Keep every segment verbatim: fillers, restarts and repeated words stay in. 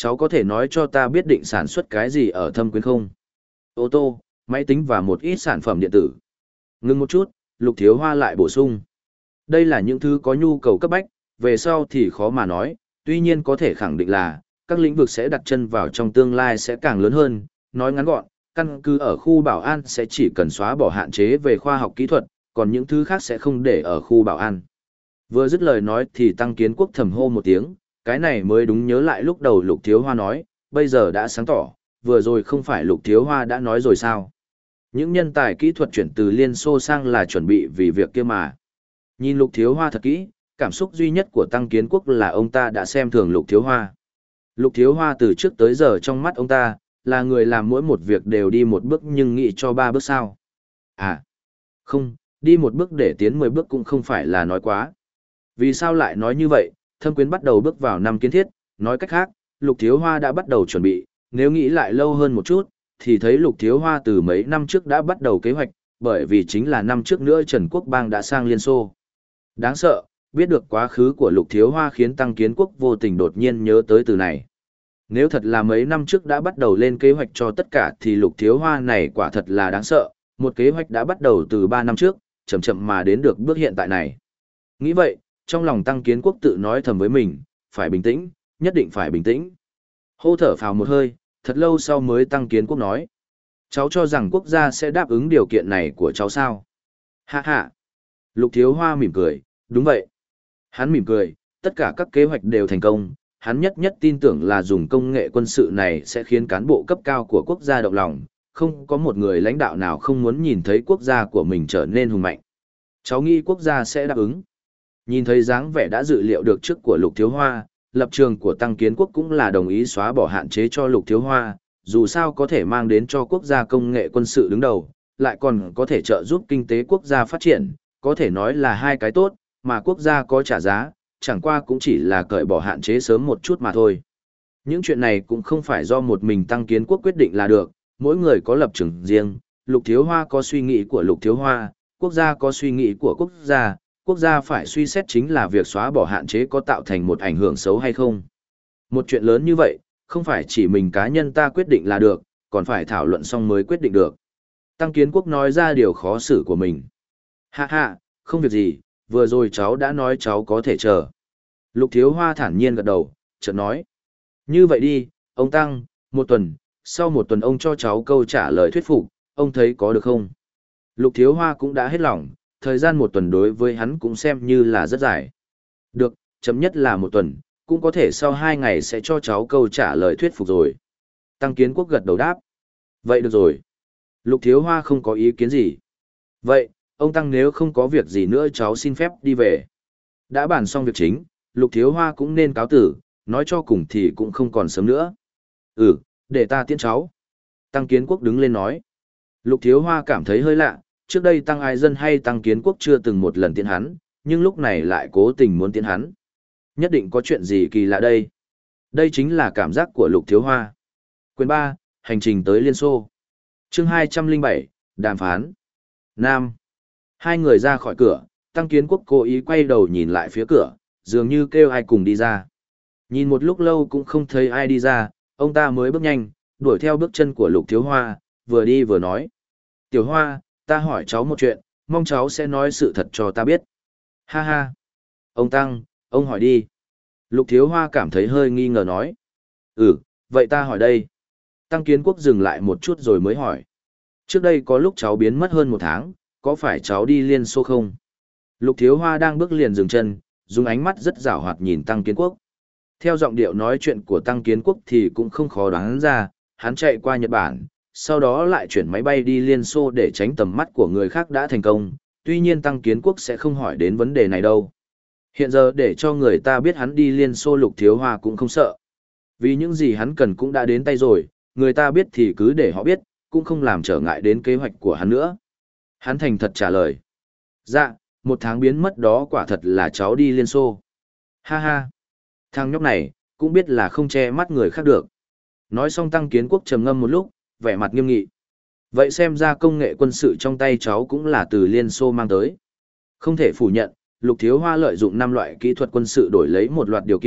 Cháu có thể nói cho ta biết định sản xuất cái gì ở Thâm Quyến không? Ô tô, máy tính và một ít sản phẩm điện tử. Ngưng một chút, Lục Thiếu Hoa lại bổ sung. Đây là những thứ có nhu cầu cấp bách, về sau thì khó mà nói, tuy nhiên có thể khẳng định là, các lĩnh vực sẽ đặt chân vào trong tương lai sẽ càng lớn hơn. Nói ngắn gọn, căn cứ ở khu bảo an sẽ chỉ cần xóa bỏ hạn chế về khoa học kỹ thuật, còn những thứ khác sẽ không để ở khu bảo an. Vừa dứt lời nói thì Tăng Kiến Quốc thầm hô một tiếng, cái này mới đúng nhớ lại lúc đầu Lục Thiếu Hoa nói, bây giờ đã sáng tỏ, vừa rồi không phải Lục Thiếu Hoa đã nói rồi sao? Những nhân tài kỹ thuật chuyển từ Liên Xô sang là chuẩn bị vì việc kia mà. Nhìn Lục Thiếu Hoa thật kỹ, cảm xúc duy nhất của Tăng Kiến Quốc là ông ta đã xem thường Lục Thiếu Hoa. Lục Thiếu Hoa từ trước tới giờ trong mắt ông ta, là người làm mỗi một việc đều đi một bước nhưng nghĩ cho ba bước sao. À, không, đi một bước để tiến mười bước cũng không phải là nói quá. Vì sao lại nói như vậy? Thâm Quyến bắt đầu bước vào năm kiến thiết, nói cách khác, Lục Thiếu Hoa đã bắt đầu chuẩn bị, nếu nghĩ lại lâu hơn một chút, thì thấy Lục Thiếu Hoa từ mấy năm trước đã bắt đầu kế hoạch, bởi vì chính là năm trước nữa Trần Quốc Bang đã sang Liên Xô. Đáng sợ, biết được quá khứ của Lục Thiếu Hoa khiến Tăng Kiến Quốc vô tình đột nhiên nhớ tới từ này. Nếu thật là mấy năm trước đã bắt đầu lên kế hoạch cho tất cả thì Lục Thiếu Hoa này quả thật là đáng sợ, một kế hoạch đã bắt đầu từ ba năm trước, chậm chậm mà đến được bước hiện tại này. Nghĩ vậy, trong lòng Tăng Kiến Quốc tự nói thầm với mình, phải bình tĩnh, nhất định phải bình tĩnh. Hô thở phào một hơi, thật lâu sau mới Tăng Kiến Quốc nói. Cháu cho rằng quốc gia sẽ đáp ứng điều kiện này của cháu sao? Hạ hạ. Lục Thiếu Hoa mỉm cười, đúng vậy. Hắn mỉm cười, tất cả các kế hoạch đều thành công, hắn nhất nhất tin tưởng là dùng công nghệ quân sự này sẽ khiến cán bộ cấp cao của quốc gia động lòng, không có một người lãnh đạo nào không muốn nhìn thấy quốc gia của mình trở nên hùng mạnh. Cháu nghĩ quốc gia sẽ đáp ứng. Nhìn thấy dáng vẻ đã dự liệu được trước của Lục Thiếu Hoa, lập trường của Tăng Kiến Quốc cũng là đồng ý xóa bỏ hạn chế cho Lục Thiếu Hoa, dù sao có thể mang đến cho quốc gia công nghệ quân sự đứng đầu, lại còn có thể trợ giúp kinh tế quốc gia phát triển, có thể nói là hai cái tốt, mà quốc gia có trả giá, chẳng qua cũng chỉ là cởi bỏ hạn chế sớm một chút mà thôi. Những chuyện này cũng không phải do một mình Tăng Kiến Quốc quyết định là được, mỗi người có lập trường riêng, Lục Thiếu Hoa có suy nghĩ của Lục Thiếu Hoa, quốc gia có suy nghĩ của quốc gia, quốc gia phải suy xét chính là việc xóa bỏ hạn chế có tạo thành một ảnh hưởng xấu hay không. Một chuyện lớn như vậy, không phải chỉ mình cá nhân ta quyết định là được, còn phải thảo luận xong mới quyết định được. Tăng Kiến Quốc nói ra điều khó xử của mình. Hạ hạ, không việc gì, vừa rồi cháu đã nói cháu có thể chờ. Lục Thiếu Hoa thản nhiên gật đầu, chợt nói. Như vậy đi, ông Tăng, một tuần, sau một tuần ông cho cháu câu trả lời thuyết phục, ông thấy có được không? Lục Thiếu Hoa cũng đã hết lòng, thời gian một tuần đối với hắn cũng xem như là rất dài. Được, chấm nhất là một tuần, cũng có thể sau hai ngày sẽ cho cháu câu trả lời thuyết phục rồi. Tăng Kiến Quốc gật đầu đáp. Vậy được rồi. Lục Thiếu Hoa không có ý kiến gì. Vậy, ông Tăng nếu không có việc gì nữa cháu xin phép đi về. Đã bàn xong việc chính, Lục Thiếu Hoa cũng nên cáo tử, nói cho cùng thì cũng không còn sớm nữa. Ừ, để ta tiễn cháu. Tăng Kiến Quốc đứng lên nói. Lục Thiếu Hoa cảm thấy hơi lạ, trước đây Tăng Ai Dân hay Tăng Kiến Quốc chưa từng một lần tiễn hắn, nhưng lúc này lại cố tình muốn tiễn hắn. Nhất định có chuyện gì kỳ lạ đây. Đây chính là cảm giác của Lục Thiếu Hoa. Quyền ba, hành trình tới Liên Xô. Chương hai trăm lẻ bảy, đàm phán. Nam. Hai người ra khỏi cửa, Tăng Kiến Quốc cố ý quay đầu nhìn lại phía cửa, dường như kêu ai cùng đi ra. Nhìn một lúc lâu cũng không thấy ai đi ra, ông ta mới bước nhanh, đuổi theo bước chân của Lục Thiếu Hoa, vừa đi vừa nói. Tiểu Hoa, ta hỏi cháu một chuyện, mong cháu sẽ nói sự thật cho ta biết. Ha ha. Ông Tăng, ông hỏi đi. Lục Thiếu Hoa cảm thấy hơi nghi ngờ nói. Ừ, vậy ta hỏi đây. Tăng Kiến Quốc dừng lại một chút rồi mới hỏi. Trước đây có lúc cháu biến mất hơn một tháng, có phải cháu đi Liên Xô không? Lục Thiếu Hoa đang bước liền dừng chân, dùng ánh mắt rất giảo hoạt nhìn Tăng Kiến Quốc. Theo giọng điệu nói chuyện của Tăng Kiến Quốc thì cũng không khó đoán ra, hắn chạy qua Nhật Bản, sau đó lại chuyển máy bay đi Liên Xô để tránh tầm mắt của người khác đã thành công, tuy nhiên Tăng Kiến Quốc sẽ không hỏi đến vấn đề này đâu. Hiện giờ để cho người ta biết hắn đi Liên Xô Lục Thiếu Hoa cũng không sợ. Vì những gì hắn cần cũng đã đến tay rồi, người ta biết thì cứ để họ biết, cũng không làm trở ngại đến kế hoạch của hắn nữa. Hắn thành thật trả lời. Dạ, một tháng biến mất đó quả thật là cháu đi Liên Xô. Ha ha. Thằng nhóc này, cũng biết là không che mắt người khác được. Nói xong Tăng Kiến Quốc trầm ngâm một lúc, vẻ mặt nghiêm nghị. Vậy xem ra công nghệ quân sự trong tay cháu cũng là từ Liên Xô mang tới. Không thể phủ nhận, Lục Thiếu Hoa lợi dụng năm loại kỹ thuật quân sự đổi lấy một loạt điều kiện,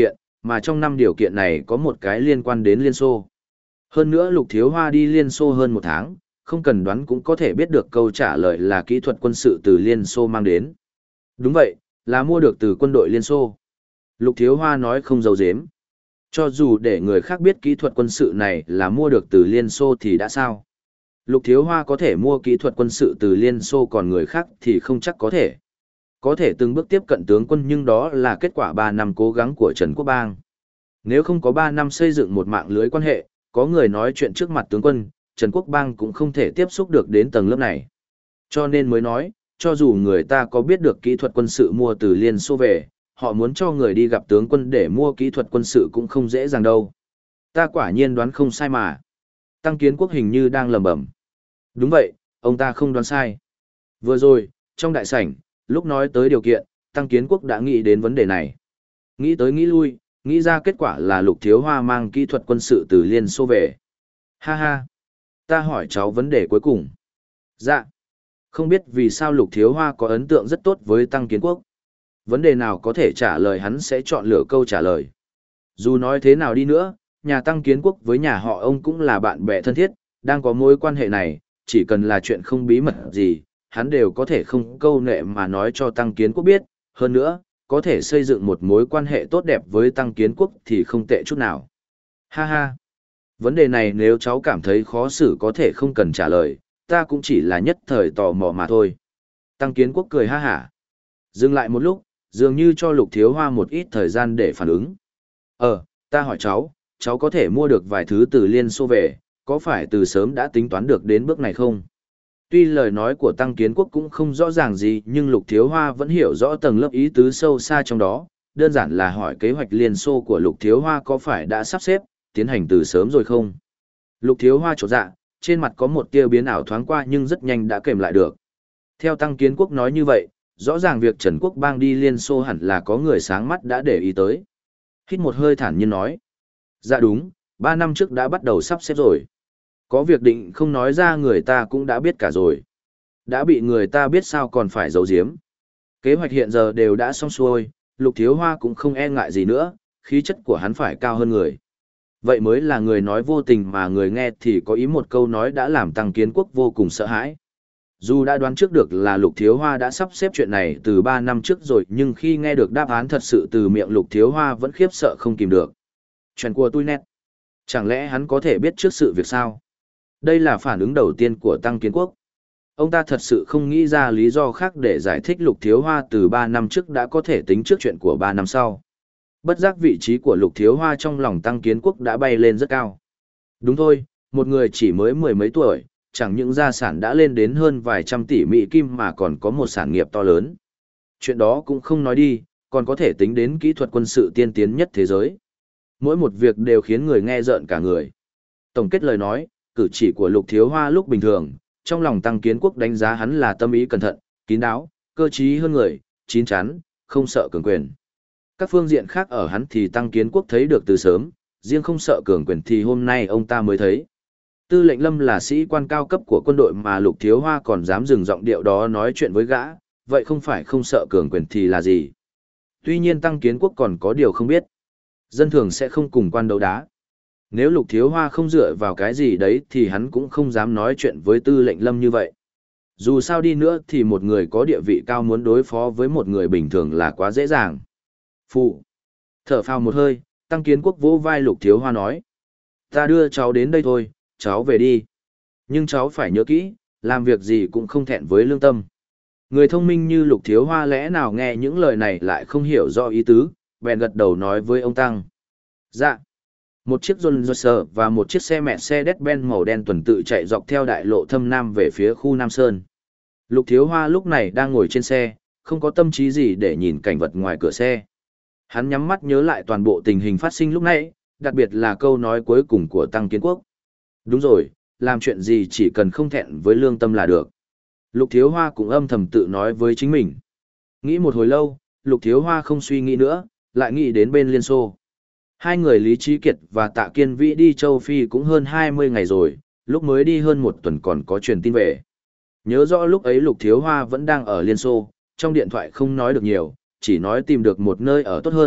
mà trong năm điều kiện này có một cái liên quan đến Liên Xô. Hơn nữa Lục Thiếu Hoa đi Liên Xô hơn một tháng, không cần đoán cũng có thể biết được câu trả lời là kỹ thuật quân sự từ Liên Xô mang đến. Đúng vậy, là mua được từ quân đội Liên Xô. Lục Thiếu Hoa nói không giấu giếm. Cho dù để người khác biết kỹ thuật quân sự này là mua được từ Liên Xô thì đã sao? Lục Thiếu Hoa có thể mua kỹ thuật quân sự từ Liên Xô còn người khác thì không chắc có thể. Có thể từng bước tiếp cận tướng quân nhưng đó là kết quả ba năm cố gắng của Trần Quốc Bang. Nếu không có ba năm xây dựng một mạng lưới quan hệ, có người nói chuyện trước mặt tướng quân, Trần Quốc Bang cũng không thể tiếp xúc được đến tầng lớp này. Cho nên mới nói, cho dù người ta có biết được kỹ thuật quân sự mua từ Liên Xô về, họ muốn cho người đi gặp tướng quân để mua kỹ thuật quân sự cũng không dễ dàng đâu. Ta quả nhiên đoán không sai mà. Tăng Kiến Quốc hình như đang lẩm bẩm. Đúng vậy, ông ta không đoán sai. Vừa rồi, trong đại sảnh, lúc nói tới điều kiện, Tăng Kiến Quốc đã nghĩ đến vấn đề này. Nghĩ tới nghĩ lui, nghĩ ra kết quả là Lục Thiếu Hoa mang kỹ thuật quân sự từ Liên Xô về. Ha ha, ta hỏi cháu vấn đề cuối cùng. Dạ, không biết vì sao Lục Thiếu Hoa có ấn tượng rất tốt với Tăng Kiến Quốc. Vấn đề nào có thể trả lời hắn sẽ chọn lựa câu trả lời. Dù nói thế nào đi nữa, nhà Tăng Kiến Quốc với nhà họ ông cũng là bạn bè thân thiết, đang có mối quan hệ này, chỉ cần là chuyện không bí mật gì, hắn đều có thể không câu nệ mà nói cho Tăng Kiến Quốc biết, hơn nữa, có thể xây dựng một mối quan hệ tốt đẹp với Tăng Kiến Quốc thì không tệ chút nào. Ha ha, vấn đề này nếu cháu cảm thấy khó xử có thể không cần trả lời, ta cũng chỉ là nhất thời tò mò mà thôi. Tăng Kiến Quốc cười ha hả. Dừng lại một lúc, dường như cho Lục Thiếu Hoa một ít thời gian để phản ứng. Ờ, ta hỏi cháu, cháu có thể mua được vài thứ từ Liên Xô về, có phải từ sớm đã tính toán được đến bước này không? Tuy lời nói của Tăng Kiến Quốc cũng không rõ ràng gì nhưng Lục Thiếu Hoa vẫn hiểu rõ tầng lớp ý tứ sâu xa trong đó, đơn giản là hỏi kế hoạch Liên Xô của Lục Thiếu Hoa có phải đã sắp xếp, tiến hành từ sớm rồi không? Lục Thiếu Hoa chột dạ, trên mặt có một tia biến ảo thoáng qua nhưng rất nhanh đã kềm lại được. Theo Tăng Kiến Quốc nói như vậy, rõ ràng việc Trần Quốc Bang đi Liên Xô hẳn là có người sáng mắt đã để ý tới. Hít một hơi thản nhiên nói. Dạ đúng, ba năm trước đã bắt đầu sắp xếp rồi. Có việc định không nói ra người ta cũng đã biết cả rồi. Đã bị người ta biết sao còn phải giấu giếm. Kế hoạch hiện giờ đều đã xong xuôi, Lục Thiếu Hoa cũng không e ngại gì nữa, khí chất của hắn phải cao hơn người. Vậy mới là người nói vô tình mà người nghe thì có ý một câu nói đã làm Tăng Kiến Quốc vô cùng sợ hãi. Dù đã đoán trước được là Lục Thiếu Hoa đã sắp xếp chuyện này từ ba năm trước rồi nhưng khi nghe được đáp án thật sự từ miệng Lục Thiếu Hoa vẫn khiếp sợ không kìm được. Chuyện của tôi nét. Chẳng lẽ hắn có thể biết trước sự việc sao? Đây là phản ứng đầu tiên của Tăng Kiến Quốc. Ông ta thật sự không nghĩ ra lý do khác để giải thích Lục Thiếu Hoa từ ba năm trước đã có thể tính trước chuyện của ba năm sau. Bất giác vị trí của Lục Thiếu Hoa trong lòng Tăng Kiến Quốc đã bay lên rất cao. Đúng thôi, một người chỉ mới mười mấy tuổi, chẳng những gia sản đã lên đến hơn vài trăm tỷ Mỹ Kim mà còn có một sản nghiệp to lớn. Chuyện đó cũng không nói đi, còn có thể tính đến kỹ thuật quân sự tiên tiến nhất thế giới. Mỗi một việc đều khiến người nghe rợn cả người. Tổng kết lời nói, cử chỉ của Lục Thiếu Hoa lúc bình thường, trong lòng Tăng Kiến Quốc đánh giá hắn là tâm ý cẩn thận, kín đáo, cơ trí hơn người, chín chắn, không sợ cường quyền. Các phương diện khác ở hắn thì Tăng Kiến Quốc thấy được từ sớm, riêng không sợ cường quyền thì hôm nay ông ta mới thấy. Tư lệnh Lâm là sĩ quan cao cấp của quân đội mà Lục Thiếu Hoa còn dám dừng giọng điệu đó nói chuyện với gã, vậy không phải không sợ cường quyền thì là gì? Tuy nhiên Tăng Kiến Quốc còn có điều không biết. Dân thường sẽ không cùng quan đấu đá. Nếu Lục Thiếu Hoa không dựa vào cái gì đấy thì hắn cũng không dám nói chuyện với Tư lệnh Lâm như vậy. Dù sao đi nữa thì một người có địa vị cao muốn đối phó với một người bình thường là quá dễ dàng. Phụ. Thở phào một hơi, Tăng Kiến Quốc vỗ vai Lục Thiếu Hoa nói. Ta đưa cháu đến đây thôi, cháu về đi. Nhưng cháu phải nhớ kỹ, làm việc gì cũng không thẹn với lương tâm. Người thông minh như Lục Thiếu Hoa lẽ nào nghe những lời này lại không hiểu rõ ý tứ, bèn gật đầu nói với ông Tăng. Dạ. Một chiếc Rolls-Royce và một chiếc xe Mercedes-Benz màu đen tuần tự chạy dọc theo đại lộ thâm nam về phía khu Nam Sơn. Lục Thiếu Hoa lúc này đang ngồi trên xe, không có tâm trí gì để nhìn cảnh vật ngoài cửa xe. Hắn nhắm mắt nhớ lại toàn bộ tình hình phát sinh lúc nãy, đặc biệt là câu nói cuối cùng của Tăng Kiến Quốc. Đúng rồi, làm chuyện gì chỉ cần không thẹn với lương tâm là được. Lục Thiếu Hoa cũng âm thầm tự nói với chính mình. Nghĩ một hồi lâu, Lục Thiếu Hoa không suy nghĩ nữa, lại nghĩ đến bên Liên Xô. Hai người Lý Trí Kiệt và Tạ Kiên Vĩ đi châu Phi cũng hơn hai mươi ngày rồi, lúc mới đi hơn một tuần còn có truyền tin về. Nhớ rõ lúc ấy Lục Thiếu Hoa vẫn đang ở Liên Xô, trong điện thoại không nói được nhiều, chỉ nói tìm được một nơi ở tốt hơn,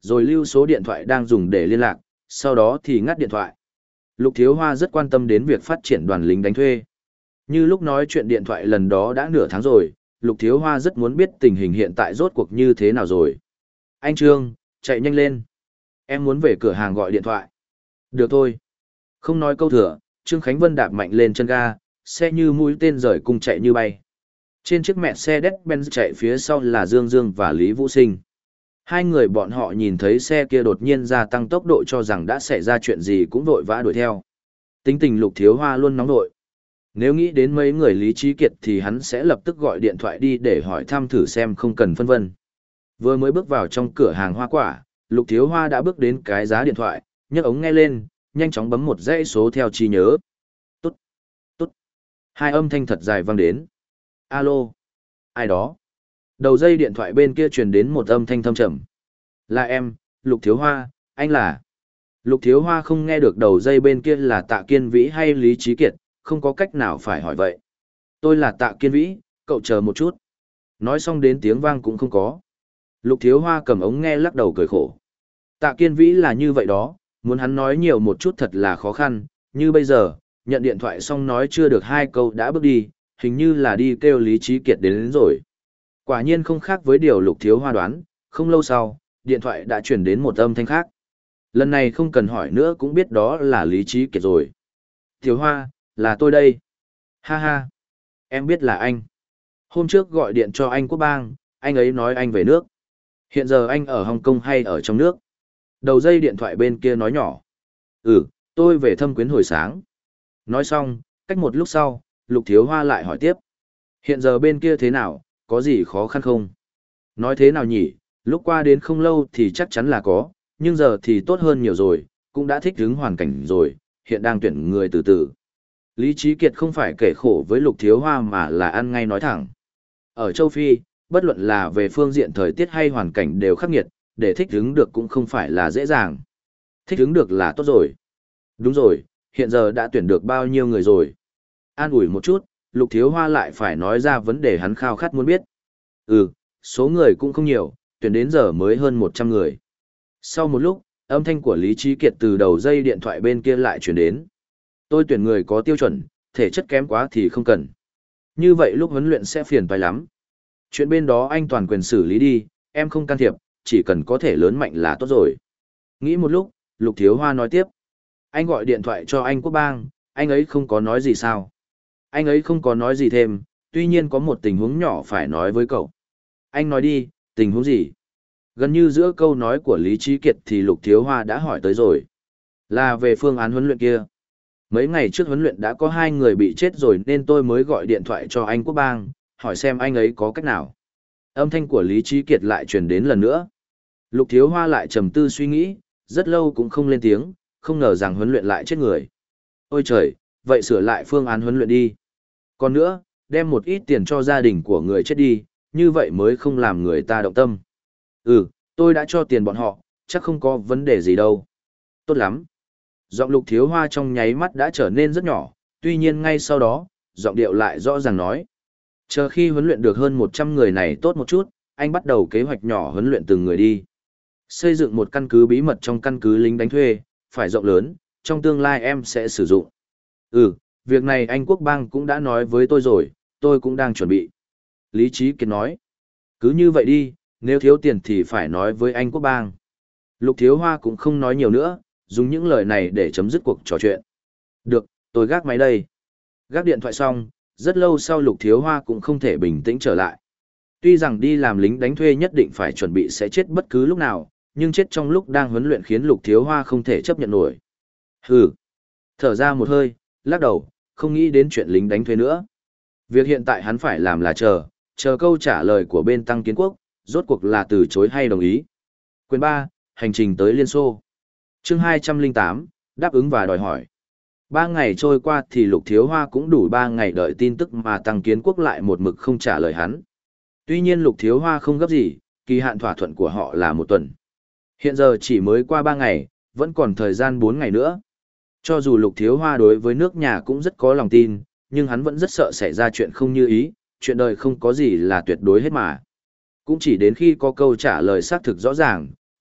rồi lưu số điện thoại đang dùng để liên lạc, sau đó thì ngắt điện thoại. Lục Thiếu Hoa rất quan tâm đến việc phát triển đoàn lính đánh thuê. Như lúc nói chuyện điện thoại lần đó đã nửa tháng rồi, Lục Thiếu Hoa rất muốn biết tình hình hiện tại rốt cuộc như thế nào rồi. Anh Trương, chạy nhanh lên. Em muốn về cửa hàng gọi điện thoại. Được thôi. Không nói câu thừa, Trương Khánh Vân đạp mạnh lên chân ga, xe như mũi tên rời cung chạy như bay. Trên chiếc mẹ xe Mercedes-Benz chạy phía sau là Dương Dương và Lý Vũ Sinh. Hai người bọn họ nhìn thấy xe kia đột nhiên gia tăng tốc độ cho rằng đã xảy ra chuyện gì cũng vội vã đuổi theo. Tính tình Lục Thiếu Hoa luôn nóng nội. Nếu nghĩ đến mấy người Lý Trí Kiệt thì hắn sẽ lập tức gọi điện thoại đi để hỏi thăm thử xem không cần phân vân. Vừa mới bước vào trong cửa hàng hoa quả, Lục Thiếu Hoa đã bước đến cái giá điện thoại, nhấc ống nghe lên, nhanh chóng bấm một dãy số theo trí nhớ. Tốt, tốt. Hai âm thanh thật dài vang đến. Alo, ai đó? Đầu dây điện thoại bên kia truyền đến một âm thanh thâm trầm. Là em, Lục Thiếu Hoa, anh là... Lục Thiếu Hoa không nghe được đầu dây bên kia là Tạ Kiên Vĩ hay Lý Trí Kiệt, không có cách nào phải hỏi vậy. Tôi là Tạ Kiên Vĩ, cậu chờ một chút. Nói xong đến tiếng vang cũng không có. Lục Thiếu Hoa cầm ống nghe lắc đầu cười khổ. Tạ Kiên Vĩ là như vậy đó, muốn hắn nói nhiều một chút thật là khó khăn, như bây giờ, nhận điện thoại xong nói chưa được hai câu đã bước đi, hình như là đi kêu Lý Trí Kiệt đến, đến rồi. Quả nhiên không khác với điều Lục Thiếu Hoa đoán, không lâu sau, điện thoại đã chuyển đến một âm thanh khác. Lần này không cần hỏi nữa cũng biết đó là Lý Trí Kiệt rồi. Thiếu Hoa, là tôi đây. Ha ha, em biết là anh. Hôm trước gọi điện cho anh Quốc Bang, anh ấy nói anh về nước. Hiện giờ anh ở Hồng Kông hay ở trong nước? Đầu dây điện thoại bên kia nói nhỏ. Ừ, tôi về thăm quyến hồi sáng. Nói xong, cách một lúc sau, Lục Thiếu Hoa lại hỏi tiếp. Hiện giờ bên kia thế nào, có gì khó khăn không? Nói thế nào nhỉ, lúc qua đến không lâu thì chắc chắn là có, nhưng giờ thì tốt hơn nhiều rồi, cũng đã thích ứng hoàn cảnh rồi, hiện đang tuyển người từ từ. Lý Trí Kiệt không phải kể khổ với Lục Thiếu Hoa mà là ăn ngay nói thẳng. Ở châu Phi, bất luận là về phương diện thời tiết hay hoàn cảnh đều khắc nghiệt, để thích ứng được cũng không phải là dễ dàng. Thích ứng được là tốt rồi. Đúng rồi, hiện giờ đã tuyển được bao nhiêu người rồi. An ủi một chút, Lục Thiếu Hoa lại phải nói ra vấn đề hắn khao khát muốn biết. Ừ, số người cũng không nhiều, tuyển đến giờ mới hơn một trăm người. Sau một lúc, âm thanh của Lý Trí Kiệt từ đầu dây điện thoại bên kia lại chuyển đến. Tôi tuyển người có tiêu chuẩn, thể chất kém quá thì không cần. Như vậy lúc huấn luyện sẽ phiền toái lắm. Chuyện bên đó anh toàn quyền xử lý đi, em không can thiệp, chỉ cần có thể lớn mạnh là tốt rồi. Nghĩ một lúc, Lục Thiếu Hoa nói tiếp. Anh gọi điện thoại cho anh Quốc Bang, anh ấy không có nói gì sao? Anh ấy không có nói gì thêm, tuy nhiên có một tình huống nhỏ phải nói với cậu. Anh nói đi, tình huống gì? Gần như giữa câu nói của Lý Trí Kiệt thì Lục Thiếu Hoa đã hỏi tới rồi. Là về phương án huấn luyện kia. Mấy ngày trước huấn luyện đã có hai người bị chết rồi nên tôi mới gọi điện thoại cho anh Quốc Bang, hỏi xem anh ấy có cách nào. Âm thanh của Lý Trí Kiệt lại truyền đến lần nữa. Lục Thiếu Hoa lại trầm tư suy nghĩ, rất lâu cũng không lên tiếng, không ngờ rằng huấn luyện lại chết người. Ôi trời, vậy sửa lại phương án huấn luyện đi. Còn nữa, đem một ít tiền cho gia đình của người chết đi, như vậy mới không làm người ta động tâm. Ừ, tôi đã cho tiền bọn họ, chắc không có vấn đề gì đâu. Tốt lắm. Giọng Lục Thiếu Hoa trong nháy mắt đã trở nên rất nhỏ, tuy nhiên ngay sau đó, giọng điệu lại rõ ràng nói. Chờ khi huấn luyện được hơn một trăm người này tốt một chút, anh bắt đầu kế hoạch nhỏ huấn luyện từng người đi. Xây dựng một căn cứ bí mật trong căn cứ lính đánh thuê, phải rộng lớn, trong tương lai em sẽ sử dụng. Ừ, việc này anh Quốc Bang cũng đã nói với tôi rồi, tôi cũng đang chuẩn bị. Lý Trí Kiệt nói. Cứ như vậy đi, nếu thiếu tiền thì phải nói với anh Quốc Bang. Lục Thiếu Hoa cũng không nói nhiều nữa, dùng những lời này để chấm dứt cuộc trò chuyện. Được, tôi gác máy đây. Gác điện thoại xong, rất lâu sau Lục Thiếu Hoa cũng không thể bình tĩnh trở lại. Tuy rằng đi làm lính đánh thuê nhất định phải chuẩn bị sẽ chết bất cứ lúc nào, nhưng chết trong lúc đang huấn luyện khiến Lục Thiếu Hoa không thể chấp nhận nổi. Hừ. Thở ra một hơi, lắc đầu, không nghĩ đến chuyện lính đánh thuê nữa. Việc hiện tại hắn phải làm là chờ, chờ câu trả lời của bên Tăng Kiến Quốc, rốt cuộc là từ chối hay đồng ý. Quyền ba, hành trình tới Liên Xô. Chương hai trăm lẻ tám, đáp ứng và đòi hỏi. Ba ngày trôi qua thì Lục Thiếu Hoa cũng đủ ba ngày đợi tin tức mà Tăng Kiến Quốc lại một mực không trả lời hắn. Tuy nhiên Lục Thiếu Hoa không gấp gì, kỳ hạn thỏa thuận của họ là một tuần. Hiện giờ chỉ mới qua ba ngày, vẫn còn thời gian bốn ngày nữa. Cho dù Lục Thiếu Hoa đối với nước nhà cũng rất có lòng tin, nhưng hắn vẫn rất sợ xảy ra chuyện không như ý, chuyện đời không có gì là tuyệt đối hết mà. Cũng chỉ đến khi có câu trả lời xác thực rõ ràng,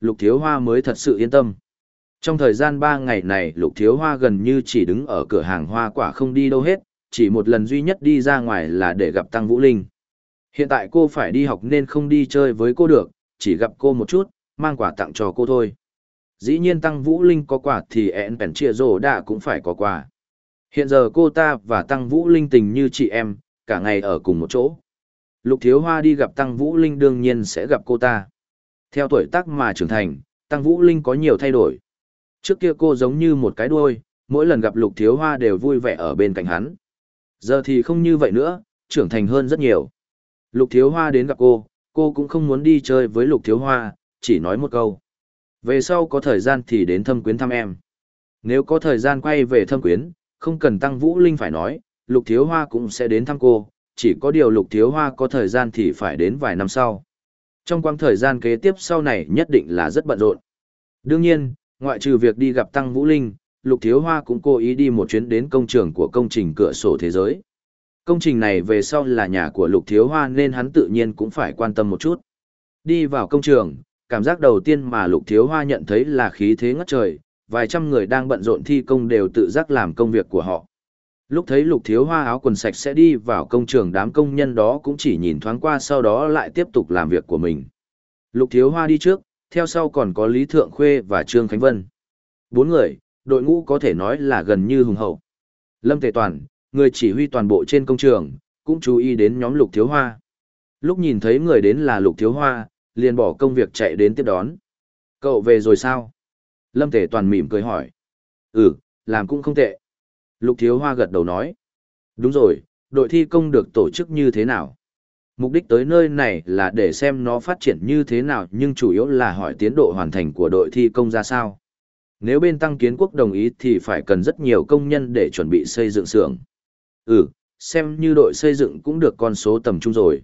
Lục Thiếu Hoa mới thật sự yên tâm. Trong thời gian ba ngày này Lục Thiếu Hoa gần như chỉ đứng ở cửa hàng hoa quả không đi đâu hết, chỉ một lần duy nhất đi ra ngoài là để gặp Tăng Vũ Linh. Hiện tại cô phải đi học nên không đi chơi với cô được, chỉ gặp cô một chút, mang quà tặng cho cô thôi. Dĩ nhiên Tăng Vũ Linh có quà thì ẹn bèn chia rổ đã cũng phải có quà. Hiện giờ cô ta và Tăng Vũ Linh tình như chị em, cả ngày ở cùng một chỗ. Lục Thiếu Hoa đi gặp Tăng Vũ Linh đương nhiên sẽ gặp cô ta. Theo tuổi tác mà trưởng thành, Tăng Vũ Linh có nhiều thay đổi. Trước kia cô giống như một cái đuôi, mỗi lần gặp Lục Thiếu Hoa đều vui vẻ ở bên cạnh hắn. Giờ thì không như vậy nữa, trưởng thành hơn rất nhiều. Lục Thiếu Hoa đến gặp cô, cô cũng không muốn đi chơi với Lục Thiếu Hoa, chỉ nói một câu. Về sau có thời gian thì đến Thâm Quyến thăm em. Nếu có thời gian quay về Thâm Quyến, không cần Tăng Vũ Linh phải nói, Lục Thiếu Hoa cũng sẽ đến thăm cô, chỉ có điều Lục Thiếu Hoa có thời gian thì phải đến vài năm sau. Trong quãng thời gian kế tiếp sau này nhất định là rất bận rộn. Đương nhiên, ngoại trừ việc đi gặp Tăng Vũ Linh, Lục Thiếu Hoa cũng cố ý đi một chuyến đến công trường của công trình cửa sổ thế giới. Công trình này về sau là nhà của Lục Thiếu Hoa nên hắn tự nhiên cũng phải quan tâm một chút. Đi vào công trường, cảm giác đầu tiên mà Lục Thiếu Hoa nhận thấy là khí thế ngất trời, vài trăm người đang bận rộn thi công đều tự giác làm công việc của họ. Lúc thấy Lục Thiếu Hoa áo quần sạch sẽ đi vào công trường, đám công nhân đó cũng chỉ nhìn thoáng qua sau đó lại tiếp tục làm việc của mình. Lục Thiếu Hoa đi trước, theo sau còn có Lý Thượng Khuê và Trương Khánh Vân. Bốn người, đội ngũ có thể nói là gần như hùng hậu. Lâm Tề Toàn, người chỉ huy toàn bộ trên công trường, cũng chú ý đến nhóm Lục Thiếu Hoa. Lúc nhìn thấy người đến là Lục Thiếu Hoa, liền bỏ công việc chạy đến tiếp đón. Cậu về rồi sao? Lâm Tề Toàn mỉm cười hỏi. Ừ, làm cũng không tệ. Lục Thiếu Hoa gật đầu nói. Đúng rồi, đội thi công được tổ chức như thế nào? Mục đích tới nơi này là để xem nó phát triển như thế nào nhưng chủ yếu là hỏi tiến độ hoàn thành của đội thi công ra sao. Nếu bên Tăng Kiến Quốc đồng ý thì phải cần rất nhiều công nhân để chuẩn bị xây dựng xưởng. Ừ, xem như đội xây dựng cũng được con số tầm trung rồi.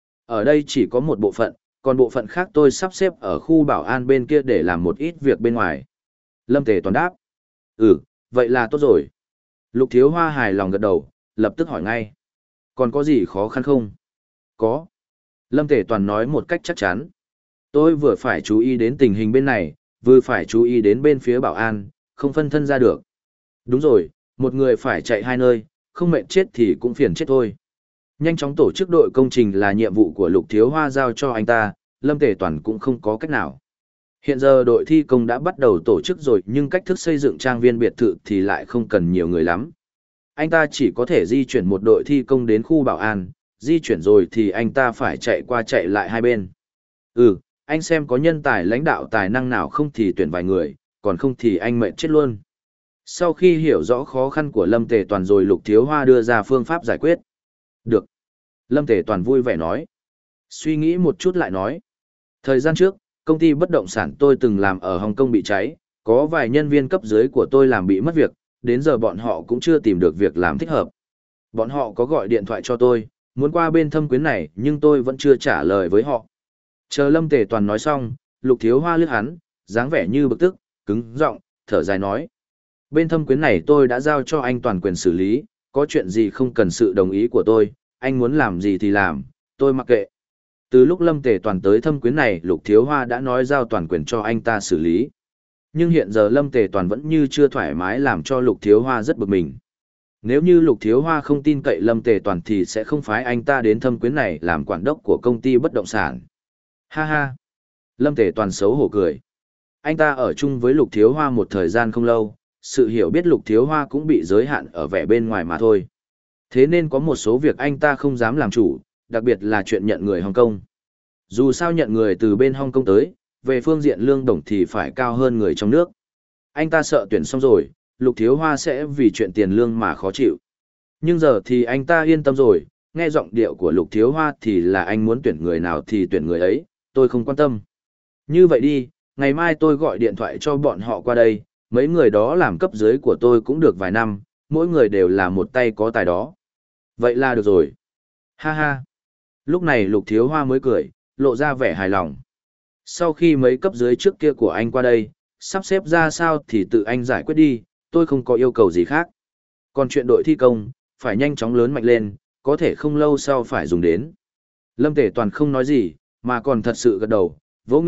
Ở đây chỉ có một bộ phận, còn bộ phận khác tôi sắp xếp ở khu bảo an bên kia để làm một ít việc bên ngoài. Lâm Tề Toàn đáp. Ừ, vậy là tốt rồi. Lục Thiếu Hoa hài lòng gật đầu, lập tức hỏi ngay. Còn có gì khó khăn không? Có. Lâm Tề Toàn nói một cách chắc chắn. Tôi vừa phải chú ý đến tình hình bên này, vừa phải chú ý đến bên phía bảo an, không phân thân ra được. Đúng rồi, một người phải chạy hai nơi, không mệt chết thì cũng phiền chết thôi. Nhanh chóng tổ chức đội công trình là nhiệm vụ của Lục Thiếu Hoa giao cho anh ta, Lâm Tề Toàn cũng không có cách nào. Hiện giờ đội thi công đã bắt đầu tổ chức rồi nhưng cách thức xây dựng trang viên biệt thự thì lại không cần nhiều người lắm. Anh ta chỉ có thể di chuyển một đội thi công đến khu bảo an, di chuyển rồi thì anh ta phải chạy qua chạy lại hai bên. Ừ, anh xem có nhân tài lãnh đạo tài năng nào không thì tuyển vài người, còn không thì anh mệt chết luôn. Sau khi hiểu rõ khó khăn của Lâm Tề Toàn rồi Lục Thiếu Hoa đưa ra phương pháp giải quyết. Được. Lâm Tề Toàn vui vẻ nói. Suy nghĩ một chút lại nói. Thời gian trước, công ty bất động sản tôi từng làm ở Hồng Kông bị cháy, có vài nhân viên cấp dưới của tôi làm bị mất việc, đến giờ bọn họ cũng chưa tìm được việc làm thích hợp. Bọn họ có gọi điện thoại cho tôi, muốn qua bên Thâm Quyến này nhưng tôi vẫn chưa trả lời với họ. Chờ Lâm Tề Toàn nói xong, Lục Thiếu Hoa liếc hắn, dáng vẻ như bực tức, cứng giọng, thở dài nói. Bên Thâm Quyến này tôi đã giao cho anh toàn quyền xử lý, có chuyện gì không cần sự đồng ý của tôi, anh muốn làm gì thì làm, tôi mặc kệ. Từ lúc Lâm Tề Toàn tới Thâm Quyến này Lục Thiếu Hoa đã nói giao toàn quyền cho anh ta xử lý. Nhưng hiện giờ Lâm Tề Toàn vẫn như chưa thoải mái làm cho Lục Thiếu Hoa rất bực mình. Nếu như Lục Thiếu Hoa không tin cậy Lâm Tề Toàn thì sẽ không phái anh ta đến Thâm Quyến này làm quản đốc của công ty bất động sản. Ha ha! Lâm Tề Toàn xấu hổ cười. Anh ta ở chung với Lục Thiếu Hoa một thời gian không lâu, sự hiểu biết Lục Thiếu Hoa cũng bị giới hạn ở vẻ bên ngoài mà thôi. Thế nên có một số việc anh ta không dám làm chủ, đặc biệt là chuyện nhận người Hồng Kông. Dù sao nhận người từ bên Hồng Kông tới, về phương diện lương đồng thì phải cao hơn người trong nước. Anh ta sợ tuyển xong rồi, Lục Thiếu Hoa sẽ vì chuyện tiền lương mà khó chịu. Nhưng giờ thì anh ta yên tâm rồi, nghe giọng điệu của Lục Thiếu Hoa thì là anh muốn tuyển người nào thì tuyển người ấy, tôi không quan tâm. Như vậy đi, ngày mai tôi gọi điện thoại cho bọn họ qua đây, mấy người đó làm cấp dưới của tôi cũng được vài năm, mỗi người đều là một tay có tài đó. Vậy là được rồi. Ha ha. Lúc này Lục Thiếu Hoa mới cười, lộ ra vẻ hài lòng. Sau khi mấy cấp dưới trước kia của anh qua đây, sắp xếp ra sao thì tự anh giải quyết đi, tôi không có yêu cầu gì khác. Còn chuyện đội thi công, phải nhanh chóng lớn mạnh lên, có thể không lâu sau phải dùng đến. Lâm Tề Toàn không nói gì, mà còn thật sự gật đầu, vỗ ngực,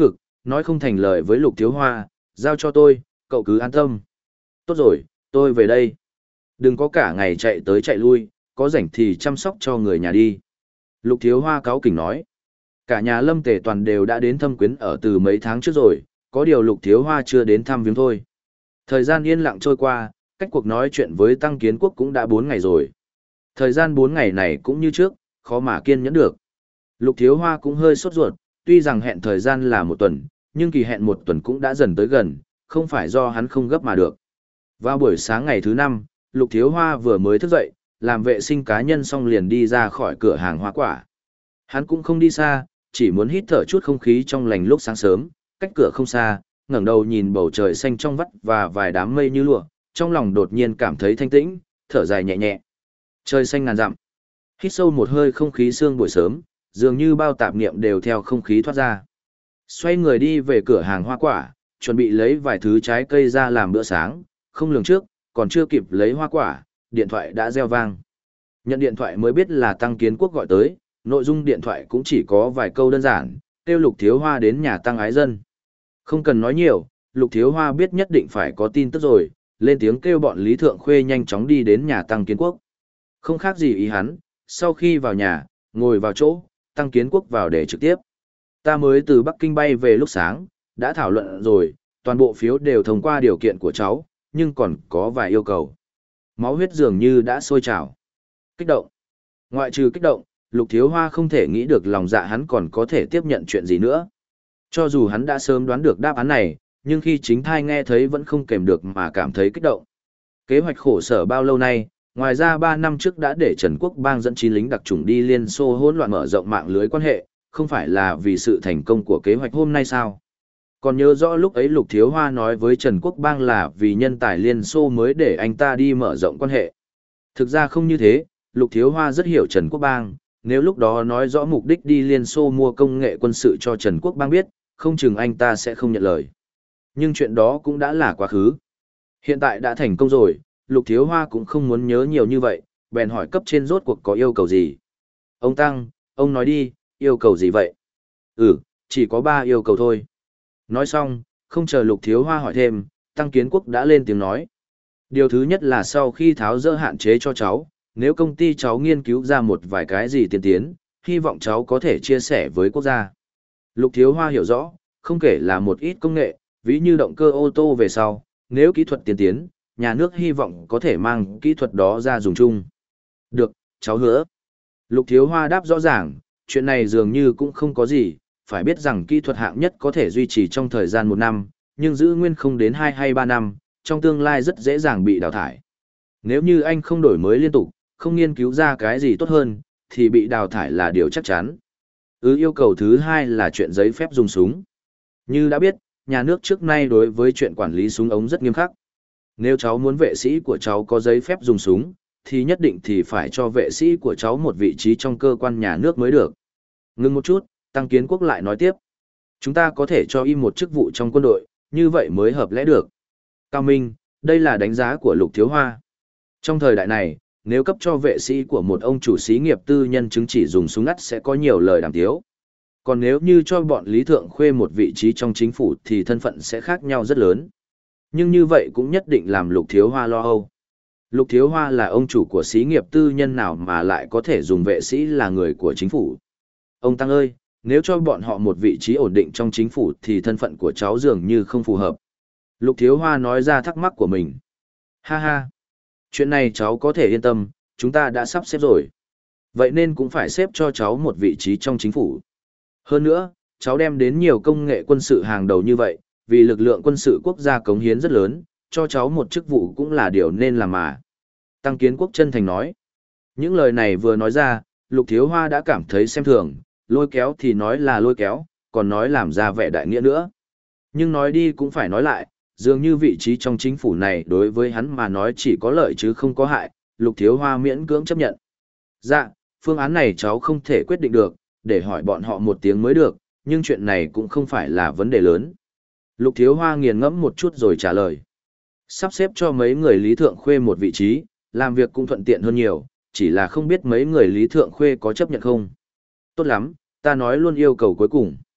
nói không thành lời với Lục Thiếu Hoa, giao cho tôi, cậu cứ an tâm. Tốt rồi, tôi về đây. Đừng có cả ngày chạy tới chạy lui, có rảnh thì chăm sóc cho người nhà đi. Lục Thiếu Hoa cáu kỉnh nói. Cả nhà Lâm Tề toàn đều đã đến thăm quyến ở từ mấy tháng trước rồi, có điều Lục Thiếu Hoa chưa đến thăm viếng thôi. Thời gian yên lặng trôi qua, cách cuộc nói chuyện với Tăng Kiến Quốc cũng đã bốn ngày rồi. Thời gian bốn ngày này cũng như trước, khó mà kiên nhẫn được. Lục Thiếu Hoa cũng hơi sốt ruột, tuy rằng hẹn thời gian là một tuần, nhưng kỳ hẹn một tuần cũng đã dần tới gần, không phải do hắn không gấp mà được. Vào buổi sáng ngày thứ năm, Lục Thiếu Hoa vừa mới thức dậy, làm vệ sinh cá nhân xong liền đi ra khỏi cửa hàng hoa quả. Hắn cũng không đi xa, chỉ muốn hít thở chút không khí trong lành lúc sáng sớm, cách cửa không xa, ngẩng đầu nhìn bầu trời xanh trong vắt và vài đám mây như lụa, trong lòng đột nhiên cảm thấy thanh tĩnh, thở dài nhẹ nhẹ. Trời xanh ngàn dặm. Hít sâu một hơi không khí sương buổi sớm, dường như bao tạp niệm đều theo không khí thoát ra. Xoay người đi về cửa hàng hoa quả, chuẩn bị lấy vài thứ trái cây ra làm bữa sáng, không lường trước, còn chưa kịp lấy hoa quả, điện thoại đã reo vang. Nhận điện thoại mới biết là Tăng Kiến Quốc gọi tới, nội dung điện thoại cũng chỉ có vài câu đơn giản, kêu Lục Thiếu Hoa đến nhà Tăng Ái Dân. Không cần nói nhiều, Lục Thiếu Hoa biết nhất định phải có tin tức rồi, lên tiếng kêu bọn Lý Thượng Khuê nhanh chóng đi đến nhà Tăng Kiến Quốc. Không khác gì ý hắn, sau khi vào nhà, ngồi vào chỗ, Tăng Kiến Quốc vào để trực tiếp. Ta mới từ Bắc Kinh bay về lúc sáng, đã thảo luận rồi, toàn bộ phiếu đều thông qua điều kiện của cháu, nhưng còn có vài yêu cầu. Máu huyết dường như đã sôi trào. Kích động. Ngoại trừ kích động, Lục Thiếu Hoa không thể nghĩ được lòng dạ hắn còn có thể tiếp nhận chuyện gì nữa. Cho dù hắn đã sớm đoán được đáp án này, nhưng khi chính thai nghe thấy vẫn không kèm được mà cảm thấy kích động. Kế hoạch khổ sở bao lâu nay, ngoài ra ba năm trước đã để Trần Quốc Bang dẫn chín lính đặc chủng đi Liên Xô hỗn loạn mở rộng mạng lưới quan hệ, không phải là vì sự thành công của kế hoạch hôm nay sao? Còn nhớ rõ lúc ấy Lục Thiếu Hoa nói với Trần Quốc Bang là vì nhân tài Liên Xô mới để anh ta đi mở rộng quan hệ. Thực ra không như thế, Lục Thiếu Hoa rất hiểu Trần Quốc Bang, nếu lúc đó nói rõ mục đích đi Liên Xô mua công nghệ quân sự cho Trần Quốc Bang biết, không chừng anh ta sẽ không nhận lời. Nhưng chuyện đó cũng đã là quá khứ. Hiện tại đã thành công rồi, Lục Thiếu Hoa cũng không muốn nhớ nhiều như vậy, bèn hỏi cấp trên rốt cuộc có yêu cầu gì. Ông Tăng, ông nói đi, yêu cầu gì vậy? Ừ, chỉ có ba yêu cầu thôi. Nói xong, không chờ Lục Thiếu Hoa hỏi thêm, Tăng Kiến Quốc đã lên tiếng nói. Điều thứ nhất là sau khi tháo dỡ hạn chế cho cháu, nếu công ty cháu nghiên cứu ra một vài cái gì tiên tiến, hy vọng cháu có thể chia sẻ với quốc gia. Lục Thiếu Hoa hiểu rõ, không kể là một ít công nghệ, ví như động cơ ô tô về sau, nếu kỹ thuật tiên tiến, nhà nước hy vọng có thể mang kỹ thuật đó ra dùng chung. Được, cháu hứa. Lục Thiếu Hoa đáp rõ ràng, chuyện này dường như cũng không có gì, phải biết rằng kỹ thuật hạng nhất có thể duy trì trong thời gian một năm, nhưng giữ nguyên không đến hai hay ba năm, trong tương lai rất dễ dàng bị đào thải. Nếu như anh không đổi mới liên tục, không nghiên cứu ra cái gì tốt hơn, thì bị đào thải là điều chắc chắn. Ừ, yêu cầu thứ hai là chuyện giấy phép dùng súng. Như đã biết, nhà nước trước nay đối với chuyện quản lý súng ống rất nghiêm khắc. Nếu cháu muốn vệ sĩ của cháu có giấy phép dùng súng, thì nhất định thì phải cho vệ sĩ của cháu một vị trí trong cơ quan nhà nước mới được. Ngưng một chút, Tăng Kiến Quốc lại nói tiếp. Chúng ta có thể cho y một chức vụ trong quân đội, như vậy mới hợp lẽ được. Cao Minh, đây là đánh giá của Lục Thiếu Hoa. Trong thời đại này, nếu cấp cho vệ sĩ của một ông chủ xí nghiệp tư nhân chứng chỉ dùng súng ngắt sẽ có nhiều lời đàm tiếu. Còn nếu như cho bọn Lý Thượng Khuê một vị trí trong chính phủ thì thân phận sẽ khác nhau rất lớn. Nhưng như vậy cũng nhất định làm Lục Thiếu Hoa lo âu. Lục Thiếu Hoa là ông chủ của xí nghiệp tư nhân nào mà lại có thể dùng vệ sĩ là người của chính phủ. Ông Tăng ơi, nếu cho bọn họ một vị trí ổn định trong chính phủ thì thân phận của cháu dường như không phù hợp. Lục Thiếu Hoa nói ra thắc mắc của mình. Ha ha, chuyện này cháu có thể yên tâm, chúng ta đã sắp xếp rồi. Vậy nên cũng phải xếp cho cháu một vị trí trong chính phủ. Hơn nữa, cháu đem đến nhiều công nghệ quân sự hàng đầu như vậy, vì lực lượng quân sự quốc gia cống hiến rất lớn, cho cháu một chức vụ cũng là điều nên làm mà. Tăng Kiến Quốc chân thành nói. Những lời này vừa nói ra, Lục Thiếu Hoa đã cảm thấy xem thường, lôi kéo thì nói là lôi kéo, còn nói làm ra vẻ đại nghĩa nữa. Nhưng nói đi cũng phải nói lại, dường như vị trí trong chính phủ này đối với hắn mà nói chỉ có lợi chứ không có hại, Lục Thiếu Hoa miễn cưỡng chấp nhận. Dạ, phương án này cháu không thể quyết định được, để hỏi bọn họ một tiếng mới được, nhưng chuyện này cũng không phải là vấn đề lớn. Lục Thiếu Hoa nghiền ngẫm một chút rồi trả lời. Sắp xếp cho mấy người Lý Thượng Khuê một vị trí, làm việc cũng thuận tiện hơn nhiều, chỉ là không biết mấy người Lý Thượng Khuê có chấp nhận không. Tốt lắm, ta nói luôn yêu cầu cuối cùng.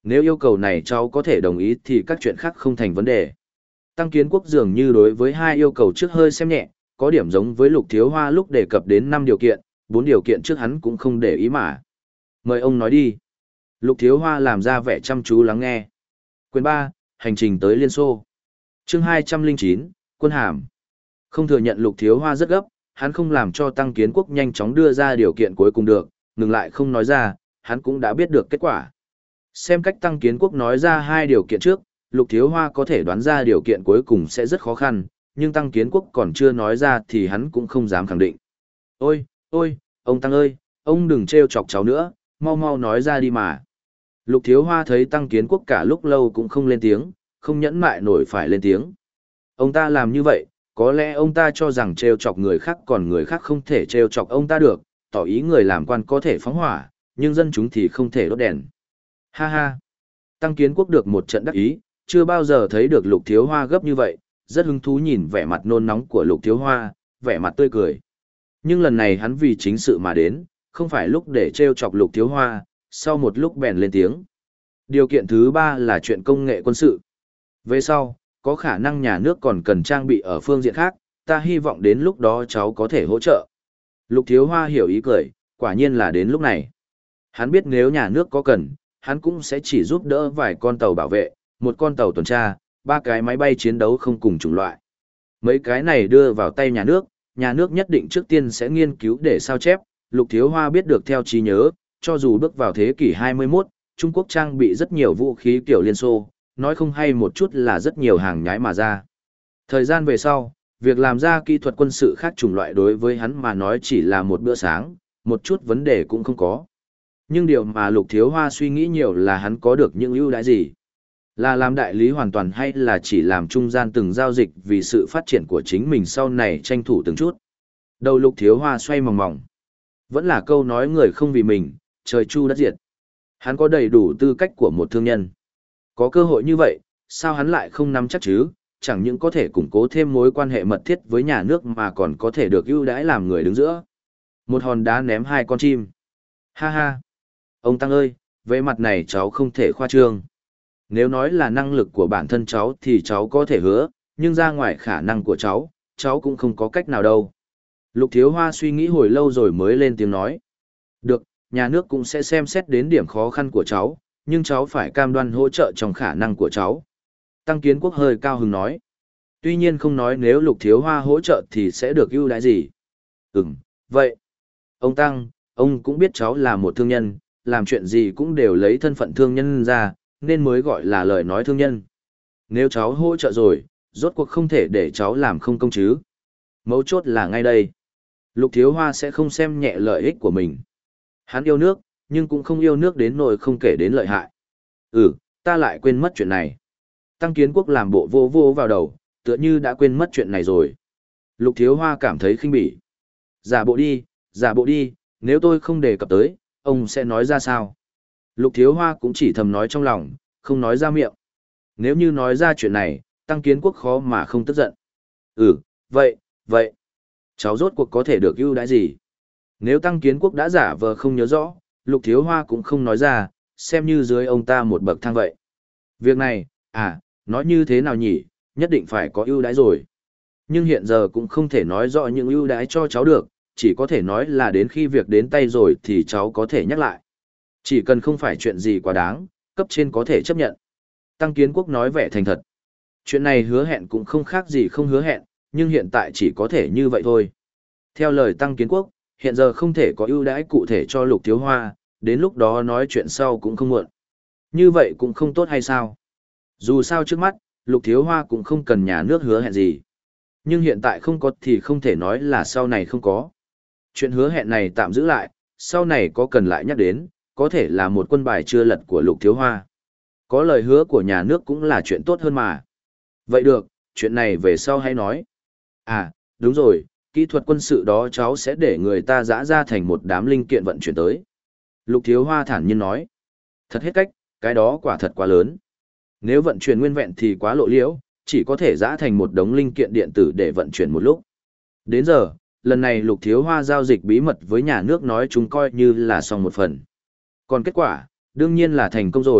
Nếu yêu cầu này cháu có thể đồng ý thì các chuyện khác không thành vấn đề. Tăng Kiến Quốc dường như đối với hai yêu cầu trước hơi xem nhẹ, có điểm giống với Lục Thiếu Hoa lúc đề cập đến năm điều kiện, bốn điều kiện trước hắn cũng không để ý mà. Mời ông nói đi. Lục Thiếu Hoa làm ra vẻ chăm chú lắng nghe. Quyền ba, hành trình tới Liên Xô. Chương hai trăm lẻ chín, Quân hàm. Không thừa nhận Lục Thiếu Hoa rất gấp, hắn không làm cho Tăng Kiến Quốc nhanh chóng đưa ra điều kiện cuối cùng được, ngừng lại không nói ra, hắn cũng đã biết được kết quả. Xem cách Tăng Kiến Quốc nói ra hai điều kiện trước, Lục Thiếu Hoa có thể đoán ra điều kiện cuối cùng sẽ rất khó khăn, nhưng Tăng Kiến Quốc còn chưa nói ra thì hắn cũng không dám khẳng định. Ôi, ôi, ông Tăng ơi, ông đừng trêu chọc cháu nữa, mau mau nói ra đi mà. Lục Thiếu Hoa thấy Tăng Kiến Quốc cả lúc lâu cũng không lên tiếng, không nhẫn mại nổi phải lên tiếng. Ông ta làm như vậy, có lẽ ông ta cho rằng trêu chọc người khác còn người khác không thể trêu chọc ông ta được, tỏ ý người làm quan có thể phóng hỏa, nhưng dân chúng thì không thể đốt đèn. Ha ha! Tăng Kiến Quốc được một trận đắc ý, chưa bao giờ thấy được Lục Thiếu Hoa gấp như vậy, rất hứng thú nhìn vẻ mặt nôn nóng của Lục Thiếu Hoa, vẻ mặt tươi cười. Nhưng lần này hắn vì chính sự mà đến, không phải lúc để trêu chọc Lục Thiếu Hoa, sau một lúc bèn lên tiếng. Điều kiện thứ ba là chuyện công nghệ quân sự. Về sau, có khả năng nhà nước còn cần trang bị ở phương diện khác, ta hy vọng đến lúc đó cháu có thể hỗ trợ. Lục Thiếu Hoa hiểu ý cười, quả nhiên là đến lúc này. Hắn biết nếu nhà nước có cần, hắn cũng sẽ chỉ giúp đỡ vài con tàu bảo vệ, một con tàu tuần tra, ba cái máy bay chiến đấu không cùng chủng loại. Mấy cái này đưa vào tay nhà nước, nhà nước nhất định trước tiên sẽ nghiên cứu để sao chép. Lục Thiếu Hoa biết được theo trí nhớ, cho dù bước vào thế kỷ hai mươi mốt, Trung Quốc trang bị rất nhiều vũ khí kiểu Liên Xô, nói không hay một chút là rất nhiều hàng nhái mà ra. Thời gian về sau, việc làm ra kỹ thuật quân sự khác chủng loại đối với hắn mà nói chỉ là một bữa sáng, một chút vấn đề cũng không có. Nhưng điều mà Lục Thiếu Hoa suy nghĩ nhiều là hắn có được những ưu đãi gì. Là làm đại lý hoàn toàn hay là chỉ làm trung gian từng giao dịch vì sự phát triển của chính mình sau này tranh thủ từng chút. Đầu Lục Thiếu Hoa xoay mòng mòng. Vẫn là câu nói người không vì mình, trời chu đất diệt. Hắn có đầy đủ tư cách của một thương nhân. Có cơ hội như vậy, sao hắn lại không nắm chắc chứ, chẳng những có thể củng cố thêm mối quan hệ mật thiết với nhà nước mà còn có thể được ưu đãi làm người đứng giữa. Một hòn đá ném hai con chim. Ha ha. Ông Tăng ơi, về mặt này cháu không thể khoa trương. Nếu nói là năng lực của bản thân cháu thì cháu có thể hứa, nhưng ra ngoài khả năng của cháu, cháu cũng không có cách nào đâu. Lục Thiếu Hoa suy nghĩ hồi lâu rồi mới lên tiếng nói. Được, nhà nước cũng sẽ xem xét đến điểm khó khăn của cháu, nhưng cháu phải cam đoan hỗ trợ trong khả năng của cháu. Tăng Kiến Quốc hơi cao hứng nói. Tuy nhiên không nói nếu Lục Thiếu Hoa hỗ trợ thì sẽ được ưu đãi gì. Ừm, vậy. Ông Tăng, ông cũng biết cháu là một thương nhân, làm chuyện gì cũng đều lấy thân phận thương nhân ra, nên mới gọi là lời nói thương nhân. Nếu cháu hỗ trợ rồi, rốt cuộc không thể để cháu làm không công chứ. Mấu chốt là ngay đây. Lục Thiếu Hoa sẽ không xem nhẹ lợi ích của mình. Hắn yêu nước, nhưng cũng không yêu nước đến nỗi không kể đến lợi hại. Ừ, ta lại quên mất chuyện này. Tăng Kiến Quốc làm bộ vô vô vào đầu, tựa như đã quên mất chuyện này rồi. Lục Thiếu Hoa cảm thấy khinh bỉ. Giả bộ đi, giả bộ đi, nếu tôi không đề cập tới, ông sẽ nói ra sao? Lục Thiếu Hoa cũng chỉ thầm nói trong lòng, không nói ra miệng. Nếu như nói ra chuyện này, Tăng Kiến Quốc khó mà không tức giận. Ừ, vậy, vậy. Cháu rốt cuộc có thể được ưu đãi gì? Nếu Tăng Kiến Quốc đã giả vờ không nhớ rõ, Lục Thiếu Hoa cũng không nói ra, xem như dưới ông ta một bậc thang vậy. Việc này, à, nói như thế nào nhỉ, nhất định phải có ưu đãi rồi. Nhưng hiện giờ cũng không thể nói rõ những ưu đãi cho cháu được, chỉ có thể nói là đến khi việc đến tay rồi thì cháu có thể nhắc lại. Chỉ cần không phải chuyện gì quá đáng, cấp trên có thể chấp nhận. Tăng Kiến Quốc nói vẻ thành thật. Chuyện này hứa hẹn cũng không khác gì không hứa hẹn, nhưng hiện tại chỉ có thể như vậy thôi. Theo lời Tăng Kiến Quốc, hiện giờ không thể có ưu đãi cụ thể cho Lục Thiếu Hoa, đến lúc đó nói chuyện sau cũng không muộn. Như vậy cũng không tốt hay sao? Dù sao trước mắt, Lục Thiếu Hoa cũng không cần nhà nước hứa hẹn gì. Nhưng hiện tại không có thì không thể nói là sau này không có. Chuyện hứa hẹn này tạm giữ lại, sau này có cần lại nhắc đến, có thể là một quân bài chưa lật của Lục Thiếu Hoa. Có lời hứa của nhà nước cũng là chuyện tốt hơn mà. Vậy được, chuyện này về sau hay nói. À, đúng rồi, kỹ thuật quân sự đó cháu sẽ để người ta giã ra thành một đám linh kiện vận chuyển tới. Lục Thiếu Hoa thản nhiên nói. Thật hết cách, cái đó quả thật quá lớn. Nếu vận chuyển nguyên vẹn thì quá lộ liễu, chỉ có thể giã thành một đống linh kiện điện tử để vận chuyển một lúc. Đến giờ, lần này Lục Thiếu Hoa giao dịch bí mật với nhà nước nói chúng coi như là xong một phần. Còn kết quả, đương nhiên là thành công rồi,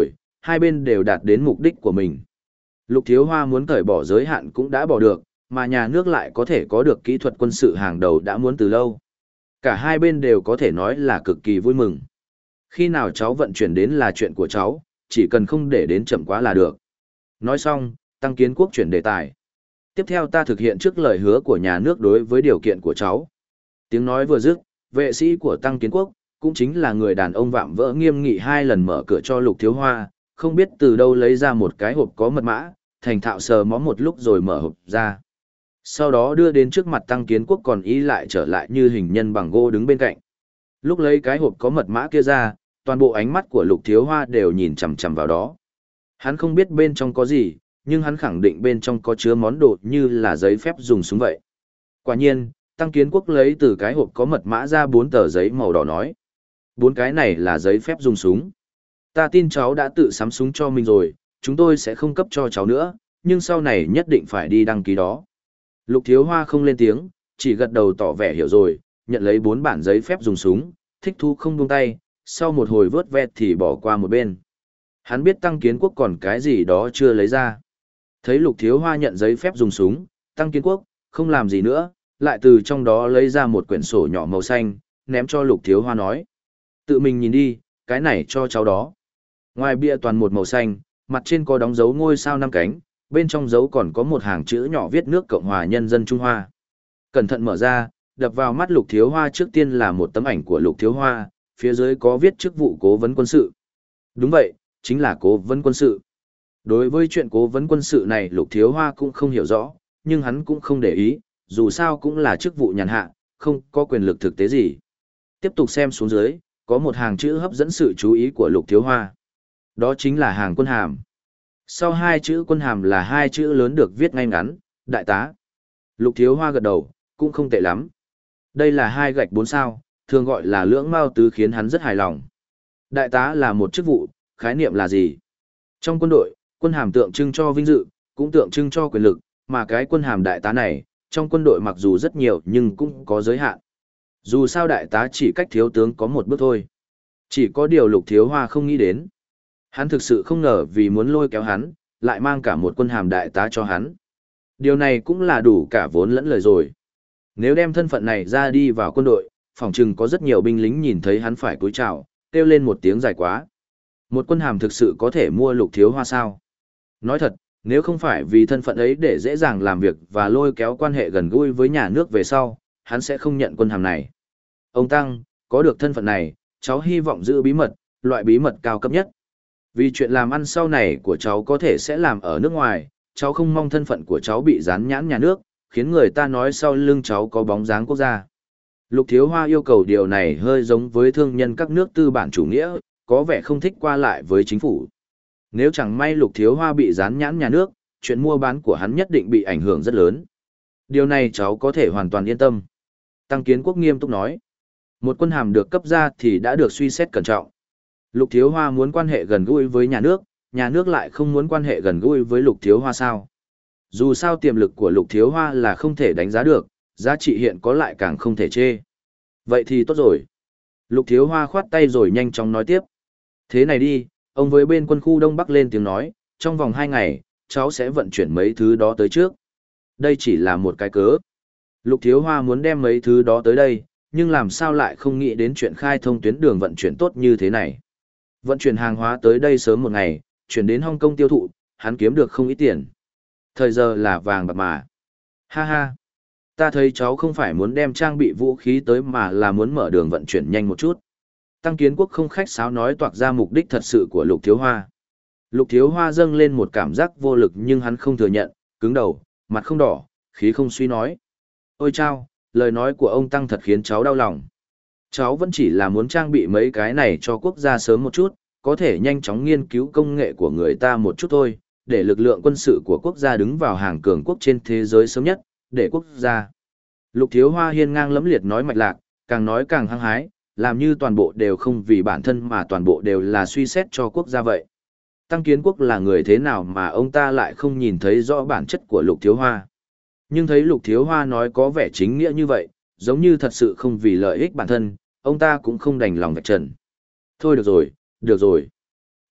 hai bên đều đạt đến mục đích của mình. Lục Thiếu Hoa muốn cởi bỏ giới hạn cũng đã bỏ được, mà nhà nước lại có thể có được kỹ thuật quân sự hàng đầu đã muốn từ lâu. Cả hai bên đều có thể nói là cực kỳ vui mừng. Khi nào cháu vận chuyển đến là chuyện của cháu, chỉ cần không để đến chậm quá là được. Nói xong, Tăng Kiến Quốc chuyển đề tài. Tiếp theo ta thực hiện trước lời hứa của nhà nước đối với điều kiện của cháu. Tiếng nói vừa dứt, vệ sĩ của Tăng Kiến Quốc, cũng chính là người đàn ông vạm vỡ nghiêm nghị hai lần mở cửa cho Lục Thiếu Hoa, không biết từ đâu lấy ra một cái hộp có mật mã, thành thạo sờ mó một lúc rồi mở hộp ra. Sau đó đưa đến trước mặt Tăng Kiến Quốc, còn ý lại trở lại như hình nhân bằng gỗ đứng bên cạnh. Lúc lấy cái hộp có mật mã kia ra, toàn bộ ánh mắt của Lục Thiếu Hoa đều nhìn chằm chằm vào đó. Hắn không biết bên trong có gì, nhưng hắn khẳng định bên trong có chứa món đồ như là giấy phép dùng súng vậy. Quả nhiên, Tăng Kiến Quốc lấy từ cái hộp có mật mã ra bốn tờ giấy màu đỏ nói. Bốn cái này là giấy phép dùng súng. Ta tin cháu đã tự sắm súng cho mình rồi, chúng tôi sẽ không cấp cho cháu nữa, nhưng sau này nhất định phải đi đăng ký đó. Lục Thiếu Hoa không lên tiếng, chỉ gật đầu tỏ vẻ hiểu rồi, nhận lấy bốn bản giấy phép dùng súng, thích thú không buông tay, sau một hồi vớt vẹt thì bỏ qua một bên. Hắn biết Tăng Kiến Quốc còn cái gì đó chưa lấy ra. Thấy Lục Thiếu Hoa nhận giấy phép dùng súng, Tăng Kiến Quốc không làm gì nữa, lại từ trong đó lấy ra một quyển sổ nhỏ màu xanh, ném cho Lục Thiếu Hoa nói. Tự mình nhìn đi, cái này cho cháu đó. Ngoài bìa toàn một màu xanh, mặt trên có đóng dấu ngôi sao năm cánh, bên trong dấu còn có một hàng chữ nhỏ viết nước Cộng hòa Nhân dân Trung Hoa. Cẩn thận mở ra, đập vào mắt Lục Thiếu Hoa trước tiên là một tấm ảnh của Lục Thiếu Hoa, phía dưới có viết chức vụ cố vấn quân sự. Đúng vậy, chính là cố vấn quân sự. Đối với chuyện cố vấn quân sự này Lục Thiếu Hoa cũng không hiểu rõ, nhưng hắn cũng không để ý, dù sao cũng là chức vụ nhàn hạ, không có quyền lực thực tế gì. Tiếp tục xem xuống dưới, có một hàng chữ hấp dẫn sự chú ý của Lục Thiếu Hoa. Đó chính là hàng quân hàm. Sau hai chữ quân hàm là hai chữ lớn được viết ngay ngắn, đại tá. Lục Thiếu Hoa gật đầu, cũng không tệ lắm. Đây là hai gạch bốn sao, thường gọi là lưỡng mao tứ, khiến hắn rất hài lòng. Đại tá là một chức vụ, khái niệm là gì? Trong quân đội, quân hàm tượng trưng cho vinh dự, cũng tượng trưng cho quyền lực, mà cái quân hàm đại tá này, trong quân đội mặc dù rất nhiều nhưng cũng có giới hạn. Dù sao đại tá chỉ cách thiếu tướng có một bước thôi. Chỉ có điều Lục Thiếu Hoa không nghĩ đến. Hắn thực sự không ngờ vì muốn lôi kéo hắn, lại mang cả một quân hàm đại tá cho hắn. Điều này cũng là đủ cả vốn lẫn lời rồi. Nếu đem thân phận này ra đi vào quân đội, phỏng chừng có rất nhiều binh lính nhìn thấy hắn phải cúi chào, kêu lên một tiếng dài quá. Một quân hàm thực sự có thể mua Lục Thiếu Hoa sao? Nói thật, nếu không phải vì thân phận ấy để dễ dàng làm việc và lôi kéo quan hệ gần gũi với nhà nước về sau, hắn sẽ không nhận quân hàm này. Ông Tăng, có được thân phận này, cháu hy vọng giữ bí mật, loại bí mật cao cấp nhất. Vì chuyện làm ăn sau này của cháu có thể sẽ làm ở nước ngoài, cháu không mong thân phận của cháu bị dán nhãn nhà nước, khiến người ta nói sau lưng cháu có bóng dáng quốc gia. Lục Thiếu Hoa yêu cầu điều này hơi giống với thương nhân các nước tư bản chủ nghĩa, có vẻ không thích qua lại với chính phủ. Nếu chẳng may Lục Thiếu Hoa bị dán nhãn nhà nước, chuyện mua bán của hắn nhất định bị ảnh hưởng rất lớn. Điều này cháu có thể hoàn toàn yên tâm. Tăng Kiến Quốc nghiêm túc nói. Một quân hàm được cấp ra thì đã được suy xét cẩn trọng. Lục Thiếu Hoa muốn quan hệ gần gũi với nhà nước, nhà nước lại không muốn quan hệ gần gũi với Lục Thiếu Hoa sao. Dù sao tiềm lực của Lục Thiếu Hoa là không thể đánh giá được, giá trị hiện có lại càng không thể chê. Vậy thì tốt rồi. Lục Thiếu Hoa khoát tay rồi nhanh chóng nói tiếp. Thế này đi, ông với bên quân khu Đông Bắc lên tiếng nói, trong vòng hai ngày, cháu sẽ vận chuyển mấy thứ đó tới trước. Đây chỉ là một cái cớ. Lục Thiếu Hoa muốn đem mấy thứ đó tới đây, nhưng làm sao lại không nghĩ đến chuyện khai thông tuyến đường vận chuyển tốt như thế này. Vận chuyển hàng hóa tới đây sớm một ngày, chuyển đến Hong Kong tiêu thụ, hắn kiếm được không ít tiền. Thời giờ là vàng bạc mà. Ha ha. Ta thấy cháu không phải muốn đem trang bị vũ khí tới mà là muốn mở đường vận chuyển nhanh một chút. Tăng Kiến Quốc không khách sáo nói toạc ra mục đích thật sự của Lục Thiếu Hoa. Lục Thiếu Hoa dâng lên một cảm giác vô lực nhưng hắn không thừa nhận, cứng đầu, mặt không đỏ, khí không suy nói. Ôi chao, lời nói của ông Tăng thật khiến cháu đau lòng. Cháu vẫn chỉ là muốn trang bị mấy cái này cho quốc gia sớm một chút, có thể nhanh chóng nghiên cứu công nghệ của người ta một chút thôi, để lực lượng quân sự của quốc gia đứng vào hàng cường quốc trên thế giới sớm nhất, để quốc gia. Lục Thiếu Hoa hiên ngang lẫm liệt nói mạch lạc, càng nói càng hăng hái, làm như toàn bộ đều không vì bản thân mà toàn bộ đều là suy xét cho quốc gia vậy. Tăng Kiến Quốc là người thế nào mà ông ta lại không nhìn thấy rõ bản chất của Lục Thiếu Hoa. Nhưng thấy Lục Thiếu Hoa nói có vẻ chính nghĩa như vậy, giống như thật sự không vì lợi ích bản thân, ông ta cũng không đành lòng vạch trần. Thôi được rồi, được rồi.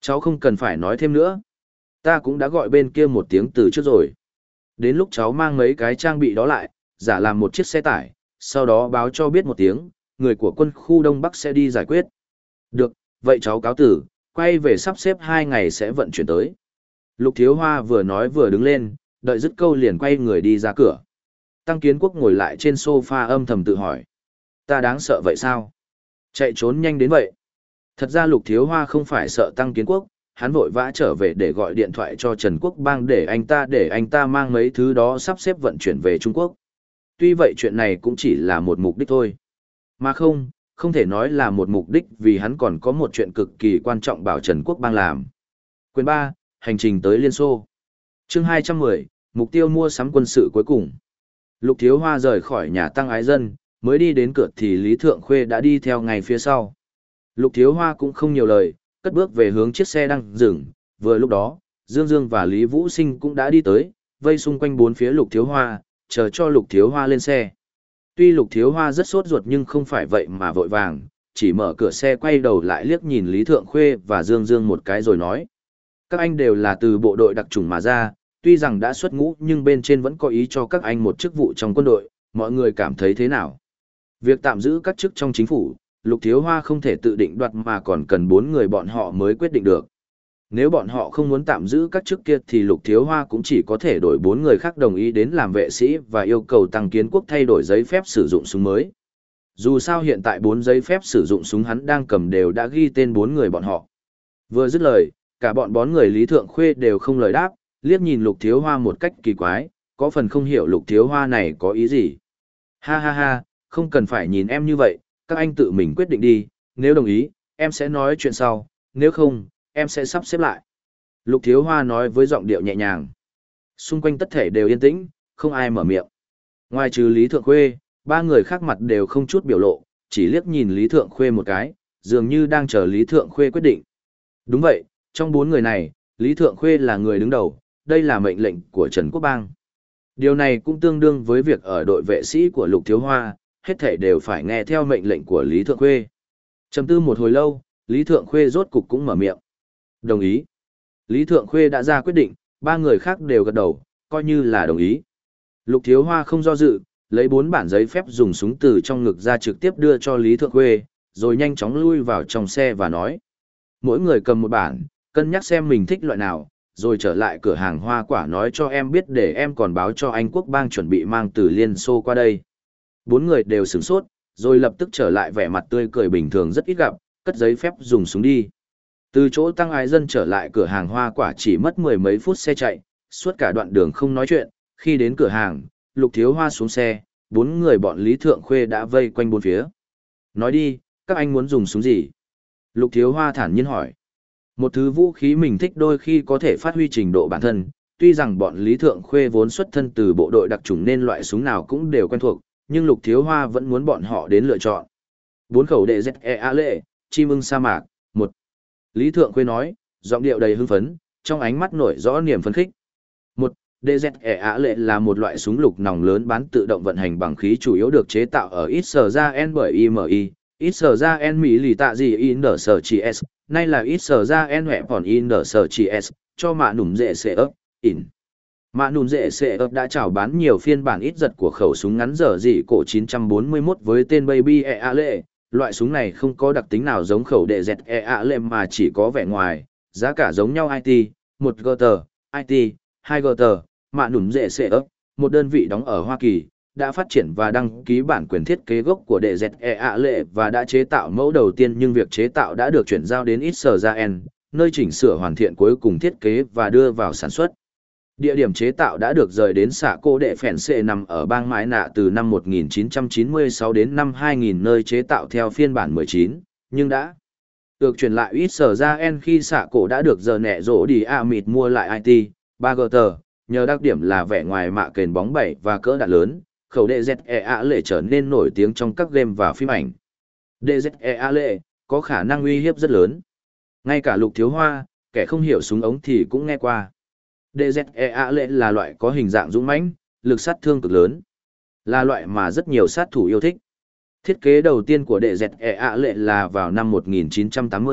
Cháu không cần phải nói thêm nữa. Ta cũng đã gọi bên kia một tiếng từ trước rồi. Đến lúc cháu mang mấy cái trang bị đó lại, giả làm một chiếc xe tải, sau đó báo cho biết một tiếng, người của quân khu Đông Bắc sẽ đi giải quyết. Được, vậy cháu cáo tử, quay về sắp xếp hai ngày sẽ vận chuyển tới. Lục Thiếu Hoa vừa nói vừa đứng lên, đợi dứt câu liền quay người đi ra cửa. Tăng Kiến Quốc ngồi lại trên sofa âm thầm tự hỏi. Ta đáng sợ vậy sao? Chạy trốn nhanh đến vậy. Thật ra Lục Thiếu Hoa không phải sợ Tăng Kiến Quốc, hắn vội vã trở về để gọi điện thoại cho Trần Quốc Bang để anh ta để anh ta mang mấy thứ đó sắp xếp vận chuyển về Trung Quốc. Tuy vậy chuyện này cũng chỉ là một mục đích thôi. Mà không, không thể nói là một mục đích vì hắn còn có một chuyện cực kỳ quan trọng bảo Trần Quốc Bang làm. Quyền ba, hành trình tới Liên Xô. Chương hai trăm mười, mục tiêu mua sắm quân sự cuối cùng. Lục Thiếu Hoa rời khỏi nhà Tăng Ái Dân, mới đi đến cửa thì Lý Thượng Khuê đã đi theo ngay phía sau. Lục Thiếu Hoa cũng không nhiều lời, cất bước về hướng chiếc xe đang dừng, vừa lúc đó, Dương Dương và Lý Vũ Sinh cũng đã đi tới, vây xung quanh bốn phía Lục Thiếu Hoa, chờ cho Lục Thiếu Hoa lên xe. Tuy Lục Thiếu Hoa rất sốt ruột nhưng không phải vậy mà vội vàng, chỉ mở cửa xe quay đầu lại liếc nhìn Lý Thượng Khuê và Dương Dương một cái rồi nói. Các anh đều là từ bộ đội đặc chủng mà ra, tuy rằng đã xuất ngũ nhưng bên trên vẫn có ý cho các anh một chức vụ trong quân đội, mọi người cảm thấy thế nào? Việc tạm giữ các chức trong chính phủ, Lục Thiếu Hoa không thể tự định đoạt mà còn cần bốn người bọn họ mới quyết định được. Nếu bọn họ không muốn tạm giữ các chức kia thì Lục Thiếu Hoa cũng chỉ có thể đổi bốn người khác đồng ý đến làm vệ sĩ và yêu cầu Tăng Kiến Quốc thay đổi giấy phép sử dụng súng mới. Dù sao hiện tại bốn giấy phép sử dụng súng hắn đang cầm đều đã ghi tên bốn người bọn họ. Vừa dứt lời, cả bọn bốn người Lý Thượng Khuê đều không lời đáp, liếc nhìn Lục Thiếu Hoa một cách kỳ quái, có phần không hiểu Lục Thiếu Hoa này có ý gì. Ha ha ha, không cần phải nhìn em như vậy, các anh tự mình quyết định đi, nếu đồng ý, em sẽ nói chuyện sau, nếu không, em sẽ sắp xếp lại. Lục Thiếu Hoa nói với giọng điệu nhẹ nhàng. Xung quanh tất thể đều yên tĩnh, không ai mở miệng. Ngoài trừ Lý Thượng Khuê, ba người khác mặt đều không chút biểu lộ, chỉ liếc nhìn Lý Thượng Khuê một cái, dường như đang chờ Lý Thượng Khuê quyết định. Đúng vậy, trong bốn người này, Lý Thượng Khuê là người đứng đầu, đây là mệnh lệnh của Trần Quốc Bang. Điều này cũng tương đương với việc ở đội vệ sĩ của Lục Thiếu Hoa, hết thể đều phải nghe theo mệnh lệnh của Lý Thượng Khuê. Trầm tư một hồi lâu, Lý Thượng Khuê rốt cục cũng mở miệng. Đồng ý. Lý Thượng Khuê đã ra quyết định, ba người khác đều gật đầu, coi như là đồng ý. Lục Thiếu Hoa không do dự, lấy bốn bản giấy phép dùng súng từ trong ngực ra trực tiếp đưa cho Lý Thượng Khuê, rồi nhanh chóng lui vào trong xe và nói. Mỗi người cầm một bản, cân nhắc xem mình thích loại nào, rồi trở lại cửa hàng hoa quả nói cho em biết để em còn báo cho anh Quốc Bang chuẩn bị mang từ Liên Xô qua đây. Bốn người đều sửng sốt, rồi lập tức trở lại vẻ mặt tươi cười bình thường rất ít gặp, cất giấy phép dùng súng đi. Từ chỗ Tăng Ái Dân trở lại cửa hàng hoa quả chỉ mất mười mấy phút xe chạy, suốt cả đoạn đường không nói chuyện, khi đến cửa hàng, Lục Thiếu Hoa xuống xe, bốn người bọn Lý Thượng Khuê đã vây quanh bốn phía. Nói đi, các anh muốn dùng súng gì? Lục Thiếu Hoa thản nhiên hỏi. Một thứ vũ khí mình thích đôi khi có thể phát huy trình độ bản thân, tuy rằng bọn Lý Thượng Khuê vốn xuất thân từ bộ đội đặc chủng nên loại súng nào cũng đều quen thuộc, nhưng Lục Thiếu Hoa vẫn muốn bọn họ đến lựa chọn. Bốn khẩu đệ dét e a lệ, chim ưng sa mạc, một. Lý Thượng Khuê nói, giọng điệu đầy hưng phấn, trong ánh mắt nổi rõ niềm phấn khích. Một, đê dét e a lệ là một loại súng lục nòng lớn bán tự động vận hành bằng khí chủ yếu được chế tạo ở Israel bởi i em i, Israel Mỹ lì tạ gì in đờ sở chỉ S, nay là Israel hẹp còn in đờ sở chỉ S, cho mạ nùm dễ xệ ấp, in. Mạ nùm dễ xệ ấp đã chào bán nhiều phiên bản ít giật của khẩu súng ngắn dở dị cổ chín bốn mốt với tên Baby e a lệ. Loại súng này không có đặc tính nào giống khẩu đệ dẹt e a lệ mà chỉ có vẻ ngoài, giá cả giống nhau i tê, một gờ tờ, i tê, hai gờ tờ, mạ nùm dễ xệ ấp, một đơn vị đóng ở Hoa Kỳ, đã phát triển và đăng ký bản quyền thiết kế gốc của đệ dẹt e a lệ và đã chế tạo mẫu đầu tiên nhưng việc chế tạo đã được chuyển giao đến Israel, nơi chỉnh sửa hoàn thiện cuối cùng thiết kế và đưa vào sản xuất. Địa điểm chế tạo đã được rời đến xạ cô đệ phèn xệ nằm ở bang Mãi Nạ từ năm một nghìn chín trăm chín mươi sáu đến năm hai nghìn nơi chế tạo theo phiên bản mười chín, nhưng đã được chuyển lại Israel khi xạ cổ đã được giờ nẹ rổ đi a mịt mua lại i tê, ba gờ tờ, nhờ đặc điểm là vẻ ngoài mạ kền bóng bảy và cỡ đạn lớn, khẩu đê dét e a lệ trở nên nổi tiếng trong các game và phim ảnh. đê dét e a lệ có khả năng uy hiếp rất lớn. Ngay cả Lục Thiếu Hoa, kẻ không hiểu súng ống thì cũng nghe qua. đê dét e a lệ là loại có hình dạng dũng mãnh, lực sát thương cực lớn. Là loại mà rất nhiều sát thủ yêu thích. Thiết kế đầu tiên của đê dét e a lệ là vào năm một nghìn chín trăm tám mươi,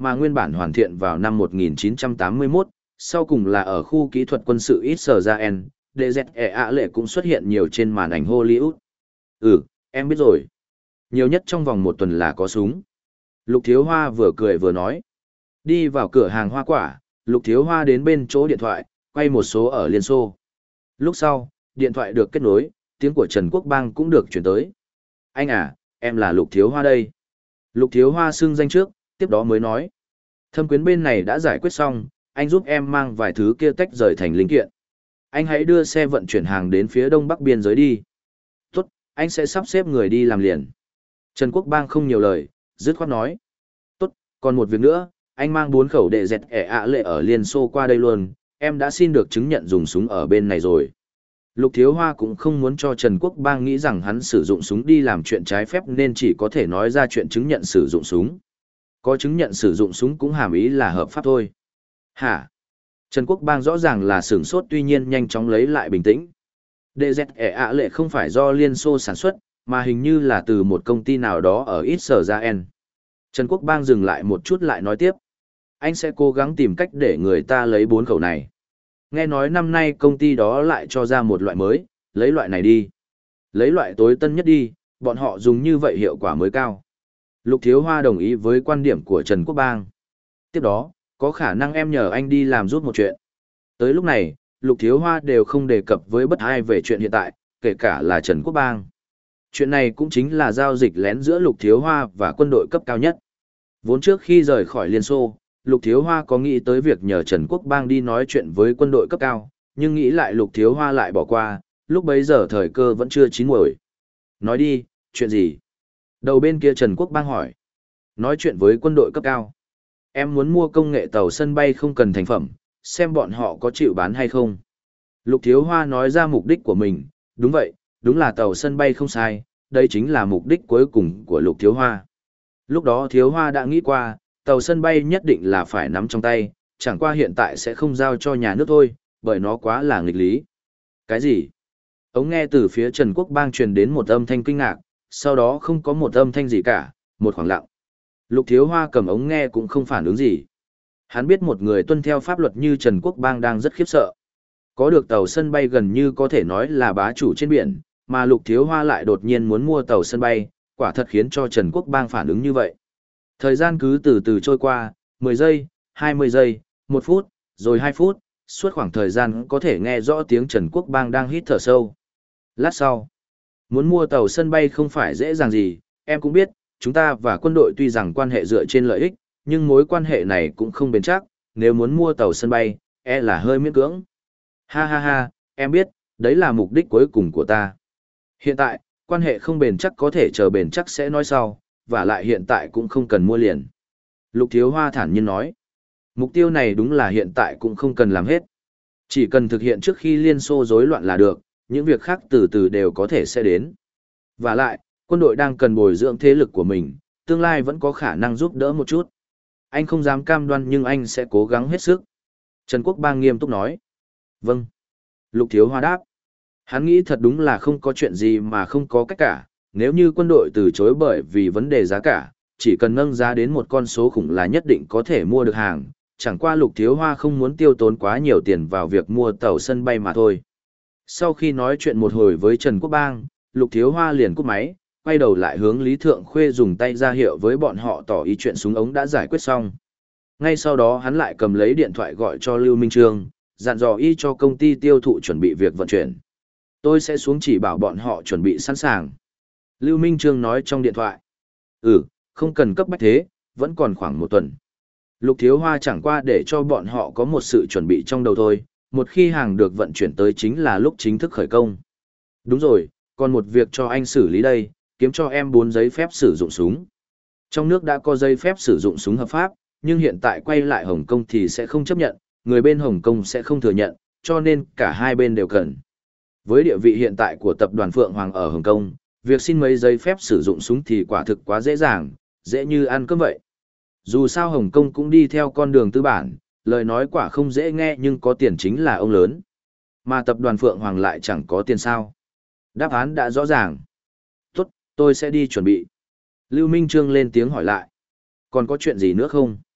mà nguyên bản hoàn thiện vào năm một nghìn chín trăm tám mươi mốt, sau cùng là ở khu kỹ thuật quân sự Israel, đê dét e a lệ cũng xuất hiện nhiều trên màn ảnh Hollywood. Ừ, em biết rồi. Nhiều nhất trong vòng một tuần là có súng. Lục Thiếu Hoa vừa cười vừa nói. Đi vào cửa hàng hoa quả, Lục Thiếu Hoa đến bên chỗ điện thoại, quay một số ở Liên Xô. Lúc sau, điện thoại được kết nối, tiếng của Trần Quốc Bang cũng được chuyển tới. Anh à, em là Lục Thiếu Hoa đây. Lục Thiếu Hoa xưng danh trước, tiếp đó mới nói. Thâm quyến bên này đã giải quyết xong, anh giúp em mang vài thứ kia tách rời thành linh kiện. Anh hãy đưa xe vận chuyển hàng đến phía đông bắc biên giới đi. Tốt, anh sẽ sắp xếp người đi làm liền. Trần Quốc Bang không nhiều lời, dứt khoát nói. Tốt, còn một việc nữa, anh mang bốn khẩu đệ dẹt ẻ ạ lệ ở Liên Xô qua đây luôn, em đã xin được chứng nhận dùng súng ở bên này rồi. Lục Thiếu Hoa cũng không muốn cho Trần Quốc Bang nghĩ rằng hắn sử dụng súng đi làm chuyện trái phép nên chỉ có thể nói ra chuyện chứng nhận sử dụng súng. Có chứng nhận sử dụng súng cũng hàm ý là hợp pháp thôi. Hả? Trần Quốc Bang rõ ràng là sửng sốt tuy nhiên nhanh chóng lấy lại bình tĩnh. đê dét e a lệ không phải do Liên Xô sản xuất, mà hình như là từ một công ty nào đó ở Israel. Trần Quốc Bang dừng lại một chút lại nói tiếp. Anh sẽ cố gắng tìm cách để người ta lấy bốn khẩu này. Nghe nói năm nay công ty đó lại cho ra một loại mới, lấy loại này đi. Lấy loại tối tân nhất đi, bọn họ dùng như vậy hiệu quả mới cao. Lục Thiếu Hoa đồng ý với quan điểm của Trần Quốc Bang. Tiếp đó, có khả năng em nhờ anh đi làm giúp một chuyện. Tới lúc này, Lục Thiếu Hoa đều không đề cập với bất ai về chuyện hiện tại, kể cả là Trần Quốc Bang. Chuyện này cũng chính là giao dịch lén giữa Lục Thiếu Hoa và quân đội cấp cao nhất. Vốn trước khi rời khỏi Liên Xô, Lục Thiếu Hoa có nghĩ tới việc nhờ Trần Quốc Bang đi nói chuyện với quân đội cấp cao, nhưng nghĩ lại Lục Thiếu Hoa lại bỏ qua, lúc bấy giờ thời cơ vẫn chưa chín muồi. Nói đi, chuyện gì? Đầu bên kia Trần Quốc Bang hỏi. Nói chuyện với quân đội cấp cao. Em muốn mua công nghệ tàu sân bay không cần thành phẩm, xem bọn họ có chịu bán hay không. Lục Thiếu Hoa nói ra mục đích của mình, đúng vậy, đúng là tàu sân bay không sai, đây chính là mục đích cuối cùng của Lục Thiếu Hoa. Lúc đó Thiếu Hoa đã nghĩ qua, tàu sân bay nhất định là phải nắm trong tay, chẳng qua hiện tại sẽ không giao cho nhà nước thôi, bởi nó quá là nghịch lý. Cái gì? Ống nghe từ phía Trần Quốc Bang truyền đến một âm thanh kinh ngạc, sau đó không có một âm thanh gì cả, một khoảng lặng. Lục Thiếu Hoa cầm ống nghe cũng không phản ứng gì. Hắn biết một người tuân theo pháp luật như Trần Quốc Bang đang rất khiếp sợ. Có được tàu sân bay gần như có thể nói là bá chủ trên biển, mà Lục Thiếu Hoa lại đột nhiên muốn mua tàu sân bay, quả thật khiến cho Trần Quốc Bang phản ứng như vậy. Thời gian cứ từ từ trôi qua, mười giây, hai mươi giây, một phút, rồi hai phút, suốt khoảng thời gian có thể nghe rõ tiếng Trần Quốc Bang đang hít thở sâu. Lát sau, muốn mua tàu sân bay không phải dễ dàng gì, em cũng biết, chúng ta và quân đội tuy rằng quan hệ dựa trên lợi ích, nhưng mối quan hệ này cũng không bền chắc, nếu muốn mua tàu sân bay, e là hơi miễn cưỡng. Ha ha ha, em biết, đấy là mục đích cuối cùng của ta. Hiện tại, quan hệ không bền chắc có thể chờ bền chắc sẽ nói sau, và lại hiện tại cũng không cần mua liền. Lục Thiếu Hoa thản nhiên nói, mục tiêu này đúng là hiện tại cũng không cần làm hết. Chỉ cần thực hiện trước khi Liên Xô rối loạn là được, những việc khác từ từ đều có thể sẽ đến. Và lại, quân đội đang cần bồi dưỡng thế lực của mình, tương lai vẫn có khả năng giúp đỡ một chút. Anh không dám cam đoan nhưng anh sẽ cố gắng hết sức. Trần Quốc Bang nghiêm túc nói. Vâng. Lục Thiếu Hoa đáp. Hắn nghĩ thật đúng là không có chuyện gì mà không có cách cả, nếu như quân đội từ chối bởi vì vấn đề giá cả, chỉ cần nâng giá đến một con số khủng là nhất định có thể mua được hàng, chẳng qua Lục Thiếu Hoa không muốn tiêu tốn quá nhiều tiền vào việc mua tàu sân bay mà thôi. Sau khi nói chuyện một hồi với Trần Quốc Bang, Lục Thiếu Hoa liền cúp máy, quay đầu lại hướng Lý Thượng Khuê dùng tay ra hiệu với bọn họ tỏ ý chuyện súng ống đã giải quyết xong. Ngay sau đó hắn lại cầm lấy điện thoại gọi cho Lưu Minh Trương, dặn dò y cho công ty tiêu thụ chuẩn bị việc vận chuyển. Tôi sẽ xuống chỉ bảo bọn họ chuẩn bị sẵn sàng. Lưu Minh Trương nói trong điện thoại. Ừ, không cần cấp bách thế, vẫn còn khoảng một tuần. Lục Thiếu Hoa chẳng qua để cho bọn họ có một sự chuẩn bị trong đầu thôi, một khi hàng được vận chuyển tới chính là lúc chính thức khởi công. Đúng rồi, còn một việc cho anh xử lý đây, kiếm cho em bốn giấy phép sử dụng súng. Trong nước đã có giấy phép sử dụng súng hợp pháp, nhưng hiện tại quay lại Hồng Kông thì sẽ không chấp nhận, người bên Hồng Kông sẽ không thừa nhận, cho nên cả hai bên đều cần. Với địa vị hiện tại của tập đoàn Phượng Hoàng ở Hồng Kông, việc xin mấy giấy phép sử dụng súng thì quả thực quá dễ dàng, dễ như ăn cơm vậy. Dù sao Hồng Kông cũng đi theo con đường tư bản, lời nói quả không dễ nghe nhưng có tiền chính là ông lớn. Mà tập đoàn Phượng Hoàng lại chẳng có tiền sao. Đáp án đã rõ ràng. Tốt, tôi sẽ đi chuẩn bị. Lưu Minh Trương lên tiếng hỏi lại. Còn có chuyện gì nữa không?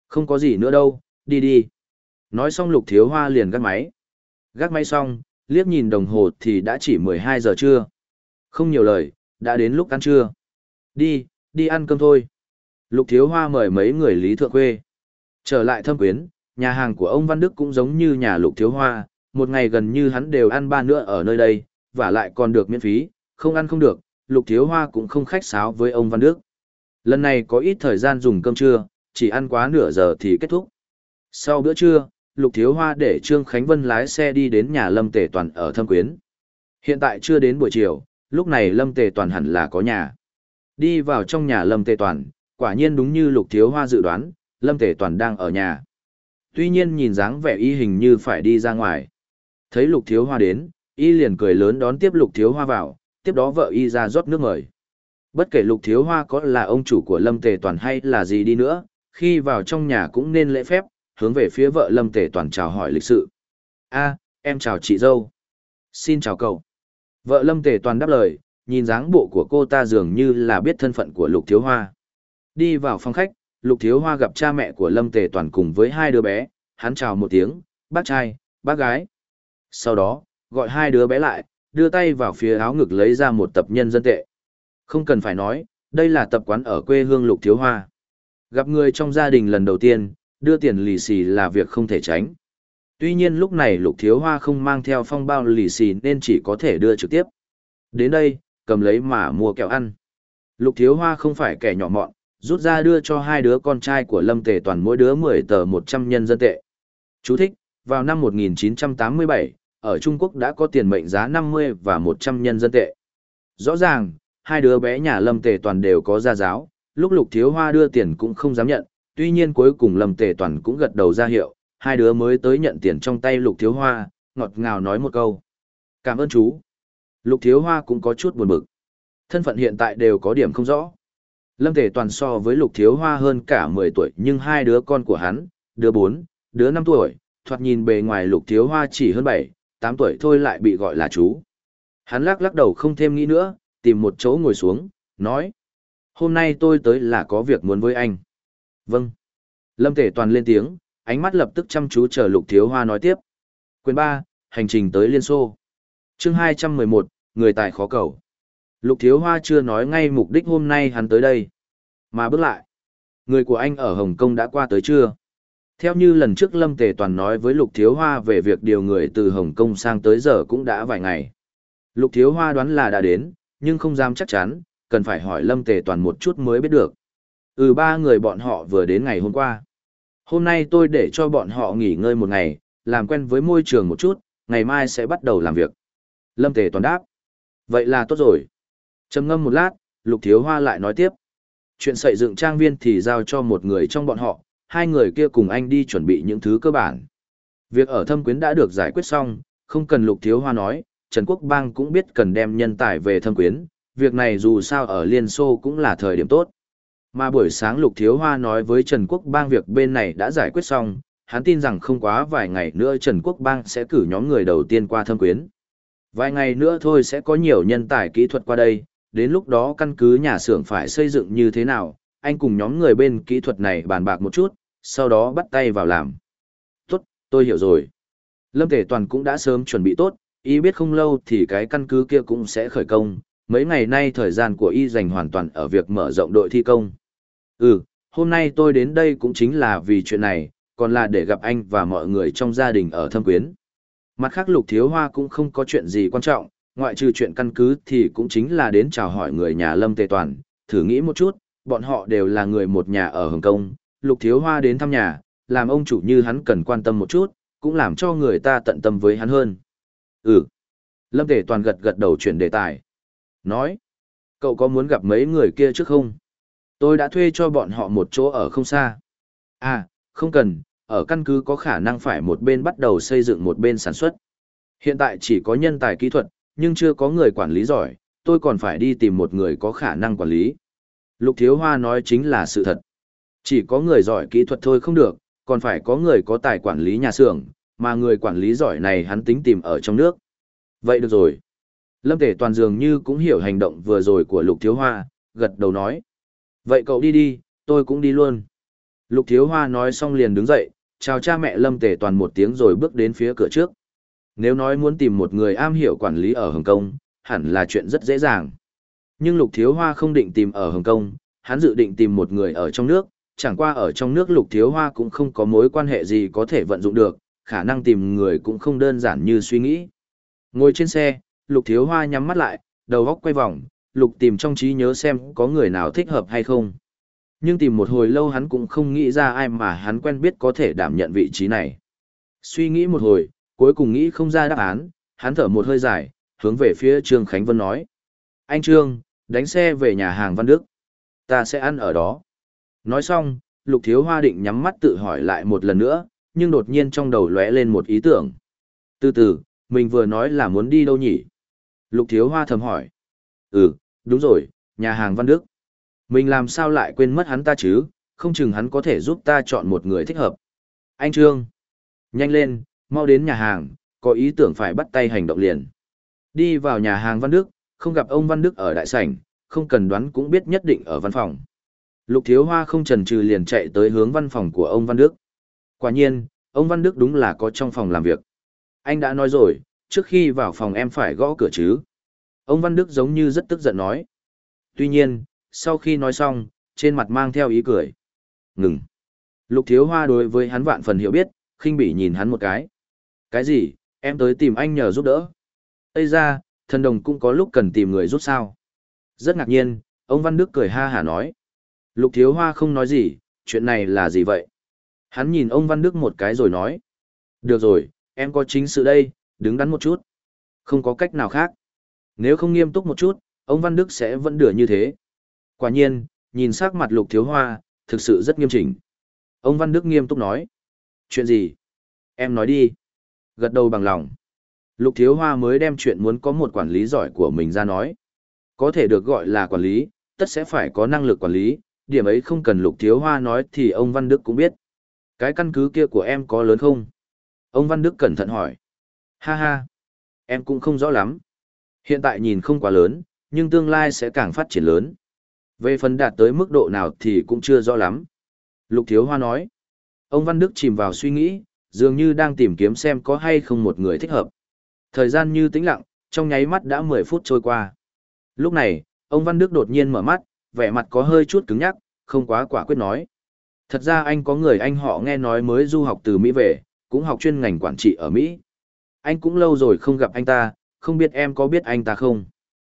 Không có gì nữa đâu, đi đi. Nói xong Lục Thiếu Hoa liền gác máy. Gác máy xong, liếc nhìn đồng hồ thì đã chỉ mười hai giờ trưa. Không nhiều lời, đã đến lúc ăn trưa. Đi, đi ăn cơm thôi. Lục Thiếu Hoa mời mấy người Lý Thượng Khuê. Trở lại Thâm Quyến, nhà hàng của ông Văn Đức cũng giống như nhà Lục Thiếu Hoa, một ngày gần như hắn đều ăn ba nữa ở nơi đây, và lại còn được miễn phí, không ăn không được, Lục Thiếu Hoa cũng không khách sáo với ông Văn Đức. Lần này có ít thời gian dùng cơm trưa, chỉ ăn quá nửa giờ thì kết thúc. Sau bữa trưa, Lục Thiếu Hoa để Trương Khánh Vân lái xe đi đến nhà Lâm Tề Toàn ở Thâm Quyến. Hiện tại chưa đến buổi chiều, lúc này Lâm Tề Toàn hẳn là có nhà. Đi vào trong nhà Lâm Tề Toàn, quả nhiên đúng như Lục Thiếu Hoa dự đoán, Lâm Tề Toàn đang ở nhà. Tuy nhiên nhìn dáng vẻ y hình như phải đi ra ngoài. Thấy Lục Thiếu Hoa đến, y liền cười lớn đón tiếp Lục Thiếu Hoa vào, tiếp đó vợ y ra rót nước mời. Bất kể Lục Thiếu Hoa có là ông chủ của Lâm Tề Toàn hay là gì đi nữa, khi vào trong nhà cũng nên lễ phép, hướng về phía vợ Lâm Tề Toàn chào hỏi lịch sự. A, em chào chị dâu. Xin chào cậu. Vợ Lâm Tề Toàn đáp lời, nhìn dáng bộ của cô ta dường như là biết thân phận của Lục Thiếu Hoa. Đi vào phòng khách, Lục Thiếu Hoa gặp cha mẹ của Lâm Tề Toàn cùng với hai đứa bé, hắn chào một tiếng, bác trai, bác gái. Sau đó, gọi hai đứa bé lại, đưa tay vào phía áo ngực lấy ra một tập nhân dân tệ. Không cần phải nói, đây là tập quán ở quê hương Lục Thiếu Hoa. Gặp người trong gia đình lần đầu tiên, đưa tiền lì xì là việc không thể tránh. Tuy nhiên lúc này Lục Thiếu Hoa không mang theo phong bao lì xì nên chỉ có thể đưa trực tiếp. Đến đây, cầm lấy mà mua kẹo ăn. Lục Thiếu Hoa không phải kẻ nhỏ mọn, rút ra đưa cho hai đứa con trai của Lâm Tề Toàn mỗi đứa mười tờ một trăm nhân dân tệ. Chú thích, vào năm một nghìn chín trăm tám mươi bảy, ở Trung Quốc đã có tiền mệnh giá năm mươi và một trăm nhân dân tệ. Rõ ràng, hai đứa bé nhà Lâm Tề Toàn đều có gia giáo, lúc Lục Thiếu Hoa đưa tiền cũng không dám nhận, tuy nhiên cuối cùng Lâm Tề Toàn cũng gật đầu ra hiệu, hai đứa mới tới nhận tiền trong tay Lục Thiếu Hoa, ngọt ngào nói một câu. Cảm ơn chú. Lục Thiếu Hoa cũng có chút buồn bực. Thân phận hiện tại đều có điểm không rõ. Lâm Tề Toàn so với Lục Thiếu Hoa hơn cả mười tuổi nhưng hai đứa con của hắn, đứa bốn, đứa năm tuổi, thoạt nhìn bề ngoài Lục Thiếu Hoa chỉ hơn bảy, tám tuổi thôi lại bị gọi là chú. Hắn lắc lắc đầu không thêm nghĩ nữa, tìm một chỗ ngồi xuống, nói. Hôm nay tôi tới là có việc muốn với anh. Vâng. Lâm Tề Toàn lên tiếng, ánh mắt lập tức chăm chú chờ Lục Thiếu Hoa nói tiếp. Quyền ba, hành trình tới Liên Xô. Chương hai trăm mười một, người tài khó cầu. Lục Thiếu Hoa chưa nói ngay mục đích hôm nay hắn tới đây. Mà bước lại. Người của anh ở Hồng Kông đã qua tới chưa? Theo như lần trước Lâm Tề Toàn nói với Lục Thiếu Hoa về việc điều người từ Hồng Kông sang tới giờ cũng đã vài ngày. Lục Thiếu Hoa đoán là đã đến, nhưng không dám chắc chắn, cần phải hỏi Lâm Tề Toàn một chút mới biết được. Ừ, ba người bọn họ vừa đến ngày hôm qua. Hôm nay tôi để cho bọn họ nghỉ ngơi một ngày, làm quen với môi trường một chút, ngày mai sẽ bắt đầu làm việc. Lâm Tề Toàn đáp. Vậy là tốt rồi. Trầm ngâm một lát, Lục Thiếu Hoa lại nói tiếp. Chuyện xây dựng trang viên thì giao cho một người trong bọn họ, hai người kia cùng anh đi chuẩn bị những thứ cơ bản. Việc ở Thâm Quyến đã được giải quyết xong, không cần Lục Thiếu Hoa nói, Trần Quốc Bang cũng biết cần đem nhân tài về Thâm Quyến, việc này dù sao ở Liên Xô cũng là thời điểm tốt. Mà buổi sáng Lục Thiếu Hoa nói với Trần Quốc Bang việc bên này đã giải quyết xong, hắn tin rằng không quá vài ngày nữa Trần Quốc Bang sẽ cử nhóm người đầu tiên qua Thâm Quyến. Vài ngày nữa thôi sẽ có nhiều nhân tài kỹ thuật qua đây, đến lúc đó căn cứ nhà xưởng phải xây dựng như thế nào, anh cùng nhóm người bên kỹ thuật này bàn bạc một chút, sau đó bắt tay vào làm. Tốt, tôi hiểu rồi. Lâm Tề Toàn cũng đã sớm chuẩn bị tốt, y biết không lâu thì cái căn cứ kia cũng sẽ khởi công, mấy ngày nay thời gian của y dành hoàn toàn ở việc mở rộng đội thi công. Ừ, hôm nay tôi đến đây cũng chính là vì chuyện này, còn là để gặp anh và mọi người trong gia đình ở Thâm Quyến. Mặt khác Lục Thiếu Hoa cũng không có chuyện gì quan trọng, ngoại trừ chuyện căn cứ thì cũng chính là đến chào hỏi người nhà Lâm Tề Toàn, thử nghĩ một chút, bọn họ đều là người một nhà ở Hồng Kông, Lục Thiếu Hoa đến thăm nhà, làm ông chủ như hắn cần quan tâm một chút, cũng làm cho người ta tận tâm với hắn hơn. Ừ. Lâm Tề Toàn gật gật đầu chuyển đề tài. Nói, cậu có muốn gặp mấy người kia trước không? Tôi đã thuê cho bọn họ một chỗ ở không xa. À, không cần, ở căn cứ có khả năng phải một bên bắt đầu xây dựng một bên sản xuất. Hiện tại chỉ có nhân tài kỹ thuật, nhưng chưa có người quản lý giỏi, tôi còn phải đi tìm một người có khả năng quản lý. Lục Thiếu Hoa nói chính là sự thật. Chỉ có người giỏi kỹ thuật thôi không được, còn phải có người có tài quản lý nhà xưởng, mà người quản lý giỏi này hắn tính tìm ở trong nước. Vậy được rồi. Lâm Tề Toàn dường như cũng hiểu hành động vừa rồi của Lục Thiếu Hoa, gật đầu nói. Vậy cậu đi đi, tôi cũng đi luôn. Lục Thiếu Hoa nói xong liền đứng dậy, chào cha mẹ Lâm Tề Toàn một tiếng rồi bước đến phía cửa trước. Nếu nói muốn tìm một người am hiểu quản lý ở Hồng Kông, hẳn là chuyện rất dễ dàng. Nhưng Lục Thiếu Hoa không định tìm ở Hồng Kông, hắn dự định tìm một người ở trong nước, chẳng qua ở trong nước Lục Thiếu Hoa cũng không có mối quan hệ gì có thể vận dụng được, khả năng tìm người cũng không đơn giản như suy nghĩ. Ngồi trên xe, Lục Thiếu Hoa nhắm mắt lại, đầu óc quay vòng, Lục tìm trong trí nhớ xem có người nào thích hợp hay không. Nhưng tìm một hồi lâu hắn cũng không nghĩ ra ai mà hắn quen biết có thể đảm nhận vị trí này. Suy nghĩ một hồi, cuối cùng nghĩ không ra đáp án, hắn thở một hơi dài, hướng về phía Trương Khánh Vân nói. Anh Trương, đánh xe về nhà hàng Văn Đức. Ta sẽ ăn ở đó. Nói xong, Lục Thiếu Hoa định nhắm mắt tự hỏi lại một lần nữa, nhưng đột nhiên trong đầu lóe lên một ý tưởng. Từ từ, mình vừa nói là muốn đi đâu nhỉ? Lục Thiếu Hoa thầm hỏi. Ừ, đúng rồi, nhà hàng Văn Đức. Mình làm sao lại quên mất hắn ta chứ, không chừng hắn có thể giúp ta chọn một người thích hợp. Anh Trương, nhanh lên, mau đến nhà hàng, có ý tưởng phải bắt tay hành động liền. Đi vào nhà hàng Văn Đức, không gặp ông Văn Đức ở đại sảnh, không cần đoán cũng biết nhất định ở văn phòng. Lục Thiếu Hoa không chần chừ liền chạy tới hướng văn phòng của ông Văn Đức. Quả nhiên, ông Văn Đức đúng là có trong phòng làm việc. Anh đã nói rồi, trước khi vào phòng em phải gõ cửa chứ. Ông Văn Đức giống như rất tức giận nói. Tuy nhiên, sau khi nói xong, trên mặt mang theo ý cười. Ngừng. Lục Thiếu Hoa đối với hắn vạn phần hiểu biết, khinh bỉ nhìn hắn một cái. Cái gì, em tới tìm anh nhờ giúp đỡ. Ây ra, thần đồng cũng có lúc cần tìm người giúp sao. Rất ngạc nhiên, ông Văn Đức cười ha hả nói. Lục Thiếu Hoa không nói gì, chuyện này là gì vậy? Hắn nhìn ông Văn Đức một cái rồi nói. Được rồi, em có chính sự đây, đứng đắn một chút. Không có cách nào khác. Nếu không nghiêm túc một chút, ông Văn Đức sẽ vẫn đửa như thế. Quả nhiên, nhìn sắc mặt Lục Thiếu Hoa, thực sự rất nghiêm chỉnh. Ông Văn Đức nghiêm túc nói. Chuyện gì? Em nói đi. Gật đầu bằng lòng. Lục Thiếu Hoa mới đem chuyện muốn có một quản lý giỏi của mình ra nói. Có thể được gọi là quản lý, tất sẽ phải có năng lực quản lý, điểm ấy không cần Lục Thiếu Hoa nói thì ông Văn Đức cũng biết. Cái căn cứ kia của em có lớn không? Ông Văn Đức cẩn thận hỏi. Ha ha, em cũng không rõ lắm. Hiện tại nhìn không quá lớn, nhưng tương lai sẽ càng phát triển lớn. Về phần đạt tới mức độ nào thì cũng chưa rõ lắm. Lục Thiếu Hoa nói. Ông Văn Đức chìm vào suy nghĩ, dường như đang tìm kiếm xem có hay không một người thích hợp. Thời gian như tĩnh lặng, trong nháy mắt đã mười phút trôi qua. Lúc này, ông Văn Đức đột nhiên mở mắt, vẻ mặt có hơi chút cứng nhắc, không quá quả quyết nói. Thật ra anh có người anh họ nghe nói mới du học từ Mỹ về, cũng học chuyên ngành quản trị ở Mỹ. Anh cũng lâu rồi không gặp anh ta, không biết em có biết anh ta không?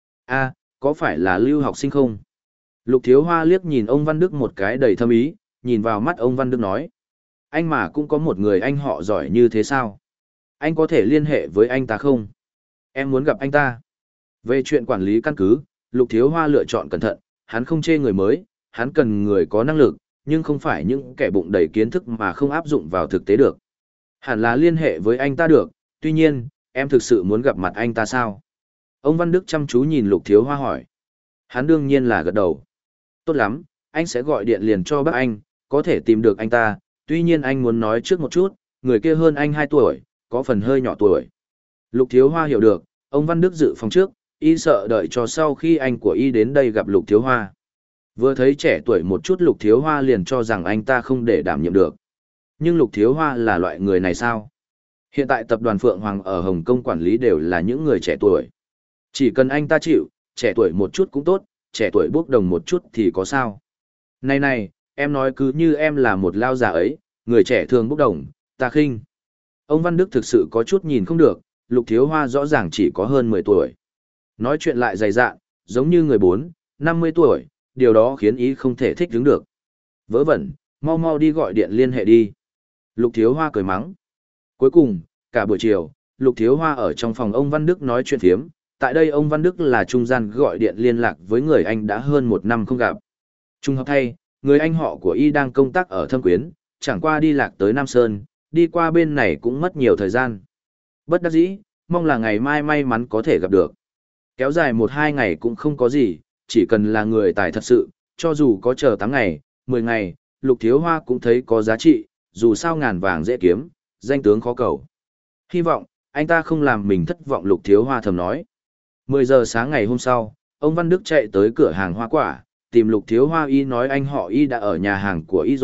À, có phải là lưu học sinh không? Lục Thiếu Hoa liếc nhìn ông Văn Đức một cái đầy thâm ý, nhìn vào mắt ông Văn Đức nói. Anh mà cũng có một người anh họ giỏi như thế sao? Anh có thể liên hệ với anh ta không? Em muốn gặp anh ta. Về chuyện quản lý căn cứ, Lục Thiếu Hoa lựa chọn cẩn thận, hắn không chê người mới, hắn cần người có năng lực, nhưng không phải những kẻ bụng đầy kiến thức mà không áp dụng vào thực tế được. Hẳn là liên hệ với anh ta được, tuy nhiên, em thực sự muốn gặp mặt anh ta sao? Ông Văn Đức chăm chú nhìn Lục Thiếu Hoa hỏi. Hắn đương nhiên là gật đầu. Tốt lắm, anh sẽ gọi điện liền cho bác anh, có thể tìm được anh ta, tuy nhiên anh muốn nói trước một chút, người kia hơn anh hai tuổi, có phần hơi nhỏ tuổi. Lục Thiếu Hoa hiểu được, ông Văn Đức dự phòng trước, y sợ đợi cho sau khi anh của y đến đây gặp Lục Thiếu Hoa. Vừa thấy trẻ tuổi một chút Lục Thiếu Hoa liền cho rằng anh ta không để đảm nhiệm được. Nhưng Lục Thiếu Hoa là loại người này sao? Hiện tại tập đoàn Phượng Hoàng ở Hồng Kông quản lý đều là những người trẻ tuổi. Chỉ cần anh ta chịu, trẻ tuổi một chút cũng tốt, trẻ tuổi bốc đồng một chút thì có sao? Này này, em nói cứ như em là một lao già ấy, người trẻ thường bốc đồng, ta khinh. Ông Văn Đức thực sự có chút nhìn không được, Lục Thiếu Hoa rõ ràng chỉ có hơn mười tuổi. Nói chuyện lại dày dạn, giống như người bốn, năm mươi tuổi, điều đó khiến ý không thể thích đứng được. Vớ vẩn, mau mau đi gọi điện liên hệ đi. Lục Thiếu Hoa cười mắng. Cuối cùng, cả buổi chiều, Lục Thiếu Hoa ở trong phòng ông Văn Đức nói chuyện phiếm. Tại đây ông Văn Đức là trung gian gọi điện liên lạc với người anh đã hơn một năm không gặp. Trung hợp thay, người anh họ của y đang công tác ở Thâm Quyến, chẳng qua đi lạc tới Nam Sơn, đi qua bên này cũng mất nhiều thời gian. Bất đắc dĩ, mong là ngày mai may mắn có thể gặp được. Kéo dài một hai ngày cũng không có gì, chỉ cần là người tài thật sự, cho dù có chờ tám ngày, mười ngày, Lục Thiếu Hoa cũng thấy có giá trị, dù sao ngàn vàng dễ kiếm, danh tướng khó cầu. Hy vọng, anh ta không làm mình thất vọng. Lục Thiếu Hoa thầm nói. mười giờ sáng ngày hôm sau, ông Văn Đức chạy tới cửa hàng hoa quả, tìm Lục Thiếu Hoa y nói anh họ y đã ở nhà hàng của y rồi,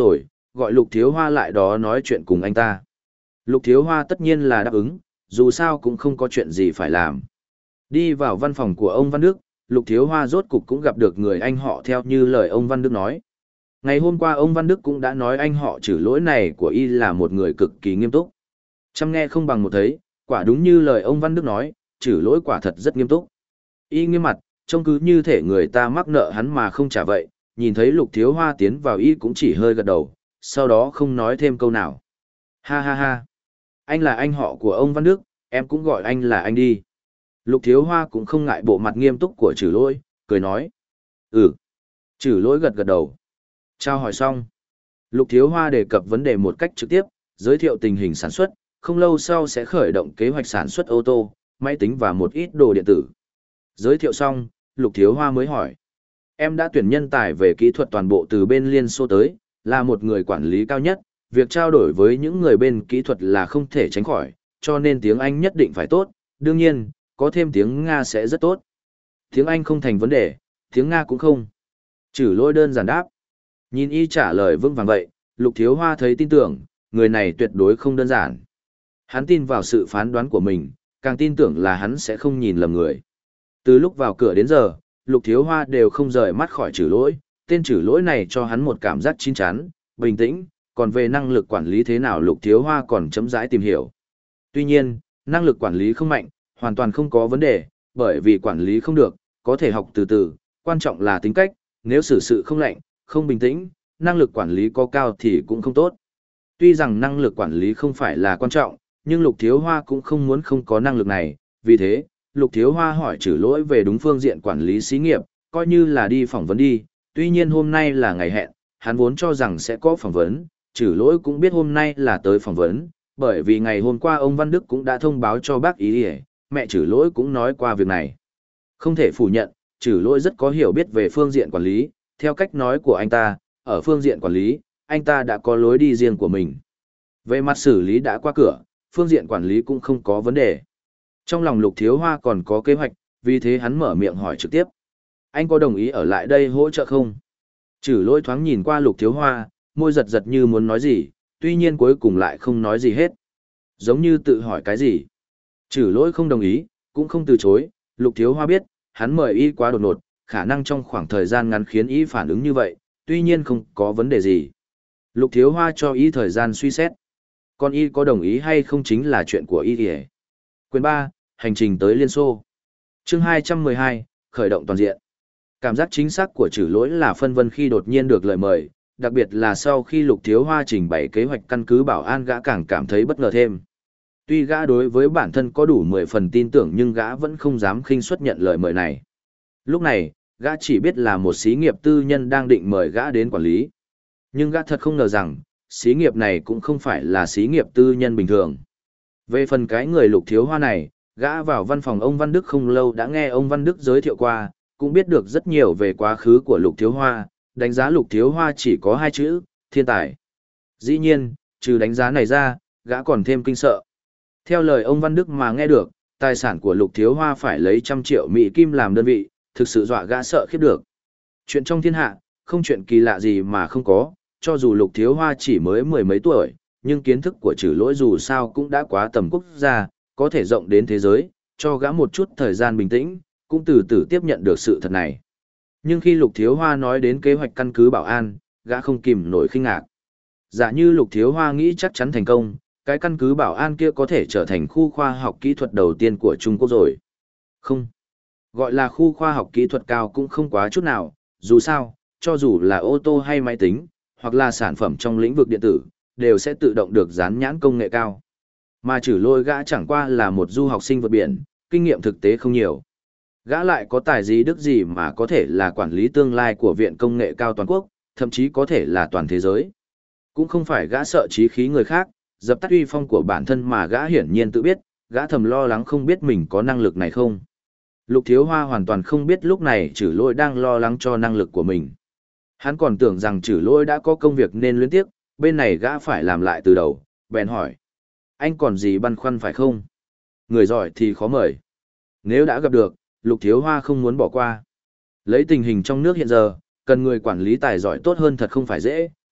gọi Lục Thiếu Hoa lại đó nói chuyện cùng anh ta. Lục Thiếu Hoa tất nhiên là đáp ứng, dù sao cũng không có chuyện gì phải làm. Đi vào văn phòng của ông Văn Đức, Lục Thiếu Hoa rốt cục cũng gặp được người anh họ theo như lời ông Văn Đức nói. Ngày hôm qua ông Văn Đức cũng đã nói anh họ trừ lỗi này của y là một người cực kỳ nghiêm túc. Chăm nghe không bằng một thấy, quả đúng như lời ông Văn Đức nói, trừ lỗi quả thật rất nghiêm túc. Y nghiêm mặt, trông cứ như thể người ta mắc nợ hắn mà không trả vậy, nhìn thấy Lục Thiếu Hoa tiến vào y cũng chỉ hơi gật đầu, sau đó không nói thêm câu nào. Ha ha ha, anh là anh họ của ông Văn Đức, em cũng gọi anh là anh đi. Lục Thiếu Hoa cũng không ngại bộ mặt nghiêm túc của trừ lỗi, cười nói. Ừ. Trừ lỗi gật gật đầu. Chào hỏi xong. Lục Thiếu Hoa đề cập vấn đề một cách trực tiếp, giới thiệu tình hình sản xuất, không lâu sau sẽ khởi động kế hoạch sản xuất ô tô, máy tính và một ít đồ điện tử. Giới thiệu xong, Lục Thiếu Hoa mới hỏi. Em đã tuyển nhân tài về kỹ thuật toàn bộ từ bên Liên Xô tới, là một người quản lý cao nhất, việc trao đổi với những người bên kỹ thuật là không thể tránh khỏi, cho nên tiếng Anh nhất định phải tốt, đương nhiên, có thêm tiếng Nga sẽ rất tốt. Tiếng Anh không thành vấn đề, tiếng Nga cũng không. Trừ lỗi đơn giản đáp. Nhìn y trả lời vững vàng vậy, Lục Thiếu Hoa thấy tin tưởng, người này tuyệt đối không đơn giản. Hắn tin vào sự phán đoán của mình, càng tin tưởng là hắn sẽ không nhìn lầm người. Từ lúc vào cửa đến giờ, Lục Thiếu Hoa đều không rời mắt khỏi trừ lỗi, tên trừ lỗi này cho hắn một cảm giác chín chắn, bình tĩnh, còn về năng lực quản lý thế nào Lục Thiếu Hoa còn chấm rãi tìm hiểu. Tuy nhiên, năng lực quản lý không mạnh, hoàn toàn không có vấn đề, bởi vì quản lý không được, có thể học từ từ, quan trọng là tính cách, nếu xử sự không lạnh, không bình tĩnh, năng lực quản lý có cao thì cũng không tốt. Tuy rằng năng lực quản lý không phải là quan trọng, nhưng Lục Thiếu Hoa cũng không muốn không có năng lực này, vì thế, Lục Thiếu Hoa hỏi trừ lỗi về đúng phương diện quản lý xí nghiệp, coi như là đi phỏng vấn đi, tuy nhiên hôm nay là ngày hẹn, hắn vốn cho rằng sẽ có phỏng vấn, trừ lỗi cũng biết hôm nay là tới phỏng vấn, bởi vì ngày hôm qua ông Văn Đức cũng đã thông báo cho bác ý đi, mẹ trừ lỗi cũng nói qua việc này. Không thể phủ nhận, trừ lỗi rất có hiểu biết về phương diện quản lý, theo cách nói của anh ta, ở phương diện quản lý, anh ta đã có lối đi riêng của mình. Về mặt xử lý đã qua cửa, phương diện quản lý cũng không có vấn đề. Trong lòng Lục Thiếu Hoa còn có kế hoạch, vì thế hắn mở miệng hỏi trực tiếp. Anh có đồng ý ở lại đây hỗ trợ không? Trừ lỗi thoáng nhìn qua Lục Thiếu Hoa, môi giật giật như muốn nói gì, tuy nhiên cuối cùng lại không nói gì hết. Giống như tự hỏi cái gì. Trừ lỗi không đồng ý, cũng không từ chối, Lục Thiếu Hoa biết, hắn mời y quá đột ngột, khả năng trong khoảng thời gian ngắn khiến y phản ứng như vậy, tuy nhiên không có vấn đề gì. Lục Thiếu Hoa cho y thời gian suy xét. Còn y có đồng ý hay không chính là chuyện của y kìa. Quyền ba, hành trình tới Liên Xô. Chương hai trăm mười hai, khởi động toàn diện. Cảm giác chính xác của trừ lỗi là phân vân khi đột nhiên được lời mời, đặc biệt là sau khi Lục Thiếu Hoa trình bày kế hoạch căn cứ bảo an gã càng cảm thấy bất ngờ thêm. Tuy gã đối với bản thân có đủ mười phần tin tưởng nhưng gã vẫn không dám khinh suất nhận lời mời này. Lúc này, gã chỉ biết là một xí nghiệp tư nhân đang định mời gã đến quản lý. Nhưng gã thật không ngờ rằng, xí nghiệp này cũng không phải là xí nghiệp tư nhân bình thường. Về phần cái người Lục Thiếu Hoa này, gã vào văn phòng ông Văn Đức không lâu đã nghe ông Văn Đức giới thiệu qua, cũng biết được rất nhiều về quá khứ của Lục Thiếu Hoa, đánh giá Lục Thiếu Hoa chỉ có hai chữ, thiên tài. Dĩ nhiên, trừ đánh giá này ra, gã còn thêm kinh sợ. Theo lời ông Văn Đức mà nghe được, tài sản của Lục Thiếu Hoa phải lấy trăm triệu Mỹ Kim làm đơn vị, thực sự dọa gã sợ khiếp được. Chuyện trong thiên hạ, không chuyện kỳ lạ gì mà không có, cho dù Lục Thiếu Hoa chỉ mới mười mấy tuổi, nhưng kiến thức của trừ lỗi dù sao cũng đã quá tầm quốc gia, có thể rộng đến thế giới, cho gã một chút thời gian bình tĩnh, cũng từ từ tiếp nhận được sự thật này. Nhưng khi Lục Thiếu Hoa nói đến kế hoạch căn cứ bảo an, gã không kìm nổi khinh ngạc. Giả như Lục Thiếu Hoa nghĩ chắc chắn thành công, cái căn cứ bảo an kia có thể trở thành khu khoa học kỹ thuật đầu tiên của Trung Quốc rồi. Không. Gọi là khu khoa học kỹ thuật cao cũng không quá chút nào, dù sao, cho dù là ô tô hay máy tính, hoặc là sản phẩm trong lĩnh vực điện tử, đều sẽ tự động được dán nhãn công nghệ cao. Mà trừ lôi gã chẳng qua là một du học sinh vượt biển, kinh nghiệm thực tế không nhiều. Gã lại có tài gì đức gì mà có thể là quản lý tương lai của Viện Công nghệ cao toàn quốc, thậm chí có thể là toàn thế giới. Cũng không phải gã sợ chí khí người khác, dập tắt uy phong của bản thân mà gã hiển nhiên tự biết, gã thầm lo lắng không biết mình có năng lực này không. Lục Thiếu Hoa hoàn toàn không biết lúc này trừ lôi đang lo lắng cho năng lực của mình. Hắn còn tưởng rằng trừ lôi đã có công việc nên luyến tiếc, bên này gã phải làm lại từ đầu, bèn hỏi. Anh còn gì băn khoăn phải không? Người giỏi thì khó mời. Nếu đã gặp được, Lục Thiếu Hoa không muốn bỏ qua. Lấy tình hình trong nước hiện giờ, cần người quản lý tài giỏi tốt hơn thật không phải dễ,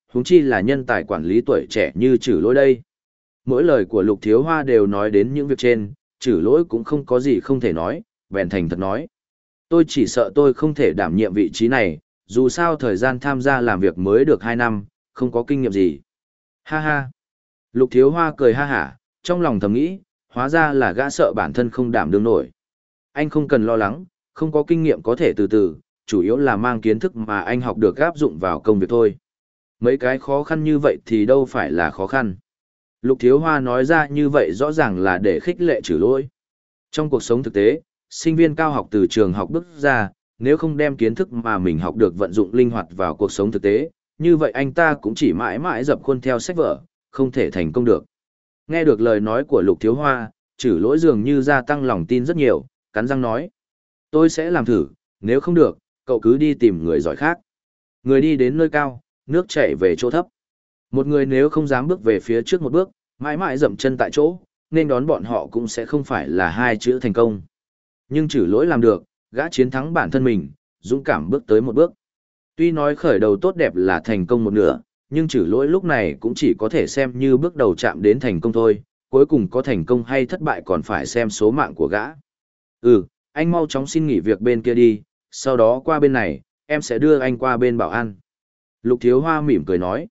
huống chi là nhân tài quản lý tuổi trẻ như Trử Lỗi đây. Mỗi lời của Lục Thiếu Hoa đều nói đến những việc trên, Trử Lỗi cũng không có gì không thể nói, bèn thành thật nói. Tôi chỉ sợ tôi không thể đảm nhiệm vị trí này, dù sao thời gian tham gia làm việc mới được hai năm, không có kinh nghiệm gì. Ha ha. Lục Thiếu Hoa cười ha hả, trong lòng thầm nghĩ, hóa ra là gã sợ bản thân không đảm đương nổi. Anh không cần lo lắng, không có kinh nghiệm có thể từ từ, chủ yếu là mang kiến thức mà anh học được áp dụng vào công việc thôi. Mấy cái khó khăn như vậy thì đâu phải là khó khăn. Lục Thiếu Hoa nói ra như vậy rõ ràng là để khích lệ Trử Lỗi. Trong cuộc sống thực tế, sinh viên cao học từ trường học bước ra, nếu không đem kiến thức mà mình học được vận dụng linh hoạt vào cuộc sống thực tế, như vậy anh ta cũng chỉ mãi mãi dập khuôn theo sách vở, không thể thành công được. Nghe được lời nói của Lục Thiếu Hoa, Trử Lỗi dường như gia tăng lòng tin rất nhiều, cắn răng nói. Tôi sẽ làm thử, nếu không được, cậu cứ đi tìm người giỏi khác. Người đi đến nơi cao, nước chảy về chỗ thấp. Một người nếu không dám bước về phía trước một bước, mãi mãi dậm chân tại chỗ, nên đón bọn họ cũng sẽ không phải là hai chữ thành công. Nhưng Trử Lỗi làm được, gã chiến thắng bản thân mình, dũng cảm bước tới một bước. Tuy nói khởi đầu tốt đẹp là thành công một nửa, nhưng Trử Lỗi lúc này cũng chỉ có thể xem như bước đầu chạm đến thành công thôi, cuối cùng có thành công hay thất bại còn phải xem số mạng của gã. Ừ, anh mau chóng xin nghỉ việc bên kia đi, sau đó qua bên này, em sẽ đưa anh qua bên bảo an. Lục Thiếu Hoa mỉm cười nói.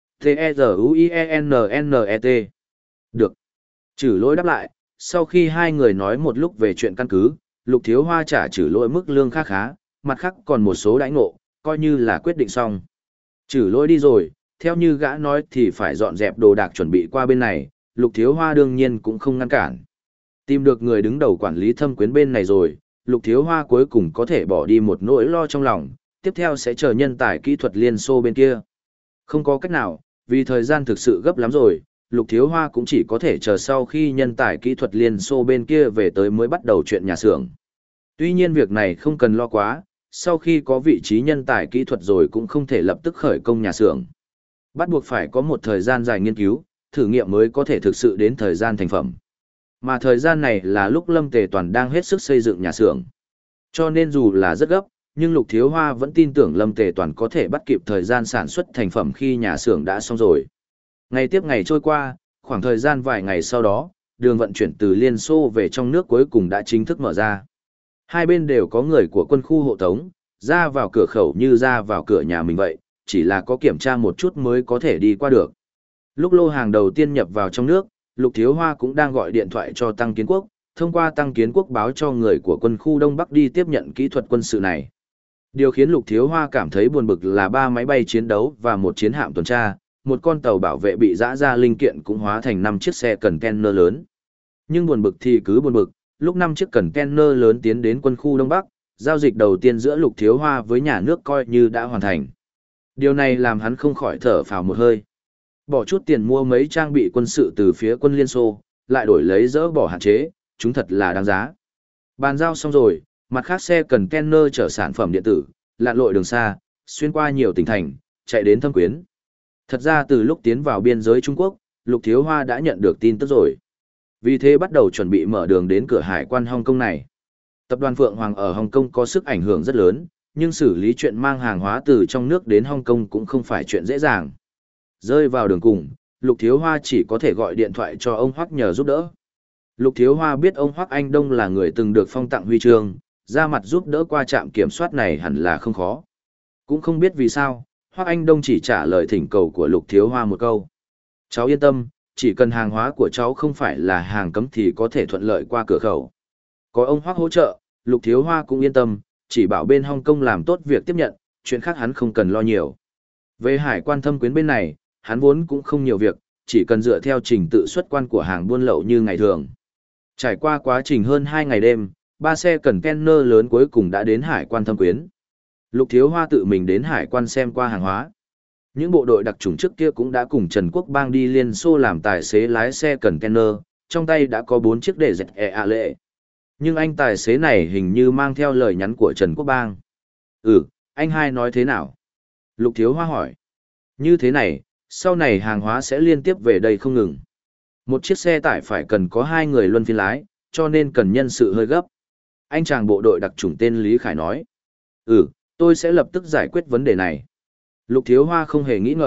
T-E-Z-U-I-E-N-N-E-T. Được. Trử Lỗi đáp lại, sau khi hai người nói một lúc về chuyện căn cứ, Lục Thiếu Hoa trả Trử Lỗi mức lương khá khá, mặt khác còn một số đãi ngộ, coi như là quyết định xong. Trử Lỗi đi rồi, theo như gã nói thì phải dọn dẹp đồ đạc chuẩn bị qua bên này, Lục Thiếu Hoa đương nhiên cũng không ngăn cản. Tìm được người đứng đầu quản lý Thâm Quyến bên này rồi, Lục Thiếu Hoa cuối cùng có thể bỏ đi một nỗi lo trong lòng, tiếp theo sẽ chờ nhân tài kỹ thuật Liên Xô bên kia. Không có cách nào, vì thời gian thực sự gấp lắm rồi, Lục Thiếu Hoa cũng chỉ có thể chờ sau khi nhân tài kỹ thuật Liên Xô bên kia về tới mới bắt đầu chuyện nhà xưởng. Tuy nhiên việc này không cần lo quá, sau khi có vị trí nhân tài kỹ thuật rồi cũng không thể lập tức khởi công nhà xưởng. Bắt buộc phải có một thời gian dài nghiên cứu, thử nghiệm mới có thể thực sự đến thời gian thành phẩm. Mà thời gian này là lúc Lâm Tề Toàn đang hết sức xây dựng nhà xưởng. Cho nên dù là rất gấp, nhưng Lục Thiếu Hoa vẫn tin tưởng Lâm Tề Toàn có thể bắt kịp thời gian sản xuất thành phẩm khi nhà xưởng đã xong rồi. Ngày tiếp ngày trôi qua, khoảng thời gian vài ngày sau đó, đường vận chuyển từ Liên Xô về trong nước cuối cùng đã chính thức mở ra. Hai bên đều có người của quân khu hộ tống, ra vào cửa khẩu như ra vào cửa nhà mình vậy, chỉ là có kiểm tra một chút mới có thể đi qua được. Lúc lô hàng đầu tiên nhập vào trong nước, Lục Thiếu Hoa cũng đang gọi điện thoại cho Tăng Kiến Quốc, thông qua Tăng Kiến Quốc báo cho người của quân khu Đông Bắc đi tiếp nhận kỹ thuật quân sự này. Điều khiến Lục Thiếu Hoa cảm thấy buồn bực là ba máy bay chiến đấu và một chiến hạm tuần tra, một con tàu bảo vệ bị rã ra linh kiện cũng hóa thành năm chiếc xe container lớn. Nhưng buồn bực thì cứ buồn bực, lúc năm chiếc container lớn tiến đến quân khu Đông Bắc, giao dịch đầu tiên giữa Lục Thiếu Hoa với nhà nước coi như đã hoàn thành. Điều này làm hắn không khỏi thở phào một hơi. Bỏ chút tiền mua mấy trang bị quân sự từ phía quân Liên Xô, lại đổi lấy dỡ bỏ hạn chế, chúng thật là đáng giá. Bàn giao xong rồi, mặt khác xe container chở sản phẩm điện tử, lặn lội đường xa, xuyên qua nhiều tỉnh thành, chạy đến Thâm Quyến. Thật ra từ lúc tiến vào biên giới Trung Quốc, Lục Thiếu Hoa đã nhận được tin tức rồi. Vì thế bắt đầu chuẩn bị mở đường đến cửa hải quan Hồng Kông này. Tập đoàn Phượng Hoàng ở Hồng Kông có sức ảnh hưởng rất lớn, nhưng xử lý chuyện mang hàng hóa từ trong nước đến Hồng Kông cũng không phải chuyện dễ dàng. Rơi vào đường cùng, Lục Thiếu Hoa chỉ có thể gọi điện thoại cho ông Hoắc nhờ giúp đỡ. Lục Thiếu Hoa biết ông Hoắc Anh Đông là người từng được phong tặng huy chương, ra mặt giúp đỡ qua trạm kiểm soát này hẳn là không khó. Cũng không biết vì sao, Hoắc Anh Đông chỉ trả lời thỉnh cầu của Lục Thiếu Hoa một câu. Cháu yên tâm, chỉ cần hàng hóa của cháu không phải là hàng cấm thì có thể thuận lợi qua cửa khẩu. Có ông Hoắc hỗ trợ, Lục Thiếu Hoa cũng yên tâm, chỉ bảo bên Hồng Kông làm tốt việc tiếp nhận, chuyện khác hắn không cần lo nhiều. Về hải quan Thâm Quyến bên này, hắn vốn cũng không nhiều việc, chỉ cần dựa theo trình tự xuất quan của hàng buôn lậu như ngày thường. Trải qua quá trình hơn hai ngày đêm, ba xe container lớn cuối cùng đã đến hải quan Thâm Quyến. Lục Thiếu Hoa tự mình đến hải quan xem qua hàng hóa. Những bộ đội đặc chủng trước kia cũng đã cùng Trần Quốc Bang đi Liên Xô làm tài xế lái xe container, trong tay đã có bốn chiếc để dẹt e a lệ. Nhưng anh tài xế này hình như mang theo lời nhắn của Trần Quốc Bang. Ừ, anh hai nói thế nào? Lục Thiếu Hoa hỏi. Như thế này, sau này hàng hóa sẽ liên tiếp về đây không ngừng. Một chiếc xe tải phải cần có hai người luân phiên lái, cho nên cần nhân sự hơi gấp. Anh chàng bộ đội đặc chủng tên Lý Khải nói. Ừ, tôi sẽ lập tức giải quyết vấn đề này. Lục Thiếu Hoa không hề nghĩ ngợi,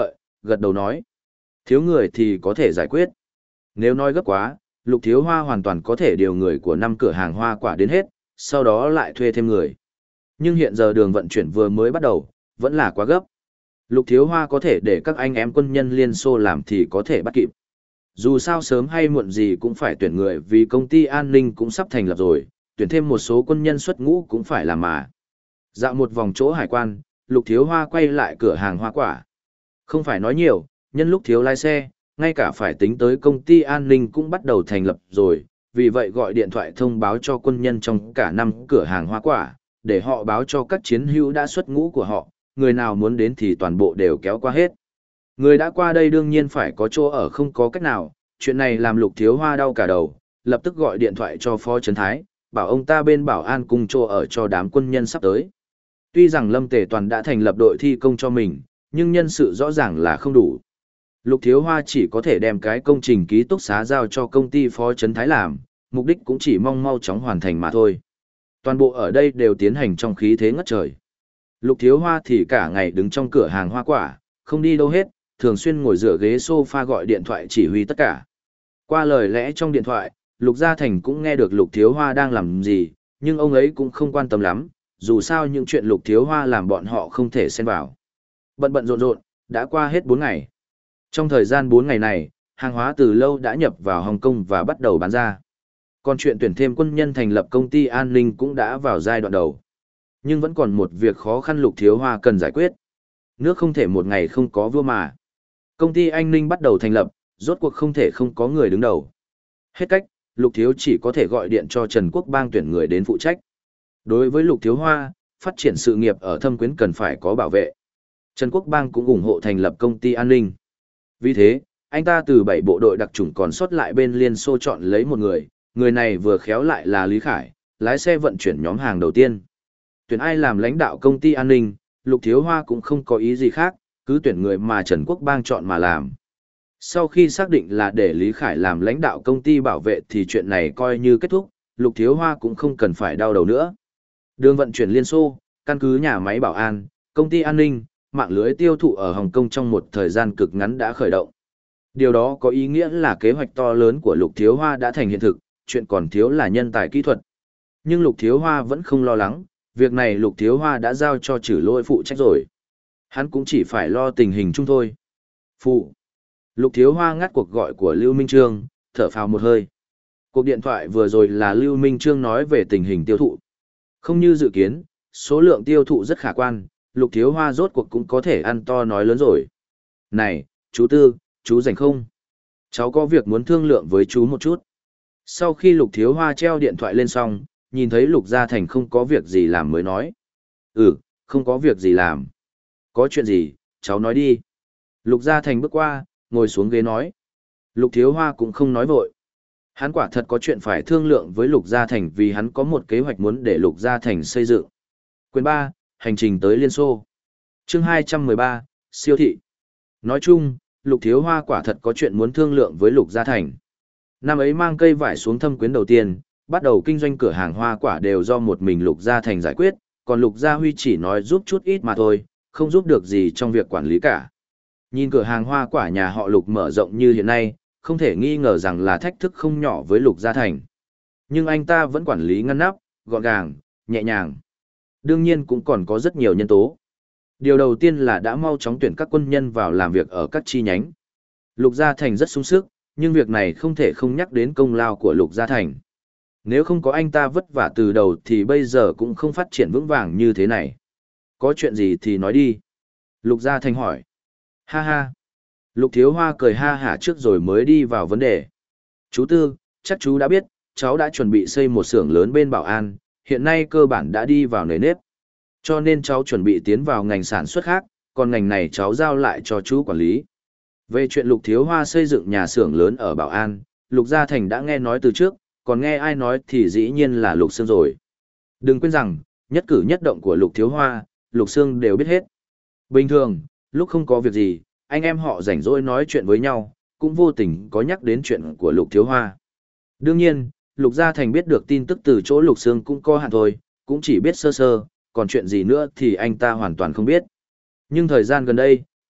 gật đầu nói. Thiếu người thì có thể giải quyết. Nếu nói gấp quá, Lục Thiếu Hoa hoàn toàn có thể điều người của năm cửa hàng hoa quả đến hết, sau đó lại thuê thêm người. Nhưng hiện giờ đường vận chuyển vừa mới bắt đầu, vẫn là quá gấp. Lục Thiếu Hoa có thể để các anh em quân nhân Liên Xô làm thì có thể bắt kịp. Dù sao sớm hay muộn gì cũng phải tuyển người vì công ty an ninh cũng sắp thành lập rồi, tuyển thêm một số quân nhân xuất ngũ cũng phải làm mà. Dạo một vòng chỗ hải quan, Lục Thiếu Hoa quay lại cửa hàng hoa quả. Không phải nói nhiều, nhân lúc thiếu lái xe, ngay cả phải tính tới công ty an ninh cũng bắt đầu thành lập rồi, vì vậy gọi điện thoại thông báo cho quân nhân trong cả năm cửa hàng hoa quả, để họ báo cho các chiến hữu đã xuất ngũ của họ, người nào muốn đến thì toàn bộ đều kéo qua hết. Người đã qua đây đương nhiên phải có chỗ ở không có cách nào, chuyện này làm Lục Thiếu Hoa đau cả đầu, lập tức gọi điện thoại cho Phó Trấn Thái, bảo ông ta bên bảo an cùng chỗ ở cho đám quân nhân sắp tới. Tuy rằng Lâm Tề Toàn đã thành lập đội thi công cho mình, nhưng nhân sự rõ ràng là không đủ. Lục Thiếu Hoa chỉ có thể đem cái công trình ký túc xá giao cho công ty Phó Trấn Thái làm, mục đích cũng chỉ mong mau chóng hoàn thành mà thôi. Toàn bộ ở đây đều tiến hành trong khí thế ngất trời. Lục Thiếu Hoa thì cả ngày đứng trong cửa hàng hoa quả, không đi đâu hết, thường xuyên ngồi dựa ghế sofa gọi điện thoại chỉ huy tất cả. Qua lời lẽ trong điện thoại, Lục Gia Thành cũng nghe được Lục Thiếu Hoa đang làm gì, nhưng ông ấy cũng không quan tâm lắm, dù sao những chuyện Lục Thiếu Hoa làm bọn họ không thể xen vào. Bận bận rộn rộn, đã qua hết bốn ngày. Trong thời gian bốn ngày này, hàng hóa từ lâu đã nhập vào Hồng Kông và bắt đầu bán ra. Còn chuyện tuyển thêm quân nhân thành lập công ty an ninh cũng đã vào giai đoạn đầu. Nhưng vẫn còn một việc khó khăn Lục Thiếu Hoa cần giải quyết. Nước không thể một ngày không có vua mà. Công ty an ninh bắt đầu thành lập, rốt cuộc không thể không có người đứng đầu. Hết cách, Lục Thiếu chỉ có thể gọi điện cho Trần Quốc Bang tuyển người đến phụ trách. Đối với Lục Thiếu Hoa, phát triển sự nghiệp ở Thâm Quyến cần phải có bảo vệ. Trần Quốc Bang cũng ủng hộ thành lập công ty an ninh. Vì thế, anh ta từ bảy bộ đội đặc chủng còn sót lại bên Liên Xô chọn lấy một người, người này vừa khéo lại là Lý Khải, lái xe vận chuyển nhóm hàng đầu tiên. Tuyển ai làm lãnh đạo công ty an ninh, Lục Thiếu Hoa cũng không có ý gì khác, cứ tuyển người mà Trần Quốc Bang chọn mà làm. Sau khi xác định là để Lý Khải làm lãnh đạo công ty bảo vệ thì chuyện này coi như kết thúc, Lục Thiếu Hoa cũng không cần phải đau đầu nữa. Đường vận chuyển Liên Xô, căn cứ nhà máy bảo an, công ty an ninh, mạng lưới tiêu thụ ở Hồng Kông trong một thời gian cực ngắn đã khởi động. Điều đó có ý nghĩa là kế hoạch to lớn của Lục Thiếu Hoa đã thành hiện thực, chuyện còn thiếu là nhân tài kỹ thuật. Nhưng Lục Thiếu Hoa vẫn không lo lắng, việc này Lục Thiếu Hoa đã giao cho Trử Lôi phụ trách rồi. Hắn cũng chỉ phải lo tình hình chung thôi. Phụ. Lục Thiếu Hoa ngắt cuộc gọi của Lưu Minh Trương, thở phào một hơi. Cuộc điện thoại vừa rồi là Lưu Minh Trương nói về tình hình tiêu thụ. Không như dự kiến, số lượng tiêu thụ rất khả quan, Lục Thiếu Hoa rốt cuộc cũng có thể ăn to nói lớn rồi. Này, chú Tư, chú rảnh không? Cháu có việc muốn thương lượng với chú một chút. Sau khi Lục Thiếu Hoa treo điện thoại lên xong, nhìn thấy Lục Gia Thành không có việc gì làm mới nói. Ừ, không có việc gì làm. Có chuyện gì, cháu nói đi. Lục Gia Thành bước qua, ngồi xuống ghế nói. Lục Thiếu Hoa cũng không nói vội. Hắn quả thật có chuyện phải thương lượng với Lục Gia Thành vì hắn có một kế hoạch muốn để Lục Gia Thành xây dựng. Quyền ba, hành trình tới Liên Xô. Chương hai trăm mười ba, siêu thị. Nói chung, Lục Thiếu Hoa quả thật có chuyện muốn thương lượng với Lục Gia Thành. Năm ấy mang cây vải xuống Thâm Quyến đầu tiên, bắt đầu kinh doanh cửa hàng hoa quả đều do một mình Lục Gia Thành giải quyết, còn Lục Gia Huy chỉ nói giúp chút ít mà thôi, không giúp được gì trong việc quản lý cả. Nhìn cửa hàng hoa quả nhà họ Lục mở rộng như hiện nay, không thể nghi ngờ rằng là thách thức không nhỏ với Lục Gia Thành. Nhưng anh ta vẫn quản lý ngăn nắp, gọn gàng, nhẹ nhàng. Đương nhiên cũng còn có rất nhiều nhân tố. Điều đầu tiên là đã mau chóng tuyển các quân nhân vào làm việc ở các chi nhánh. Lục Gia Thành rất sung sức, nhưng việc này không thể không nhắc đến công lao của Lục Gia Thành. Nếu không có anh ta vất vả từ đầu thì bây giờ cũng không phát triển vững vàng như thế này. Có chuyện gì thì nói đi. Lục Gia Thành hỏi. Ha ha. Lục Thiếu Hoa cười ha hả trước rồi mới đi vào vấn đề. Chú Tư, chắc chú đã biết, cháu đã chuẩn bị xây một xưởng lớn bên Bảo An, hiện nay cơ bản đã đi vào nề nếp. Cho nên cháu chuẩn bị tiến vào ngành sản xuất khác, còn ngành này cháu giao lại cho chú quản lý. Về chuyện Lục Thiếu Hoa xây dựng nhà xưởng lớn ở Bảo An, Lục Gia Thành đã nghe nói từ trước, còn nghe ai nói thì dĩ nhiên là Lục Sương rồi. Đừng quên rằng, nhất cử nhất động của Lục Thiếu Hoa, Lục Sương đều biết hết. Bình thường, lúc không có việc gì, anh em họ rảnh rỗi nói chuyện với nhau, cũng vô tình có nhắc đến chuyện của Lục Thiếu Hoa. Đương nhiên, Lục Gia Thành biết được tin tức từ chỗ Lục Sương cũng có hạn thôi, cũng chỉ biết sơ sơ, còn chuyện gì nữa thì anh ta hoàn toàn không biết. Nhưng thời gian gần đây,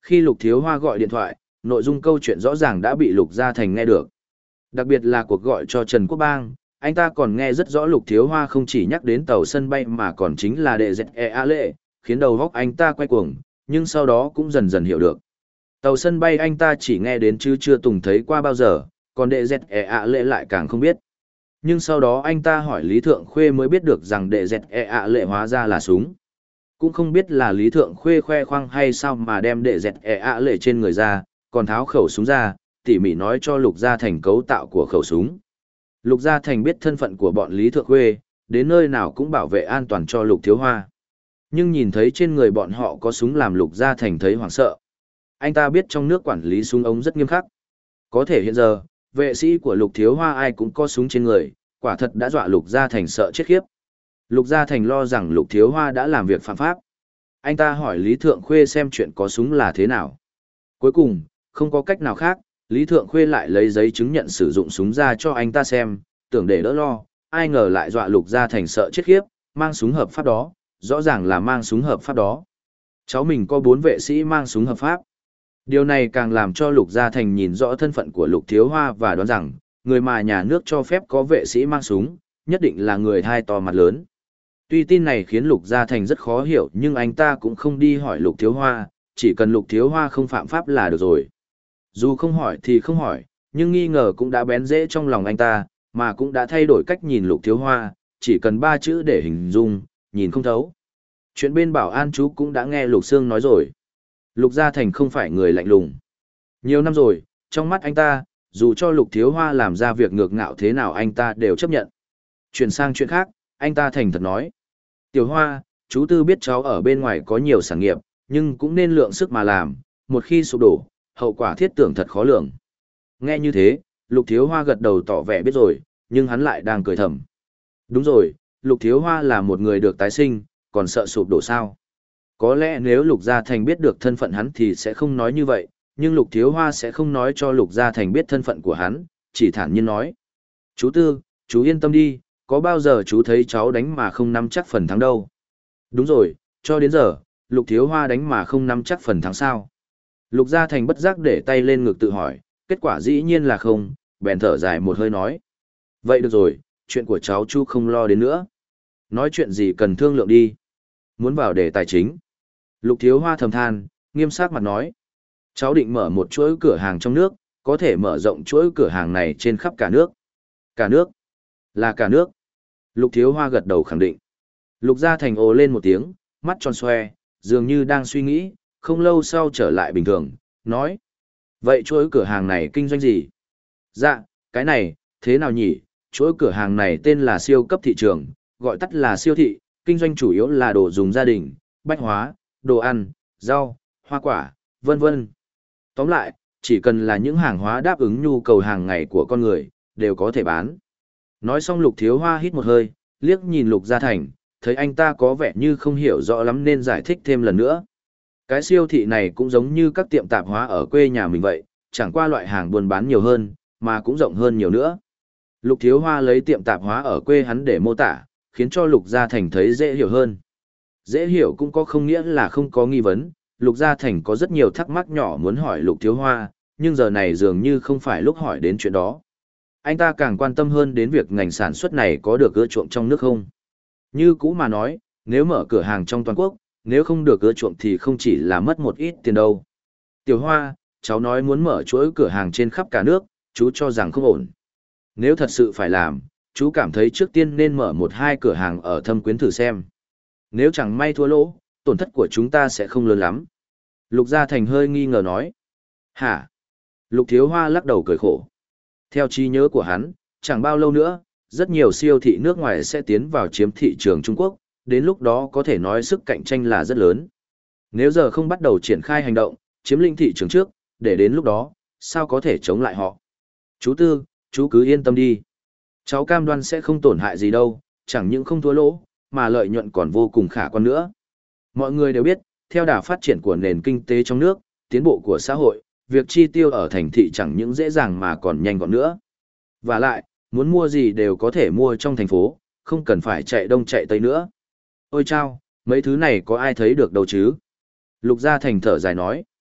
Khi Lục Thiếu Hoa gọi điện thoại, nội dung câu chuyện rõ ràng đã bị Lục Gia Thành nghe được. Đặc biệt là cuộc gọi cho Trần Quốc Bang, anh ta còn nghe rất rõ Lục Thiếu Hoa không chỉ nhắc đến tàu sân bay mà còn chính là đệ dẹt e a lệ, khiến đầu góc anh ta quay cuồng, nhưng sau đó cũng dần dần hiểu được. Tàu sân bay anh ta chỉ nghe đến chứ chưa từng thấy qua bao giờ, còn đệ dẹt e a lệ lại càng không biết. Nhưng sau đó anh ta hỏi Lý Thượng Khuê mới biết được rằng đệ dẹt e a lệ hóa ra là súng. Cũng không biết là Lý Thượng Khuê khoe khoang hay sao mà đem đệ dẹt e a lệ trên người ra, còn tháo khẩu súng ra, tỉ mỉ nói cho Lục Gia Thành cấu tạo của khẩu súng. Lục Gia Thành biết thân phận của bọn Lý Thượng Khuê, đến nơi nào cũng bảo vệ an toàn cho Lục Thiếu Hoa. Nhưng nhìn thấy trên người bọn họ có súng làm Lục Gia Thành thấy hoảng sợ. Anh ta biết trong nước quản lý súng ống rất nghiêm khắc. Có thể hiện giờ, vệ sĩ của Lục Thiếu Hoa ai cũng có súng trên người, quả thật đã dọa Lục Gia Thành sợ chết khiếp. Lục Gia Thành lo rằng Lục Thiếu Hoa đã làm việc phạm pháp. Anh ta hỏi Lý Thượng Khuê xem chuyện có súng là thế nào. Cuối cùng, không có cách nào khác, Lý Thượng Khuê lại lấy giấy chứng nhận sử dụng súng ra cho anh ta xem, tưởng để đỡ lo, ai ngờ lại dọa Lục Gia Thành sợ chết khiếp, mang súng hợp pháp đó, rõ ràng là mang súng hợp pháp đó. Cháu mình có bốn vệ sĩ mang súng hợp pháp. Điều này càng làm cho Lục Gia Thành nhìn rõ thân phận của Lục Thiếu Hoa và đoán rằng, người mà nhà nước cho phép có vệ sĩ mang súng, nhất định là người hai to mặt lớn. Tuy tin này khiến Lục Gia Thành rất khó hiểu nhưng anh ta cũng không đi hỏi Lục Thiếu Hoa, chỉ cần Lục Thiếu Hoa không phạm pháp là được rồi. Dù không hỏi thì không hỏi, nhưng nghi ngờ cũng đã bén rễ trong lòng anh ta, mà cũng đã thay đổi cách nhìn Lục Thiếu Hoa, chỉ cần ba chữ để hình dung, nhìn không thấu. Chuyện bên bảo an chú cũng đã nghe Lục Sương nói rồi. Lục Gia Thành không phải người lạnh lùng. Nhiều năm rồi, trong mắt anh ta, dù cho Lục Thiếu Hoa làm ra việc ngược ngạo thế nào anh ta đều chấp nhận. Chuyển sang chuyện khác, anh ta thành thật nói. Tiểu Hoa, chú Tư biết cháu ở bên ngoài có nhiều sản nghiệp, nhưng cũng nên lượng sức mà làm, một khi sụp đổ, hậu quả thiết tưởng thật khó lường. Nghe như thế, Lục Thiếu Hoa gật đầu tỏ vẻ biết rồi, nhưng hắn lại đang cười thầm. Đúng rồi, Lục Thiếu Hoa là một người được tái sinh, còn sợ sụp đổ sao? Có lẽ nếu Lục Gia Thành biết được thân phận hắn thì sẽ không nói như vậy, nhưng Lục Thiếu Hoa sẽ không nói cho Lục Gia Thành biết thân phận của hắn, chỉ thản nhiên nói. Chú Tư, chú yên tâm đi, có bao giờ chú thấy cháu đánh mà không nắm chắc phần thắng đâu. Đúng rồi, cho đến giờ, Lục Thiếu Hoa đánh mà không nắm chắc phần thắng sao. Lục Gia Thành bất giác để tay lên ngực tự hỏi, kết quả dĩ nhiên là không, bèn thở dài một hơi nói. Vậy được rồi, chuyện của cháu chú không lo đến nữa. Nói chuyện gì cần thương lượng đi. Muốn vào đề tài chính. Lục Thiếu Hoa thầm than, nghiêm sắc mặt nói. Cháu định mở một chuỗi cửa hàng trong nước, có thể mở rộng chuỗi cửa hàng này trên khắp cả nước. Cả nước? Là cả nước. Lục Thiếu Hoa gật đầu khẳng định. Lục Gia Thành ồ lên một tiếng, mắt tròn xoe, dường như đang suy nghĩ, không lâu sau trở lại bình thường, nói. Vậy chuỗi cửa hàng này kinh doanh gì? Dạ, cái này, thế nào nhỉ? Chuỗi cửa hàng này tên là siêu cấp thị trường, gọi tắt là siêu thị, kinh doanh chủ yếu là đồ dùng gia đình, bách hóa, đồ ăn, rau, hoa quả, vân vân. Tóm lại, chỉ cần là những hàng hóa đáp ứng nhu cầu hàng ngày của con người, đều có thể bán. Nói xong Lục Thiếu Hoa hít một hơi, liếc nhìn Lục Gia Thành, thấy anh ta có vẻ như không hiểu rõ lắm nên giải thích thêm lần nữa. Cái siêu thị này cũng giống như các tiệm tạp hóa ở quê nhà mình vậy, chẳng qua loại hàng buôn bán nhiều hơn, mà cũng rộng hơn nhiều nữa. Lục Thiếu Hoa lấy tiệm tạp hóa ở quê hắn để mô tả, khiến cho Lục Gia Thành thấy dễ hiểu hơn. Dễ hiểu cũng có không nghĩa là không có nghi vấn, Lục Gia Thành có rất nhiều thắc mắc nhỏ muốn hỏi Lục Thiếu Hoa, nhưng giờ này dường như không phải lúc hỏi đến chuyện đó. Anh ta càng quan tâm hơn đến việc ngành sản xuất này có được ưa chuộng trong nước không. Như cũ mà nói, nếu mở cửa hàng trong toàn quốc, nếu không được ưa chuộng thì không chỉ là mất một ít tiền đâu. Tiểu Hoa, cháu nói muốn mở chuỗi cửa hàng trên khắp cả nước, chú cho rằng không ổn. Nếu thật sự phải làm, chú cảm thấy trước tiên nên mở một hai cửa hàng ở Thâm Quyến thử xem. Nếu chẳng may thua lỗ, tổn thất của chúng ta sẽ không lớn lắm. Lục Gia Thành hơi nghi ngờ nói. Hả? Lục Thiếu Hoa lắc đầu cười khổ. Theo trí nhớ của hắn, chẳng bao lâu nữa, rất nhiều siêu thị nước ngoài sẽ tiến vào chiếm thị trường Trung Quốc, đến lúc đó có thể nói sức cạnh tranh là rất lớn. Nếu giờ không bắt đầu triển khai hành động, chiếm lĩnh thị trường trước, để đến lúc đó, sao có thể chống lại họ? Chú Tư, chú cứ yên tâm đi. Cháu cam đoan sẽ không tổn hại gì đâu, chẳng những không thua lỗ, mà lợi nhuận còn vô cùng khả quan nữa. Mọi người đều biết, theo đà phát triển của nền kinh tế trong nước, tiến bộ của xã hội, việc chi tiêu ở thành thị chẳng những dễ dàng mà còn nhanh gọn nữa. Và lại, muốn mua gì đều có thể mua trong thành phố, không cần phải chạy đông chạy tây nữa. Ôi chao, mấy thứ này có ai thấy được đâu chứ? Lục Gia Thành thở dài nói.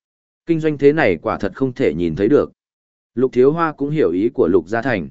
Kinh doanh thế này quả thật không thể nhìn thấy được. Lục Thiếu Hoa cũng hiểu ý của Lục Gia Thành.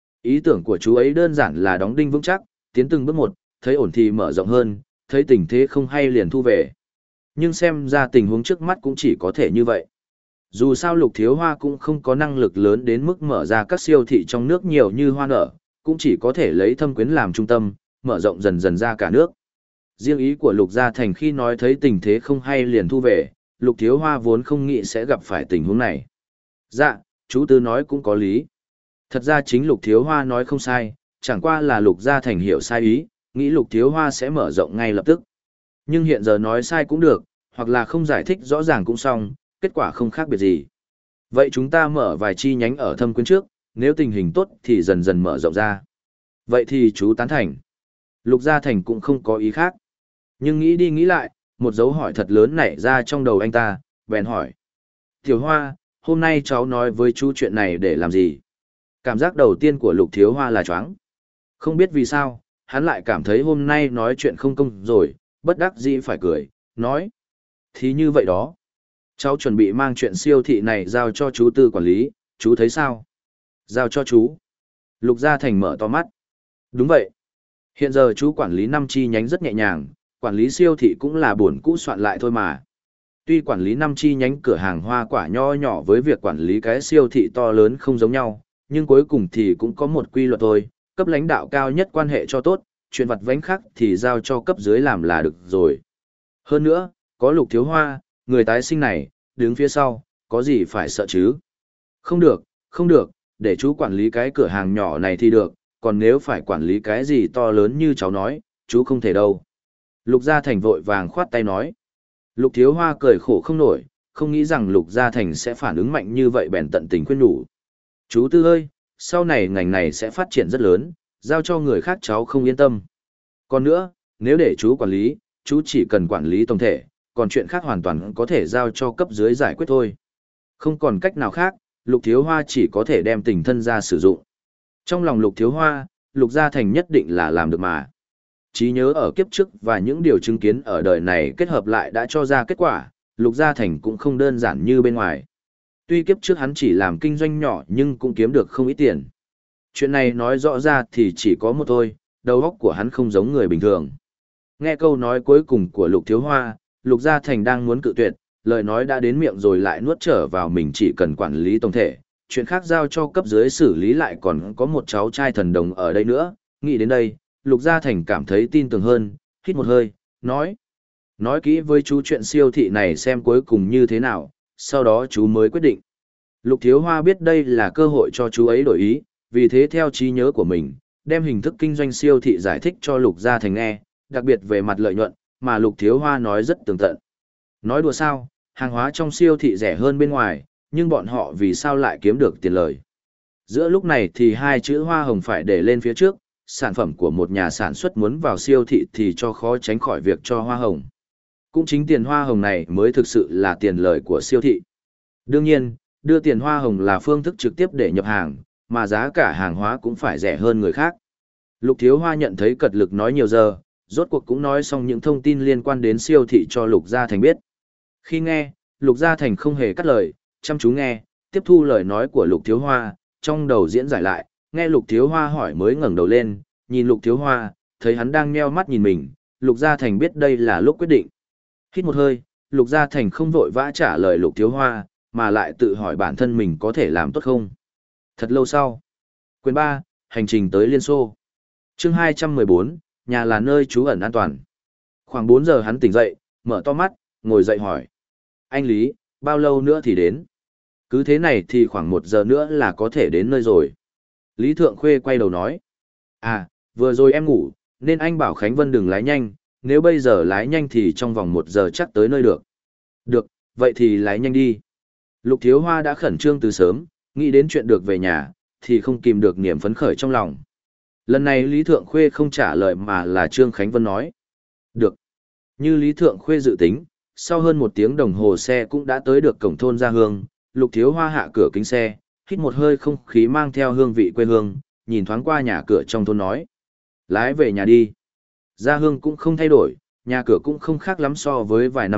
Ý tưởng của chú ấy đơn giản là đóng đinh vững chắc, tiến từng bước một, thấy ổn thì mở rộng hơn, thấy tình thế không hay liền thu về. Nhưng xem ra tình huống trước mắt cũng chỉ có thể như vậy. Dù sao Lục Thiếu Hoa cũng không có năng lực lớn đến mức mở ra các siêu thị trong nước nhiều như hoa nở, cũng chỉ có thể lấy Thâm Quyến làm trung tâm, mở rộng dần dần ra cả nước. Riêng ý của Lục Gia Thành khi nói thấy tình thế không hay liền thu về, Lục Thiếu Hoa vốn không nghĩ sẽ gặp phải tình huống này. Dạ, chú Tư nói cũng có lý. Thật ra chính Lục Thiếu Hoa nói không sai, chẳng qua là Lục Gia Thành hiểu sai ý, nghĩ Lục Thiếu Hoa sẽ mở rộng ngay lập tức. Nhưng hiện giờ nói sai cũng được, hoặc là không giải thích rõ ràng cũng xong, kết quả không khác biệt gì. Vậy chúng ta mở vài chi nhánh ở Thâm Quyến trước, nếu tình hình tốt thì dần dần mở rộng ra. Vậy thì chú tán thành. Lục Gia Thành cũng không có ý khác. Nhưng nghĩ đi nghĩ lại, một dấu hỏi thật lớn nảy ra trong đầu anh ta, bèn hỏi. Tiểu Hoa, hôm nay cháu nói với chú chuyện này để làm gì? Cảm giác đầu tiên của Lục Thiếu Hoa là choáng. Không biết vì sao, hắn lại cảm thấy hôm nay nói chuyện không công rồi, bất đắc dĩ phải cười, nói. Thì như vậy đó. Cháu chuẩn bị mang chuyện siêu thị này giao cho chú Tư quản lý, chú thấy sao? Giao cho chú. Lục Gia Thành mở to mắt. Đúng vậy. Hiện giờ chú quản lý năm chi nhánh rất nhẹ nhàng, quản lý siêu thị cũng là buồn cũ soạn lại thôi mà. Tuy quản lý năm chi nhánh cửa hàng hoa quả nho nhỏ với việc quản lý cái siêu thị to lớn không giống nhau, nhưng cuối cùng thì cũng có một quy luật thôi, cấp lãnh đạo cao nhất quan hệ cho tốt, chuyện vặt vãnh khác thì giao cho cấp dưới làm là được rồi. Hơn nữa, có Lục Thiếu Hoa, người tái sinh này, đứng phía sau, có gì phải sợ chứ? Không được, không được, để chú quản lý cái cửa hàng nhỏ này thì được, còn nếu phải quản lý cái gì to lớn như cháu nói, chú không thể đâu. Lục Gia Thành vội vàng khoát tay nói. Lục Thiếu Hoa cười khổ không nổi, không nghĩ rằng Lục Gia Thành sẽ phản ứng mạnh như vậy bèn tận tình khuyên nhủ. Chú Tư ơi, sau này ngành này sẽ phát triển rất lớn, giao cho người khác cháu không yên tâm. Còn nữa, nếu để chú quản lý, chú chỉ cần quản lý tổng thể, còn chuyện khác hoàn toàn có thể giao cho cấp dưới giải quyết thôi. Không còn cách nào khác, Lục Thiếu Hoa chỉ có thể đem tình thân ra sử dụng. Trong lòng Lục Thiếu Hoa, Lục Gia Thành nhất định là làm được mà. Trí nhớ ở kiếp trước và những điều chứng kiến ở đời này kết hợp lại đã cho ra kết quả, Lục Gia Thành cũng không đơn giản như bên ngoài. Tuy kiếp trước hắn chỉ làm kinh doanh nhỏ nhưng cũng kiếm được không ít tiền. Chuyện này nói rõ ra thì chỉ có một thôi, đầu óc của hắn không giống người bình thường. Nghe câu nói cuối cùng của Lục Thiếu Hoa, Lục Gia Thành đang muốn cự tuyệt, lời nói đã đến miệng rồi lại nuốt trở vào mình chỉ cần quản lý tổng thể, chuyện khác giao cho cấp dưới xử lý lại còn có một cháu trai thần đồng ở đây nữa. Nghĩ đến đây, Lục Gia Thành cảm thấy tin tưởng hơn, hít một hơi, nói. Nói kỹ với chú chuyện siêu thị này xem cuối cùng như thế nào, sau đó chú mới quyết định. Lục Thiếu Hoa biết đây là cơ hội cho chú ấy đổi ý, vì thế theo trí nhớ của mình, đem hình thức kinh doanh siêu thị giải thích cho Lục Gia Thành nghe, đặc biệt về mặt lợi nhuận, mà Lục Thiếu Hoa nói rất tường tận. Nói đùa sao, hàng hóa trong siêu thị rẻ hơn bên ngoài, nhưng bọn họ vì sao lại kiếm được tiền lời. Giữa lúc này thì hai chữ hoa hồng phải để lên phía trước, sản phẩm của một nhà sản xuất muốn vào siêu thị thì cho khó tránh khỏi việc cho hoa hồng. Cũng chính tiền hoa hồng này mới thực sự là tiền lời của siêu thị. Đương nhiên, đưa tiền hoa hồng là phương thức trực tiếp để nhập hàng, mà giá cả hàng hóa cũng phải rẻ hơn người khác. Lục Thiếu Hoa nhận thấy cật lực nói nhiều giờ, rốt cuộc cũng nói xong những thông tin liên quan đến siêu thị cho Lục Gia Thành biết. Khi nghe, Lục Gia Thành không hề cắt lời, chăm chú nghe, tiếp thu lời nói của Lục Thiếu Hoa, trong đầu diễn giải lại, nghe Lục Thiếu Hoa hỏi mới ngẩng đầu lên, nhìn Lục Thiếu Hoa, thấy hắn đang nheo mắt nhìn mình, Lục Gia Thành biết đây là lúc quyết định. Hít một hơi, Lục Gia Thành không vội vã trả lời Lục Thiếu Hoa, mà lại tự hỏi bản thân mình có thể làm tốt không. Thật lâu sau. Quyền ba, hành trình tới Liên Xô. Chương hai trăm mười bốn, nhà là nơi trú ẩn an toàn. Khoảng bốn giờ hắn tỉnh dậy, mở to mắt, ngồi dậy hỏi. Anh Lý, bao lâu nữa thì đến? Cứ thế này thì khoảng một giờ nữa là có thể đến nơi rồi. Lý Thượng Khuê quay đầu nói. À, vừa rồi em ngủ, nên anh bảo Khánh Vân đừng lái nhanh, nếu bây giờ lái nhanh thì trong vòng một giờ chắc tới nơi được. Được, vậy thì lái nhanh đi. Lục Thiếu Hoa đã khẩn trương từ sớm, nghĩ đến chuyện được về nhà, thì không kìm được niềm phấn khởi trong lòng. Lần này Lý Thượng Khuê không trả lời mà là Trương Khánh Vân nói. Được. Như Lý Thượng Khuê dự tính, sau hơn một tiếng đồng hồ xe cũng đã tới được cổng thôn Gia Hương, Lục Thiếu Hoa hạ cửa kính xe, hít một hơi không khí mang theo hương vị quê hương, nhìn thoáng qua nhà cửa trong thôn nói. Lái về nhà đi. Gia Hương cũng không thay đổi, nhà cửa cũng không khác lắm so với vài năm trước,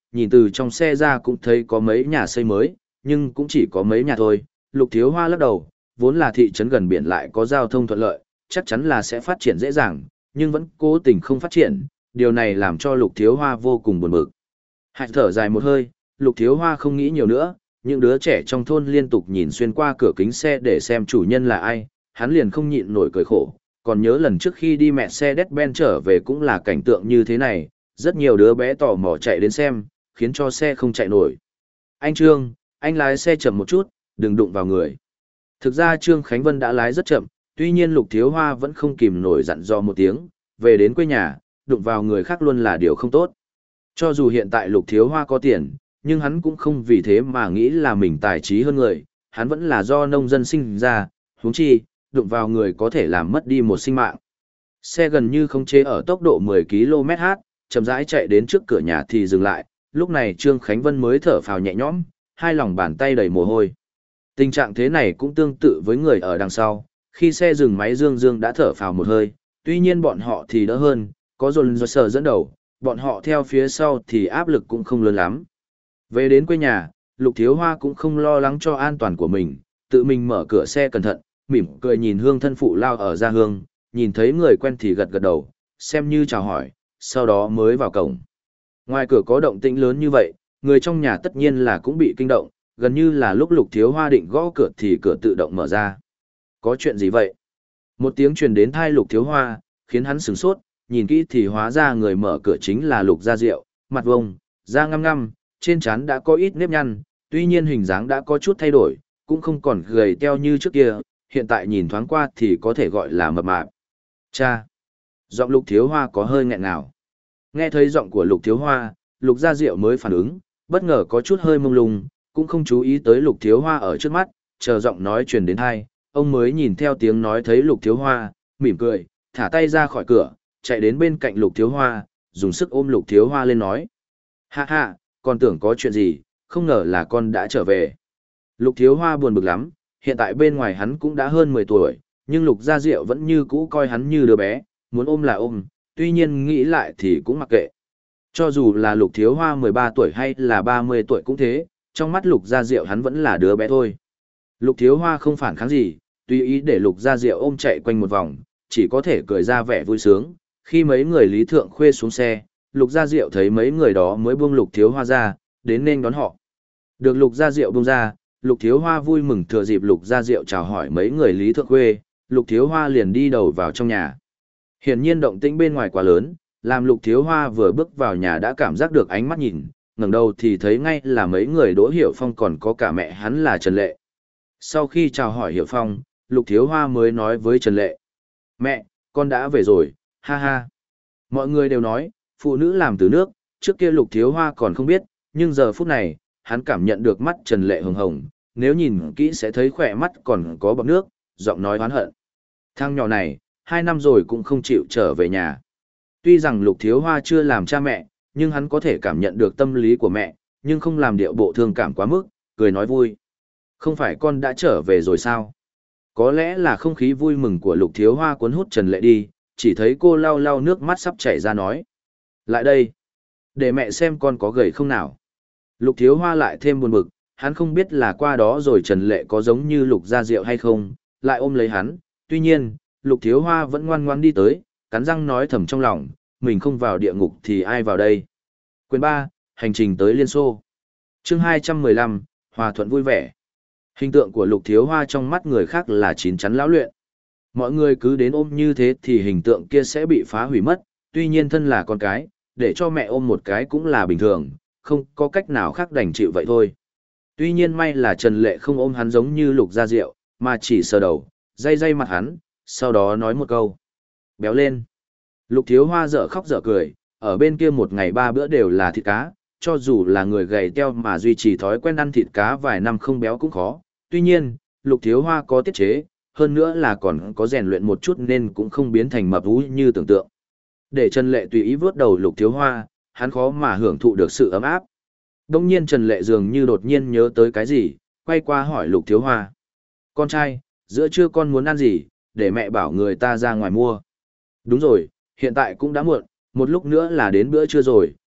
nhìn từ trong xe ra cũng thấy có mấy nhà xây mới, nhưng cũng chỉ có mấy nhà thôi. Lục Thiếu Hoa lắc đầu, vốn là thị trấn gần biển lại có giao thông thuận lợi, chắc chắn là sẽ phát triển dễ dàng, nhưng vẫn cố tình không phát triển, điều này làm cho Lục Thiếu Hoa vô cùng buồn bực. Hạnh thở dài một hơi, Lục Thiếu Hoa không nghĩ nhiều nữa, những đứa trẻ trong thôn liên tục nhìn xuyên qua cửa kính xe để xem chủ nhân là ai, hắn liền không nhịn nổi cười khổ, còn nhớ lần trước khi đi mẹ xe Mercedes-Benz trở về cũng là cảnh tượng như thế này, rất nhiều đứa bé tò mò chạy đến xem, khiến cho xe không chạy nổi. Anh Trương, anh lái xe chậm một chút, đừng đụng vào người. Thực ra Trương Khánh Vân đã lái rất chậm, tuy nhiên Lục Thiếu Hoa vẫn không kìm nổi dặn dò một tiếng, về đến quê nhà, đụng vào người khác luôn là điều không tốt. Cho dù hiện tại Lục Thiếu Hoa có tiền, nhưng hắn cũng không vì thế mà nghĩ là mình tài trí hơn người, hắn vẫn là do nông dân sinh ra, huống chi, đụng vào người có thể làm mất đi một sinh mạng. Xe gần như không chế ở tốc độ mười ki lô mét h, chậm rãi chạy đến trước cửa nhà thì dừng lại, lúc này Trương Khánh Vân mới thở phào nhẹ nhõm, hai lòng bàn tay đầy mồ hôi. Tình trạng thế này cũng tương tự với người ở đằng sau, khi xe dừng máy Dương Dương đã thở phào một hơi, tuy nhiên bọn họ thì đỡ hơn, có dồn dồn sờ dẫn đầu, bọn họ theo phía sau thì áp lực cũng không lớn lắm. Về đến quê nhà, Lục Thiếu Hoa cũng không lo lắng cho an toàn của mình, tự mình mở cửa xe cẩn thận, mỉm cười nhìn hương thân phụ lao ở ra hương, nhìn thấy người quen thì gật gật đầu, xem như chào hỏi, sau đó mới vào cổng. Ngoài cửa có động tĩnh lớn như vậy, người trong nhà tất nhiên là cũng bị kinh động, gần như là lúc Lục Thiếu Hoa định gõ cửa thì cửa tự động mở ra. Có chuyện gì vậy? Một tiếng truyền đến tai Lục Thiếu Hoa, khiến hắn sửng sốt, nhìn kỹ thì hóa ra người mở cửa chính là Lục Gia Diệu, mặt vông, da ngăm ngăm, trên trán đã có ít nếp nhăn, tuy nhiên hình dáng đã có chút thay đổi, cũng không còn gầy teo như trước kia, hiện tại nhìn thoáng qua thì có thể gọi là mập mạp. Cha! Giọng Lục Thiếu Hoa có hơi nghẹn ngào. Nghe thấy giọng của Lục Thiếu Hoa, Lục Gia Diệu mới phản ứng, bất ngờ có chút hơi mông lung, cũng không chú ý tới Lục Thiếu Hoa ở trước mắt, chờ giọng nói truyền đến tai, ông mới nhìn theo tiếng nói thấy Lục Thiếu Hoa, mỉm cười, thả tay ra khỏi cửa, chạy đến bên cạnh Lục Thiếu Hoa, dùng sức ôm Lục Thiếu Hoa lên nói. Ha ha, con tưởng có chuyện gì, không ngờ là con đã trở về. Lục Thiếu Hoa buồn bực lắm, hiện tại bên ngoài hắn cũng đã hơn mười tuổi, nhưng Lục Gia Diệu vẫn như cũ coi hắn như đứa bé, muốn ôm là ôm, tuy nhiên nghĩ lại thì cũng mặc kệ. Cho dù là Lục Thiếu Hoa mười ba tuổi hay là ba mươi tuổi cũng thế, trong mắt Lục Gia Diệu hắn vẫn là đứa bé thôi. Lục Thiếu Hoa không phản kháng gì, tùy ý để Lục Gia Diệu ôm chạy quanh một vòng, chỉ có thể cười ra vẻ vui sướng. Khi mấy người Lý Thượng Khuê xuống xe, Lục Gia Diệu thấy mấy người đó mới buông Lục Thiếu Hoa ra, đến nên đón họ. Được Lục Gia Diệu buông ra, Lục Thiếu Hoa vui mừng thừa dịp Lục Gia Diệu chào hỏi mấy người Lý Thượng Khuê, Lục Thiếu Hoa liền đi đầu vào trong nhà. Hiển nhiên động tĩnh bên ngoài quá lớn, làm Lục Thiếu Hoa vừa bước vào nhà đã cảm giác được ánh mắt nhìn, ngẩng đầu thì thấy ngay là mấy người Đỗ Hiểu Phong còn có cả mẹ hắn là Trần Lệ. Sau khi chào hỏi Hiểu Phong, Lục Thiếu Hoa mới nói với Trần Lệ. Mẹ, con đã về rồi, ha ha. Mọi người đều nói, phụ nữ làm từ nước, trước kia Lục Thiếu Hoa còn không biết, nhưng giờ phút này, hắn cảm nhận được mắt Trần Lệ hồng hồng, nếu nhìn kỹ sẽ thấy khỏe mắt còn có bọt nước, giọng nói oán hận. Thằng nhỏ này, hai năm rồi cũng không chịu trở về nhà. Tuy rằng Lục Thiếu Hoa chưa làm cha mẹ, nhưng hắn có thể cảm nhận được tâm lý của mẹ, nhưng không làm điệu bộ thương cảm quá mức, cười nói vui. Không phải con đã trở về rồi sao? Có lẽ là không khí vui mừng của Lục Thiếu Hoa cuốn hút Trần Lệ đi, chỉ thấy cô lau lau nước mắt sắp chảy ra nói. Lại đây, để mẹ xem con có gầy không nào. Lục Thiếu Hoa lại thêm buồn bực, hắn không biết là qua đó rồi Trần Lệ có giống như Lục Gia Diệu hay không, lại ôm lấy hắn. Tuy nhiên, Lục Thiếu Hoa vẫn ngoan ngoan đi tới, cắn răng nói thầm trong lòng, mình không vào địa ngục thì ai vào đây. Quyền ba, hành trình tới Liên Xô. Chương hai trăm mười lăm, hòa thuận vui vẻ. Hình tượng của Lục Thiếu Hoa trong mắt người khác là chín chắn lão luyện. Mọi người cứ đến ôm như thế thì hình tượng kia sẽ bị phá hủy mất, tuy nhiên thân là con cái, để cho mẹ ôm một cái cũng là bình thường, không có cách nào khác đành chịu vậy thôi. Tuy nhiên may là Trần Lệ không ôm hắn giống như Lục Gia Diệu, mà chỉ sờ đầu, day day mặt hắn, sau đó nói một câu. Béo lên. Lục Thiếu Hoa dở khóc dở cười, ở bên kia một ngày ba bữa đều là thịt cá, cho dù là người gầy teo mà duy trì thói quen ăn thịt cá vài năm không béo cũng khó. Tuy nhiên, Lục Thiếu Hoa có tiết chế, hơn nữa là còn có rèn luyện một chút nên cũng không biến thành mập ú như tưởng tượng. Để Trần Lệ tùy ý vớt đầu Lục Thiếu Hoa, hắn khó mà hưởng thụ được sự ấm áp. Đông nhiên Trần Lệ dường như đột nhiên nhớ tới cái gì, quay qua hỏi Lục Thiếu Hoa. Con trai, giữa trưa con muốn ăn gì, để mẹ bảo người ta ra ngoài mua. Đúng rồi, hiện tại cũng đã muộn, một lúc nữa là đến bữa trưa rồi,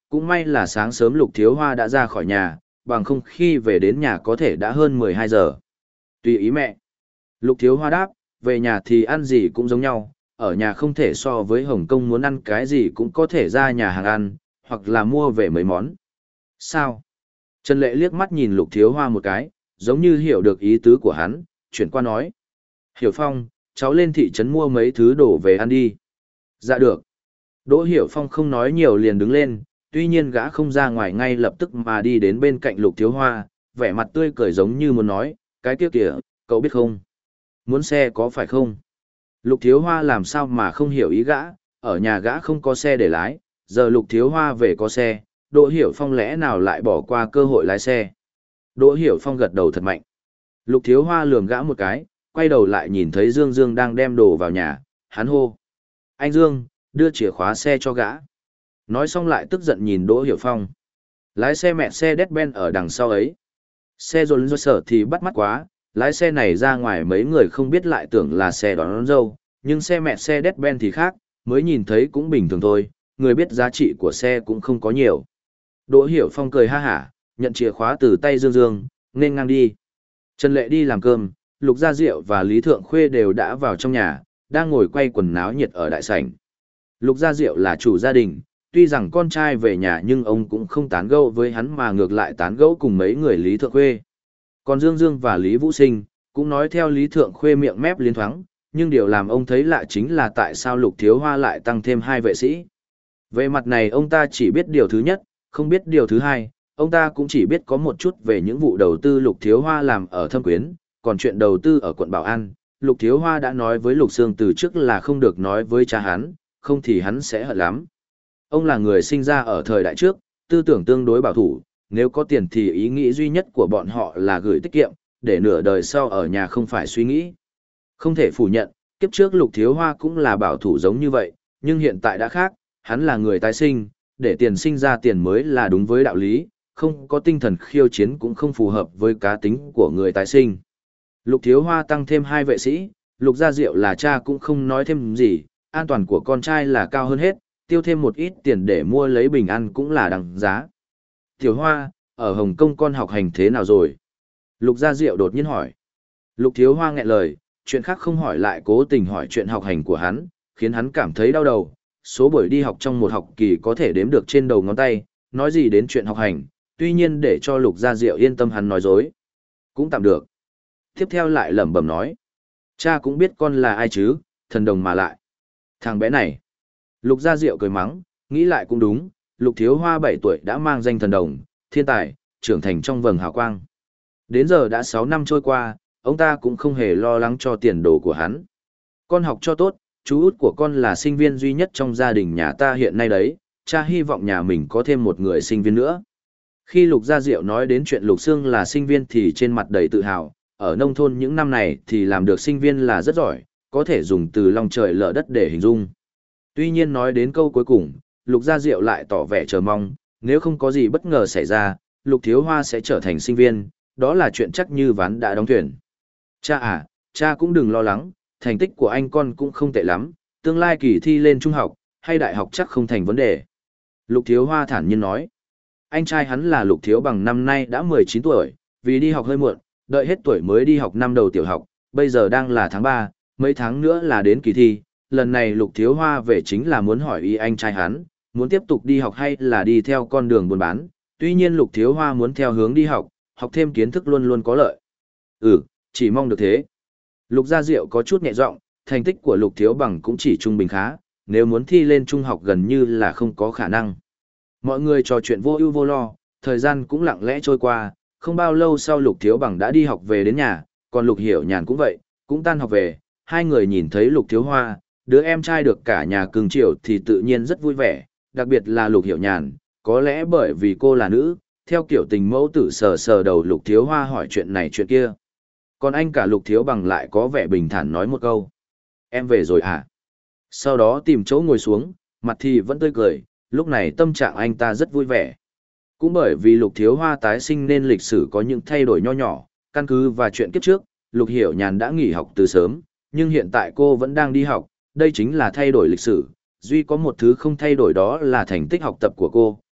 cũng may là sáng sớm Lục Thiếu Hoa đã ra khỏi nhà, bằng không khi về đến nhà có thể đã hơn mười hai giờ. Tùy ý mẹ. Lục Thiếu Hoa đáp, về nhà thì ăn gì cũng giống nhau, ở nhà không thể so với Hồng Kông muốn ăn cái gì cũng có thể ra nhà hàng ăn, hoặc là mua về mấy món. Sao? Trần Lệ liếc mắt nhìn Lục Thiếu Hoa một cái, giống như hiểu được ý tứ của hắn, chuyển qua nói. Hiểu Phong, cháu lên thị trấn mua mấy thứ đồ về ăn đi. Dạ được. Đỗ Hiểu Phong không nói nhiều liền đứng lên, tuy nhiên gã không ra ngoài ngay lập tức mà đi đến bên cạnh Lục Thiếu Hoa, vẻ mặt tươi cười giống như muốn nói, cái kia kìa, cậu biết không? Muốn xe có phải không? Lục Thiếu Hoa làm sao mà không hiểu ý gã, ở nhà gã không có xe để lái, giờ Lục Thiếu Hoa về có xe, Đỗ Hiểu Phong lẽ nào lại bỏ qua cơ hội lái xe? Đỗ Hiểu Phong gật đầu thật mạnh. Lục Thiếu Hoa lườm gã một cái, quay đầu lại nhìn thấy Dương Dương đang đem đồ vào nhà, hắn hô. Anh Dương, đưa chìa khóa xe cho gã. Nói xong lại tức giận nhìn Đỗ Hiểu Phong. Lái xe mẹ xe Mercedes-Benz ở đằng sau ấy. Xe dồn dồn sở thì bắt mắt quá, lái xe này ra ngoài mấy người không biết lại tưởng là xe đón, đón dâu, nhưng xe mẹ xe Mercedes-Benz thì khác, mới nhìn thấy cũng bình thường thôi, người biết giá trị của xe cũng không có nhiều. Đỗ Hiểu Phong cười ha hả, nhận chìa khóa từ tay Dương Dương, nên ngang đi. Trần Lệ đi làm cơm, Lục Gia Diệu và Lý Thượng Khuê đều đã vào trong nhà, đang ngồi quay quần náo nhiệt ở đại sảnh. Lục Gia Diệu là chủ gia đình, tuy rằng con trai về nhà nhưng ông cũng không tán gẫu với hắn mà ngược lại tán gẫu cùng mấy người Lý Thượng Khuê. Còn Dương Dương và Lý Vũ Sinh cũng nói theo Lý Thượng Khuê miệng mép liên thoáng, nhưng điều làm ông thấy lạ chính là tại sao Lục Thiếu Hoa lại tăng thêm hai vệ sĩ. Về mặt này ông ta chỉ biết điều thứ nhất, không biết điều thứ hai, ông ta cũng chỉ biết có một chút về những vụ đầu tư Lục Thiếu Hoa làm ở Thâm Quyến, còn chuyện đầu tư ở quận Bảo An, Lục Thiếu Hoa đã nói với Lục Sương từ trước là không được nói với cha hắn, không thì hắn sẽ hận lắm. Ông là người sinh ra ở thời đại trước, tư tưởng tương đối bảo thủ, nếu có tiền thì ý nghĩ duy nhất của bọn họ là gửi tiết kiệm, để nửa đời sau ở nhà không phải suy nghĩ. Không thể phủ nhận, kiếp trước Lục Thiếu Hoa cũng là bảo thủ giống như vậy, nhưng hiện tại đã khác, hắn là người tái sinh, để tiền sinh ra tiền mới là đúng với đạo lý, không có tinh thần khiêu chiến cũng không phù hợp với cá tính của người tái sinh. Lục Thiếu Hoa tăng thêm hai vệ sĩ, Lục Gia Diệu là cha cũng không nói thêm gì, an toàn của con trai là cao hơn hết, tiêu thêm một ít tiền để mua lấy bình ăn cũng là đằng giá. Tiểu Hoa, ở Hồng Kông con học hành thế nào rồi? Lục Gia Diệu đột nhiên hỏi. Lục Thiếu Hoa nghẹn lời, chuyện khác không hỏi lại cố tình hỏi chuyện học hành của hắn, khiến hắn cảm thấy đau đầu. Số buổi đi học trong một học kỳ có thể đếm được trên đầu ngón tay, nói gì đến chuyện học hành, tuy nhiên để cho Lục Gia Diệu yên tâm hắn nói dối. Cũng tạm được. Tiếp theo lại lẩm bẩm nói. Cha cũng biết con là ai chứ, thần đồng mà lại. Thằng bé này. Lục Gia Diệu cười mắng, nghĩ lại cũng đúng, Lục Thiếu Hoa bảy tuổi đã mang danh thần đồng, thiên tài, trưởng thành trong vầng hào quang. Đến giờ đã sáu năm trôi qua, ông ta cũng không hề lo lắng cho tiền đồ của hắn. Con học cho tốt, chú út của con là sinh viên duy nhất trong gia đình nhà ta hiện nay đấy, cha hy vọng nhà mình có thêm một người sinh viên nữa. Khi Lục Gia Diệu nói đến chuyện Lục Sương là sinh viên thì trên mặt đầy tự hào, ở nông thôn những năm này thì làm được sinh viên là rất giỏi, có thể dùng từ lòng trời lở đất để hình dung. Tuy nhiên nói đến câu cuối cùng, Lục Gia Diệu lại tỏ vẻ chờ mong, nếu không có gì bất ngờ xảy ra, Lục Thiếu Hoa sẽ trở thành sinh viên, đó là chuyện chắc như ván đã đóng thuyền. Cha à, cha cũng đừng lo lắng, thành tích của anh con cũng không tệ lắm, tương lai kỳ thi lên trung học, hay đại học chắc không thành vấn đề. Lục Thiếu Hoa thản nhiên nói, anh trai hắn là Lục Thiếu Bằng năm nay đã mười chín tuổi, vì đi học hơi muộn, đợi hết tuổi mới đi học năm đầu tiểu học, bây giờ đang là tháng ba, mấy tháng nữa là đến kỳ thi. Lần này Lục Thiếu Hoa về chính là muốn hỏi ý anh trai hắn, muốn tiếp tục đi học hay là đi theo con đường buôn bán. Tuy nhiên Lục Thiếu Hoa muốn theo hướng đi học, học thêm kiến thức luôn luôn có lợi. Ừ, chỉ mong được thế. Lục Gia Diệu có chút nhẹ giọng, thành tích của Lục Thiếu Bằng cũng chỉ trung bình khá, nếu muốn thi lên trung học gần như là không có khả năng. Mọi người trò chuyện vô ưu vô lo, thời gian cũng lặng lẽ trôi qua, không bao lâu sau Lục Thiếu Bằng đã đi học về đến nhà, còn Lục Hiểu Nhàn cũng vậy, cũng tan học về, hai người nhìn thấy Lục Thiếu Hoa, đứa em trai được cả nhà cưng chiều thì tự nhiên rất vui vẻ, đặc biệt là Lục Hiểu Nhàn, có lẽ bởi vì cô là nữ, theo kiểu tình mẫu tử sờ sờ đầu Lục Thiếu Hoa hỏi chuyện này chuyện kia. Còn anh cả Lục Thiếu Bằng lại có vẻ bình thản nói một câu. Em về rồi à? Sau đó tìm chỗ ngồi xuống, mặt thì vẫn tươi cười, lúc này tâm trạng anh ta rất vui vẻ. Cũng bởi vì Lục Thiếu Hoa tái sinh nên lịch sử có những thay đổi nho nhỏ, căn cứ và chuyện kiếp trước, Lục Hiểu Nhàn đã nghỉ học từ sớm, nhưng hiện tại cô vẫn đang đi học, đây chính là thay đổi lịch sử, duy có một thứ không thay đổi đó là thành tích học tập của cô,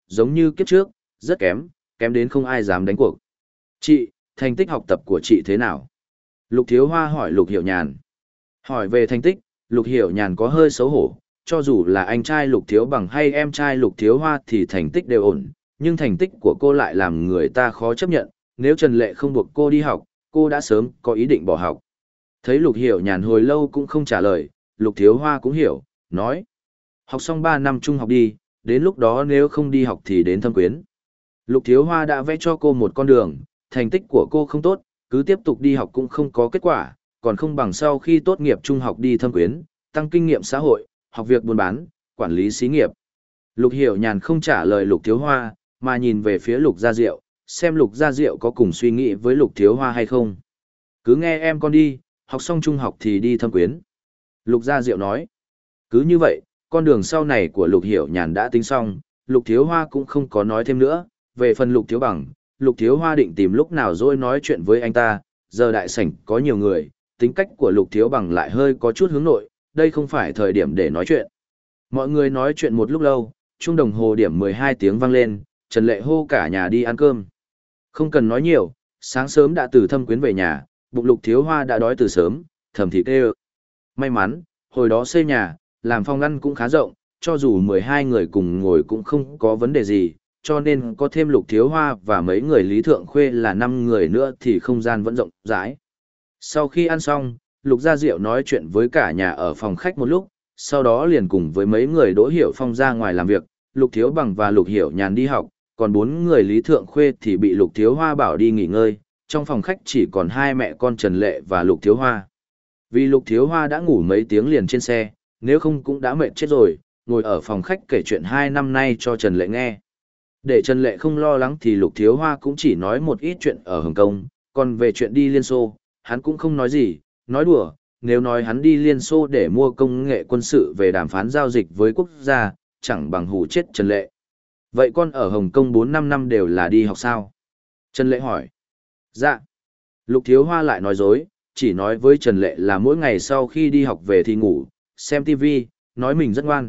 giống như kiếp trước, rất kém, kém đến không ai dám đánh cuộc. Chị, thành tích học tập của chị thế nào? Lục Thiếu Hoa hỏi Lục Hiểu Nhàn. Hỏi về thành tích, Lục Hiểu Nhàn có hơi xấu hổ, cho dù là anh trai Lục Thiếu Bằng hay em trai Lục Thiếu Hoa thì thành tích đều ổn, nhưng thành tích của cô lại làm người ta khó chấp nhận, nếu Trần Lệ không buộc cô đi học, cô đã sớm có ý định bỏ học. Thấy Lục Hiểu Nhàn hồi lâu cũng không trả lời, Lục Thiếu Hoa cũng hiểu, nói. Học xong ba năm trung học đi, đến lúc đó nếu không đi học thì đến Thâm Quyến. Lục Thiếu Hoa đã vẽ cho cô một con đường, thành tích của cô không tốt, cứ tiếp tục đi học cũng không có kết quả, còn không bằng sau khi tốt nghiệp trung học đi Thâm Quyến, tăng kinh nghiệm xã hội, học việc buôn bán, quản lý xí nghiệp. Lục Hiểu Nhàn không trả lời Lục Thiếu Hoa, mà nhìn về phía Lục Gia Diệu, xem Lục Gia Diệu có cùng suy nghĩ với Lục Thiếu Hoa hay không. Cứ nghe em con đi, học xong trung học thì đi Thâm Quyến. Lục Gia Diệu nói. Cứ như vậy, con đường sau này của Lục Hiểu Nhàn đã tính xong, Lục Thiếu Hoa cũng không có nói thêm nữa. Về phần Lục Thiếu Bằng, Lục Thiếu Hoa định tìm lúc nào rồi nói chuyện với anh ta, giờ đại sảnh có nhiều người, tính cách của Lục Thiếu Bằng lại hơi có chút hướng nội, đây không phải thời điểm để nói chuyện. Mọi người nói chuyện một lúc lâu, chuông đồng hồ điểm mười hai tiếng vang lên, Trần Lệ hô cả nhà đi ăn cơm. Không cần nói nhiều, sáng sớm đã từ Thâm Quyến về nhà, bụng Lục Thiếu Hoa đã đói từ sớm, thầm thì kêu. May mắn, hồi đó xây nhà, làm phòng ngăn cũng khá rộng, cho dù mười hai người cùng ngồi cũng không có vấn đề gì, cho nên có thêm Lục Thiếu Hoa và mấy người Lý Thượng Khuê là năm người nữa thì không gian vẫn rộng rãi. Sau khi ăn xong, Lục Gia Diệu nói chuyện với cả nhà ở phòng khách một lúc, sau đó liền cùng với mấy người Đỗ Hiểu Phong ra ngoài làm việc, Lục Thiếu Bằng và Lục Hiểu Nhàn đi học, còn bốn người Lý Thượng Khuê thì bị Lục Thiếu Hoa bảo đi nghỉ ngơi, trong phòng khách chỉ còn hai mẹ con Trần Lệ và Lục Thiếu Hoa. Vì Lục Thiếu Hoa đã ngủ mấy tiếng liền trên xe, nếu không cũng đã mệt chết rồi, ngồi ở phòng khách kể chuyện hai năm nay cho Trần Lệ nghe. Để Trần Lệ không lo lắng thì Lục Thiếu Hoa cũng chỉ nói một ít chuyện ở Hồng Kông, còn về chuyện đi Liên Xô, hắn cũng không nói gì, nói đùa, nếu nói hắn đi Liên Xô để mua công nghệ quân sự về đàm phán giao dịch với quốc gia, chẳng bằng hù chết Trần Lệ. Vậy con ở Hồng Kông bốn năm năm đều là đi học sao? Trần Lệ hỏi. Dạ. Lục Thiếu Hoa lại nói dối, chỉ nói với Trần Lệ là mỗi ngày sau khi đi học về thì ngủ, xem ti vi, nói mình rất ngoan.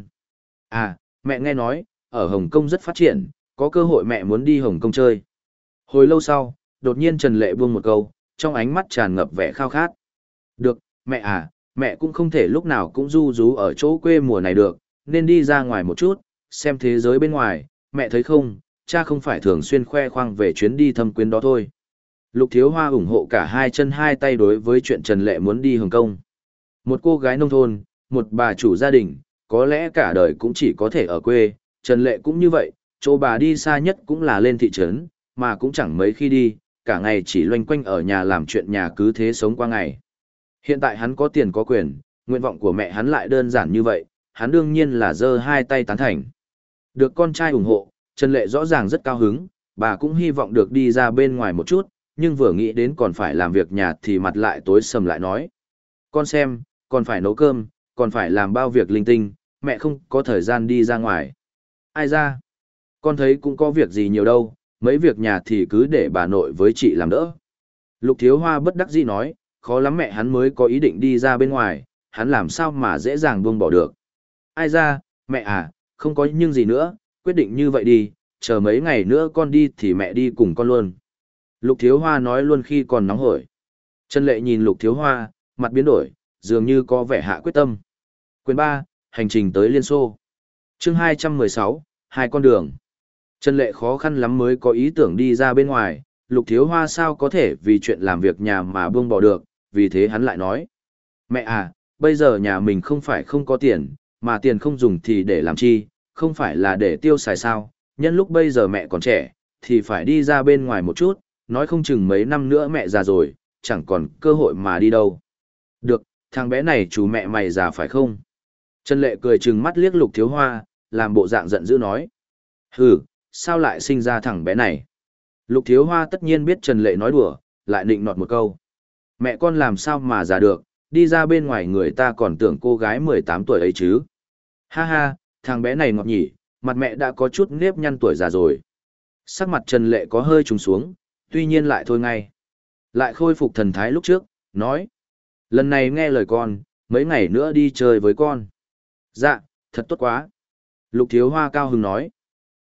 À, mẹ nghe nói, ở Hồng Kông rất phát triển, có cơ hội mẹ muốn đi Hồng Kông chơi. Hồi lâu sau, đột nhiên Trần Lệ buông một câu, trong ánh mắt tràn ngập vẻ khao khát. Được, mẹ à, mẹ cũng không thể lúc nào cũng du rú ở chỗ quê mùa này được, nên đi ra ngoài một chút, xem thế giới bên ngoài, mẹ thấy không, cha không phải thường xuyên khoe khoang về chuyến đi Thâm Quyến đó thôi. Lục Thiếu Hoa ủng hộ cả hai chân hai tay đối với chuyện Trần Lệ muốn đi Hồng Kông. Một cô gái nông thôn, một bà chủ gia đình, có lẽ cả đời cũng chỉ có thể ở quê, Trần Lệ cũng như vậy, chỗ bà đi xa nhất cũng là lên thị trấn, mà cũng chẳng mấy khi đi, cả ngày chỉ loanh quanh ở nhà làm chuyện nhà cứ thế sống qua ngày. Hiện tại hắn có tiền có quyền, nguyện vọng của mẹ hắn lại đơn giản như vậy, hắn đương nhiên là giơ hai tay tán thành. Được con trai ủng hộ, Trần Lệ rõ ràng rất cao hứng, bà cũng hy vọng được đi ra bên ngoài một chút, nhưng vừa nghĩ đến còn phải làm việc nhà thì mặt lại tối sầm lại nói. Con xem, còn phải nấu cơm, còn phải làm bao việc linh tinh, mẹ không có thời gian đi ra ngoài. Ai ra? Con thấy cũng có việc gì nhiều đâu, mấy việc nhà thì cứ để bà nội với chị làm đỡ. Lục Thiếu Hoa bất đắc dĩ nói, khó lắm mẹ hắn mới có ý định đi ra bên ngoài, hắn làm sao mà dễ dàng buông bỏ được. Ai ra, mẹ à, không có nhưng gì nữa, quyết định như vậy đi, chờ mấy ngày nữa con đi thì mẹ đi cùng con luôn. Lục Thiếu Hoa nói luôn khi còn nóng hổi. Trần Lệ nhìn Lục Thiếu Hoa, mặt biến đổi, dường như có vẻ hạ quyết tâm. Quyền ba, hành trình tới Liên Xô. Chương hai trăm mười sáu, hai con đường. Trần Lệ khó khăn lắm mới có ý tưởng đi ra bên ngoài, Lục Thiếu Hoa sao có thể vì chuyện làm việc nhà mà buông bỏ được, vì thế hắn lại nói. Mẹ à, bây giờ nhà mình không phải không có tiền, mà tiền không dùng thì để làm chi, không phải là để tiêu xài sao, nhân lúc bây giờ mẹ còn trẻ, thì phải đi ra bên ngoài một chút, nói không chừng mấy năm nữa mẹ già rồi, chẳng còn cơ hội mà đi đâu. Được, thằng bé này chú mẹ mày già phải không? Trần Lệ cười trừng mắt liếc Lục Thiếu Hoa, làm bộ dạng giận dữ nói. Hừ, sao lại sinh ra thằng bé này? Lục Thiếu Hoa tất nhiên biết Trần Lệ nói đùa, lại nịnh nọt một câu. Mẹ con làm sao mà già được, đi ra bên ngoài người ta còn tưởng cô gái mười tám tuổi ấy chứ. Ha ha, thằng bé này ngọt nhỉ, mặt mẹ đã có chút nếp nhăn tuổi già rồi. Sắc mặt Trần Lệ có hơi trùng xuống, tuy nhiên lại thôi ngay. Lại khôi phục thần thái lúc trước, nói. Lần này nghe lời con, mấy ngày nữa đi chơi với con. Dạ, thật tốt quá. Lục Thiếu Hoa cao hứng nói.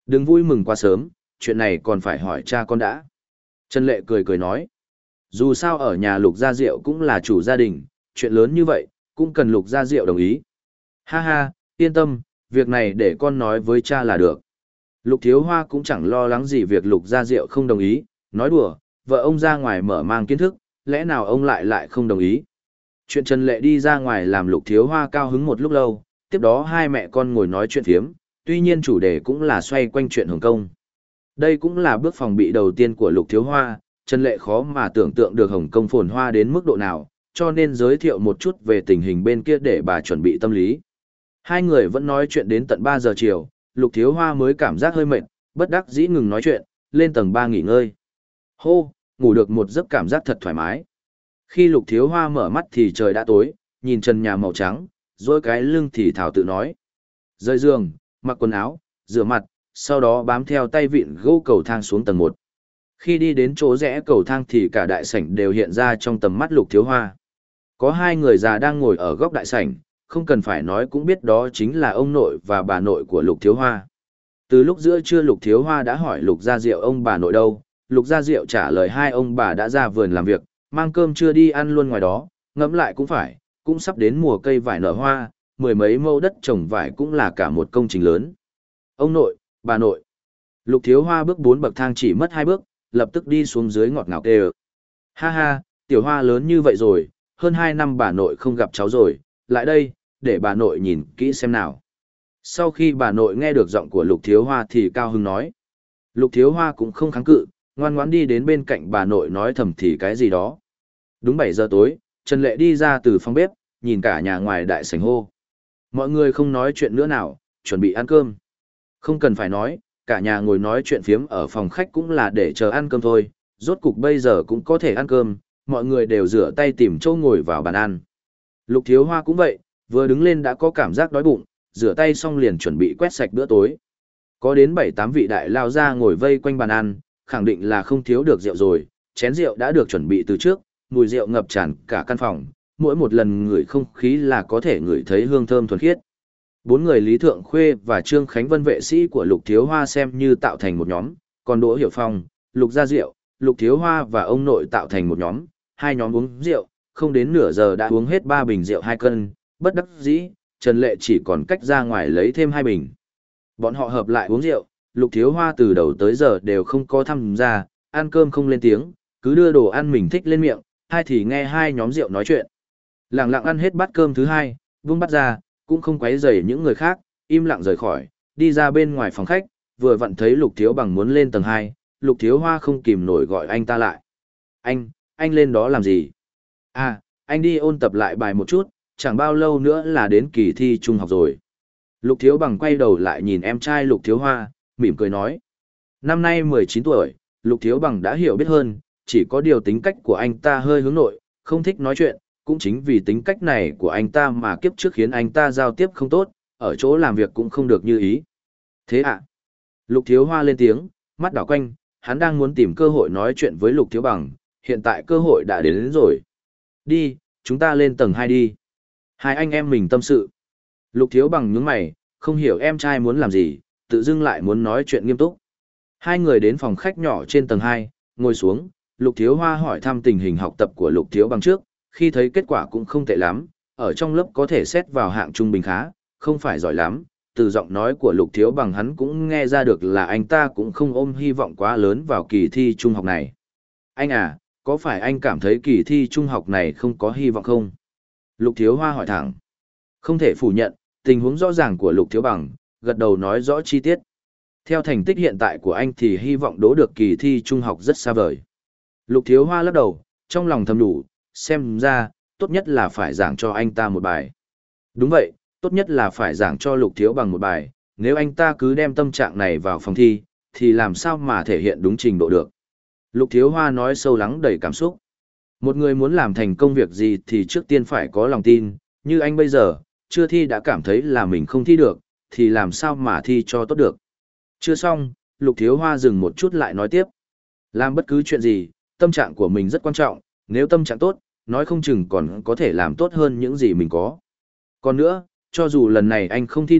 Đừng vui mừng quá sớm, chuyện này còn phải hỏi cha con đã. Trần Lệ cười cười nói. Dù sao ở nhà Lục Gia Diệu cũng là chủ gia đình, chuyện lớn như vậy, cũng cần Lục Gia Diệu đồng ý. Ha ha, yên tâm, việc này để con nói với cha là được. Lục Thiếu Hoa cũng chẳng lo lắng gì việc Lục Gia Diệu không đồng ý, nói đùa, vợ ông ra ngoài mở mang kiến thức, lẽ nào ông lại lại không đồng ý. Chuyện Trần Lệ đi ra ngoài làm Lục Thiếu Hoa cao hứng một lúc lâu, tiếp đó hai mẹ con ngồi nói chuyện phiếm, tuy nhiên chủ đề cũng là xoay quanh chuyện Hồng Kông. Đây cũng là bước phòng bị đầu tiên của Lục Thiếu Hoa, Trần Lệ khó mà tưởng tượng được Hồng Kông phồn hoa đến mức độ nào, cho nên giới thiệu một chút về tình hình bên kia để bà chuẩn bị tâm lý. Hai người vẫn nói chuyện đến tận ba giờ chiều, Lục Thiếu Hoa mới cảm giác hơi mệt, bất đắc dĩ ngừng nói chuyện, lên tầng ba nghỉ ngơi. Hô, ngủ được một giấc cảm giác thật thoải mái. Khi Lục Thiếu Hoa mở mắt thì trời đã tối, nhìn trần nhà màu trắng, rồi cái lưng thì thảo tự nói. Rời giường, mặc quần áo, rửa mặt, sau đó bám theo tay vịn gỗ cầu thang xuống tầng một. Khi đi đến chỗ rẽ cầu thang thì cả đại sảnh đều hiện ra trong tầm mắt Lục Thiếu Hoa. Có hai người già đang ngồi ở góc đại sảnh, không cần phải nói cũng biết đó chính là ông nội và bà nội của Lục Thiếu Hoa. Từ lúc giữa trưa Lục Thiếu Hoa đã hỏi Lục Gia Diệu ông bà nội đâu, Lục Gia Diệu trả lời hai ông bà đã ra vườn làm việc, mang cơm trưa đi ăn luôn ngoài đó, ngẫm lại cũng phải, cũng sắp đến mùa cây vải nở hoa, mười mấy mẫu đất trồng vải cũng là cả một công trình lớn. Ông nội, bà nội. Lục Thiếu Hoa bước bốn bậc thang chỉ mất hai bước, lập tức đi xuống dưới ngọt ngào kêu. Ha ha, Tiểu Hoa lớn như vậy rồi, hơn hai năm bà nội không gặp cháu rồi, lại đây, để bà nội nhìn kỹ xem nào. Sau khi bà nội nghe được giọng của Lục Thiếu Hoa thì cao hứng nói. Lục Thiếu Hoa cũng không kháng cự, ngoan ngoãn đi đến bên cạnh bà nội nói thầm thì cái gì đó. Đúng bảy giờ tối, Trần Lệ đi ra từ phòng bếp, nhìn cả nhà ngoài đại sảnh hô. Mọi người không nói chuyện nữa nào, chuẩn bị ăn cơm. Không cần phải nói, cả nhà ngồi nói chuyện phiếm ở phòng khách cũng là để chờ ăn cơm thôi, rốt cục bây giờ cũng có thể ăn cơm, mọi người đều rửa tay tìm chỗ ngồi vào bàn ăn. Lục Thiếu Hoa cũng vậy, vừa đứng lên đã có cảm giác đói bụng, rửa tay xong liền chuẩn bị quét sạch bữa tối. Có đến bảy tám vị đại lao ra ngồi vây quanh bàn ăn, khẳng định là không thiếu được rượu rồi, chén rượu đã được chuẩn bị từ trước, mùi rượu ngập tràn cả căn phòng, mỗi một lần ngửi không khí là có thể ngửi thấy hương thơm thuần khiết. Bốn người Lý Thượng Khuê và Trương Khánh Vân vệ sĩ của Lục Thiếu Hoa xem như tạo thành một nhóm, còn Đỗ Hiểu Phong, Lục Gia Diệu, Lục Thiếu Hoa và ông nội tạo thành một nhóm, hai nhóm uống rượu, không đến nửa giờ đã uống hết ba bình rượu hai cân, bất đắc dĩ, Trần Lệ chỉ còn cách ra ngoài lấy thêm hai bình. Bọn họ hợp lại uống rượu, Lục Thiếu Hoa từ đầu tới giờ đều không có tham gia, ăn cơm không lên tiếng, cứ đưa đồ ăn mình thích lên miệng, hai thì nghe hai nhóm rượu nói chuyện. Lặng lặng ăn hết bát cơm thứ hai, vung bát ra, cũng không quấy rầy những người khác, im lặng rời khỏi, đi ra bên ngoài phòng khách, vừa vặn thấy Lục Thiếu Bằng muốn lên tầng hai, Lục Thiếu Hoa không kìm nổi gọi anh ta lại. Anh, anh lên đó làm gì? À, anh đi ôn tập lại bài một chút, chẳng bao lâu nữa là đến kỳ thi trung học rồi. Lục Thiếu Bằng quay đầu lại nhìn em trai Lục Thiếu Hoa, mỉm cười nói. Năm nay mười chín tuổi, Lục Thiếu Bằng đã hiểu biết hơn, chỉ có điều tính cách của anh ta hơi hướng nội, không thích nói chuyện, cũng chính vì tính cách này của anh ta mà kiếp trước khiến anh ta giao tiếp không tốt, ở chỗ làm việc cũng không được như ý. Thế ạ? À? Lục Thiếu Hoa lên tiếng, mắt đảo quanh, hắn đang muốn tìm cơ hội nói chuyện với Lục Thiếu Bằng, hiện tại cơ hội đã đến, đến rồi. Đi, chúng ta lên tầng hai đi. Hai anh em mình tâm sự. Lục Thiếu Bằng nhướng mày, không hiểu em trai muốn làm gì, tự dưng lại muốn nói chuyện nghiêm túc. Hai người đến phòng khách nhỏ trên tầng hai, ngồi xuống, Lục Thiếu Hoa hỏi thăm tình hình học tập của Lục Thiếu Bằng trước, khi thấy kết quả cũng không tệ lắm, ở trong lớp có thể xét vào hạng trung bình khá, không phải giỏi lắm, từ giọng nói của Lục Thiếu Bằng hắn cũng nghe ra được là anh ta cũng không ôm hy vọng quá lớn vào kỳ thi trung học này. Anh à, có phải anh cảm thấy kỳ thi trung học này không có hy vọng không? Lục Thiếu Hoa hỏi thẳng. Không thể phủ nhận, tình huống rõ ràng của Lục Thiếu Bằng, gật đầu nói rõ chi tiết. Theo thành tích hiện tại của anh thì hy vọng đỗ được kỳ thi trung học rất xa vời. Lục Thiếu Hoa lắc đầu, trong lòng thầm đủ, xem ra, tốt nhất là phải giảng cho anh ta một bài. Đúng vậy, tốt nhất là phải giảng cho Lục Thiếu Bằng một bài, nếu anh ta cứ đem tâm trạng này vào phòng thi, thì làm sao mà thể hiện đúng trình độ được. Lục Thiếu Hoa nói sâu lắng đầy cảm xúc. Một người muốn làm thành công việc gì thì trước tiên phải có lòng tin, như anh bây giờ, chưa thi đã cảm thấy là mình không thi được, thì làm sao mà thi cho tốt được. Chưa xong, Lục Thiếu Hoa dừng một chút lại nói tiếp. Làm bất cứ chuyện gì, tâm trạng của mình rất quan trọng, nếu tâm trạng tốt, nói không chừng còn có thể làm tốt hơn những gì mình có. Còn nữa, cho dù lần này anh không thi được,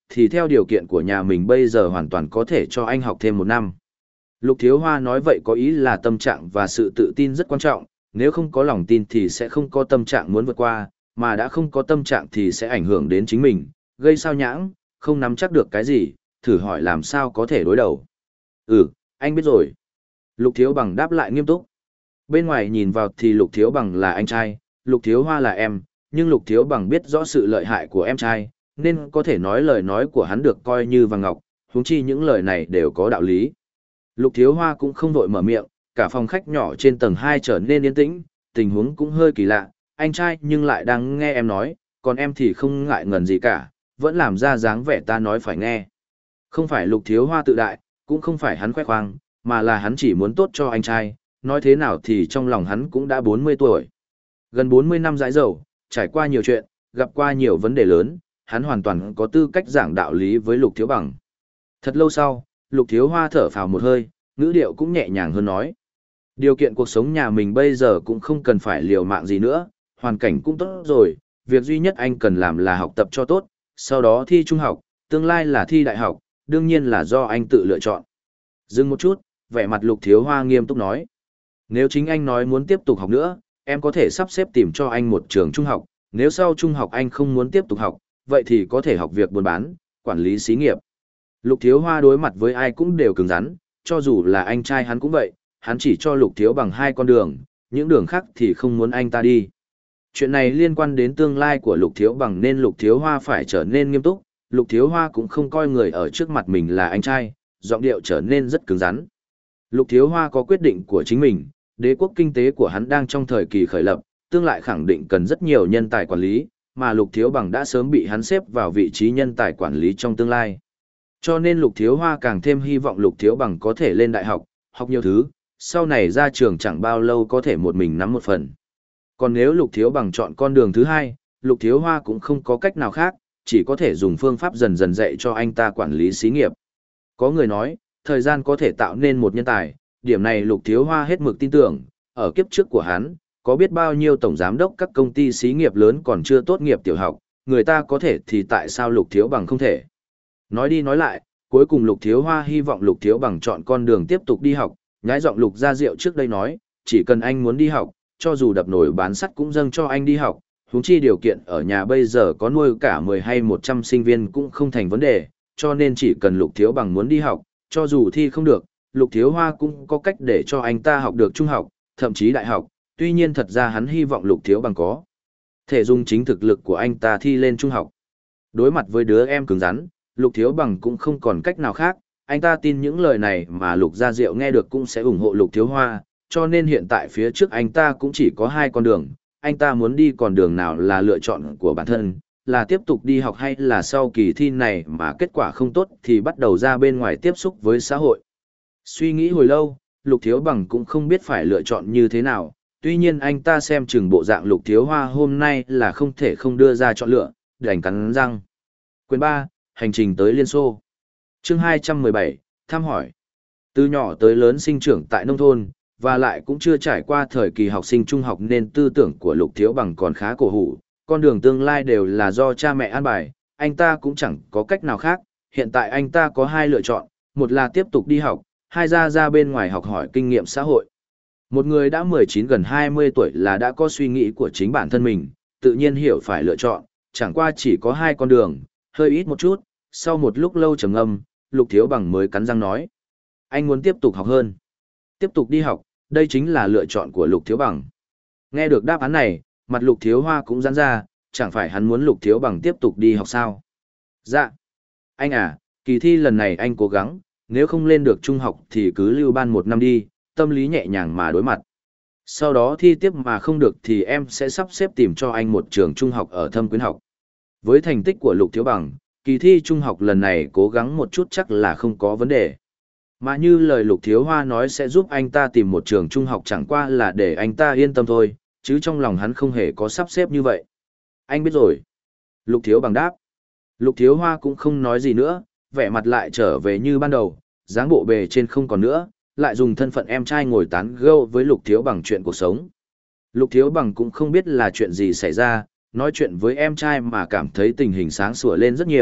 thì theo điều kiện của nhà mình bây giờ hoàn toàn có thể cho anh học thêm một năm. Lục Thiếu Hoa nói vậy có ý là tâm trạng và sự tự tin rất quan trọng, nếu không có lòng tin thì sẽ không có tâm trạng muốn vượt qua, mà đã không có tâm trạng thì sẽ ảnh hưởng đến chính mình, gây sao nhãng, không nắm chắc được cái gì, thử hỏi làm sao có thể đối đầu. Ừ, anh biết rồi. Lục Thiếu Bằng đáp lại nghiêm túc. Bên ngoài nhìn vào thì Lục Thiếu Bằng là anh trai, Lục Thiếu Hoa là em, nhưng Lục Thiếu Bằng biết rõ sự lợi hại của em trai, nên có thể nói lời nói của hắn được coi như vàng ngọc, huống chi những lời này đều có đạo lý. Lục Thiếu Hoa cũng không vội mở miệng, cả phòng khách nhỏ trên tầng hai trở nên yên tĩnh, tình huống cũng hơi kỳ lạ, anh trai nhưng lại đang nghe em nói, còn em thì không ngại ngần gì cả, vẫn làm ra dáng vẻ ta nói phải nghe. Không phải Lục Thiếu Hoa tự đại, cũng không phải hắn khoe khoang, mà là hắn chỉ muốn tốt cho anh trai, nói thế nào thì trong lòng hắn cũng đã bốn mươi tuổi. Gần bốn mươi năm dãi dầu, trải qua nhiều chuyện, gặp qua nhiều vấn đề lớn, hắn hoàn toàn có tư cách giảng đạo lý với Lục Thiếu Bằng. Thật lâu sau, Lục Thiếu Hoa thở phào một hơi, ngữ điệu cũng nhẹ nhàng hơn nói. Điều kiện cuộc sống nhà mình bây giờ cũng không cần phải liều mạng gì nữa, hoàn cảnh cũng tốt rồi, việc duy nhất anh cần làm là học tập cho tốt, sau đó thi trung học, tương lai là thi đại học, đương nhiên là do anh tự lựa chọn. Dừng một chút, vẻ mặt Lục Thiếu Hoa nghiêm túc nói. Nếu chính anh nói muốn tiếp tục học nữa, em có thể sắp xếp tìm cho anh một trường trung học, nếu sau trung học anh không muốn tiếp tục học, vậy thì có thể học việc buôn bán, quản lý xí nghiệp. Lục Thiếu Hoa đối mặt với ai cũng đều cứng rắn, cho dù là anh trai hắn cũng vậy, hắn chỉ cho Lục Thiếu Bằng hai con đường, những đường khác thì không muốn anh ta đi. Chuyện này liên quan đến tương lai của Lục Thiếu Bằng nên Lục Thiếu Hoa phải trở nên nghiêm túc, Lục Thiếu Hoa cũng không coi người ở trước mặt mình là anh trai, giọng điệu trở nên rất cứng rắn. Lục Thiếu Hoa có quyết định của chính mình, đế quốc kinh tế của hắn đang trong thời kỳ khởi lập, tương lai khẳng định cần rất nhiều nhân tài quản lý, mà Lục Thiếu Bằng đã sớm bị hắn xếp vào vị trí nhân tài quản lý trong tương lai. Cho nên Lục Thiếu Hoa càng thêm hy vọng Lục Thiếu Bằng có thể lên đại học, học nhiều thứ, sau này ra trường chẳng bao lâu có thể một mình nắm một phần. Còn nếu Lục Thiếu Bằng chọn con đường thứ hai, Lục Thiếu Hoa cũng không có cách nào khác, chỉ có thể dùng phương pháp dần dần dạy cho anh ta quản lý xí nghiệp. Có người nói, thời gian có thể tạo nên một nhân tài, điểm này Lục Thiếu Hoa hết mực tin tưởng, ở kiếp trước của hắn, có biết bao nhiêu tổng giám đốc các công ty xí nghiệp lớn còn chưa tốt nghiệp tiểu học, người ta có thể thì tại sao Lục Thiếu Bằng không thể. Nói đi nói lại, cuối cùng Lục Thiếu Hoa hy vọng Lục Thiếu Bằng chọn con đường tiếp tục đi học, nhái giọng Lục Gia Diệu trước đây nói, chỉ cần anh muốn đi học, cho dù đập nồi bán sắt cũng dâng cho anh đi học, huống chi điều kiện ở nhà bây giờ có nuôi cả mười hay một trăm sinh viên cũng không thành vấn đề, cho nên chỉ cần Lục Thiếu Bằng muốn đi học, cho dù thi không được, Lục Thiếu Hoa cũng có cách để cho anh ta học được trung học, thậm chí đại học, tuy nhiên thật ra hắn hy vọng Lục Thiếu Bằng có thể dùng chính thực lực của anh ta thi lên trung học. Đối mặt với đứa em cứng rắn, Lục Thiếu Bằng cũng không còn cách nào khác, anh ta tin những lời này mà Lục Gia Diệu nghe được cũng sẽ ủng hộ Lục Thiếu Hoa, cho nên hiện tại phía trước anh ta cũng chỉ có hai con đường, anh ta muốn đi con đường nào là lựa chọn của bản thân, là tiếp tục đi học hay là sau kỳ thi này mà kết quả không tốt thì bắt đầu ra bên ngoài tiếp xúc với xã hội. Suy nghĩ hồi lâu, Lục Thiếu Bằng cũng không biết phải lựa chọn như thế nào, tuy nhiên anh ta xem chừng bộ dạng Lục Thiếu Hoa hôm nay là không thể không đưa ra chọn lựa, đành cắn răng. Quyền ba, hành trình tới Liên Xô. Chương hai trăm mười bảy, thăm hỏi. Từ nhỏ tới lớn sinh trưởng tại nông thôn, và lại cũng chưa trải qua thời kỳ học sinh trung học nên tư tưởng của Lục Thiếu Bằng còn khá cổ hủ, con đường tương lai đều là do cha mẹ an bài, anh ta cũng chẳng có cách nào khác, hiện tại anh ta có hai lựa chọn, một là tiếp tục đi học, hai ra ra bên ngoài học hỏi kinh nghiệm xã hội. Một người đã mười chín gần hai mươi tuổi là đã có suy nghĩ của chính bản thân mình, tự nhiên hiểu phải lựa chọn, chẳng qua chỉ có hai con đường, hơi ít một chút, sau một lúc lâu trầm ngâm, Lục Thiếu Bằng mới cắn răng nói. Anh muốn tiếp tục học hơn. Tiếp tục đi học, đây chính là lựa chọn của Lục Thiếu Bằng. Nghe được đáp án này, mặt Lục Thiếu Hoa cũng giãn ra, chẳng phải hắn muốn Lục Thiếu Bằng tiếp tục đi học sao? Dạ. Anh à, kỳ thi lần này anh cố gắng, nếu không lên được trung học thì cứ lưu ban một năm đi, tâm lý nhẹ nhàng mà đối mặt. Sau đó thi tiếp mà không được thì em sẽ sắp xếp tìm cho anh một trường trung học ở Thâm Quyến học. Với thành tích của Lục Thiếu Bằng, kỳ thi trung học lần này cố gắng một chút chắc là không có vấn đề. Mà như lời Lục Thiếu Hoa nói sẽ giúp anh ta tìm một trường trung học chẳng qua là để anh ta yên tâm thôi, chứ trong lòng hắn không hề có sắp xếp như vậy. Anh biết rồi. Lục Thiếu Bằng đáp. Lục Thiếu Hoa cũng không nói gì nữa, vẻ mặt lại trở về như ban đầu, dáng bộ bề trên không còn nữa, lại dùng thân phận em trai ngồi tán gẫu với Lục Thiếu Bằng chuyện cuộc sống. Lục Thiếu Bằng cũng không biết là chuyện gì xảy ra, nói chuyện với em trai mà cảm thấy tình hình sáng sủa lên rất nhiều,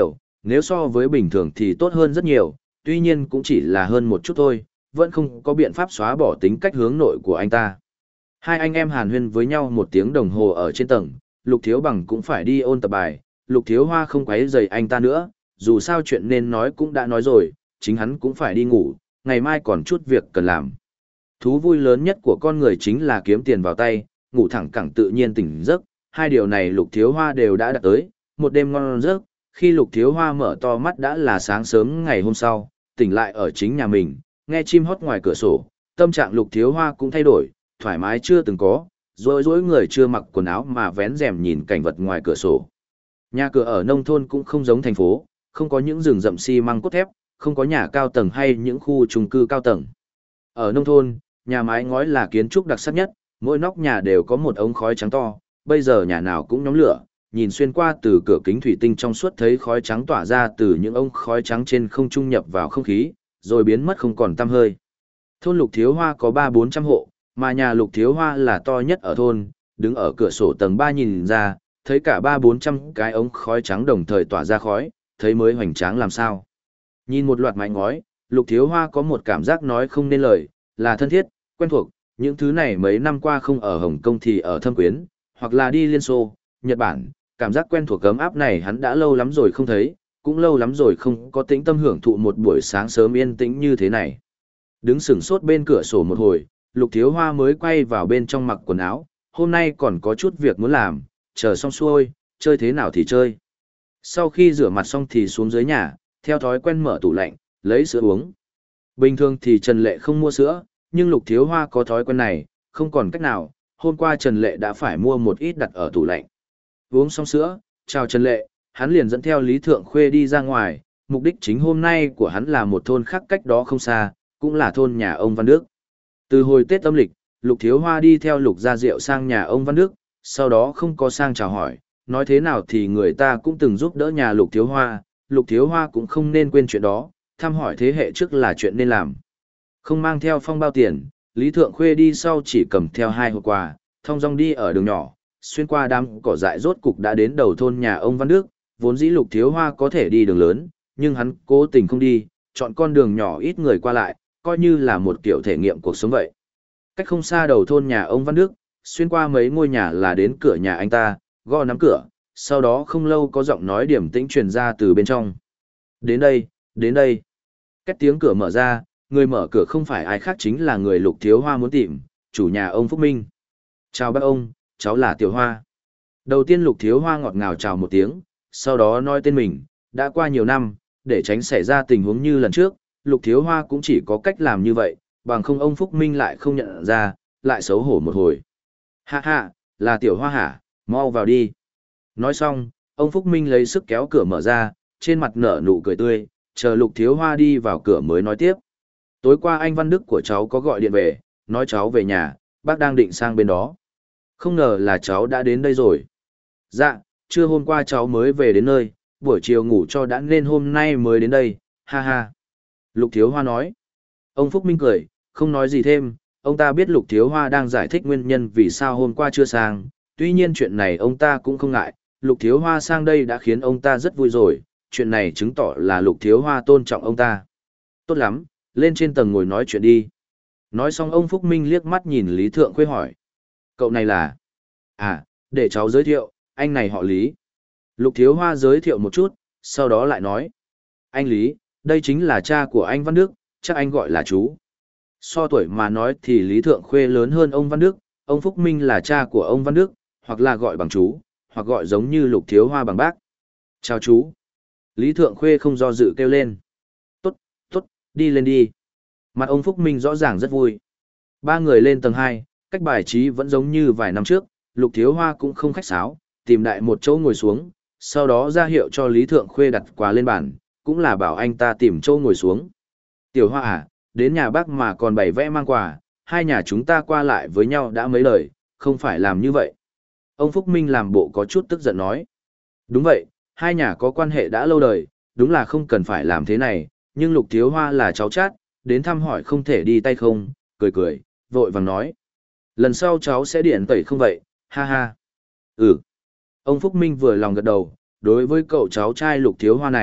Nếu so với bình thường thì tốt hơn rất nhiều, tuy nhiên cũng chỉ là hơn một chút thôi, vẫn không có biện pháp xóa bỏ tính cách hướng nội của anh ta. Hai anh em hàn huyên với nhau một tiếng đồng hồ ở trên tầng, Lục Thiếu Bằng cũng phải đi ôn tập bài, Lục Thiếu Hoa không quấy rầy anh ta nữa, dù sao chuyện nên nói cũng đã nói rồi, chính hắn cũng phải đi ngủ, ngày mai còn chút việc cần làm. Thú vui lớn nhất của con người chính là kiếm tiền vào tay, ngủ thẳng cẳng tự nhiên tỉnh giấc, hai điều này Lục Thiếu Hoa đều đã đạt tới, một đêm ngon giấc, khi Lục Thiếu Hoa mở to mắt đã là sáng sớm ngày hôm sau, tỉnh lại ở chính nhà mình, nghe chim hót ngoài cửa sổ, tâm trạng Lục Thiếu Hoa cũng thay đổi, thoải mái chưa từng có, rối rối người chưa mặc quần áo mà vén rèm nhìn cảnh vật ngoài cửa sổ. Nhà cửa ở nông thôn cũng không giống thành phố, không có những rừng rậm xi măng cốt thép, không có nhà cao tầng hay những khu chung cư cao tầng. Ở nông thôn, nhà mái ngói là kiến trúc đặc sắc nhất, mỗi nóc nhà đều có một ống khói trắng to, bây giờ nhà nào cũng nhóm lửa, nhìn xuyên qua từ cửa kính thủy tinh trong suốt thấy khói trắng tỏa ra từ những ống khói trắng trên không trung nhập vào không khí, rồi biến mất không còn tăm hơi. Thôn Lục Thiếu Hoa có ba bốn trăm hộ, mà nhà Lục Thiếu Hoa là to nhất ở thôn, đứng ở cửa sổ tầng ba nhìn ra, thấy cả ba bốn trăm cái ống khói trắng đồng thời tỏa ra khói, thấy mới hoành tráng làm sao. Nhìn một loạt mái ngói, Lục Thiếu Hoa có một cảm giác nói không nên lời, là thân thiết, quen thuộc, những thứ này mấy năm qua không ở Hồng Kông thì ở Thâm Quyến, hoặc là đi Liên Xô, Nhật Bản, cảm giác quen thuộc ấm áp này hắn đã lâu lắm rồi không thấy, cũng lâu lắm rồi không có tĩnh tâm hưởng thụ một buổi sáng sớm yên tĩnh như thế này. Đứng sửng sốt bên cửa sổ một hồi, Lục Thiếu Hoa mới quay vào bên trong mặc quần áo, hôm nay còn có chút việc muốn làm, chờ xong xuôi, chơi thế nào thì chơi. Sau khi rửa mặt xong thì xuống dưới nhà, theo thói quen mở tủ lạnh, lấy sữa uống. Bình thường thì Trần Lệ không mua sữa, nhưng Lục Thiếu Hoa có thói quen này, không còn cách nào, hôm qua Trần Lệ đã phải mua một ít đặt ở tủ lạnh. Uống xong sữa, chào Trần Lệ, hắn liền dẫn theo Lý Thượng Khuê đi ra ngoài, mục đích chính hôm nay của hắn là một thôn khác cách đó không xa, cũng là thôn nhà ông Văn Đức. Từ hồi Tết âm lịch, Lục Thiếu Hoa đi theo Lục Gia Diệu sang nhà ông Văn Đức, sau đó không có sang chào hỏi, nói thế nào thì người ta cũng từng giúp đỡ nhà Lục Thiếu Hoa, Lục Thiếu Hoa cũng không nên quên chuyện đó, thăm hỏi thế hệ trước là chuyện nên làm. Không mang theo phong bao tiền, Lý Thượng Khuê đi sau chỉ cầm theo hai hộp quà, thong dong đi ở đường nhỏ, xuyên qua đám cỏ dại rốt cục đã đến đầu thôn nhà ông Văn Đức, vốn dĩ Lục Thiếu Hoa có thể đi đường lớn, nhưng hắn cố tình không đi, chọn con đường nhỏ ít người qua lại, coi như là một kiểu thể nghiệm cuộc sống vậy. Cách không xa đầu thôn nhà ông Văn Đức, xuyên qua mấy ngôi nhà là đến cửa nhà anh ta, gõ nắm cửa, sau đó không lâu có giọng nói điềm tĩnh truyền ra từ bên trong. Đến đây, đến đây. Cách tiếng cửa mở ra, người mở cửa không phải ai khác chính là người Lục Thiếu Hoa muốn tìm, chủ nhà ông Phúc Minh. Chào bác ông, cháu là Tiểu Hoa. Đầu tiên Lục Thiếu Hoa ngọt ngào chào một tiếng, sau đó nói tên mình, đã qua nhiều năm, để tránh xảy ra tình huống như lần trước, Lục Thiếu Hoa cũng chỉ có cách làm như vậy, bằng không ông Phúc Minh lại không nhận ra, lại xấu hổ một hồi. Ha ha, là Tiểu Hoa hả, mau vào đi. Nói xong, ông Phúc Minh lấy sức kéo cửa mở ra, trên mặt nở nụ cười tươi, chờ Lục Thiếu Hoa đi vào cửa mới nói tiếp. Tối qua anh Văn Đức của cháu có gọi điện về, nói cháu về nhà, bác đang định sang bên đó. Không ngờ là cháu đã đến đây rồi. Dạ, trưa hôm qua cháu mới về đến nơi, buổi chiều ngủ cho đã nên hôm nay mới đến đây, ha ha. Lục Thiếu Hoa nói. Ông Phúc Minh cười, không nói gì thêm, ông ta biết Lục Thiếu Hoa đang giải thích nguyên nhân vì sao hôm qua chưa sang, tuy nhiên chuyện này ông ta cũng không ngại, Lục Thiếu Hoa sang đây đã khiến ông ta rất vui rồi, chuyện này chứng tỏ là Lục Thiếu Hoa tôn trọng ông ta. Tốt lắm, lên trên tầng ngồi nói chuyện đi. Nói xong ông Phúc Minh liếc mắt nhìn Lý Thượng Khuê hỏi. Cậu này là... À, để cháu giới thiệu, anh này họ Lý. Lục Thiếu Hoa giới thiệu một chút, sau đó lại nói. Anh Lý, đây chính là cha của anh Văn Đức, chắc anh gọi là chú. So tuổi mà nói thì Lý Thượng Khuê lớn hơn ông Văn Đức, ông Phúc Minh là cha của ông Văn Đức, hoặc là gọi bằng chú, hoặc gọi giống như Lục Thiếu Hoa bằng bác. Chào chú. Lý Thượng Khuê không do dự kêu lên. Tốt, tốt, đi lên đi. Mặt ông Phúc Minh rõ ràng rất vui. Ba người lên tầng hai, cách bài trí vẫn giống như vài năm trước, Lục Thiếu Hoa cũng không khách sáo, tìm đại một chỗ ngồi xuống, sau đó ra hiệu cho Lý Thượng Khuê đặt quà lên bàn, cũng là bảo anh ta tìm chỗ ngồi xuống. Tiểu Hoa à, đến nhà bác mà còn bày vẽ mang quà, hai nhà chúng ta qua lại với nhau đã mấy lời, không phải làm như vậy. Ông Phúc Minh làm bộ có chút tức giận nói. Đúng vậy, hai nhà có quan hệ đã lâu đời, đúng là không cần phải làm thế này, nhưng Lục Thiếu Hoa là cháu chát, đến thăm hỏi không thể đi tay không, cười cười, vội vàng nói. Lần sau cháu sẽ điện tẩy không vậy, ha ha. Ừ. Ông Phúc Minh vừa lòng gật đầu, đối với cậu cháu trai Lục Thiếu Hoa này,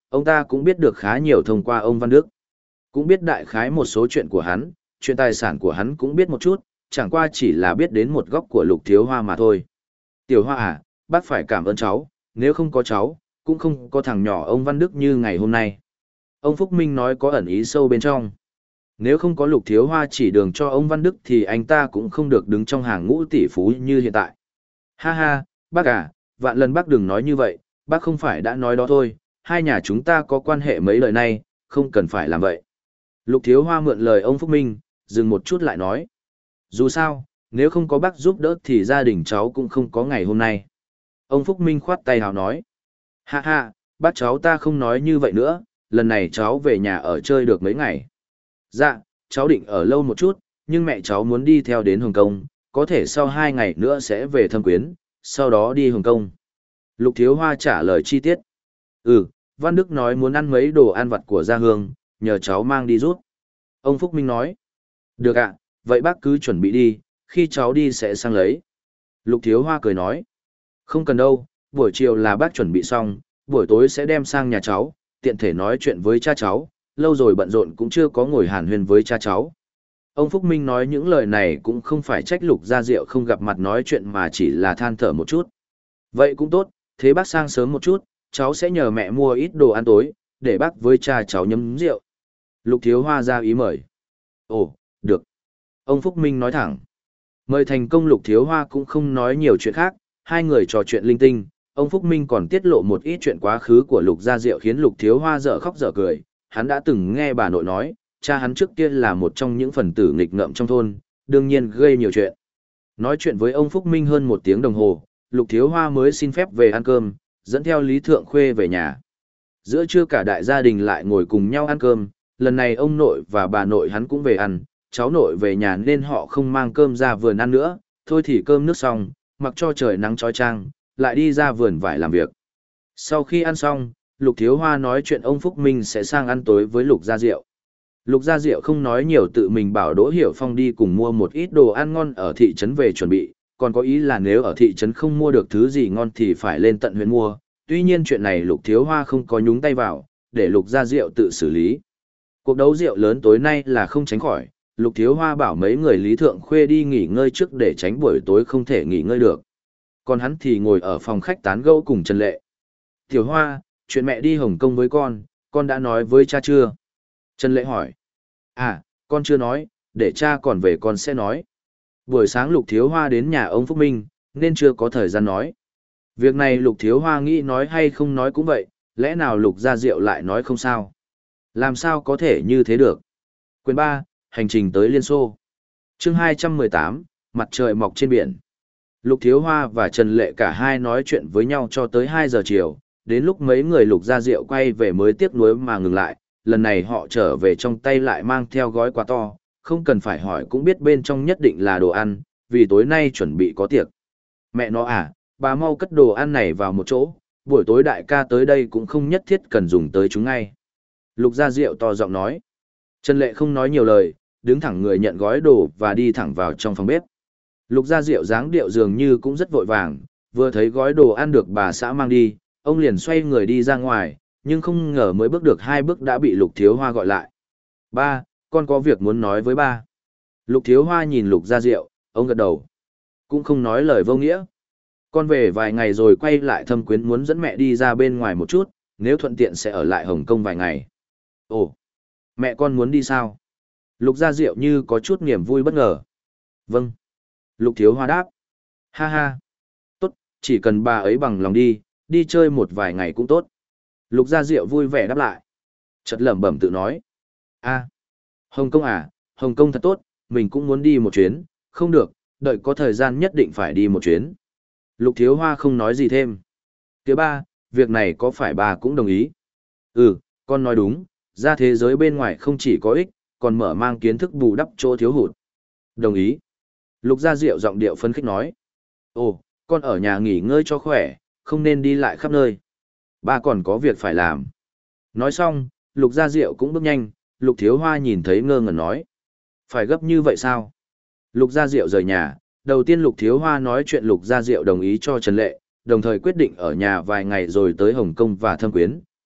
ông ta cũng biết được khá nhiều thông qua ông Văn Đức. Cũng biết đại khái một số chuyện của hắn, chuyện tài sản của hắn cũng biết một chút, chẳng qua chỉ là biết đến một góc của Lục Thiếu Hoa mà thôi. Tiểu Hoa à, bác phải cảm ơn cháu, nếu không có cháu, cũng không có thằng nhỏ ông Văn Đức như ngày hôm nay. Ông Phúc Minh nói có ẩn ý sâu bên trong. Nếu không có Lục Thiếu Hoa chỉ đường cho ông Văn Đức thì anh ta cũng không được đứng trong hàng ngũ tỷ phú như hiện tại. Ha ha, bác à, vạn lần bác đừng nói như vậy, bác không phải đã nói đó thôi, hai nhà chúng ta có quan hệ mấy lời nay, không cần phải làm vậy. Lục Thiếu Hoa mượn lời ông Phúc Minh, dừng một chút lại nói. Dù sao, nếu không có bác giúp đỡ thì gia đình cháu cũng không có ngày hôm nay. Ông Phúc Minh khoát tay hào nói. Ha ha, bác cháu ta không nói như vậy nữa, lần này cháu về nhà ở chơi được mấy ngày. Dạ, cháu định ở lâu một chút, nhưng mẹ cháu muốn đi theo đến Hồng Kông, có thể sau hai ngày nữa sẽ về Thâm Quyến, sau đó đi Hồng Kông. Lục Thiếu Hoa trả lời chi tiết. Ừ, Văn Đức nói muốn ăn mấy đồ ăn vặt của Gia Hương, nhờ cháu mang đi rút. Ông Phúc Minh nói. Được ạ, vậy bác cứ chuẩn bị đi, khi cháu đi sẽ sang lấy. Lục Thiếu Hoa cười nói. Không cần đâu, buổi chiều là bác chuẩn bị xong, buổi tối sẽ đem sang nhà cháu, tiện thể nói chuyện với cha cháu, lâu rồi bận rộn cũng chưa có ngồi hàn huyên với cha cháu. Ông Phúc Minh nói những lời này cũng không phải trách Lục Gia Diệu không gặp mặt nói chuyện mà chỉ là than thở một chút. Vậy cũng tốt, thế bác sang sớm một chút, cháu sẽ nhờ mẹ mua ít đồ ăn tối, để bác với cha cháu nhấm rượu. Lục Thiếu Hoa ra ý mời. Ồ, được. Ông Phúc Minh nói thẳng. Mời thành công Lục Thiếu Hoa cũng không nói nhiều chuyện khác, hai người trò chuyện linh tinh. Ông Phúc Minh còn tiết lộ một ít chuyện quá khứ của Lục Gia Diệu khiến Lục Thiếu Hoa dở khóc dở cười. Hắn đã từng nghe bà nội nói, cha hắn trước kia là một trong những phần tử nghịch ngợm trong thôn, đương nhiên gây nhiều chuyện. Nói chuyện với ông Phúc Minh hơn một tiếng đồng hồ, Lục Thiếu Hoa mới xin phép về ăn cơm, dẫn theo Lý Thượng Khuê về nhà. Giữa trưa cả đại gia đình lại ngồi cùng nhau ăn cơm, lần này ông nội và bà nội hắn cũng về ăn, cháu nội về nhà nên họ không mang cơm ra vườn ăn nữa, thôi thì cơm nước xong, mặc cho trời nắng chói chang, lại đi ra vườn vải làm việc. Sau khi ăn xong, Lục Thiếu Hoa nói chuyện ông Phúc Minh sẽ sang ăn tối với Lục Gia Diệu. Lục Gia Diệu không nói nhiều, tự mình bảo Đỗ Hiểu Phong đi cùng mua một ít đồ ăn ngon ở thị trấn về chuẩn bị, còn có ý là nếu ở thị trấn không mua được thứ gì ngon thì phải lên tận huyện mua. Tuy nhiên chuyện này Lục Thiếu Hoa không có nhúng tay vào, để Lục Gia Diệu tự xử lý. Cuộc đấu rượu lớn tối nay là không tránh khỏi, Lục Thiếu Hoa bảo mấy người Lý Thượng Khuê đi nghỉ ngơi trước để tránh buổi tối không thể nghỉ ngơi được. Còn hắn thì ngồi ở phòng khách tán gẫu cùng Trần Lệ. Tiểu Hoa, chuyện mẹ đi Hồng Kông với con, con đã nói với cha chưa? Trần Lệ hỏi. À, con chưa nói, để cha còn về con sẽ nói. Buổi sáng Lục Thiếu Hoa đến nhà ông Phúc Minh, nên chưa có thời gian nói. Việc này Lục Thiếu Hoa nghĩ nói hay không nói cũng vậy, lẽ nào Lục Gia Diệu lại nói không sao? Làm sao có thể như thế được? Quyền ba, hành trình tới Liên Xô. Chương hai trăm mười tám, mặt trời mọc trên biển. Lục Thiếu Hoa và Trần Lệ cả hai nói chuyện với nhau cho tới hai giờ chiều, đến lúc mấy người Lục Gia Diệu quay về mới tiếc nuối mà ngừng lại, lần này họ trở về trong tay lại mang theo gói quà to, không cần phải hỏi cũng biết bên trong nhất định là đồ ăn, vì tối nay chuẩn bị có tiệc. Mẹ nó à, bà mau cất đồ ăn này vào một chỗ, buổi tối đại ca tới đây cũng không nhất thiết cần dùng tới chúng ngay. Lục Gia Diệu to giọng nói. Trần Lệ không nói nhiều lời, đứng thẳng người nhận gói đồ và đi thẳng vào trong phòng bếp. Lục Gia Diệu dáng điệu dường như cũng rất vội vàng, vừa thấy gói đồ ăn được bà xã mang đi, ông liền xoay người đi ra ngoài, nhưng không ngờ mới bước được hai bước đã bị Lục Thiếu Hoa gọi lại. Ba, con có việc muốn nói với ba. Lục Thiếu Hoa nhìn Lục Gia Diệu, ông gật đầu. Cũng không nói lời vô nghĩa. Con về vài ngày rồi quay lại Thâm Quyến, muốn dẫn mẹ đi ra bên ngoài một chút, nếu thuận tiện sẽ ở lại Hồng Kông vài ngày. Ồ, mẹ con muốn đi sao? Lục Gia Diệu như có chút niềm vui bất ngờ. Vâng. Lục Thiếu Hoa đáp. Ha ha. Tốt, chỉ cần bà ấy bằng lòng đi, đi chơi một vài ngày cũng tốt. Lục Gia Diệu vui vẻ đáp lại. Chợt lẩm bẩm tự nói. A, Hồng Kông à, Hồng Kông thật tốt, mình cũng muốn đi một chuyến, không được, đợi có thời gian nhất định phải đi một chuyến. Lục Thiếu Hoa không nói gì thêm. Thứ ba, việc này có phải bà cũng đồng ý? Ừ, con nói đúng, ra thế giới bên ngoài không chỉ có ích, còn mở mang kiến thức bù đắp chỗ thiếu hụt. Đồng ý. Lục Gia Diệu giọng điệu phấn khích nói. Ồ, con ở nhà nghỉ ngơi cho khỏe, không nên đi lại khắp nơi. Ba còn có việc phải làm. Nói xong, Lục Gia Diệu cũng bước nhanh, Lục Thiếu Hoa nhìn thấy ngơ ngẩn nói. Phải gấp như vậy sao? Lục Gia Diệu rời nhà, đầu tiên Lục Thiếu Hoa nói chuyện Lục Gia Diệu đồng ý cho Trần Lệ, đồng thời quyết định ở nhà vài ngày rồi tới Hồng Kông và Thâm Quyến,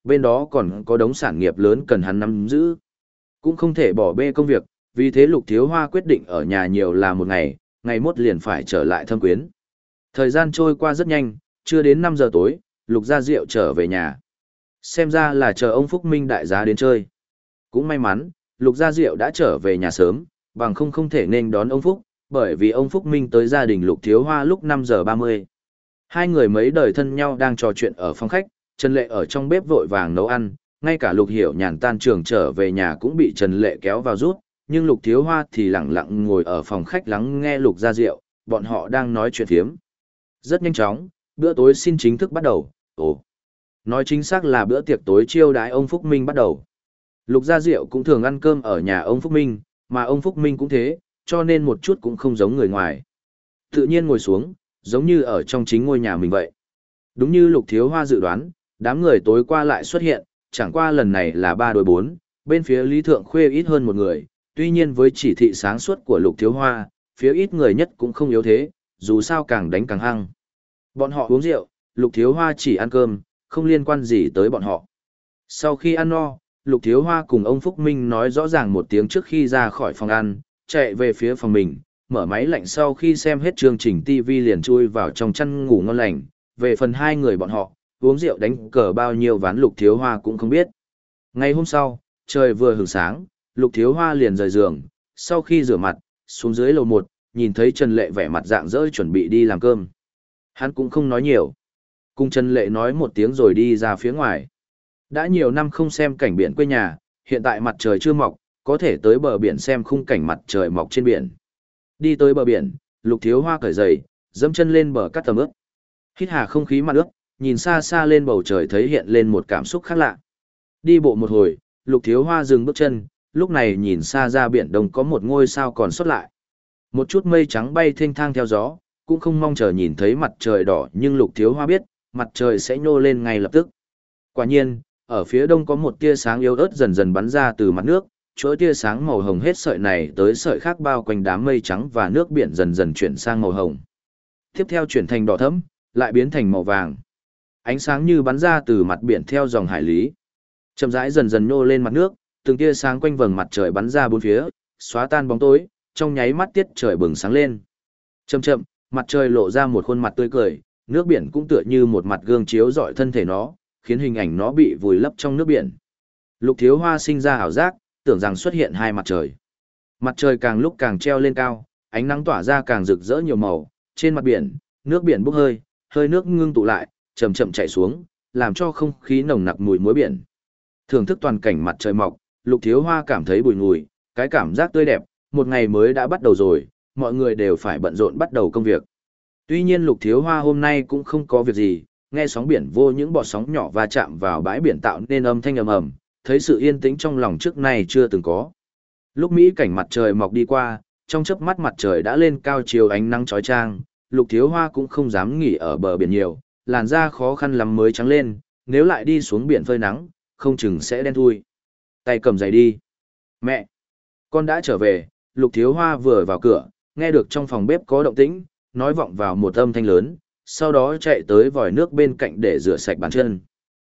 bên đó còn có đống sản nghiệp lớn cần hắn nắm giữ. Cũng không thể bỏ bê công việc, vì thế Lục Thiếu Hoa quyết định ở nhà nhiều là một ngày, ngày mốt liền phải trở lại Thâm Quyến. Thời gian trôi qua rất nhanh, chưa đến năm giờ tối, Lục Gia Diệu trở về nhà. Xem ra là chờ ông Phúc Minh đại giá đến chơi. Cũng may mắn, Lục Gia Diệu đã trở về nhà sớm, bằng không không thể nên đón ông Phúc, bởi vì ông Phúc Minh tới gia đình Lục Thiếu Hoa lúc năm giờ ba mươi. Hai người mấy đời thân nhau đang trò chuyện ở phòng khách, Trần Lệ ở trong bếp vội vàng nấu ăn, ngay cả Lục Hiểu nhàn tan trường trở về nhà cũng bị Trần Lệ kéo vào rút, nhưng Lục Thiếu Hoa thì lặng lặng ngồi ở phòng khách lắng nghe Lục Gia Diệu, bọn họ đang nói chuyện phiếm. Rất nhanh chóng, bữa tối xin chính thức bắt đầu. Ồ, nói chính xác là bữa tiệc tối chiêu đãi ông Phúc Minh bắt đầu. Lục Gia Diệu cũng thường ăn cơm ở nhà ông Phúc Minh, mà ông Phúc Minh cũng thế, cho nên một chút cũng không giống người ngoài. Tự nhiên ngồi xuống, giống như ở trong chính ngôi nhà mình vậy. Đúng như Lục Thiếu Hoa dự đoán, đám người tối qua lại xuất hiện, chẳng qua lần này là ba đối bốn, bên phía Lý Thượng Khuê ít hơn một người, tuy nhiên với chỉ thị sáng suốt của Lục Thiếu Hoa, phía ít người nhất cũng không yếu thế, dù sao càng đánh càng hăng. Bọn họ uống rượu, Lục Thiếu Hoa chỉ ăn cơm, không liên quan gì tới bọn họ. Sau khi ăn no, Lục Thiếu Hoa cùng ông Phúc Minh nói rõ ràng một tiếng trước khi ra khỏi phòng ăn, chạy về phía phòng mình, mở máy lạnh sau khi xem hết chương trình ti vi liền chui vào trong chăn ngủ ngon lành. Về phần hai người bọn họ, uống rượu đánh cờ bao nhiêu ván Lục Thiếu Hoa cũng không biết. Ngày hôm sau, trời vừa hửng sáng, Lục Thiếu Hoa liền rời giường, sau khi rửa mặt, xuống dưới lầu một, nhìn thấy Trần Lệ vẻ mặt rạng rỡ chuẩn bị đi làm cơm. Hắn cũng không nói nhiều. Cùng Trần Lệ nói một tiếng rồi đi ra phía ngoài. Đã nhiều năm không xem cảnh biển quê nhà, hiện tại mặt trời chưa mọc, có thể tới bờ biển xem khung cảnh mặt trời mọc trên biển. Đi tới bờ biển, Lục Thiếu Hoa cởi giày, dẫm chân lên bờ cát tầm ướp. Hít hà không khí mặn ướt, nhìn xa xa lên bầu trời thấy hiện lên một cảm xúc khác lạ. Đi bộ một hồi, Lục Thiếu Hoa dừng bước chân, lúc này nhìn xa ra biển đông có một ngôi sao còn sót lại. Một chút mây trắng bay thênh thang theo gió, cũng không mong chờ nhìn thấy mặt trời đỏ, nhưng Lục Thiếu Hoa biết, mặt trời sẽ nhô lên ngay lập tức. Quả nhiên, ở phía đông có một tia sáng yếu ớt dần dần bắn ra từ mặt nước, chuỗi tia sáng màu hồng hết sợi này tới sợi khác bao quanh đám mây trắng và nước biển dần dần chuyển sang màu hồng. Tiếp theo chuyển thành đỏ thẫm, lại biến thành màu vàng. Ánh sáng như bắn ra từ mặt biển theo dòng hải lý. Chậm rãi dần dần nhô lên mặt nước, từng tia sáng quanh vầng mặt trời bắn ra bốn phía, xóa tan bóng tối, trong nháy mắt tiết trời bừng sáng lên. Chậm chậm, mặt trời lộ ra một khuôn mặt tươi cười, nước biển cũng tựa như một mặt gương chiếu rọi thân thể nó, khiến hình ảnh nó bị vùi lấp trong nước biển. Lục Thiếu Hoa sinh ra ảo giác, tưởng rằng xuất hiện hai mặt trời. Mặt trời càng lúc càng treo lên cao, ánh nắng tỏa ra càng rực rỡ nhiều màu, trên mặt biển, nước biển bốc hơi, hơi nước ngưng tụ lại, chậm chậm chảy xuống, làm cho không khí nồng nặc mùi muối biển. Thưởng thức toàn cảnh mặt trời mọc, Lục Thiếu Hoa cảm thấy bùi ngùi, cái cảm giác tươi đẹp, một ngày mới đã bắt đầu rồi, mọi người đều phải bận rộn bắt đầu công việc. Tuy nhiên Lục Thiếu Hoa hôm nay cũng không có việc gì, nghe sóng biển vô những bọt sóng nhỏ va chạm vào bãi biển tạo nên âm thanh ầm ầm, thấy sự yên tĩnh trong lòng trước nay chưa từng có. Lúc mỹ cảnh mặt trời mọc đi qua, trong chớp mắt mặt trời đã lên cao chiều ánh nắng chói chang, Lục Thiếu Hoa cũng không dám nghỉ ở bờ biển nhiều, làn da khó khăn lắm mới trắng lên, nếu lại đi xuống biển phơi nắng, không chừng sẽ đen thui. Tay cầm giày đi. Mẹ! Con đã trở về. Lục Thiếu Hoa vừa vào cửa, nghe được trong phòng bếp có động tĩnh, nói vọng vào một âm thanh lớn, sau đó chạy tới vòi nước bên cạnh để rửa sạch bàn chân.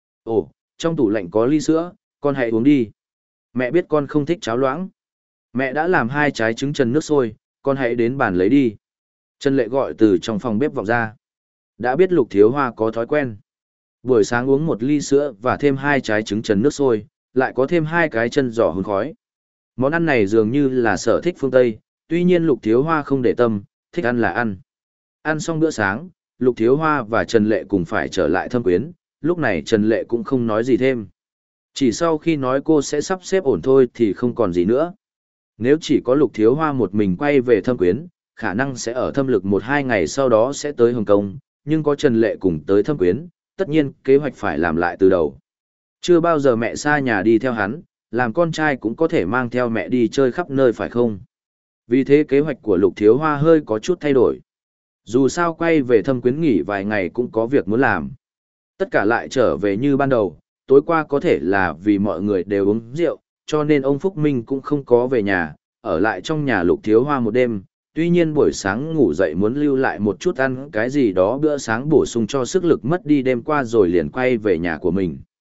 Ồ, trong tủ lạnh có ly sữa, con hãy uống đi. Mẹ biết con không thích cháo loãng. Mẹ đã làm hai trái trứng trần nước sôi, con hãy đến bàn lấy đi. Trần Lệ gọi từ trong phòng bếp vọng ra. Đã biết Lục Thiếu Hoa có thói quen. Buổi sáng uống một ly sữa và thêm hai trái trứng trần nước sôi, lại có thêm hai cái chân giò hun khói. Món ăn này dường như là sở thích phương Tây, tuy nhiên Lục Thiếu Hoa không để tâm, thích ăn là ăn. Ăn xong bữa sáng, Lục Thiếu Hoa và Trần Lệ cùng phải trở lại Thâm Quyến, lúc này Trần Lệ cũng không nói gì thêm. Chỉ sau khi nói cô sẽ sắp xếp ổn thôi thì không còn gì nữa. Nếu chỉ có Lục Thiếu Hoa một mình quay về Thâm Quyến, khả năng sẽ ở Thâm Lực một hai ngày sau đó sẽ tới Hồng Kông, nhưng có Trần Lệ cùng tới Thâm Quyến, tất nhiên kế hoạch phải làm lại từ đầu. Chưa bao giờ mẹ xa nhà đi theo hắn, làm con trai cũng có thể mang theo mẹ đi chơi khắp nơi phải không? Vì thế kế hoạch của Lục Thiếu Hoa hơi có chút thay đổi. Dù sao quay về Thâm Quyến nghỉ vài ngày cũng có việc muốn làm. Tất cả lại trở về như ban đầu, tối qua có thể là vì mọi người đều uống rượu, cho nên ông Phúc Minh cũng không có về nhà, ở lại trong nhà Lục Thiếu Hoa một đêm. Tuy nhiên buổi sáng ngủ dậy muốn lưu lại một chút ăn cái gì đó bữa sáng bổ sung cho sức lực mất đi đêm qua rồi liền quay về nhà của mình.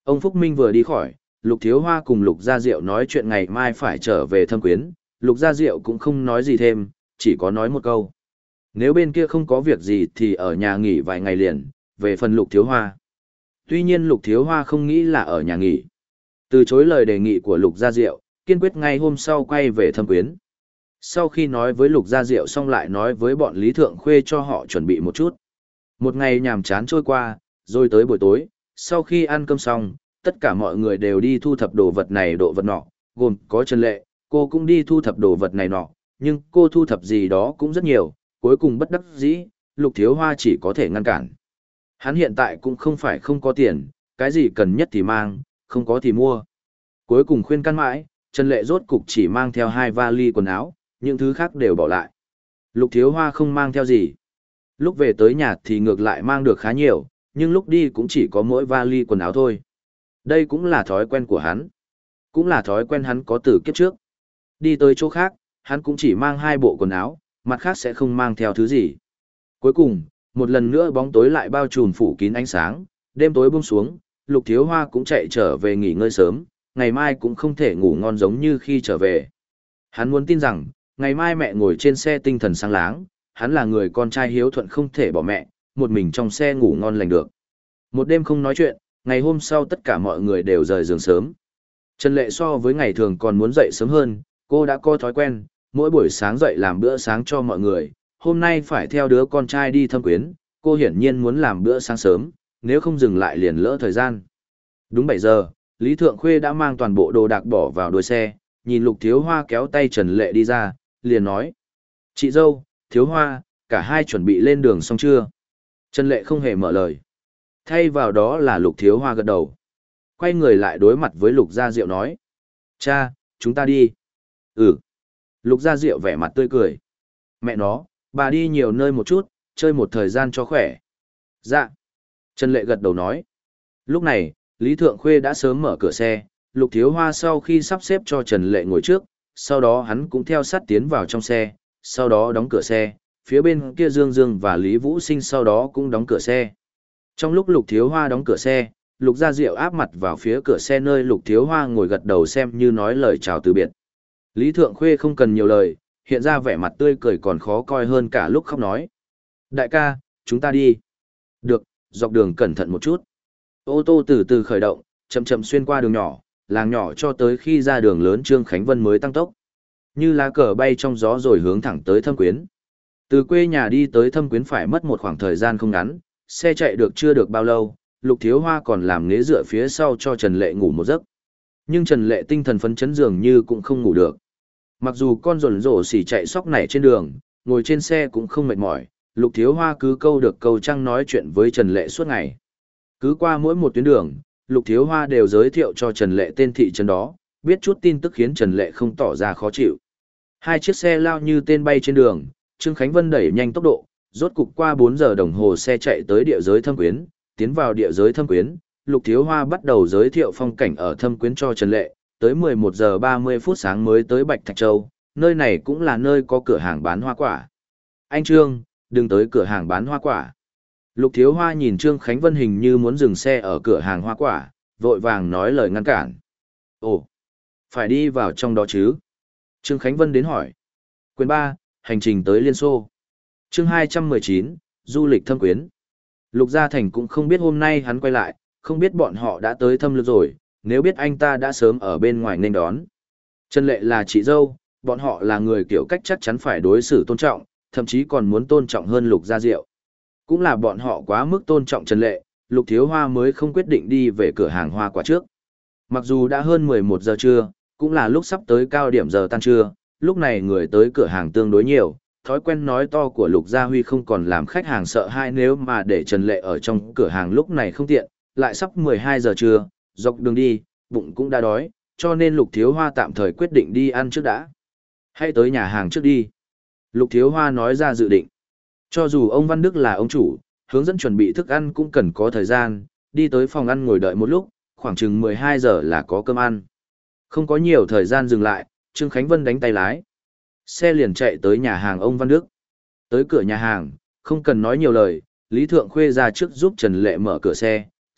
Ông Phúc Minh vừa đi khỏi, Lục Thiếu Hoa cùng Lục Gia Diệu nói chuyện ngày mai phải trở về Thâm Quyến, Lục Gia Diệu cũng không nói gì thêm, chỉ có nói một câu. Nếu bên kia không có việc gì thì ở nhà nghỉ vài ngày liền, về phần Lục Thiếu Hoa. Tuy nhiên Lục Thiếu Hoa không nghĩ là ở nhà nghỉ. Từ chối lời đề nghị của Lục Gia Diệu, kiên quyết ngay hôm sau quay về Thâm Quyến. Sau khi nói với Lục Gia Diệu xong lại nói với bọn Lý Thượng Khuê cho họ chuẩn bị một chút. Một ngày nhàm chán trôi qua, rồi tới buổi tối, sau khi ăn cơm xong, tất cả mọi người đều đi thu thập đồ vật này đồ vật nọ, gồm có Trần Lệ, cô cũng đi thu thập đồ vật này nọ, nhưng cô thu thập gì đó cũng rất nhiều, cuối cùng bất đắc dĩ, Lục Thiếu Hoa chỉ có thể ngăn cản. Hắn hiện tại cũng không phải không có tiền, cái gì cần nhất thì mang, không có thì mua. Cuối cùng khuyên can mãi, Trần Lệ rốt cục chỉ mang theo hai vali quần áo, những thứ khác đều bỏ lại. Lục Thiếu Hoa không mang theo gì. Lúc về tới nhà thì ngược lại mang được khá nhiều, nhưng lúc đi cũng chỉ có mỗi vali quần áo thôi. Đây cũng là thói quen của hắn. Cũng là thói quen hắn có từ kiếp trước. Đi tới chỗ khác, hắn cũng chỉ mang hai bộ quần áo, mặt khác sẽ không mang theo thứ gì. Cuối cùng, một lần nữa bóng tối lại bao trùm phủ kín ánh sáng, đêm tối buông xuống, Lục Thiếu Hoa cũng chạy trở về nghỉ ngơi sớm, ngày mai cũng không thể ngủ ngon giống như khi trở về. Hắn muốn tin rằng, ngày mai mẹ ngồi trên xe tinh thần sáng láng, hắn là người con trai hiếu thuận không thể bỏ mẹ, một mình trong xe ngủ ngon lành được. Một đêm không nói chuyện, ngày hôm sau tất cả mọi người đều rời giường sớm. Trần Lệ so với ngày thường còn muốn dậy sớm hơn, cô đã có thói quen, mỗi buổi sáng dậy làm bữa sáng cho mọi người, hôm nay phải theo đứa con trai đi Thâm Quyến, cô hiển nhiên muốn làm bữa sáng sớm, nếu không dừng lại liền lỡ thời gian. Đúng bảy giờ, Lý Thượng Khuê đã mang toàn bộ đồ đạc bỏ vào đuôi xe, nhìn Lục Thiếu Hoa kéo tay Trần Lệ đi ra, liền nói. Chị dâu, Thiếu Hoa, cả hai chuẩn bị lên đường xong chưa? Trần Lệ không hề mở lời. Thay vào đó là Lục Thiếu Hoa gật đầu. Quay người lại đối mặt với Lục Gia Diệu nói. Cha, chúng ta đi. Ừ. Lục Gia Diệu vẻ mặt tươi cười. Mẹ nó, bà đi nhiều nơi một chút, chơi một thời gian cho khỏe. Dạ. Trần Lệ gật đầu nói. Lúc này, Lý Thượng Khuê đã sớm mở cửa xe, Lục Thiếu Hoa sau khi sắp xếp cho Trần Lệ ngồi trước, sau đó hắn cũng theo sát tiến vào trong xe, sau đó đóng cửa xe, phía bên kia Dương Dương và Lý Vũ Sinh sau đó cũng đóng cửa xe. Trong lúc Lục Thiếu Hoa đóng cửa xe, Lục Gia Diệu áp mặt vào phía cửa xe nơi Lục Thiếu Hoa ngồi gật đầu xem như nói lời chào từ biệt. Lý Thượng Khuê không cần nhiều lời, hiện ra vẻ mặt tươi cười còn khó coi hơn cả lúc khóc nói. Đại ca, chúng ta đi. Được, dọc đường cẩn thận một chút. Ô tô từ từ khởi động, chậm chậm xuyên qua đường nhỏ, làng nhỏ cho tới khi ra đường lớn Trương Khánh Vân mới tăng tốc. Như lá cờ bay trong gió rồi hướng thẳng tới Thâm Quyến. Từ quê nhà đi tới Thâm Quyến phải mất một khoảng thời gian không ngắn, xe chạy được chưa được bao lâu, Lục Thiếu Hoa còn làm ghế dựa phía sau cho Trần Lệ ngủ một giấc. Nhưng Trần Lệ tinh thần phấn chấn dường như cũng không ngủ được. Mặc dù con rồn rổ xỉ chạy sóc nảy trên đường, ngồi trên xe cũng không mệt mỏi, Lục Thiếu Hoa cứ câu được câu trăng nói chuyện với Trần Lệ suốt ngày. Cứ qua mỗi một tuyến đường, Lục Thiếu Hoa đều giới thiệu cho Trần Lệ tên thị trấn đó, biết chút tin tức khiến Trần Lệ không tỏ ra khó chịu. Hai chiếc xe lao như tên bay trên đường, Trương Khánh Vân đẩy nhanh tốc độ, rốt cục qua bốn giờ đồng hồ xe chạy tới địa giới Thâm Quyến, tiến vào địa giới Thâm Quyến, Lục Thiếu Hoa bắt đầu giới thiệu phong cảnh ở Thâm Quyến cho Trần Lệ, tới mười một giờ ba mươi phút sáng mới tới Bạch Thạch Châu, nơi này cũng là nơi có cửa hàng bán hoa quả. Anh Trương, đừng tới cửa hàng bán hoa quả. Lục Thiếu Hoa nhìn Trương Khánh Vân hình như muốn dừng xe ở cửa hàng hoa quả, vội vàng nói lời ngăn cản. Ồ, phải đi vào trong đó chứ? Trương Khánh Vân đến hỏi. Quyền ba, hành trình tới Liên Xô. Chương hai trăm mười chín, du lịch Thâm Quyến. Lục Gia Thành cũng không biết hôm nay hắn quay lại, không biết bọn họ đã tới Thâm Lược rồi, nếu biết anh ta đã sớm ở bên ngoài nên đón. Trần Lệ là chị dâu, bọn họ là người kiểu cách chắc chắn phải đối xử tôn trọng, thậm chí còn muốn tôn trọng hơn Lục Gia Diệu. Cũng là bọn họ quá mức tôn trọng Trần Lệ, Lục Thiếu Hoa mới không quyết định đi về cửa hàng hoa quả trước. Mặc dù đã hơn mười một giờ trưa, cũng là lúc sắp tới cao điểm giờ tan trưa, lúc này người tới cửa hàng tương đối nhiều, thói quen nói to của Lục Gia Huy không còn làm khách hàng sợ hãi nếu mà để Trần Lệ ở trong cửa hàng lúc này không tiện, lại sắp mười hai giờ trưa, dọc đường đi, bụng cũng đã đói, cho nên Lục Thiếu Hoa tạm thời quyết định đi ăn trước đã. Hãy tới nhà hàng trước đi. Lục Thiếu Hoa nói ra dự định. Cho dù ông Văn Đức là ông chủ, hướng dẫn chuẩn bị thức ăn cũng cần có thời gian, đi tới phòng ăn ngồi đợi một lúc, khoảng chừng mười hai giờ là có cơm ăn. Không có nhiều thời gian dừng lại, Trương Khánh Vân đánh tay lái. Xe liền chạy tới nhà hàng ông Văn Đức. Tới cửa nhà hàng, không cần nói nhiều lời, Lý Thượng Khuê ra trước giúp Trần Lệ mở cửa xe,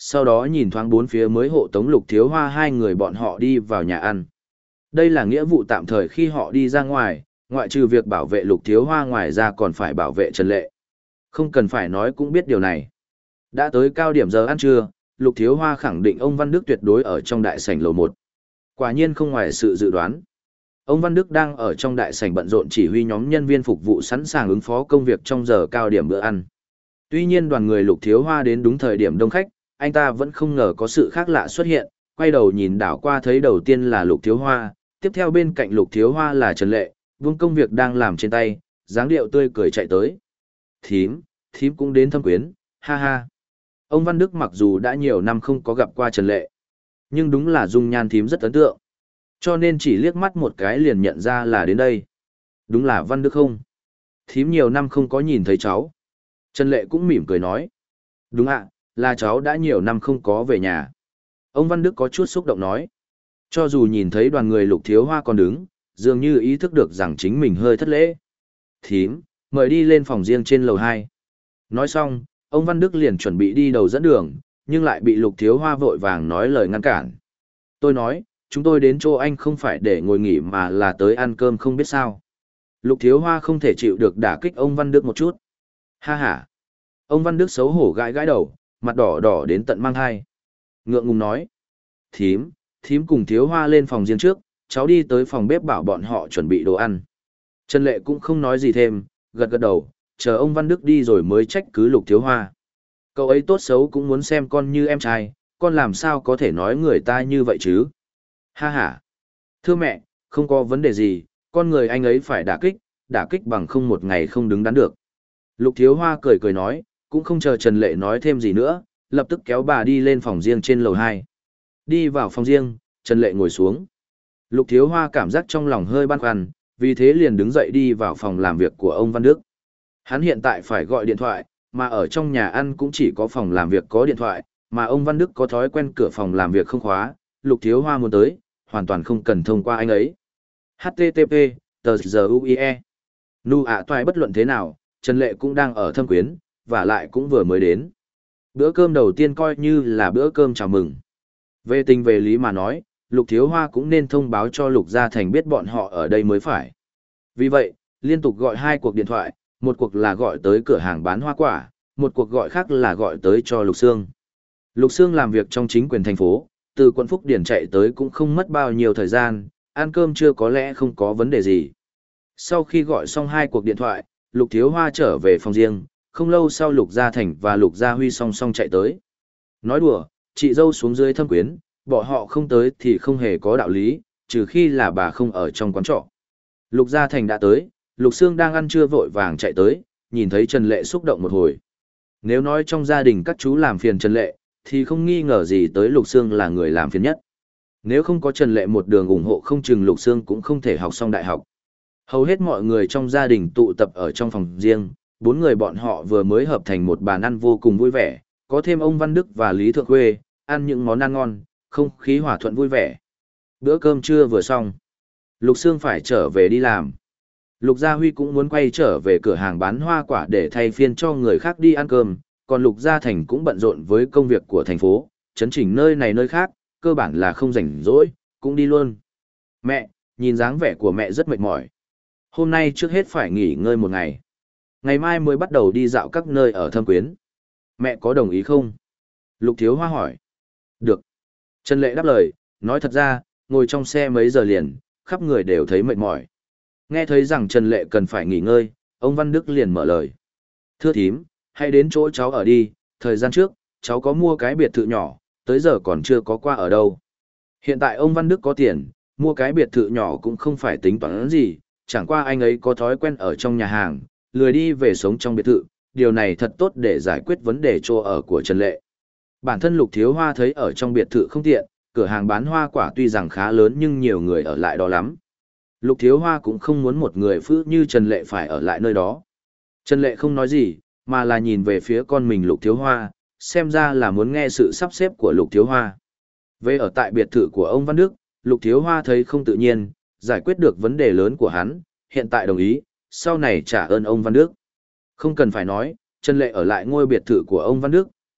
sau đó nhìn thoáng bốn phía mới hộ tống Lục Thiếu Hoa hai người bọn họ đi vào nhà ăn. Đây là nghĩa vụ tạm thời khi họ đi ra ngoài, ngoại trừ việc bảo vệ Lục Thiếu Hoa ngoài ra còn phải bảo vệ Trần Lệ. Không cần phải nói cũng biết điều này. Đã tới cao điểm giờ ăn trưa, Lục Thiếu Hoa khẳng định ông Văn Đức tuyệt đối ở trong đại sảnh lầu một. Quả nhiên không ngoài sự dự đoán. Ông Văn Đức đang ở trong đại sảnh bận rộn chỉ huy nhóm nhân viên phục vụ sẵn sàng ứng phó công việc trong giờ cao điểm bữa ăn. Tuy nhiên đoàn người Lục Thiếu Hoa đến đúng thời điểm đông khách, anh ta vẫn không ngờ có sự khác lạ xuất hiện, quay đầu nhìn đảo qua thấy đầu tiên là Lục Thiếu Hoa, tiếp theo bên cạnh Lục Thiếu Hoa là Trần Lệ, buông công việc đang làm trên tay, dáng điệu tươi cười chạy tới. Thím, thím cũng đến thăm quyến, ha ha. Ông Văn Đức mặc dù đã nhiều năm không có gặp qua Trần Lệ, nhưng đúng là dung nhan thím rất ấn tượng. Cho nên chỉ liếc mắt một cái liền nhận ra là đến đây. Đúng là Văn Đức không? Thím nhiều năm không có nhìn thấy cháu. Trần Lệ cũng mỉm cười nói. Đúng ạ, là cháu đã nhiều năm không có về nhà. Ông Văn Đức có chút xúc động nói. Cho dù nhìn thấy đoàn người Lục Thiếu Hoa còn đứng, dường như ý thức được rằng chính mình hơi thất lễ. Thím, mời đi lên phòng riêng trên lầu hai. Nói xong, ông Văn Đức liền chuẩn bị đi đầu dẫn đường, nhưng lại bị Lục Thiếu Hoa vội vàng nói lời ngăn cản. Tôi nói, chúng tôi đến chỗ anh không phải để ngồi nghỉ mà là tới ăn cơm không biết sao. Lục Thiếu Hoa không thể chịu được đả kích ông Văn Đức một chút. Ha ha. Ông Văn Đức xấu hổ gãi gãi đầu, mặt đỏ đỏ đến tận mang hai. Ngượng ngùng nói. Thím, thím cùng Thiếu Hoa lên phòng riêng trước, cháu đi tới phòng bếp bảo bọn họ chuẩn bị đồ ăn. Trần Lệ cũng không nói gì thêm, gật gật đầu, chờ ông Văn Đức đi rồi mới trách cứ Lục Thiếu Hoa. Cậu ấy tốt xấu cũng muốn xem con như em trai, con làm sao có thể nói người ta như vậy chứ? Ha ha. Thưa mẹ, không có vấn đề gì, con người anh ấy phải đả kích, đả kích bằng không một ngày không đứng đắn được. Lục Thiếu Hoa cười cười nói, cũng không chờ Trần Lệ nói thêm gì nữa, lập tức kéo bà đi lên phòng riêng trên lầu hai. Đi vào phòng riêng, Trần Lệ ngồi xuống. Lục Thiếu Hoa cảm giác trong lòng hơi băn khoăn, vì thế liền đứng dậy đi vào phòng làm việc của ông Văn Đức. Hắn hiện tại phải gọi điện thoại, mà ở trong nhà ăn cũng chỉ có phòng làm việc có điện thoại, mà ông Văn Đức có thói quen cửa phòng làm việc không khóa, Lục Thiếu Hoa muốn tới, hoàn toàn không cần thông qua anh ấy. hát tê tê pê, tờ giờ u i e. Nu ạ toại bất luận thế nào, Trần Lệ cũng đang ở thâm quyến, và lại cũng vừa mới đến. Bữa cơm đầu tiên coi như là bữa cơm chào mừng. Về tình về lý mà nói, Lục Thiếu Hoa cũng nên thông báo cho Lục Gia Thành biết bọn họ ở đây mới phải. Vì vậy, liên tục gọi hai cuộc điện thoại, một cuộc là gọi tới cửa hàng bán hoa quả, một cuộc gọi khác là gọi tới cho Lục Sương. Lục Sương làm việc trong chính quyền thành phố, từ quận Phúc Điển chạy tới cũng không mất bao nhiêu thời gian, ăn cơm chưa có lẽ không có vấn đề gì. Sau khi gọi xong hai cuộc điện thoại, Lục Thiếu Hoa trở về phòng riêng, không lâu sau Lục Gia Thành và Lục Gia Huy song song chạy tới. Nói đùa, chị dâu xuống dưới thâm quyến, bọn họ không tới thì không hề có đạo lý, trừ khi là bà không ở trong quán trọ. Lục Gia Thành đã tới, Lục Sương đang ăn trưa vội vàng chạy tới, nhìn thấy Trần Lệ xúc động một hồi. Nếu nói trong gia đình các chú làm phiền Trần Lệ, thì không nghi ngờ gì tới Lục Sương là người làm phiền nhất. Nếu không có Trần Lệ một đường ủng hộ không chừng Lục Sương cũng không thể học xong đại học. Hầu hết mọi người trong gia đình tụ tập ở trong phòng riêng, bốn người bọn họ vừa mới hợp thành một bàn ăn vô cùng vui vẻ, có thêm ông Văn Đức và Lý Thượng Khuê, ăn những món ăn ngon, không khí hòa thuận vui vẻ. Bữa cơm trưa vừa xong, Lục Sương phải trở về đi làm. Lục Gia Huy cũng muốn quay trở về cửa hàng bán hoa quả để thay phiên cho người khác đi ăn cơm, còn Lục Gia Thành cũng bận rộn với công việc của thành phố, chấn chỉnh nơi này nơi khác, cơ bản là không rảnh rỗi, cũng đi luôn. Mẹ, nhìn dáng vẻ của mẹ rất mệt mỏi. Hôm nay trước hết phải nghỉ ngơi một ngày. Ngày mai mới bắt đầu đi dạo các nơi ở Thâm Quyến. Mẹ có đồng ý không? Lục Thiếu Hoa hỏi. Được. Trần Lệ đáp lời, nói thật ra, ngồi trong xe mấy giờ liền, khắp người đều thấy mệt mỏi. Nghe thấy rằng Trần Lệ cần phải nghỉ ngơi, ông Văn Đức liền mở lời. Thưa thím, hãy đến chỗ cháu ở đi, thời gian trước, cháu có mua cái biệt thự nhỏ, tới giờ còn chưa có qua ở đâu. Hiện tại ông Văn Đức có tiền, mua cái biệt thự nhỏ cũng không phải tính toán gì, chẳng qua anh ấy có thói quen ở trong nhà hàng, lười đi về sống trong biệt thự, điều này thật tốt để giải quyết vấn đề chỗ ở của Trần Lệ. Bản thân Lục Thiếu Hoa thấy ở trong biệt thự không tiện, cửa hàng bán hoa quả tuy rằng khá lớn nhưng nhiều người ở lại đó lắm. Lục Thiếu Hoa cũng không muốn một người phụ như Trần Lệ phải ở lại nơi đó. Trần Lệ không nói gì, mà là nhìn về phía con mình Lục Thiếu Hoa, xem ra là muốn nghe sự sắp xếp của Lục Thiếu Hoa. Về ở tại biệt thự của ông Văn Đức, Lục Thiếu Hoa thấy không tự nhiên, giải quyết được vấn đề lớn của hắn, hiện tại đồng ý, sau này trả ơn ông Văn Đức. Không cần phải nói, Trần Lệ ở lại ngôi biệt thự của ông Văn Đức,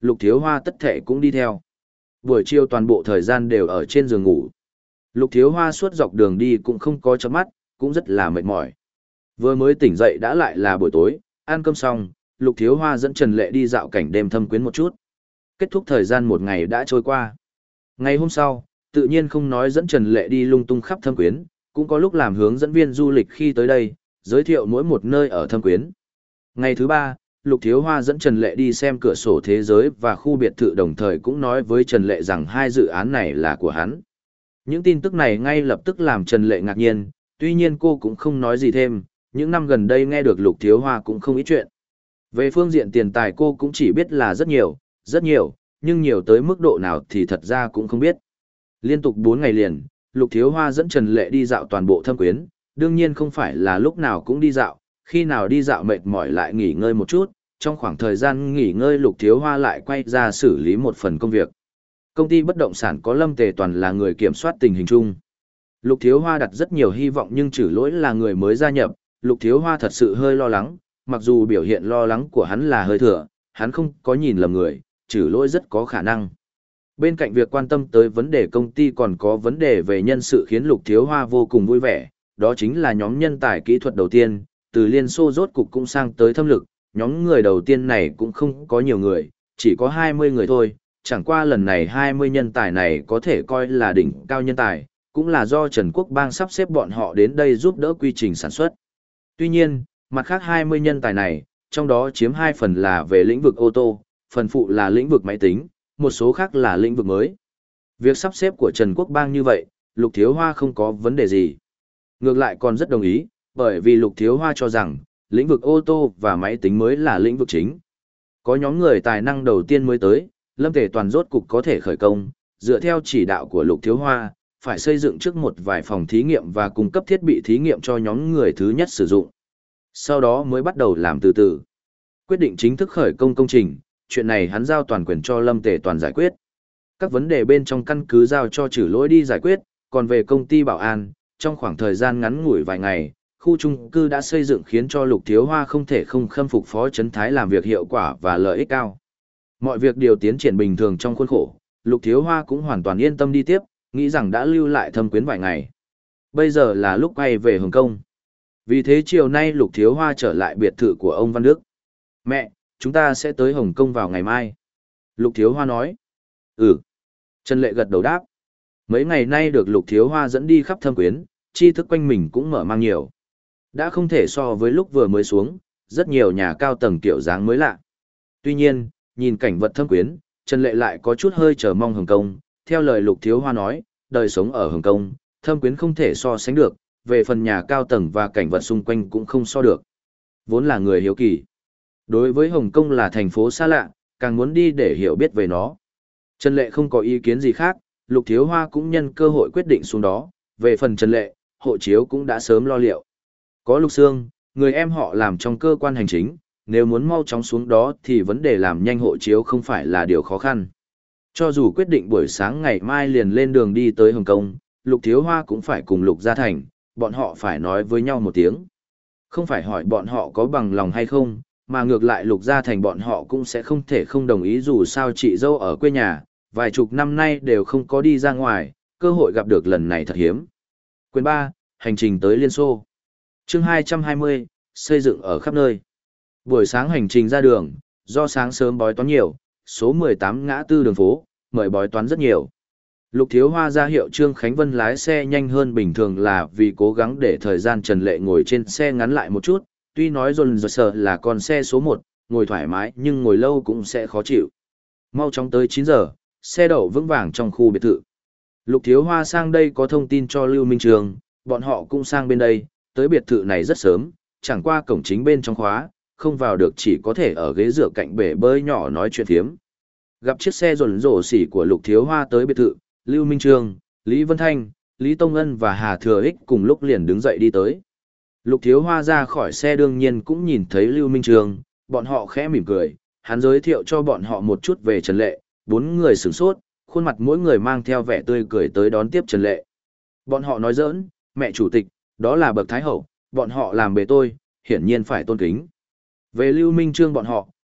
Lục Thiếu Hoa tất thể cũng đi theo. Buổi chiều toàn bộ thời gian đều ở trên giường ngủ. Lục Thiếu Hoa suốt dọc đường đi cũng không có chớp mắt, cũng rất là mệt mỏi. Vừa mới tỉnh dậy đã lại là buổi tối, ăn cơm xong, Lục Thiếu Hoa dẫn Trần Lệ đi dạo cảnh đêm thâm quyến một chút. Kết thúc thời gian một ngày đã trôi qua. Ngày hôm sau, tự nhiên không nói dẫn Trần Lệ đi lung tung khắp thâm quyến, cũng có lúc làm hướng dẫn viên du lịch khi tới đây, giới thiệu mỗi một nơi ở thâm quyến. Ngày thứ ba, Lục Thiếu Hoa dẫn Trần Lệ đi xem cửa sổ thế giới và khu biệt thự, đồng thời cũng nói với Trần Lệ rằng hai dự án này là của hắn. Những tin tức này ngay lập tức làm Trần Lệ ngạc nhiên, tuy nhiên cô cũng không nói gì thêm, những năm gần đây nghe được Lục Thiếu Hoa cũng không ít chuyện. Về phương diện tiền tài cô cũng chỉ biết là rất nhiều, rất nhiều, nhưng nhiều tới mức độ nào thì thật ra cũng không biết. Liên tục bốn ngày liền, Lục Thiếu Hoa dẫn Trần Lệ đi dạo toàn bộ thâm quyến, đương nhiên không phải là lúc nào cũng đi dạo, khi nào đi dạo mệt mỏi lại nghỉ ngơi một chút, trong khoảng thời gian nghỉ ngơi Lục Thiếu Hoa lại quay ra xử lý một phần công việc. Công ty bất động sản có Lâm Tề Toàn là người kiểm soát tình hình chung. Lục Thiếu Hoa đặt rất nhiều hy vọng nhưng trừ lỗi là người mới gia nhập, Lục Thiếu Hoa thật sự hơi lo lắng, mặc dù biểu hiện lo lắng của hắn là hơi thừa, hắn không có nhìn lầm người, trừ lỗi rất có khả năng. Bên cạnh việc quan tâm tới vấn đề công ty còn có vấn đề về nhân sự khiến Lục Thiếu Hoa vô cùng vui vẻ, đó chính là nhóm nhân tài kỹ thuật đầu tiên, từ Liên Xô rốt cục cũng sang tới thâm lực, nhóm người đầu tiên này cũng không có nhiều người, chỉ có hai mươi người thôi, chẳng qua lần này hai mươi nhân tài này có thể coi là đỉnh cao nhân tài, cũng là do Trần Quốc Bang sắp xếp bọn họ đến đây giúp đỡ quy trình sản xuất. Tuy nhiên, mặt khác hai mươi nhân tài này, trong đó chiếm hai phần là về lĩnh vực ô tô, phần phụ là lĩnh vực máy tính, một số khác là lĩnh vực mới. Việc sắp xếp của Trần Quốc Bang như vậy, Lục Thiếu Hoa không có vấn đề gì. Ngược lại còn rất đồng ý, bởi vì Lục Thiếu Hoa cho rằng, lĩnh vực ô tô và máy tính mới là lĩnh vực chính. Có nhóm người tài năng đầu tiên mới tới, Lâm Tề Toàn rốt cục có thể khởi công, dựa theo chỉ đạo của Lục Thiếu Hoa, phải xây dựng trước một vài phòng thí nghiệm và cung cấp thiết bị thí nghiệm cho nhóm người thứ nhất sử dụng. Sau đó mới bắt đầu làm từ từ. Quyết định chính thức khởi công công trình, chuyện này hắn giao toàn quyền cho Lâm Tề Toàn giải quyết. Các vấn đề bên trong căn cứ giao cho Trử Lỗi đi giải quyết, còn về công ty bảo an, trong khoảng thời gian ngắn ngủi vài ngày, khu chung cư đã xây dựng khiến cho Lục Thiếu Hoa không thể không khâm phục Phó Trấn Thái làm việc hiệu quả và lợi ích cao. Mọi việc đều tiến triển bình thường trong khuôn khổ, Lục Thiếu Hoa cũng hoàn toàn yên tâm đi tiếp, nghĩ rằng đã lưu lại thâm quyến vài ngày. Bây giờ là lúc quay về Hồng Kông. Vì thế chiều nay Lục Thiếu Hoa trở lại biệt thự của ông Văn Đức. Mẹ, chúng ta sẽ tới Hồng Kông vào ngày mai. Lục Thiếu Hoa nói. Ừ. Trần Lệ gật đầu đáp. Mấy ngày nay được Lục Thiếu Hoa dẫn đi khắp thâm quyến, tri thức quanh mình cũng mở mang nhiều. Đã không thể so với lúc vừa mới xuống, rất nhiều nhà cao tầng kiểu dáng mới lạ. Tuy nhiên, nhìn cảnh vật thâm quyến, Trần Lệ lại có chút hơi chờ mong Hồng Kông. Theo lời Lục Thiếu Hoa nói, đời sống ở Hồng Kông, thâm quyến không thể so sánh được, về phần nhà cao tầng và cảnh vật xung quanh cũng không so được. Vốn là người hiếu kỳ. Đối với Hồng Kông là thành phố xa lạ, càng muốn đi để hiểu biết về nó. Trần Lệ không có ý kiến gì khác, Lục Thiếu Hoa cũng nhân cơ hội quyết định xuống đó, về phần Trần Lệ, hộ chiếu cũng đã sớm lo liệu. Có Lục Sương, người em họ làm trong cơ quan hành chính, nếu muốn mau chóng xuống đó thì vấn đề làm nhanh hộ chiếu không phải là điều khó khăn. Cho dù quyết định buổi sáng ngày mai liền lên đường đi tới Hồng Kông, Lục Thiếu Hoa cũng phải cùng Lục Gia Thành, bọn họ phải nói với nhau một tiếng. Không phải hỏi bọn họ có bằng lòng hay không, mà ngược lại Lục Gia Thành bọn họ cũng sẽ không thể không đồng ý, dù sao chị dâu ở quê nhà, vài chục năm nay đều không có đi ra ngoài, cơ hội gặp được lần này thật hiếm. Quyền ba, hành trình tới Liên Xô. Chương hai trăm hai mươi, xây dựng ở khắp nơi. Buổi sáng hành trình ra đường, do sáng sớm bói toán nhiều, số mười tám ngã tư đường phố, mời bói toán rất nhiều. Lục Thiếu Hoa ra hiệu Trương Khánh Vân lái xe nhanh hơn bình thường là vì cố gắng để thời gian Trần Lệ ngồi trên xe ngắn lại một chút, tuy nói dồn dồn sợ là con xe số một, ngồi thoải mái nhưng ngồi lâu cũng sẽ khó chịu. Mau chóng tới chín giờ, xe đậu vững vàng trong khu biệt thự. Lục Thiếu Hoa sang đây có thông tin cho Lưu Minh Trường, bọn họ cũng sang bên đây, tới biệt thự này rất sớm, chẳng qua cổng chính bên trong khóa, không vào được, chỉ có thể ở ghế dựa cạnh bể bơi nhỏ nói chuyện phiếm. Gặp chiếc xe rồn rổ xỉ của Lục Thiếu Hoa tới biệt thự, Lưu Minh Trương, Lý Vân Thanh, Lý Tông Ân và Hà Thừa Ích cùng lúc liền đứng dậy đi tới. Lục Thiếu Hoa ra khỏi xe đương nhiên cũng nhìn thấy Lưu Minh Trương, bọn họ khẽ mỉm cười, hắn giới thiệu cho bọn họ một chút về Trần Lệ, bốn người sửng sốt, khuôn mặt mỗi người mang theo vẻ tươi cười tới đón tiếp Trần Lệ. Bọn họ nói giỡn, mẹ chủ tịch, đó là bậc thái hậu, bọn họ làm bề tôi, hiển nhiên phải tôn kính. Về Lưu Minh Trương bọn họ,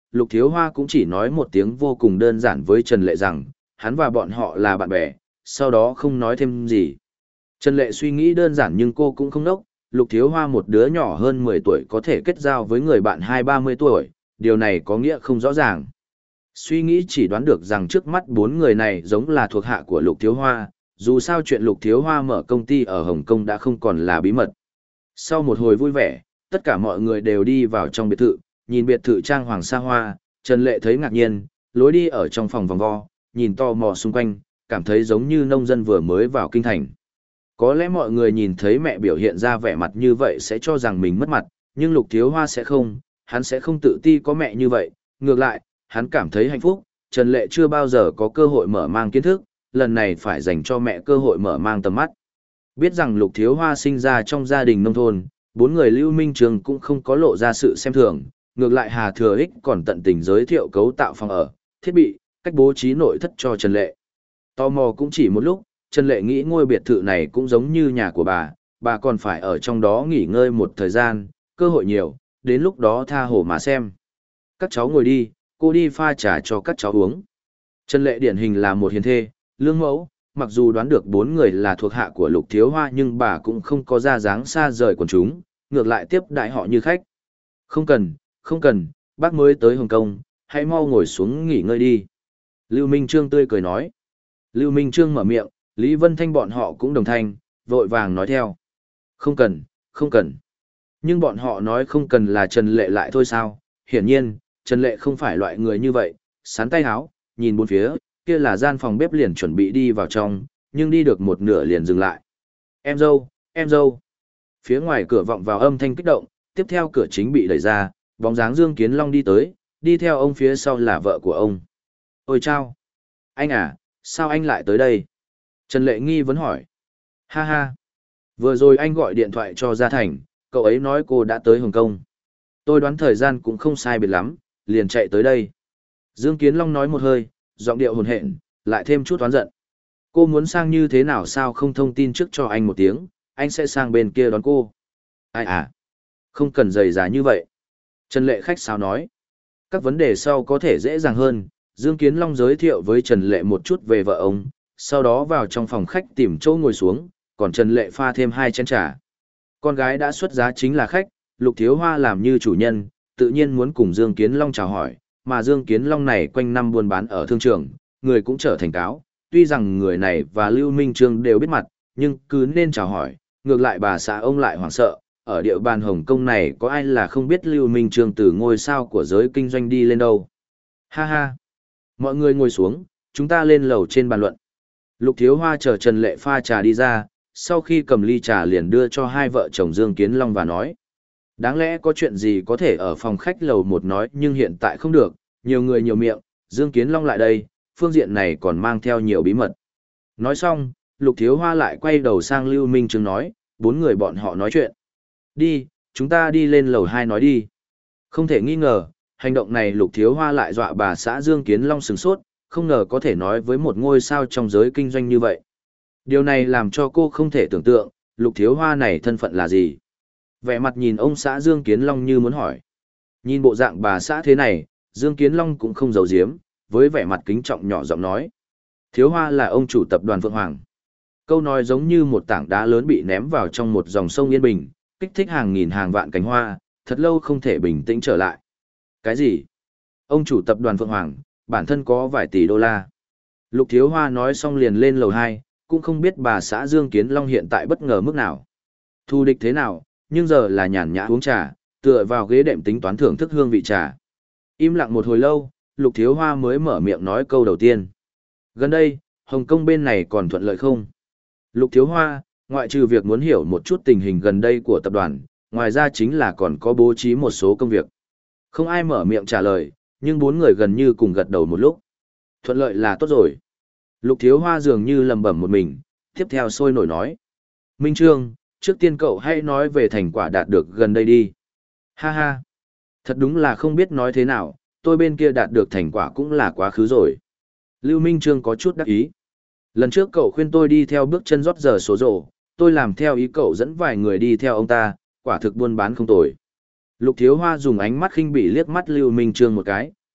Lục Thiếu Hoa cũng chỉ nói một tiếng vô cùng đơn giản với Trần Lệ rằng, hắn và bọn họ là bạn bè, sau đó không nói thêm gì. Trần Lệ suy nghĩ đơn giản nhưng cô cũng không đốc, Lục Thiếu Hoa một đứa nhỏ hơn mười tuổi có thể kết giao với người bạn hai ba mươi tuổi, điều này có nghĩa không rõ ràng. Suy nghĩ chỉ đoán được rằng trước mắt bốn người này giống là thuộc hạ của Lục Thiếu Hoa, dù sao chuyện Lục Thiếu Hoa mở công ty ở Hồng Kông đã không còn là bí mật. Sau một hồi vui vẻ, tất cả mọi người đều đi vào trong biệt thự, nhìn biệt thự trang hoàng xa hoa, Trần Lệ thấy ngạc nhiên, lối đi ở trong phòng vòng vo, nhìn to mò xung quanh, cảm thấy giống như nông dân vừa mới vào kinh thành. Có lẽ mọi người nhìn thấy mẹ biểu hiện ra vẻ mặt như vậy sẽ cho rằng mình mất mặt, nhưng Lục Thiếu Hoa sẽ không, hắn sẽ không tự ti có mẹ như vậy, ngược lại, hắn cảm thấy hạnh phúc, Trần Lệ chưa bao giờ có cơ hội mở mang kiến thức, lần này phải dành cho mẹ cơ hội mở mang tầm mắt. Biết rằng Lục Thiếu Hoa sinh ra trong gia đình nông thôn, bốn người Lưu Minh Trường cũng không có lộ ra sự xem thường, ngược lại Hà Thừa Ích còn tận tình giới thiệu cấu tạo phòng ở, thiết bị, cách bố trí nội thất cho Trần Lệ. Tò mò cũng chỉ một lúc, Trần Lệ nghĩ ngôi biệt thự này cũng giống như nhà của bà, bà còn phải ở trong đó nghỉ ngơi một thời gian, cơ hội nhiều, đến lúc đó tha hồ mà xem. Các cháu ngồi đi, cô đi pha trà cho các cháu uống. Trần Lệ điển hình là một hiền thê, lương mẫu, mặc dù đoán được bốn người là thuộc hạ của Lục Thiếu Hoa nhưng bà cũng không có ra dáng xa rời quần chúng, ngược lại tiếp đại họ như khách. Không cần, không cần, bác mới tới Hồng Kông, hãy mau ngồi xuống nghỉ ngơi đi. Lưu Minh Trương tươi cười nói. Lưu Minh Trương mở miệng, Lý Vân Thanh bọn họ cũng đồng thanh, vội vàng nói theo. Không cần, không cần. Nhưng bọn họ nói không cần là Trần Lệ lại thôi sao? Hiển nhiên, Trần Lệ không phải loại người như vậy, sán tay háo, nhìn bốn phía, kia là gian phòng bếp liền chuẩn bị đi vào trong, nhưng đi được một nửa liền dừng lại. Em dâu, em dâu. Phía ngoài cửa vọng vào âm thanh kích động, tiếp theo cửa chính bị đẩy ra, bóng dáng Dương Kiến Long đi tới, đi theo ông phía sau là vợ của ông. Ôi chao! Anh à, sao anh lại tới đây? Trần Lệ nghi vấn hỏi. Ha ha! Vừa rồi anh gọi điện thoại cho Gia Thành, cậu ấy nói cô đã tới Hồng Kông. Tôi đoán thời gian cũng không sai biệt lắm, liền chạy tới đây. Dương Kiến Long nói một hơi, giọng điệu hồn hện, lại thêm chút oán giận. Cô muốn sang như thế nào sao không thông tin trước cho anh một tiếng, anh sẽ sang bên kia đón cô. Ai à? Không cần dày dà như vậy. Trần Lệ khách sáo nói. Các vấn đề sau có thể dễ dàng hơn, Dương Kiến Long giới thiệu với Trần Lệ một chút về vợ ông, sau đó vào trong phòng khách tìm chỗ ngồi xuống, còn Trần Lệ pha thêm hai chén trà. Con gái đã xuất giá chính là khách, Lục Thiếu Hoa làm như chủ nhân, tự nhiên muốn cùng Dương Kiến Long chào hỏi, mà Dương Kiến Long này quanh năm buôn bán ở thương trường, người cũng trở thành cáo, tuy rằng người này và Lưu Minh Trương đều biết mặt, nhưng cứ nên chào hỏi, ngược lại bà xã ông lại hoảng sợ, ở địa bàn Hồng Kông này có ai là không biết Lưu Minh Trương từ ngôi sao của giới kinh doanh đi lên đâu. Ha ha! Mọi người ngồi xuống, chúng ta lên lầu trên bàn luận. Lục Thiếu Hoa chờ Trần Lệ pha trà đi ra, sau khi cầm ly trà liền đưa cho hai vợ chồng Dương Kiến Long và nói. Đáng lẽ có chuyện gì có thể ở phòng khách lầu một nói nhưng hiện tại không được, nhiều người nhiều miệng, Dương Kiến Long lại đây, phương diện này còn mang theo nhiều bí mật. Nói xong, Lục Thiếu Hoa lại quay đầu sang Lưu Minh Trương nói, bốn người bọn họ nói chuyện. Đi, chúng ta đi lên lầu hai nói đi. Không thể nghi ngờ, hành động này Lục Thiếu Hoa lại dọa bà xã Dương Kiến Long sửng sốt, không ngờ có thể nói với một ngôi sao trong giới kinh doanh như vậy. Điều này làm cho cô không thể tưởng tượng, Lục Thiếu Hoa này thân phận là gì. Vẻ mặt nhìn ông xã Dương Kiến Long như muốn hỏi. Nhìn bộ dạng bà xã thế này, Dương Kiến Long cũng không giấu giếm, với vẻ mặt kính trọng nhỏ giọng nói. Thiếu Hoa là ông chủ tập đoàn Phượng Hoàng. Câu nói giống như một tảng đá lớn bị ném vào trong một dòng sông yên bình, kích thích hàng nghìn hàng vạn cánh hoa, thật lâu không thể bình tĩnh trở lại. Cái gì? Ông chủ tập đoàn Phượng Hoàng, bản thân có vài tỷ đô la. Lục Thiếu Hoa nói xong liền lên lầu hai, cũng không biết bà xã Dương Kiến Long hiện tại bất ngờ mức nào. Thù địch thế nào, nhưng giờ là nhàn nhã uống trà, tựa vào ghế đệm tính toán thưởng thức hương vị trà. Im lặng một hồi lâu, Lục Thiếu Hoa mới mở miệng nói câu đầu tiên. Gần đây, Hồng Kông bên này còn thuận lợi không? Lục Thiếu Hoa, ngoại trừ việc muốn hiểu một chút tình hình gần đây của tập đoàn, ngoài ra chính là còn có bố trí một số công việc. Không ai mở miệng trả lời, nhưng bốn người gần như cùng gật đầu một lúc. Thuận lợi là tốt rồi. Lục Thiếu Hoa dường như lầm bẩm một mình, tiếp theo sôi nổi nói. Minh Trương, trước tiên cậu hãy nói về thành quả đạt được gần đây đi. Ha ha. Thật đúng là không biết nói thế nào, tôi bên kia đạt được thành quả cũng là quá khứ rồi. Lưu Minh Trương có chút đắc ý. Lần trước cậu khuyên tôi đi theo bước chân rót giờ số rổ, tôi làm theo ý cậu dẫn vài người đi theo ông ta, quả thực buôn bán không tồi. Lục Thiếu Hoa dùng ánh mắt khinh bỉ liếc mắt Lưu Minh Trương một cái,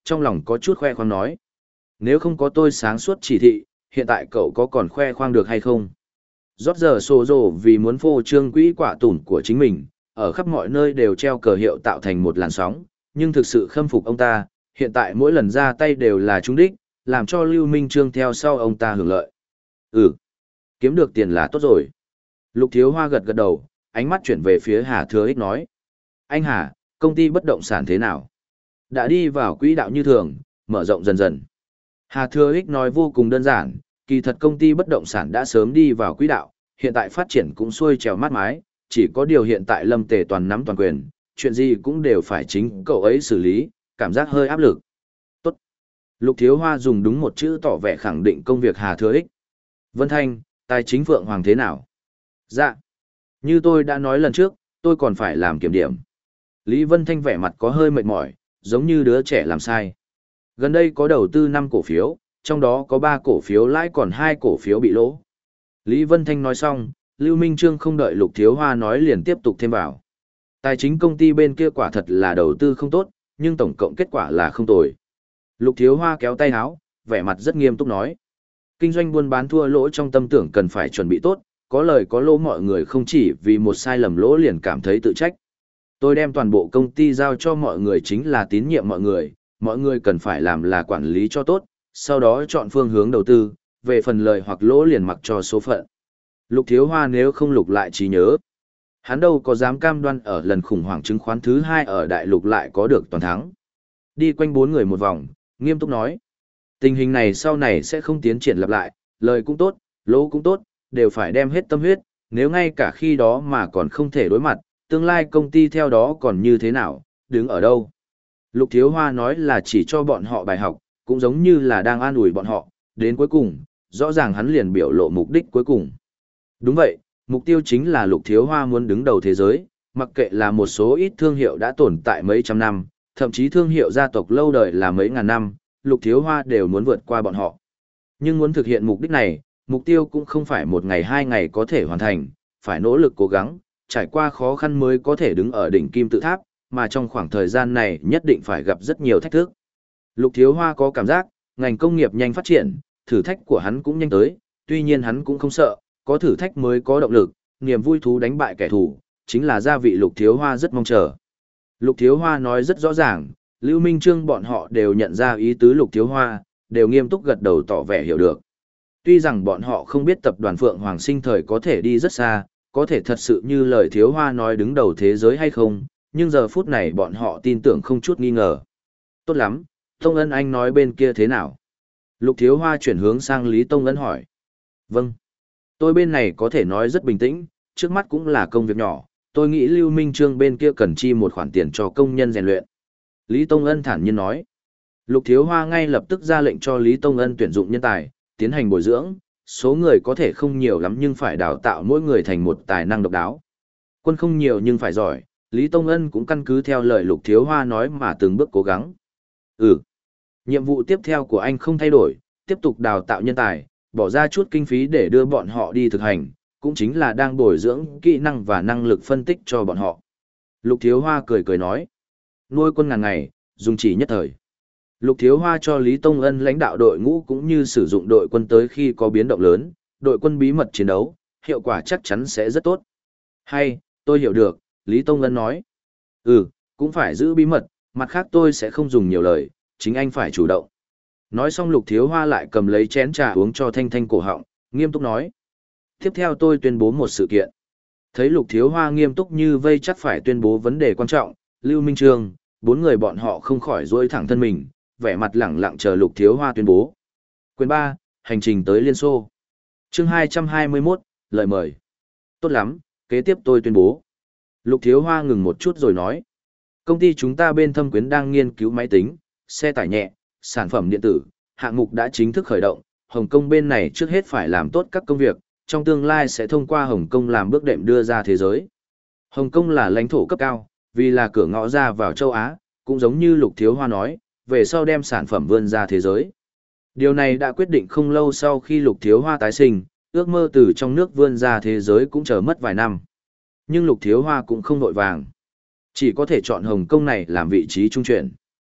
trong lòng có chút khoe khoang nói. Nếu không có tôi sáng suốt chỉ thị, hiện tại cậu có còn khoe khoang được hay không? Rót giờ sổ rồ vì muốn phô trương quỹ quả tủn của chính mình, ở khắp mọi nơi đều treo cờ hiệu tạo thành một làn sóng, nhưng thực sự khâm phục ông ta, hiện tại mỗi lần ra tay đều là trúng đích, làm cho Lưu Minh Trương theo sau ông ta hưởng lợi. Ừ, kiếm được tiền là tốt rồi. Lục Thiếu Hoa gật gật đầu, ánh mắt chuyển về phía Hà Thừa Ích nói. Anh Hà, công ty bất động sản thế nào? Đã đi vào quỹ đạo như thường, mở rộng dần dần. Hà Thừa Ích nói vô cùng đơn giản, kỳ thật công ty bất động sản đã sớm đi vào quỹ đạo, hiện tại phát triển cũng xuôi trèo mát mái, chỉ có điều hiện tại Lâm Tề toàn nắm toàn quyền, chuyện gì cũng đều phải chính cậu ấy xử lý, cảm giác hơi áp lực. Tốt. Lục Thiếu Hoa dùng đúng một chữ tỏ vẻ khẳng định công việc Hà Thừa Ích. Vân Thanh, tài chính Phượng Hoàng thế nào? Dạ. Như tôi đã nói lần trước, tôi còn phải làm kiểm điểm. Lý Vân Thanh vẻ mặt có hơi mệt mỏi, giống như đứa trẻ làm sai. Gần đây có đầu tư năm cổ phiếu, trong đó có ba cổ phiếu lãi còn hai cổ phiếu bị lỗ. Lý Vân Thanh nói xong, Lưu Minh Trương không đợi Lục Thiếu Hoa nói liền tiếp tục thêm vào. Tài chính công ty bên kia quả thật là đầu tư không tốt, nhưng tổng cộng kết quả là không tồi. Lục Thiếu Hoa kéo tay áo, vẻ mặt rất nghiêm túc nói. Kinh doanh buôn bán thua lỗ trong tâm tưởng cần phải chuẩn bị tốt, có lời có lỗ mọi người không chỉ vì một sai lầm lỗ liền cảm thấy tự trách. Tôi đem toàn bộ công ty giao cho mọi người chính là tín nhiệm mọi người, mọi người cần phải làm là quản lý cho tốt, sau đó chọn phương hướng đầu tư, về phần lời hoặc lỗ liền mặc cho số phận. Lục Thiếu Hoa nếu không lục lại trí nhớ, hắn đâu có dám cam đoan ở lần khủng hoảng chứng khoán thứ hai ở đại lục lại có được toàn thắng. Đi quanh bốn người một vòng, nghiêm túc nói. Tình hình này sau này sẽ không tiến triển lặp lại, lời cũng tốt, lỗ cũng tốt, đều phải đem hết tâm huyết, nếu ngay cả khi đó mà còn không thể đối mặt, tương lai công ty theo đó còn như thế nào, đứng ở đâu. Lục Thiếu Hoa nói là chỉ cho bọn họ bài học, cũng giống như là đang an ủi bọn họ, đến cuối cùng, rõ ràng hắn liền biểu lộ mục đích cuối cùng. Đúng vậy, mục tiêu chính là Lục Thiếu Hoa muốn đứng đầu thế giới, mặc kệ là một số ít thương hiệu đã tồn tại mấy trăm năm, thậm chí thương hiệu gia tộc lâu đời là mấy ngàn năm, Lục Thiếu Hoa đều muốn vượt qua bọn họ. Nhưng muốn thực hiện mục đích này, mục tiêu cũng không phải một ngày hai ngày có thể hoàn thành, phải nỗ lực cố gắng, trải qua khó khăn mới có thể đứng ở đỉnh kim tự tháp, mà trong khoảng thời gian này nhất định phải gặp rất nhiều thách thức. Lục Thiếu Hoa có cảm giác, ngành công nghiệp nhanh phát triển, thử thách của hắn cũng nhanh tới, tuy nhiên hắn cũng không sợ, có thử thách mới có động lực, niềm vui thú đánh bại kẻ thù, chính là gia vị Lục Thiếu Hoa rất mong chờ. Lục Thiếu Hoa nói rất rõ ràng, Lưu Minh Trương bọn họ đều nhận ra ý tứ Lục Thiếu Hoa, đều nghiêm túc gật đầu tỏ vẻ hiểu được. Tuy rằng bọn họ không biết tập đoàn Phượng Hoàng sinh thời có thể đi rất xa, có thể thật sự như lời Thiếu Hoa nói đứng đầu thế giới hay không, nhưng giờ phút này bọn họ tin tưởng không chút nghi ngờ. Tốt lắm, Tông Ân anh nói bên kia thế nào? Lục Thiếu Hoa chuyển hướng sang Lý Tông Ân hỏi. Vâng. Tôi bên này có thể nói rất bình tĩnh, trước mắt cũng là công việc nhỏ, tôi nghĩ Lưu Minh Trương bên kia cần chi một khoản tiền cho công nhân rèn luyện. Lý Tông Ân thản nhiên nói. Lục Thiếu Hoa ngay lập tức ra lệnh cho Lý Tông Ân tuyển dụng nhân tài, tiến hành bồi dưỡng, số người có thể không nhiều lắm nhưng phải đào tạo mỗi người thành một tài năng độc đáo. Quân không nhiều nhưng phải giỏi, Lý Tông Ân cũng căn cứ theo lời Lục Thiếu Hoa nói mà từng bước cố gắng. Ừ. Nhiệm vụ tiếp theo của anh không thay đổi, tiếp tục đào tạo nhân tài, bỏ ra chút kinh phí để đưa bọn họ đi thực hành, cũng chính là đang bồi dưỡng kỹ năng và năng lực phân tích cho bọn họ. Lục Thiếu Hoa cười cười nói. Nuôi quân ngàn ngày, dùng chỉ nhất thời. Lục Thiếu Hoa cho Lý Tông Ân lãnh đạo đội ngũ cũng như sử dụng đội quân tới khi có biến động lớn, đội quân bí mật chiến đấu, hiệu quả chắc chắn sẽ rất tốt. Hay, tôi hiểu được, Lý Tông Ân nói. Ừ, cũng phải giữ bí mật, mặt khác tôi sẽ không dùng nhiều lời, chính anh phải chủ động. Nói xong Lục Thiếu Hoa lại cầm lấy chén trà uống cho Thanh Thanh cổ họng, nghiêm túc nói. Tiếp theo tôi tuyên bố một sự kiện. Thấy Lục Thiếu Hoa nghiêm túc như vây chắc phải tuyên bố vấn đề quan trọng, Lưu Minh Trương, bốn người bọn họ không khỏi duỗi thẳng thân mình, vẻ mặt lẳng lặng chờ Lục Thiếu Hoa tuyên bố. Quyền ba, hành trình tới Liên Xô. Chương hai trăm hai mươi mốt, lời mời. Tốt lắm, kế tiếp tôi tuyên bố. Lục Thiếu Hoa ngừng một chút rồi nói. Công ty chúng ta bên Thâm Quyến đang nghiên cứu máy tính, xe tải nhẹ, sản phẩm điện tử, hạng mục đã chính thức khởi động. Hồng Kông bên này trước hết phải làm tốt các công việc, trong tương lai sẽ thông qua Hồng Kông làm bước đệm đưa ra thế giới. Hồng Kông là lãnh thổ cấp cao, vì là cửa ngõ ra vào châu Á, cũng giống như Lục Thiếu Hoa nói, về sau đem sản phẩm vươn ra thế giới. Điều này đã quyết định không lâu sau khi Lục Thiếu Hoa tái sinh, ước mơ từ trong nước vươn ra thế giới cũng chờ mất vài năm. Nhưng Lục Thiếu Hoa cũng không vội vàng. Chỉ có thể chọn Hồng Kông này làm vị trí trung chuyển.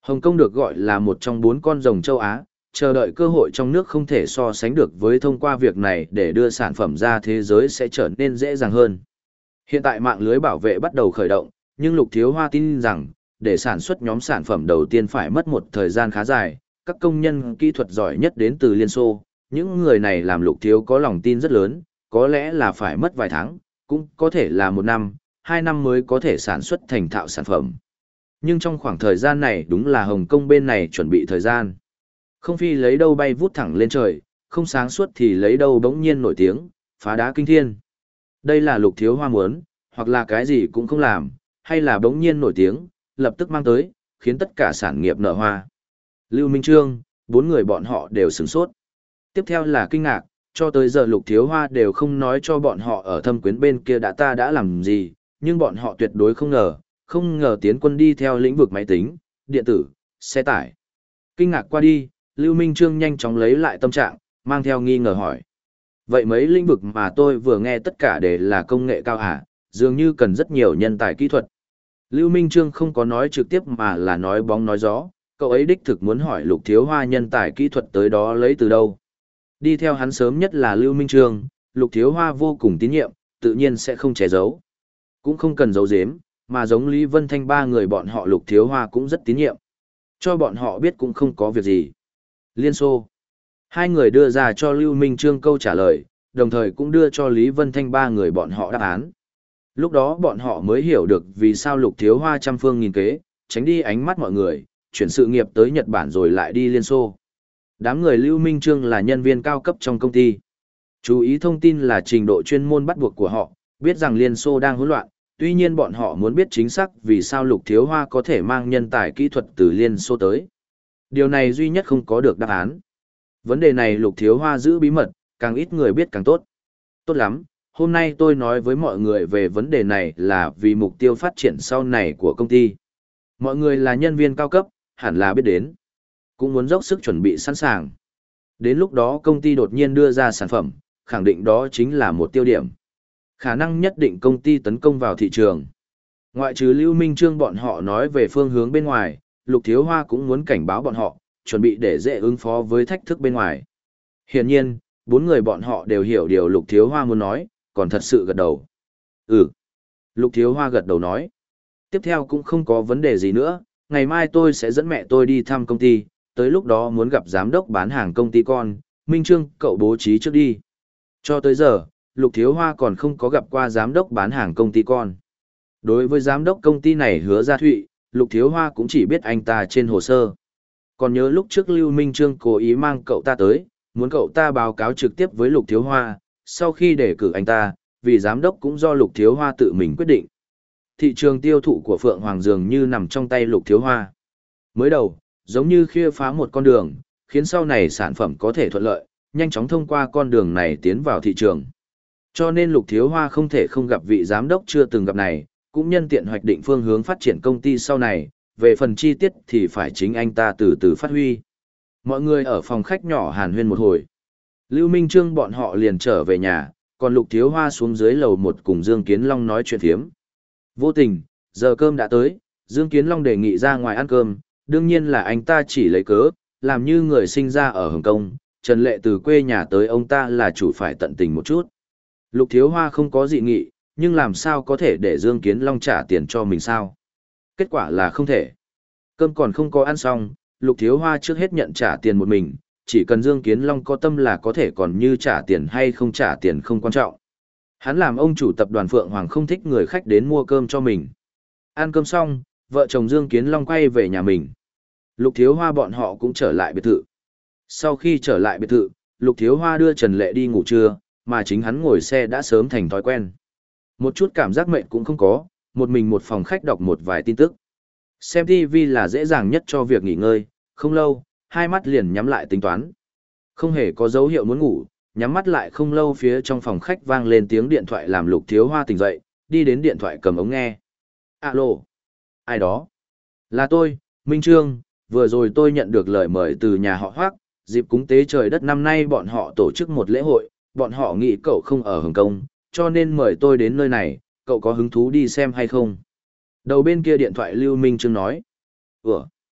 Hồng Kông được gọi là một trong bốn con rồng châu Á, chờ đợi cơ hội trong nước không thể so sánh được với thông qua việc này để đưa sản phẩm ra thế giới sẽ trở nên dễ dàng hơn. Hiện tại mạng lưới bảo vệ bắt đầu khởi động, nhưng Lục Thiếu Hoa tin rằng, để sản xuất nhóm sản phẩm đầu tiên phải mất một thời gian khá dài, các công nhân kỹ thuật giỏi nhất đến từ Liên Xô, những người này làm Lục Thiếu có lòng tin rất lớn, có lẽ là phải mất vài tháng, cũng có thể là một năm, hai năm mới có thể sản xuất thành thạo sản phẩm. Nhưng trong khoảng thời gian này đúng là Hồng Kông bên này chuẩn bị thời gian. Không phi lấy đâu bay vút thẳng lên trời, không sáng suốt thì lấy đâu bỗng nhiên nổi tiếng, phá đá kinh thiên. Đây là Lục Thiếu Hoa muốn, hoặc là cái gì cũng không làm, hay là bỗng nhiên nổi tiếng, lập tức mang tới, khiến tất cả sản nghiệp nở hoa. Lưu Minh Trương, bốn người bọn họ đều sửng sốt. Tiếp theo là kinh ngạc, cho tới giờ Lục Thiếu Hoa đều không nói cho bọn họ ở Thâm Quyến bên kia đã ta đã làm gì, nhưng bọn họ tuyệt đối không ngờ, không ngờ tiến quân đi theo lĩnh vực máy tính, điện tử, xe tải. Kinh ngạc qua đi, Lưu Minh Trương nhanh chóng lấy lại tâm trạng, mang theo nghi ngờ hỏi. Vậy mấy lĩnh vực mà tôi vừa nghe tất cả đều là công nghệ cao hả, dường như cần rất nhiều nhân tài kỹ thuật. Lưu Minh Trương không có nói trực tiếp mà là nói bóng nói gió, cậu ấy đích thực muốn hỏi Lục Thiếu Hoa nhân tài kỹ thuật tới đó lấy từ đâu. Đi theo hắn sớm nhất là Lưu Minh Trương, Lục Thiếu Hoa vô cùng tín nhiệm, tự nhiên sẽ không che giấu. Cũng không cần giấu giếm, mà giống Lý Vân Thanh ba người bọn họ Lục Thiếu Hoa cũng rất tín nhiệm. Cho bọn họ biết cũng không có việc gì. Liên Xô. Hai người đưa ra cho Lưu Minh Trương câu trả lời, đồng thời cũng đưa cho Lý Vân Thanh ba người bọn họ đáp án. Lúc đó bọn họ mới hiểu được vì sao Lục Thiếu Hoa trăm phương nghìn kế, tránh đi ánh mắt mọi người, chuyển sự nghiệp tới Nhật Bản rồi lại đi Liên Xô. Đám người Lưu Minh Trương là nhân viên cao cấp trong công ty. Chú ý thông tin là trình độ chuyên môn bắt buộc của họ, biết rằng Liên Xô đang hỗn loạn, tuy nhiên bọn họ muốn biết chính xác vì sao Lục Thiếu Hoa có thể mang nhân tài kỹ thuật từ Liên Xô tới. Điều này duy nhất không có được đáp án. Vấn đề này Lục Thiếu Hoa giữ bí mật, càng ít người biết càng tốt. Tốt lắm, hôm nay tôi nói với mọi người về vấn đề này là vì mục tiêu phát triển sau này của công ty. Mọi người là nhân viên cao cấp, hẳn là biết đến. Cũng muốn dốc sức chuẩn bị sẵn sàng. Đến lúc đó công ty đột nhiên đưa ra sản phẩm, khẳng định đó chính là một tiêu điểm. Khả năng nhất định công ty tấn công vào thị trường. Ngoại trừ Lưu Minh Trương bọn họ nói về phương hướng bên ngoài, Lục Thiếu Hoa cũng muốn cảnh báo bọn họ, chuẩn bị để dễ ứng phó với thách thức bên ngoài. Hiển nhiên, bốn người bọn họ đều hiểu điều Lục Thiếu Hoa muốn nói, còn thật sự gật đầu. Ừ. Lục Thiếu Hoa gật đầu nói. Tiếp theo cũng không có vấn đề gì nữa, ngày mai tôi sẽ dẫn mẹ tôi đi thăm công ty, tới lúc đó muốn gặp giám đốc bán hàng công ty con, Minh Trương cậu bố trí trước đi. Cho tới giờ, Lục Thiếu Hoa còn không có gặp qua giám đốc bán hàng công ty con. Đối với giám đốc công ty này Hứa Gia Thụy, Lục Thiếu Hoa cũng chỉ biết anh ta trên hồ sơ. Còn nhớ lúc trước Lưu Minh Trương cố ý mang cậu ta tới, muốn cậu ta báo cáo trực tiếp với Lục Thiếu Hoa, sau khi đề cử anh ta, vì giám đốc cũng do Lục Thiếu Hoa tự mình quyết định. Thị trường tiêu thụ của Phượng Hoàng dường như nằm trong tay Lục Thiếu Hoa. Mới đầu, giống như khia phá một con đường, khiến sau này sản phẩm có thể thuận lợi, nhanh chóng thông qua con đường này tiến vào thị trường. Cho nên Lục Thiếu Hoa không thể không gặp vị giám đốc chưa từng gặp này, cũng nhân tiện hoạch định phương hướng phát triển công ty sau này, về phần chi tiết thì phải chính anh ta từ từ phát huy. Mọi người ở phòng khách nhỏ hàn huyên một hồi. Lưu Minh Trương bọn họ liền trở về nhà, còn Lục Thiếu Hoa xuống dưới lầu một cùng Dương Kiến Long nói chuyện phiếm. Vô tình, giờ cơm đã tới, Dương Kiến Long đề nghị ra ngoài ăn cơm, đương nhiên là anh ta chỉ lấy cớ, làm như người sinh ra ở Hồng Kông, Trần Lệ từ quê nhà tới ông ta là chủ phải tận tình một chút. Lục Thiếu Hoa không có dị nghị, nhưng làm sao có thể để Dương Kiến Long trả tiền cho mình sao? Kết quả là không thể. Cơm còn không có ăn xong, Lục Thiếu Hoa trước hết nhận trả tiền một mình, chỉ cần Dương Kiến Long có tâm là có thể, còn như trả tiền hay không trả tiền không quan trọng. Hắn làm ông chủ tập đoàn Phượng Hoàng không thích người khách đến mua cơm cho mình. Ăn cơm xong, vợ chồng Dương Kiến Long quay về nhà mình. Lục Thiếu Hoa bọn họ cũng trở lại biệt thự. Sau khi trở lại biệt thự, Lục Thiếu Hoa đưa Trần Lệ đi ngủ trưa, mà chính hắn ngồi xe đã sớm thành thói quen. Một chút cảm giác mệt cũng không có, một mình một phòng khách đọc một vài tin tức. Xem ti vi là dễ dàng nhất cho việc nghỉ ngơi, không lâu, hai mắt liền nhắm lại tính toán. Không hề có dấu hiệu muốn ngủ, nhắm mắt lại không lâu phía trong phòng khách vang lên tiếng điện thoại làm Lục Thiếu Hoa tỉnh dậy, đi đến điện thoại cầm ống nghe. Alo? Ai đó? Là tôi, Minh Trương, vừa rồi tôi nhận được lời mời từ nhà họ Hoác, dịp cúng tế trời đất năm nay bọn họ tổ chức một lễ hội, bọn họ nghĩ cậu không ở Hồng Kông, cho nên mời tôi đến nơi này, cậu có hứng thú đi xem hay không? Đầu bên kia điện thoại Lưu Minh Trương nói. Ủa?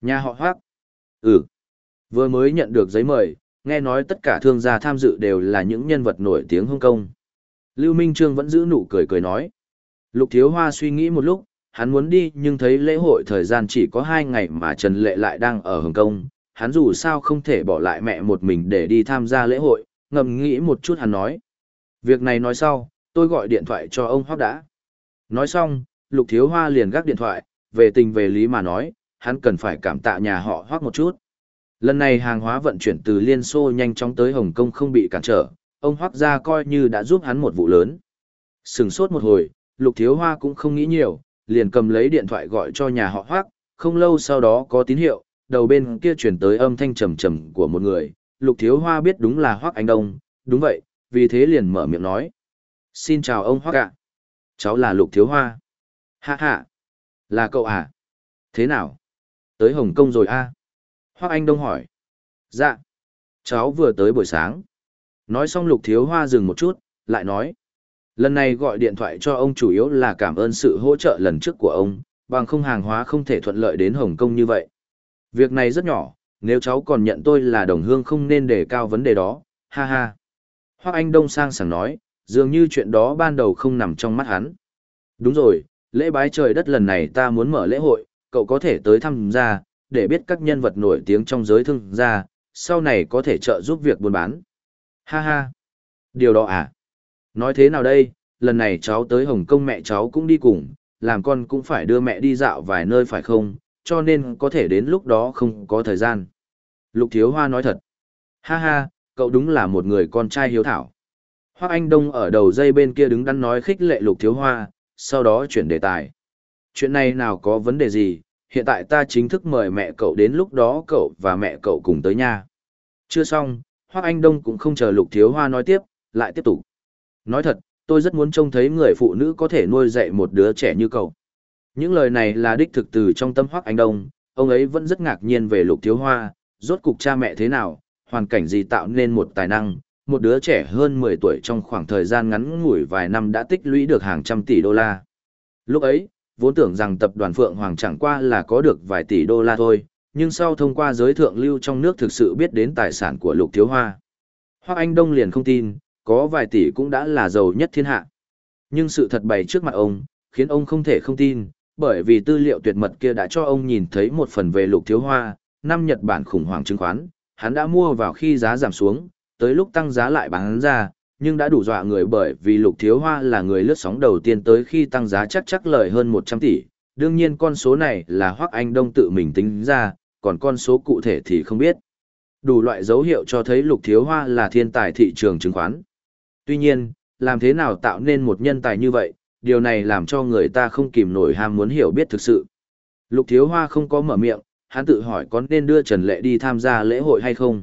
Nhà họ Hoác. Ừ. Vừa mới nhận được giấy mời, nghe nói tất cả thương gia tham dự đều là những nhân vật nổi tiếng Hồng Kông. Lưu Minh Trương vẫn giữ nụ cười cười nói. Lục Thiếu Hoa suy nghĩ một lúc, hắn muốn đi nhưng thấy lễ hội thời gian chỉ có hai ngày mà Trần Lệ lại đang ở Hồng Kông. Hắn dù sao không thể bỏ lại mẹ một mình để đi tham gia lễ hội, ngầm nghĩ một chút hắn nói. Việc này nói sau, tôi gọi điện thoại cho ông Hoác đã. Nói xong, Lục Thiếu Hoa liền gác điện thoại, về tình về lý mà nói, hắn cần phải cảm tạ nhà họ Hoác một chút. Lần này hàng hóa vận chuyển từ Liên Xô nhanh chóng tới Hồng Kông không bị cản trở, ông Hoác gia coi như đã giúp hắn một vụ lớn. Sừng sốt một hồi, Lục Thiếu Hoa cũng không nghĩ nhiều, liền cầm lấy điện thoại gọi cho nhà họ Hoác, không lâu sau đó có tín hiệu, đầu bên kia chuyển tới âm thanh trầm trầm của một người, Lục Thiếu Hoa biết đúng là Hoác Anh Đông, đúng vậy, vì thế liền mở miệng nói. Xin chào ông Hoác ạ. Cháu là Lục Thiếu Hoa. Hạ hạ. Là cậu à? Thế nào? Tới Hồng Kông rồi a? À? Hoác Anh Đông hỏi. Dạ. Cháu vừa tới buổi sáng. Nói xong Lục Thiếu Hoa dừng một chút, lại nói. Lần này gọi điện thoại cho ông chủ yếu là cảm ơn sự hỗ trợ lần trước của ông, bằng không hàng hóa không thể thuận lợi đến Hồng Kông như vậy. Việc này rất nhỏ, nếu cháu còn nhận tôi là đồng hương không nên đề cao vấn đề đó, ha ha. Hoác Anh Đông sang sảng nói, dường như chuyện đó ban đầu không nằm trong mắt hắn. Đúng rồi, lễ bái trời đất lần này ta muốn mở lễ hội, cậu có thể tới tham gia, để biết các nhân vật nổi tiếng trong giới thương gia, sau này có thể trợ giúp việc buôn bán. Ha ha. Điều đó à? Nói thế nào đây, lần này cháu tới Hồng Kông mẹ cháu cũng đi cùng, làm con cũng phải đưa mẹ đi dạo vài nơi phải không, cho nên có thể đến lúc đó không có thời gian. Lục Thiếu Hoa nói thật. Ha ha, cậu đúng là một người con trai hiếu thảo. Hoác Anh Đông ở đầu dây bên kia đứng đắn nói khích lệ Lục Thiếu Hoa, sau đó chuyển đề tài. Chuyện này nào có vấn đề gì, hiện tại ta chính thức mời mẹ cậu đến lúc đó cậu và mẹ cậu cùng tới nha. Chưa xong, Hoác Anh Đông cũng không chờ Lục Thiếu Hoa nói tiếp, lại tiếp tục. Nói thật, tôi rất muốn trông thấy người phụ nữ có thể nuôi dạy một đứa trẻ như cậu. Những lời này là đích thực từ trong tâm Hoác Anh Đông, ông ấy vẫn rất ngạc nhiên về Lục Thiếu Hoa, rốt cục cha mẹ thế nào, hoàn cảnh gì tạo nên một tài năng, một đứa trẻ hơn mười tuổi trong khoảng thời gian ngắn ngủi vài năm đã tích lũy được hàng trăm tỷ đô la. Lúc ấy, vốn tưởng rằng tập đoàn Phượng Hoàng chẳng qua là có được vài tỷ đô la thôi, nhưng sau thông qua giới thượng lưu trong nước thực sự biết đến tài sản của Lục Thiếu Hoa. Hoác Anh Đông liền không tin, có vài tỷ cũng đã là giàu nhất thiên hạ. Nhưng sự thật bày trước mặt ông, khiến ông không thể không tin, bởi vì tư liệu tuyệt mật kia đã cho ông nhìn thấy một phần về Lục Thiếu Hoa, năm Nhật Bản khủng hoảng chứng khoán, hắn đã mua vào khi giá giảm xuống, tới lúc tăng giá lại bán ra, nhưng đã đủ dọa người bởi vì Lục Thiếu Hoa là người lướt sóng đầu tiên tới khi tăng giá chắc chắc lời hơn một trăm tỷ. Đương nhiên con số này là Hoác Anh Đông tự mình tính ra, còn con số cụ thể thì không biết. Đủ loại dấu hiệu cho thấy Lục Thiếu Hoa là thiên tài thị trường chứng khoán. Tuy nhiên, làm thế nào tạo nên một nhân tài như vậy, điều này làm cho người ta không kìm nổi ham muốn hiểu biết thực sự. Lục Thiếu Hoa không có mở miệng, hắn tự hỏi có nên đưa Trần Lệ đi tham gia lễ hội hay không.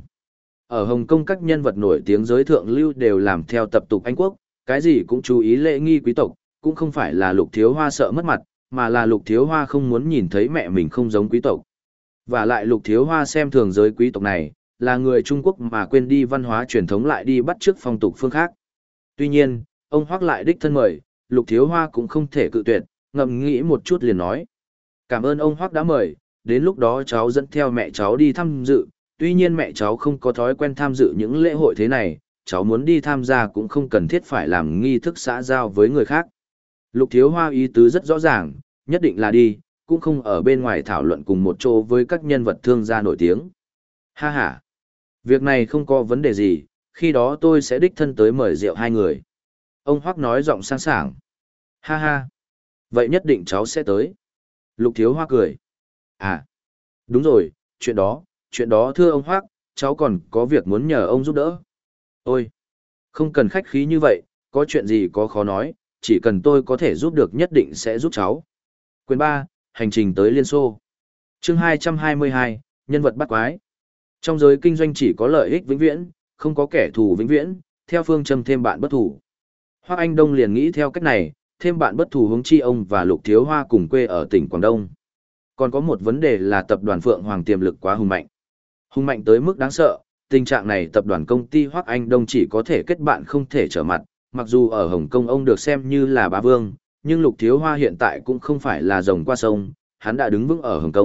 Ở Hồng Kông các nhân vật nổi tiếng giới thượng lưu đều làm theo tập tục Anh quốc, cái gì cũng chú ý lễ nghi quý tộc, cũng không phải là Lục Thiếu Hoa sợ mất mặt, mà là Lục Thiếu Hoa không muốn nhìn thấy mẹ mình không giống quý tộc. Và lại Lục Thiếu Hoa xem thường giới quý tộc này, là người Trung Quốc mà quên đi văn hóa truyền thống lại đi bắt chước phong tục phương khác. Tuy nhiên, ông Hoác lại đích thân mời, Lục Thiếu Hoa cũng không thể cự tuyệt, ngậm nghĩ một chút liền nói. Cảm ơn ông Hoác đã mời, đến lúc đó cháu dẫn theo mẹ cháu đi tham dự, tuy nhiên mẹ cháu không có thói quen tham dự những lễ hội thế này, cháu muốn đi tham gia cũng không cần thiết phải làm nghi thức xã giao với người khác. Lục Thiếu Hoa ý tứ rất rõ ràng, nhất định là đi, cũng không ở bên ngoài thảo luận cùng một chỗ với các nhân vật thương gia nổi tiếng. Ha ha, việc này không có vấn đề gì, khi đó tôi sẽ đích thân tới mời rượu hai người. Ông Hoác nói giọng sang sảng. Ha ha, vậy nhất định cháu sẽ tới. Lục Thiếu Hoa cười. À, đúng rồi, chuyện đó, chuyện đó thưa ông Hoác, cháu còn có việc muốn nhờ ông giúp đỡ. Ôi, không cần khách khí như vậy, có chuyện gì có khó nói, chỉ cần tôi có thể giúp được nhất định sẽ giúp cháu. Quyền ba, hành trình tới Liên Xô. Chương hai trăm hai mươi hai, nhân vật bắt quái. Trong giới kinh doanh chỉ có lợi ích vĩnh viễn, không có kẻ thù vĩnh viễn, theo phương châm thêm bạn bất thù. Hoác Anh Đông liền nghĩ theo cách này, thêm bạn bất thù huống chi ông và Lục Thiếu Hoa cùng quê ở tỉnh Quảng Đông. Còn có một vấn đề là tập đoàn Phượng Hoàng tiềm lực quá hùng mạnh. Hùng mạnh tới mức đáng sợ, tình trạng này tập đoàn công ty Hoác Anh Đông chỉ có thể kết bạn không thể trở mặt, mặc dù ở Hồng Kông ông được xem như là bá vương, nhưng Lục Thiếu Hoa hiện tại cũng không phải là rồng qua sông, hắn đã đứng vững ở Hồng Kông,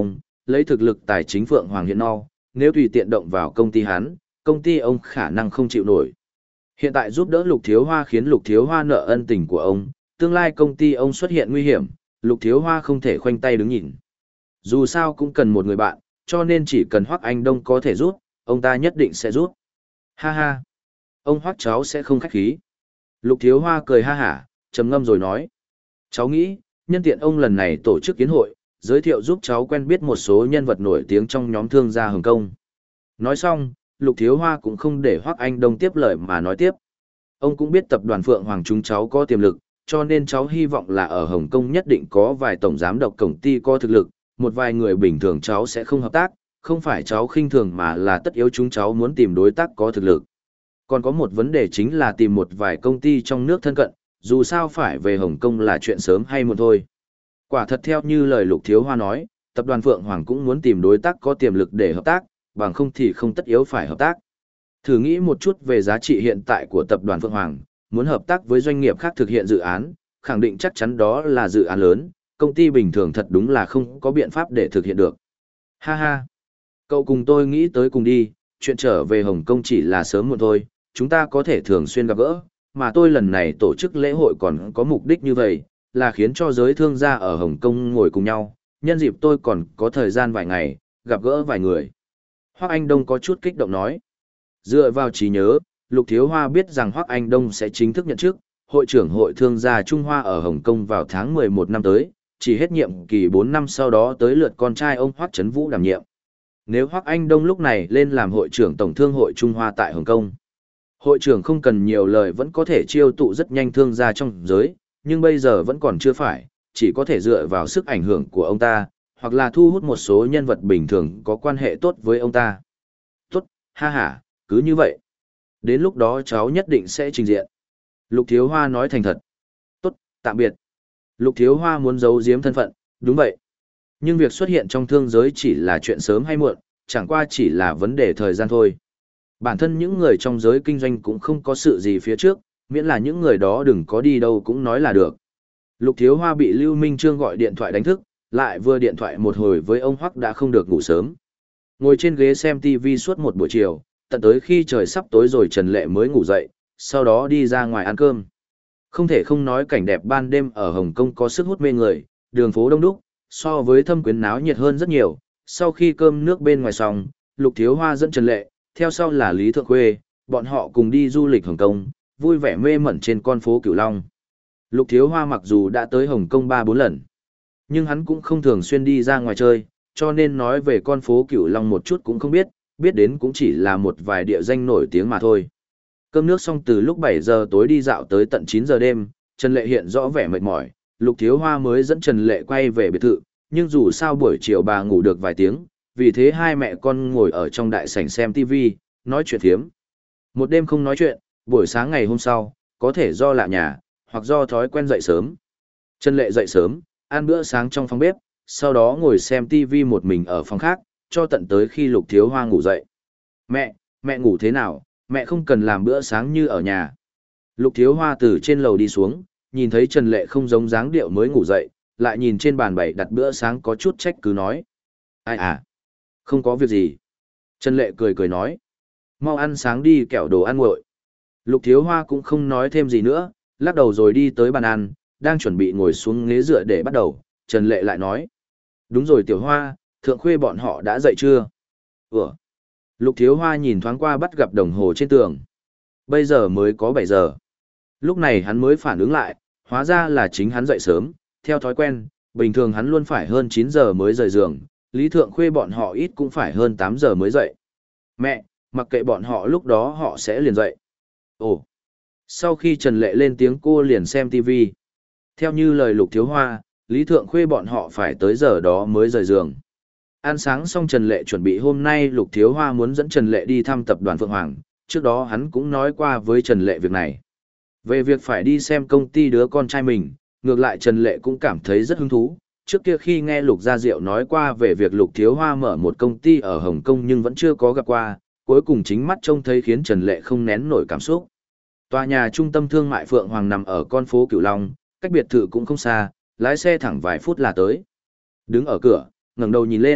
lấy thực lực tài chính Phượng Hoàng hiện no, nếu tùy tiện động vào công ty hắn, công ty ông khả năng không chịu nổi. Hiện tại giúp đỡ Lục Thiếu Hoa khiến Lục Thiếu Hoa nợ ân tình của ông, tương lai công ty ông xuất hiện nguy hiểm, Lục Thiếu Hoa không thể khoanh tay đứng nhìn. Dù sao cũng cần một người bạn, cho nên chỉ cần Hoắc Anh Đông có thể giúp, ông ta nhất định sẽ giúp. Ha ha, ông Hoắc cháu sẽ không khách khí. Lục Thiếu Hoa cười ha hả, trầm ngâm rồi nói. Cháu nghĩ, nhân tiện ông lần này tổ chức kiến hội, giới thiệu giúp cháu quen biết một số nhân vật nổi tiếng trong nhóm thương gia Hồng Kông. Nói xong, Lục Thiếu Hoa cũng không để Hoắc Anh Đông tiếp lời mà nói tiếp. Ông cũng biết tập đoàn Phượng Hoàng chúng cháu có tiềm lực, cho nên cháu hy vọng là ở Hồng Kông nhất định có vài tổng giám đốc công ty có thực lực, một vài người bình thường cháu sẽ không hợp tác, không phải cháu khinh thường mà là tất yếu chúng cháu muốn tìm đối tác có thực lực. Còn có một vấn đề chính là tìm một vài công ty trong nước thân cận, dù sao phải về Hồng Kông là chuyện sớm hay muộn thôi. Quả thật theo như lời Lục Thiếu Hoa nói, tập đoàn Phượng Hoàng cũng muốn tìm đối tác có tiềm lực để hợp tác, bằng không thì không tất yếu phải hợp tác. Thử nghĩ một chút về giá trị hiện tại của tập đoàn Phượng Hoàng, muốn hợp tác với doanh nghiệp khác thực hiện dự án, khẳng định chắc chắn đó là dự án lớn, công ty bình thường thật đúng là không có biện pháp để thực hiện được. Ha ha, cậu cùng tôi nghĩ tới cùng đi, chuyện trở về Hồng Kông chỉ là sớm muộn thôi, chúng ta có thể thường xuyên gặp gỡ, mà tôi lần này tổ chức lễ hội còn có mục đích như vậy, là khiến cho giới thương gia ở Hồng Kông ngồi cùng nhau, nhân dịp tôi còn có thời gian vài ngày, gặp gỡ vài người. Hoắc Anh Đông có chút kích động nói. Dựa vào trí nhớ, Lục Thiếu Hoa biết rằng Hoắc Anh Đông sẽ chính thức nhận chức hội trưởng hội thương gia Trung Hoa ở Hồng Kông vào tháng mười một năm tới, chỉ hết nhiệm kỳ bốn năm sau đó tới lượt con trai ông Hoắc Trấn Vũ đảm nhiệm. Nếu Hoắc Anh Đông lúc này lên làm hội trưởng tổng thương hội Trung Hoa tại Hồng Kông, hội trưởng không cần nhiều lời vẫn có thể chiêu tụ rất nhanh thương gia trong giới, nhưng bây giờ vẫn còn chưa phải, chỉ có thể dựa vào sức ảnh hưởng của ông ta, hoặc là thu hút một số nhân vật bình thường có quan hệ tốt với ông ta. Tốt, ha ha, cứ như vậy. Đến lúc đó cháu nhất định sẽ trình diện. Lục Thiếu Hoa nói thành thật. Tốt, tạm biệt. Lục Thiếu Hoa muốn giấu giếm thân phận, đúng vậy. Nhưng việc xuất hiện trong thương giới chỉ là chuyện sớm hay muộn, chẳng qua chỉ là vấn đề thời gian thôi. Bản thân những người trong giới kinh doanh cũng không có sự gì phía trước, miễn là những người đó đừng có đi đâu cũng nói là được. Lục Thiếu Hoa bị Lưu Minh Trương gọi điện thoại đánh thức, lại vừa điện thoại một hồi với ông Hoắc đã không được ngủ sớm. Ngồi trên ghế xem ti vi suốt một buổi chiều, tận tới khi trời sắp tối rồi Trần Lệ mới ngủ dậy, sau đó đi ra ngoài ăn cơm. Không thể không nói cảnh đẹp ban đêm ở Hồng Kông có sức hút mê người, đường phố đông đúc, so với Thâm Quyến náo nhiệt hơn rất nhiều. Sau khi cơm nước bên ngoài xong, Lục Thiếu Hoa dẫn Trần Lệ, theo sau là Lý Thượng Khuê, bọn họ cùng đi du lịch Hồng Kông, vui vẻ mê mẩn trên con phố Cửu Long. Lục Thiếu Hoa mặc dù đã tới Hồng Kông ba bốn lần, nhưng hắn cũng không thường xuyên đi ra ngoài chơi, cho nên nói về con phố Cửu Long một chút cũng không biết, biết đến cũng chỉ là một vài địa danh nổi tiếng mà thôi. Cơm nước xong từ lúc bảy giờ tối đi dạo tới tận chín giờ đêm, Trần Lệ hiện rõ vẻ mệt mỏi, Lục Thiếu Hoa mới dẫn Trần Lệ quay về biệt thự, nhưng dù sao buổi chiều bà ngủ được vài tiếng, vì thế hai mẹ con ngồi ở trong đại sảnh xem ti vi, nói chuyện thiếm. Một đêm không nói chuyện, buổi sáng ngày hôm sau, có thể do lạ nhà, hoặc do thói quen dậy sớm. Trần Lệ dậy sớm, ăn bữa sáng trong phòng bếp, sau đó ngồi xem ti vi một mình ở phòng khác, cho tận tới khi Lục Thiếu Hoa ngủ dậy. Mẹ, mẹ ngủ thế nào, mẹ không cần làm bữa sáng như ở nhà. Lục Thiếu Hoa từ trên lầu đi xuống, nhìn thấy Trần Lệ không giống dáng điệu mới ngủ dậy, lại nhìn trên bàn bày đặt bữa sáng có chút trách cứ nói. Ai à, không có việc gì. Trần Lệ cười cười nói. Mau ăn sáng đi kẻo đồ ăn nguội. Lục Thiếu Hoa cũng không nói thêm gì nữa, lắc đầu rồi đi tới bàn ăn, đang chuẩn bị ngồi xuống ghế dựa để bắt đầu, Trần Lệ lại nói. Đúng rồi Tiểu Hoa, Thượng Khuê bọn họ đã dậy chưa? Ủa? Lục Thiếu Hoa nhìn thoáng qua bắt gặp đồng hồ trên tường. Bây giờ mới có bảy giờ. Lúc này hắn mới phản ứng lại, hóa ra là chính hắn dậy sớm, theo thói quen, bình thường hắn luôn phải hơn chín giờ mới rời giường, Lý Thượng Khuê bọn họ ít cũng phải hơn tám giờ mới dậy. Mẹ, mặc kệ bọn họ lúc đó họ sẽ liền dậy. Ồ. Sau khi Trần Lệ lên tiếng cô liền xem ti vi. Theo như lời Lục Thiếu Hoa, Lý Thượng Khuê bọn họ phải tới giờ đó mới rời giường. Ăn sáng xong Trần Lệ chuẩn bị hôm nay Lục Thiếu Hoa muốn dẫn Trần Lệ đi thăm tập đoàn Phượng Hoàng, trước đó hắn cũng nói qua với Trần Lệ việc này. Về việc phải đi xem công ty đứa con trai mình, ngược lại Trần Lệ cũng cảm thấy rất hứng thú. Trước kia khi nghe Lục Gia Diệu nói qua về việc Lục Thiếu Hoa mở một công ty ở Hồng Kông nhưng vẫn chưa có gặp qua, cuối cùng chính mắt trông thấy khiến Trần Lệ không nén nổi cảm xúc. Tòa nhà trung tâm thương mại Phượng Hoàng nằm ở con phố Cửu Long, cách biệt thự cũng không xa, lái xe thẳng vài phút là tới. Đứng ở cửa, ngẩng đầu nhìn lên,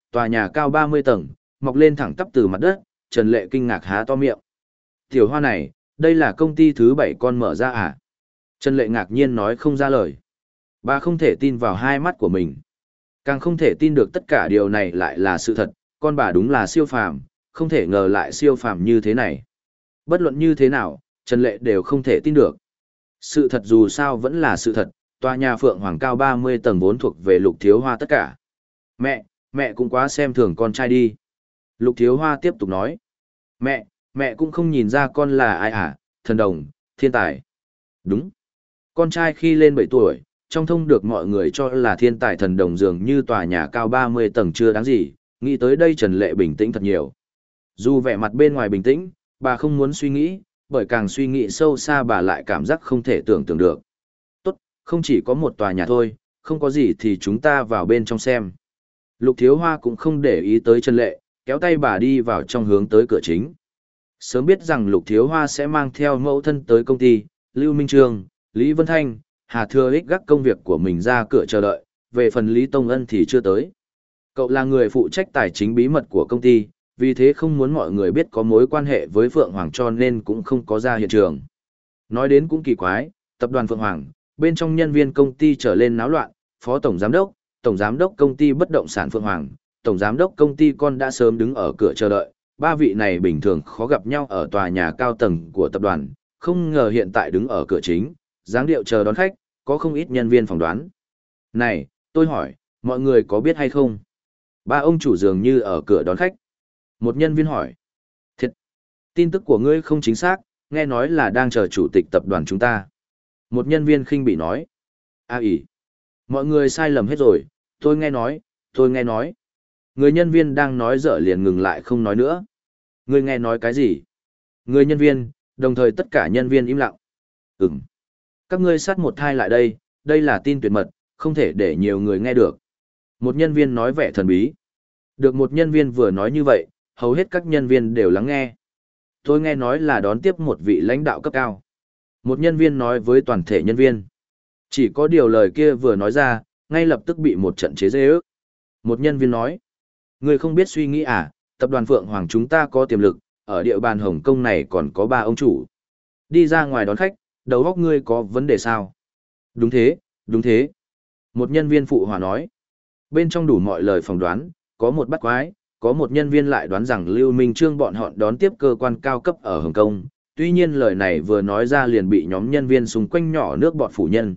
tòa nhà cao ba mươi tầng, mọc lên thẳng tắp từ mặt đất, Trần Lệ kinh ngạc há to miệng. Tiểu Hoa này, đây là công ty thứ bảy con mở ra à? Trần Lệ ngạc nhiên nói không ra lời. Bà không thể tin vào hai mắt của mình. Càng không thể tin được tất cả điều này lại là sự thật, con bà đúng là siêu phàm, không thể ngờ lại siêu phàm như thế này. Bất luận như thế nào, Trần Lệ đều không thể tin được. Sự thật dù sao vẫn là sự thật, tòa nhà Phượng Hoàng cao ba mươi tầng vốn thuộc về Lục Thiếu Hoa tất cả. Mẹ, mẹ cũng quá xem thường con trai đi. Lục Thiếu Hoa tiếp tục nói. Mẹ, mẹ cũng không nhìn ra con là ai à, thần đồng, thiên tài. Đúng. Con trai khi lên bảy tuổi, trong thông được mọi người cho là thiên tài thần đồng dường như tòa nhà cao ba mươi tầng chưa đáng gì, nghĩ tới đây Trần Lệ bình tĩnh thật nhiều. Dù vẻ mặt bên ngoài bình tĩnh, bà không muốn suy nghĩ, bởi càng suy nghĩ sâu xa bà lại cảm giác không thể tưởng tượng được. Tốt, không chỉ có một tòa nhà thôi, không có gì thì chúng ta vào bên trong xem. Lục Thiếu Hoa cũng không để ý tới Trần Lệ, kéo tay bà đi vào trong hướng tới cửa chính. Sớm biết rằng Lục Thiếu Hoa sẽ mang theo mẫu thân tới công ty, Lưu Minh Trương, Lý Vân Thanh, Hà Thừa Ích gác công việc của mình ra cửa chờ đợi, về phần Lý Tông Ân thì chưa tới. Cậu là người phụ trách tài chính bí mật của công ty, vì thế không muốn mọi người biết có mối quan hệ với Phượng Hoàng cho nên cũng không có ra hiện trường. Nói đến cũng kỳ quái, tập đoàn Phượng Hoàng, bên trong nhân viên công ty trở lên náo loạn, phó tổng giám đốc, tổng giám đốc công ty bất động sản Phượng Hoàng, tổng giám đốc công ty con đã sớm đứng ở cửa chờ đợi, ba vị này bình thường khó gặp nhau ở tòa nhà cao tầng của tập đoàn, không ngờ hiện tại đứng ở cửa chính, dáng điệu chờ đón khách, có không ít nhân viên phỏng đoán. Này, tôi hỏi, mọi người có biết hay không? Ba ông chủ dường như ở cửa đón khách. Một nhân viên hỏi. Thiệt, tin tức của ngươi không chính xác, nghe nói là đang chờ chủ tịch tập đoàn chúng ta. Một nhân viên khinh bị nói. À ỉ, mọi người sai lầm hết rồi, tôi nghe nói, tôi nghe nói. Người nhân viên đang nói dở liền ngừng lại không nói nữa. Ngươi nghe nói cái gì? Người nhân viên, đồng thời tất cả nhân viên im lặng. Ừm. Các ngươi sát một thai lại đây, đây là tin tuyệt mật, không thể để nhiều người nghe được. Một nhân viên nói vẻ thần bí. Được một nhân viên vừa nói như vậy, hầu hết các nhân viên đều lắng nghe. Tôi nghe nói là đón tiếp một vị lãnh đạo cấp cao. Một nhân viên nói với toàn thể nhân viên. Chỉ có điều lời kia vừa nói ra, ngay lập tức bị một trận chế giễu. Một nhân viên nói. Người không biết suy nghĩ à, tập đoàn Phượng Hoàng chúng ta có tiềm lực, ở địa bàn Hồng Kông này còn có ba ông chủ. Đi ra ngoài đón khách, đầu óc ngươi có vấn đề sao? Đúng thế, đúng thế. Một nhân viên phụ hòa nói. Bên trong đủ mọi lời phỏng đoán, có một bắt quái, có một nhân viên lại đoán rằng Lưu Minh Trương bọn họ đón tiếp cơ quan cao cấp ở Hồng Kông. Tuy nhiên lời này vừa nói ra liền bị nhóm nhân viên xung quanh nhỏ nước bọt phủ nhân.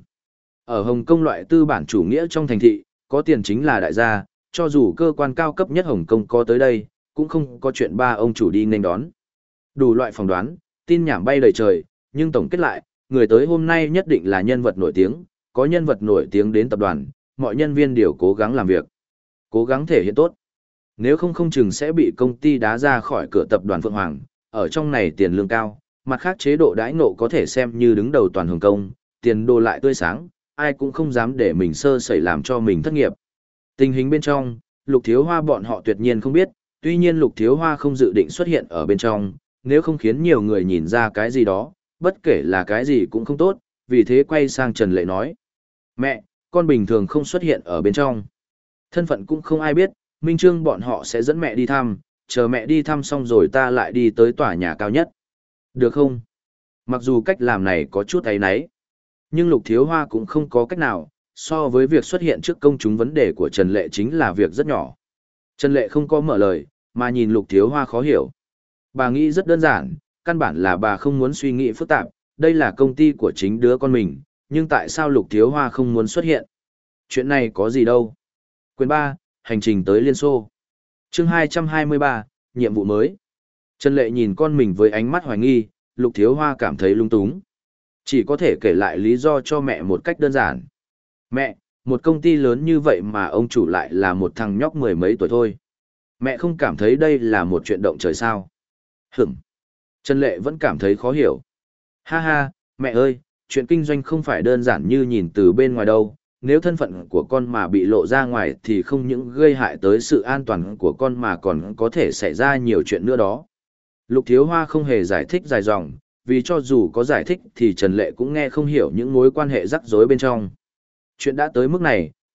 Ở Hồng Kông loại tư bản chủ nghĩa trong thành thị, có tiền chính là đại gia, cho dù cơ quan cao cấp nhất Hồng Kông có tới đây, cũng không có chuyện ba ông chủ đi nên đón. Đủ loại phỏng đoán, tin nhảm bay đầy trời, nhưng tổng kết lại, người tới hôm nay nhất định là nhân vật nổi tiếng, có nhân vật nổi tiếng đến tập đoàn, mọi nhân viên đều cố gắng làm việc, cố gắng thể hiện tốt. Nếu không không chừng sẽ bị công ty đá ra khỏi cửa tập đoàn Phượng Hoàng, ở trong này tiền lương cao, mặt khác chế độ đãi ngộ có thể xem như đứng đầu toàn Hồng Kông, tiền đô lại tươi sáng, ai cũng không dám để mình sơ sẩy làm cho mình thất nghiệp. Tình hình bên trong, Lục Thiếu Hoa bọn họ tuyệt nhiên không biết, tuy nhiên Lục Thiếu Hoa không dự định xuất hiện ở bên trong, nếu không khiến nhiều người nhìn ra cái gì đó, bất kể là cái gì cũng không tốt, vì thế quay sang Trần Lệ nói. Mẹ, con bình thường không xuất hiện ở bên trong. Thân phận cũng không ai biết, Minh Trương bọn họ sẽ dẫn mẹ đi thăm, chờ mẹ đi thăm xong rồi ta lại đi tới tòa nhà cao nhất. Được không? Mặc dù cách làm này có chút áy náy, nhưng Lục Thiếu Hoa cũng không có cách nào, so với việc xuất hiện trước công chúng vấn đề của Trần Lệ chính là việc rất nhỏ. Trần Lệ không có mở lời, mà nhìn Lục Thiếu Hoa khó hiểu. Bà nghĩ rất đơn giản, căn bản là bà không muốn suy nghĩ phức tạp, đây là công ty của chính đứa con mình, nhưng tại sao Lục Thiếu Hoa không muốn xuất hiện? Chuyện này có gì đâu. Quyền ba, hành trình tới Liên Xô. Chương hai trăm hai mươi ba, nhiệm vụ mới. Trần Lệ nhìn con mình với ánh mắt hoài nghi, Lục Thiếu Hoa cảm thấy lung túng. Chỉ có thể kể lại lý do cho mẹ một cách đơn giản. Mẹ, một công ty lớn như vậy mà ông chủ lại là một thằng nhóc mười mấy tuổi thôi. Mẹ không cảm thấy đây là một chuyện động trời sao? Hửm. Trần Lệ vẫn cảm thấy khó hiểu. Ha ha, mẹ ơi, chuyện kinh doanh không phải đơn giản như nhìn từ bên ngoài đâu. Nếu thân phận của con mà bị lộ ra ngoài thì không những gây hại tới sự an toàn của con mà còn có thể xảy ra nhiều chuyện nữa đó. Lục Thiếu Hoa không hề giải thích dài dòng, vì cho dù có giải thích thì Trần Lệ cũng nghe không hiểu những mối quan hệ rắc rối bên trong. Chuyện đã tới mức này,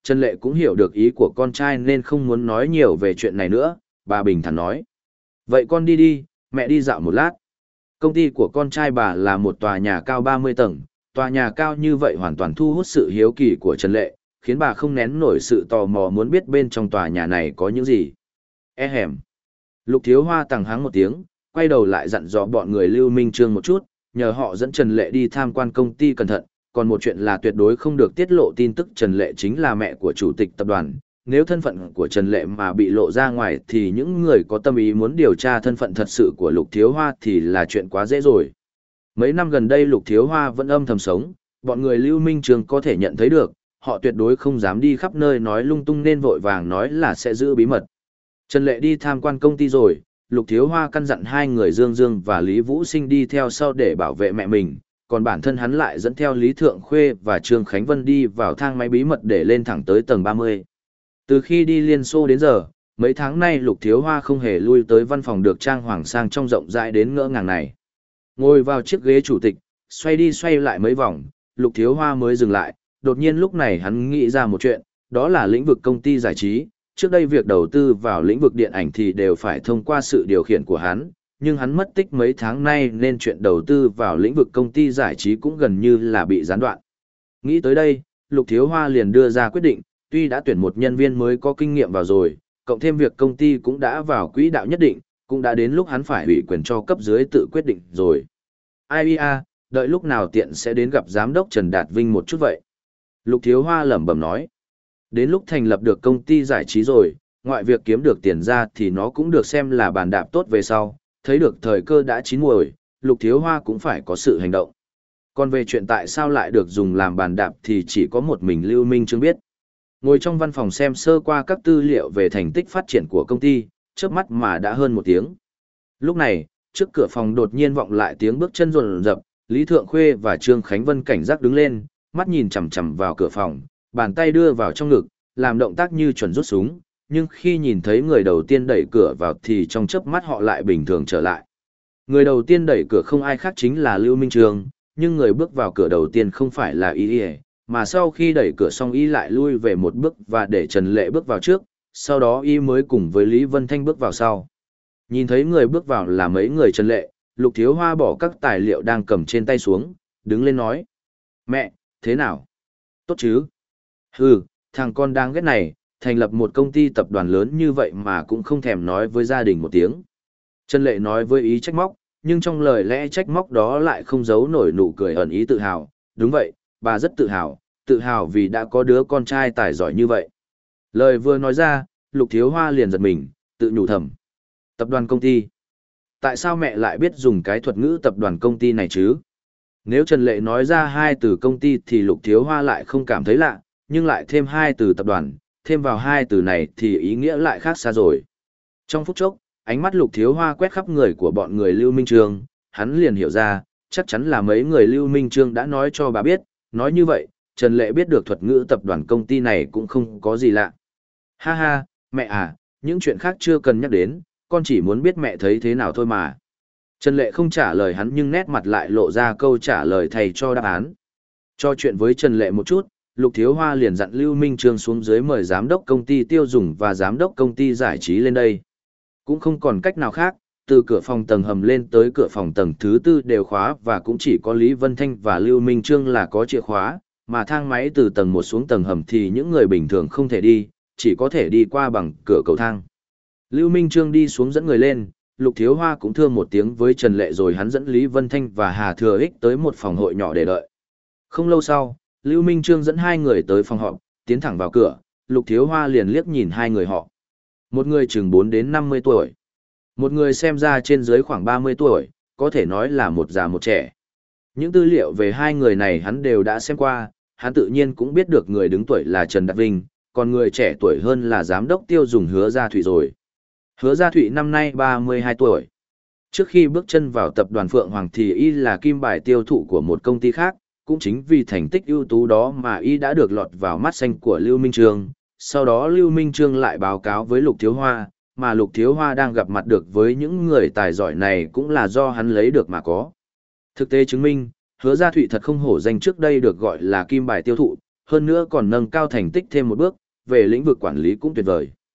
Trần Lệ cũng hiểu được ý của con trai nên không muốn nói nhiều về chuyện này nữa, bà bình thản nói. Vậy con đi đi, mẹ đi dạo một lát. Công ty của con trai bà là một tòa nhà cao ba mươi tầng, tòa nhà cao như vậy hoàn toàn thu hút sự hiếu kỳ của Trần Lệ, khiến bà không nén nổi sự tò mò muốn biết bên trong tòa nhà này có những gì. E hẻm. Lục Thiếu Hoa tằng hắng một tiếng, quay đầu lại dặn dò bọn người Lưu Minh Trương một chút, nhờ họ dẫn Trần Lệ đi tham quan công ty cẩn thận, còn một chuyện là tuyệt đối không được tiết lộ tin tức Trần Lệ chính là mẹ của chủ tịch tập đoàn. Nếu thân phận của Trần Lệ mà bị lộ ra ngoài thì những người có tâm ý muốn điều tra thân phận thật sự của Lục Thiếu Hoa thì là chuyện quá dễ rồi. Mấy năm gần đây Lục Thiếu Hoa vẫn âm thầm sống, bọn người Lưu Minh Trường có thể nhận thấy được, họ tuyệt đối không dám đi khắp nơi nói lung tung nên vội vàng nói là sẽ giữ bí mật. Trần Lệ đi tham quan công ty rồi, Lục Thiếu Hoa căn dặn hai người Dương Dương và Lý Vũ Sinh đi theo sau để bảo vệ mẹ mình, còn bản thân hắn lại dẫn theo Lý Thượng Khuê và Trương Khánh Vân đi vào thang máy bí mật để lên thẳng tới tầng ba mươi. Từ khi đi Liên Xô đến giờ, mấy tháng nay Lục Thiếu Hoa không hề lui tới văn phòng được trang hoàng sang trong rộng rãi đến ngỡ ngàng này. Ngồi vào chiếc ghế chủ tịch, xoay đi xoay lại mấy vòng, Lục Thiếu Hoa mới dừng lại, đột nhiên lúc này hắn nghĩ ra một chuyện, đó là lĩnh vực công ty giải trí. Trước đây việc đầu tư vào lĩnh vực điện ảnh thì đều phải thông qua sự điều khiển của hắn, nhưng hắn mất tích mấy tháng nay nên chuyện đầu tư vào lĩnh vực công ty giải trí cũng gần như là bị gián đoạn. Nghĩ tới đây, Lục Thiếu Hoa liền đưa ra quyết định, tuy đã tuyển một nhân viên mới có kinh nghiệm vào rồi, cộng thêm việc công ty cũng đã vào quỹ đạo nhất định, cũng đã đến lúc hắn phải ủy quyền cho cấp dưới tự quyết định rồi. Ai à, đợi lúc nào tiện sẽ đến gặp giám đốc Trần Đạt Vinh một chút vậy. Lục Thiếu Hoa lẩm bẩm nói. Đến lúc thành lập được công ty giải trí rồi, ngoại việc kiếm được tiền ra thì nó cũng được xem là bàn đạp tốt về sau, thấy được thời cơ đã chín muồi, Lục Thiếu Hoa cũng phải có sự hành động. Còn về chuyện tại sao lại được dùng làm bàn đạp thì chỉ có một mình Lưu Minh Trương biết. Ngồi trong văn phòng xem sơ qua các tư liệu về thành tích phát triển của công ty, chớp mắt mà đã hơn một tiếng. Lúc này, trước cửa phòng đột nhiên vọng lại tiếng bước chân rồn rập, Lý Thượng Khuê và Trương Khánh Vân cảnh giác đứng lên, mắt nhìn chằm chằm vào cửa phòng, bàn tay đưa vào trong ngực, làm động tác như chuẩn rút súng, nhưng khi nhìn thấy người đầu tiên đẩy cửa vào thì trong chớp mắt họ lại bình thường trở lại. Người đầu tiên đẩy cửa không ai khác chính là Lưu Minh Trường, nhưng người bước vào cửa đầu tiên không phải là Y Y, mà sau khi đẩy cửa xong Y lại lui về một bước và để Trần Lệ bước vào trước, sau đó Y mới cùng với Lý Vân Thanh bước vào sau. Nhìn thấy người bước vào là mấy người Trần Lệ, Lục Thiếu Hoa bỏ các tài liệu đang cầm trên tay xuống, đứng lên nói. Mẹ, thế nào? Tốt chứ? Hừ, thằng con đang ghét này, thành lập một công ty tập đoàn lớn như vậy mà cũng không thèm nói với gia đình một tiếng. Trần Lệ nói với ý trách móc, nhưng trong lời lẽ trách móc đó lại không giấu nổi nụ cười ẩn ý tự hào. Đúng vậy, bà rất tự hào, tự hào vì đã có đứa con trai tài giỏi như vậy. Lời vừa nói ra, Lục Thiếu Hoa liền giật mình, tự nhủ thầm. Tập đoàn công ty. Tại sao mẹ lại biết dùng cái thuật ngữ tập đoàn công ty này chứ? Nếu Trần Lệ nói ra hai từ công ty thì Lục Thiếu Hoa lại không cảm thấy lạ, nhưng lại thêm hai từ tập đoàn, thêm vào hai từ này thì ý nghĩa lại khác xa rồi. Trong phút chốc, ánh mắt Lục Thiếu Hoa quét khắp người của bọn người Lưu Minh Trương, hắn liền hiểu ra, chắc chắn là mấy người Lưu Minh Trương đã nói cho bà biết, nói như vậy, Trần Lệ biết được thuật ngữ tập đoàn công ty này cũng không có gì lạ. Ha ha, mẹ à, những chuyện khác chưa cần nhắc đến, con chỉ muốn biết mẹ thấy thế nào thôi mà. Trần Lệ không trả lời hắn nhưng nét mặt lại lộ ra câu trả lời thầy cho đáp án. Cho chuyện với Trần Lệ một chút, Lục Thiếu Hoa liền dặn Lưu Minh Trương xuống dưới mời giám đốc công ty tiêu dùng và giám đốc công ty giải trí lên đây. Cũng không còn cách nào khác, từ cửa phòng tầng hầm lên tới cửa phòng tầng thứ tư đều khóa và cũng chỉ có Lý Vân Thanh và Lưu Minh Trương là có chìa khóa, mà thang máy từ tầng một xuống tầng hầm thì những người bình thường không thể đi, chỉ có thể đi qua bằng cửa cầu thang. Lưu Minh Trương đi xuống dẫn người lên, Lục Thiếu Hoa cũng thưa một tiếng với Trần Lệ rồi hắn dẫn Lý Vân Thanh và Hà Thừa Ích tới một phòng hội nhỏ để đợi. Không lâu sau, Lưu Minh Trương dẫn hai người tới phòng họp, tiến thẳng vào cửa, Lục Thiếu Hoa liền liếc nhìn hai người họ. Một người chừng bốn đến năm mươi tuổi. Một người xem ra trên dưới khoảng ba mươi tuổi, có thể nói là một già một trẻ. Những tư liệu về hai người này hắn đều đã xem qua, hắn tự nhiên cũng biết được người đứng tuổi là Trần Đạt Vinh, còn người trẻ tuổi hơn là giám đốc tiêu dùng Hứa Gia Thụy rồi. Hứa Gia Thụy năm nay ba mươi hai tuổi. Trước khi bước chân vào tập đoàn Phượng Hoàng thì y là kim bài tiêu thụ của một công ty khác, cũng chính vì thành tích ưu tú đó mà y đã được lọt vào mắt xanh của Lưu Minh Trương. Sau đó Lưu Minh Trương lại báo cáo với Lục Thiếu Hoa, mà Lục Thiếu Hoa đang gặp mặt được với những người tài giỏi này cũng là do hắn lấy được mà có. Thực tế chứng minh, Hứa Gia Thụy thật không hổ danh trước đây được gọi là kim bài tiêu thụ, hơn nữa còn nâng cao thành tích thêm một bước, về lĩnh vực quản lý cũng tuyệt vời.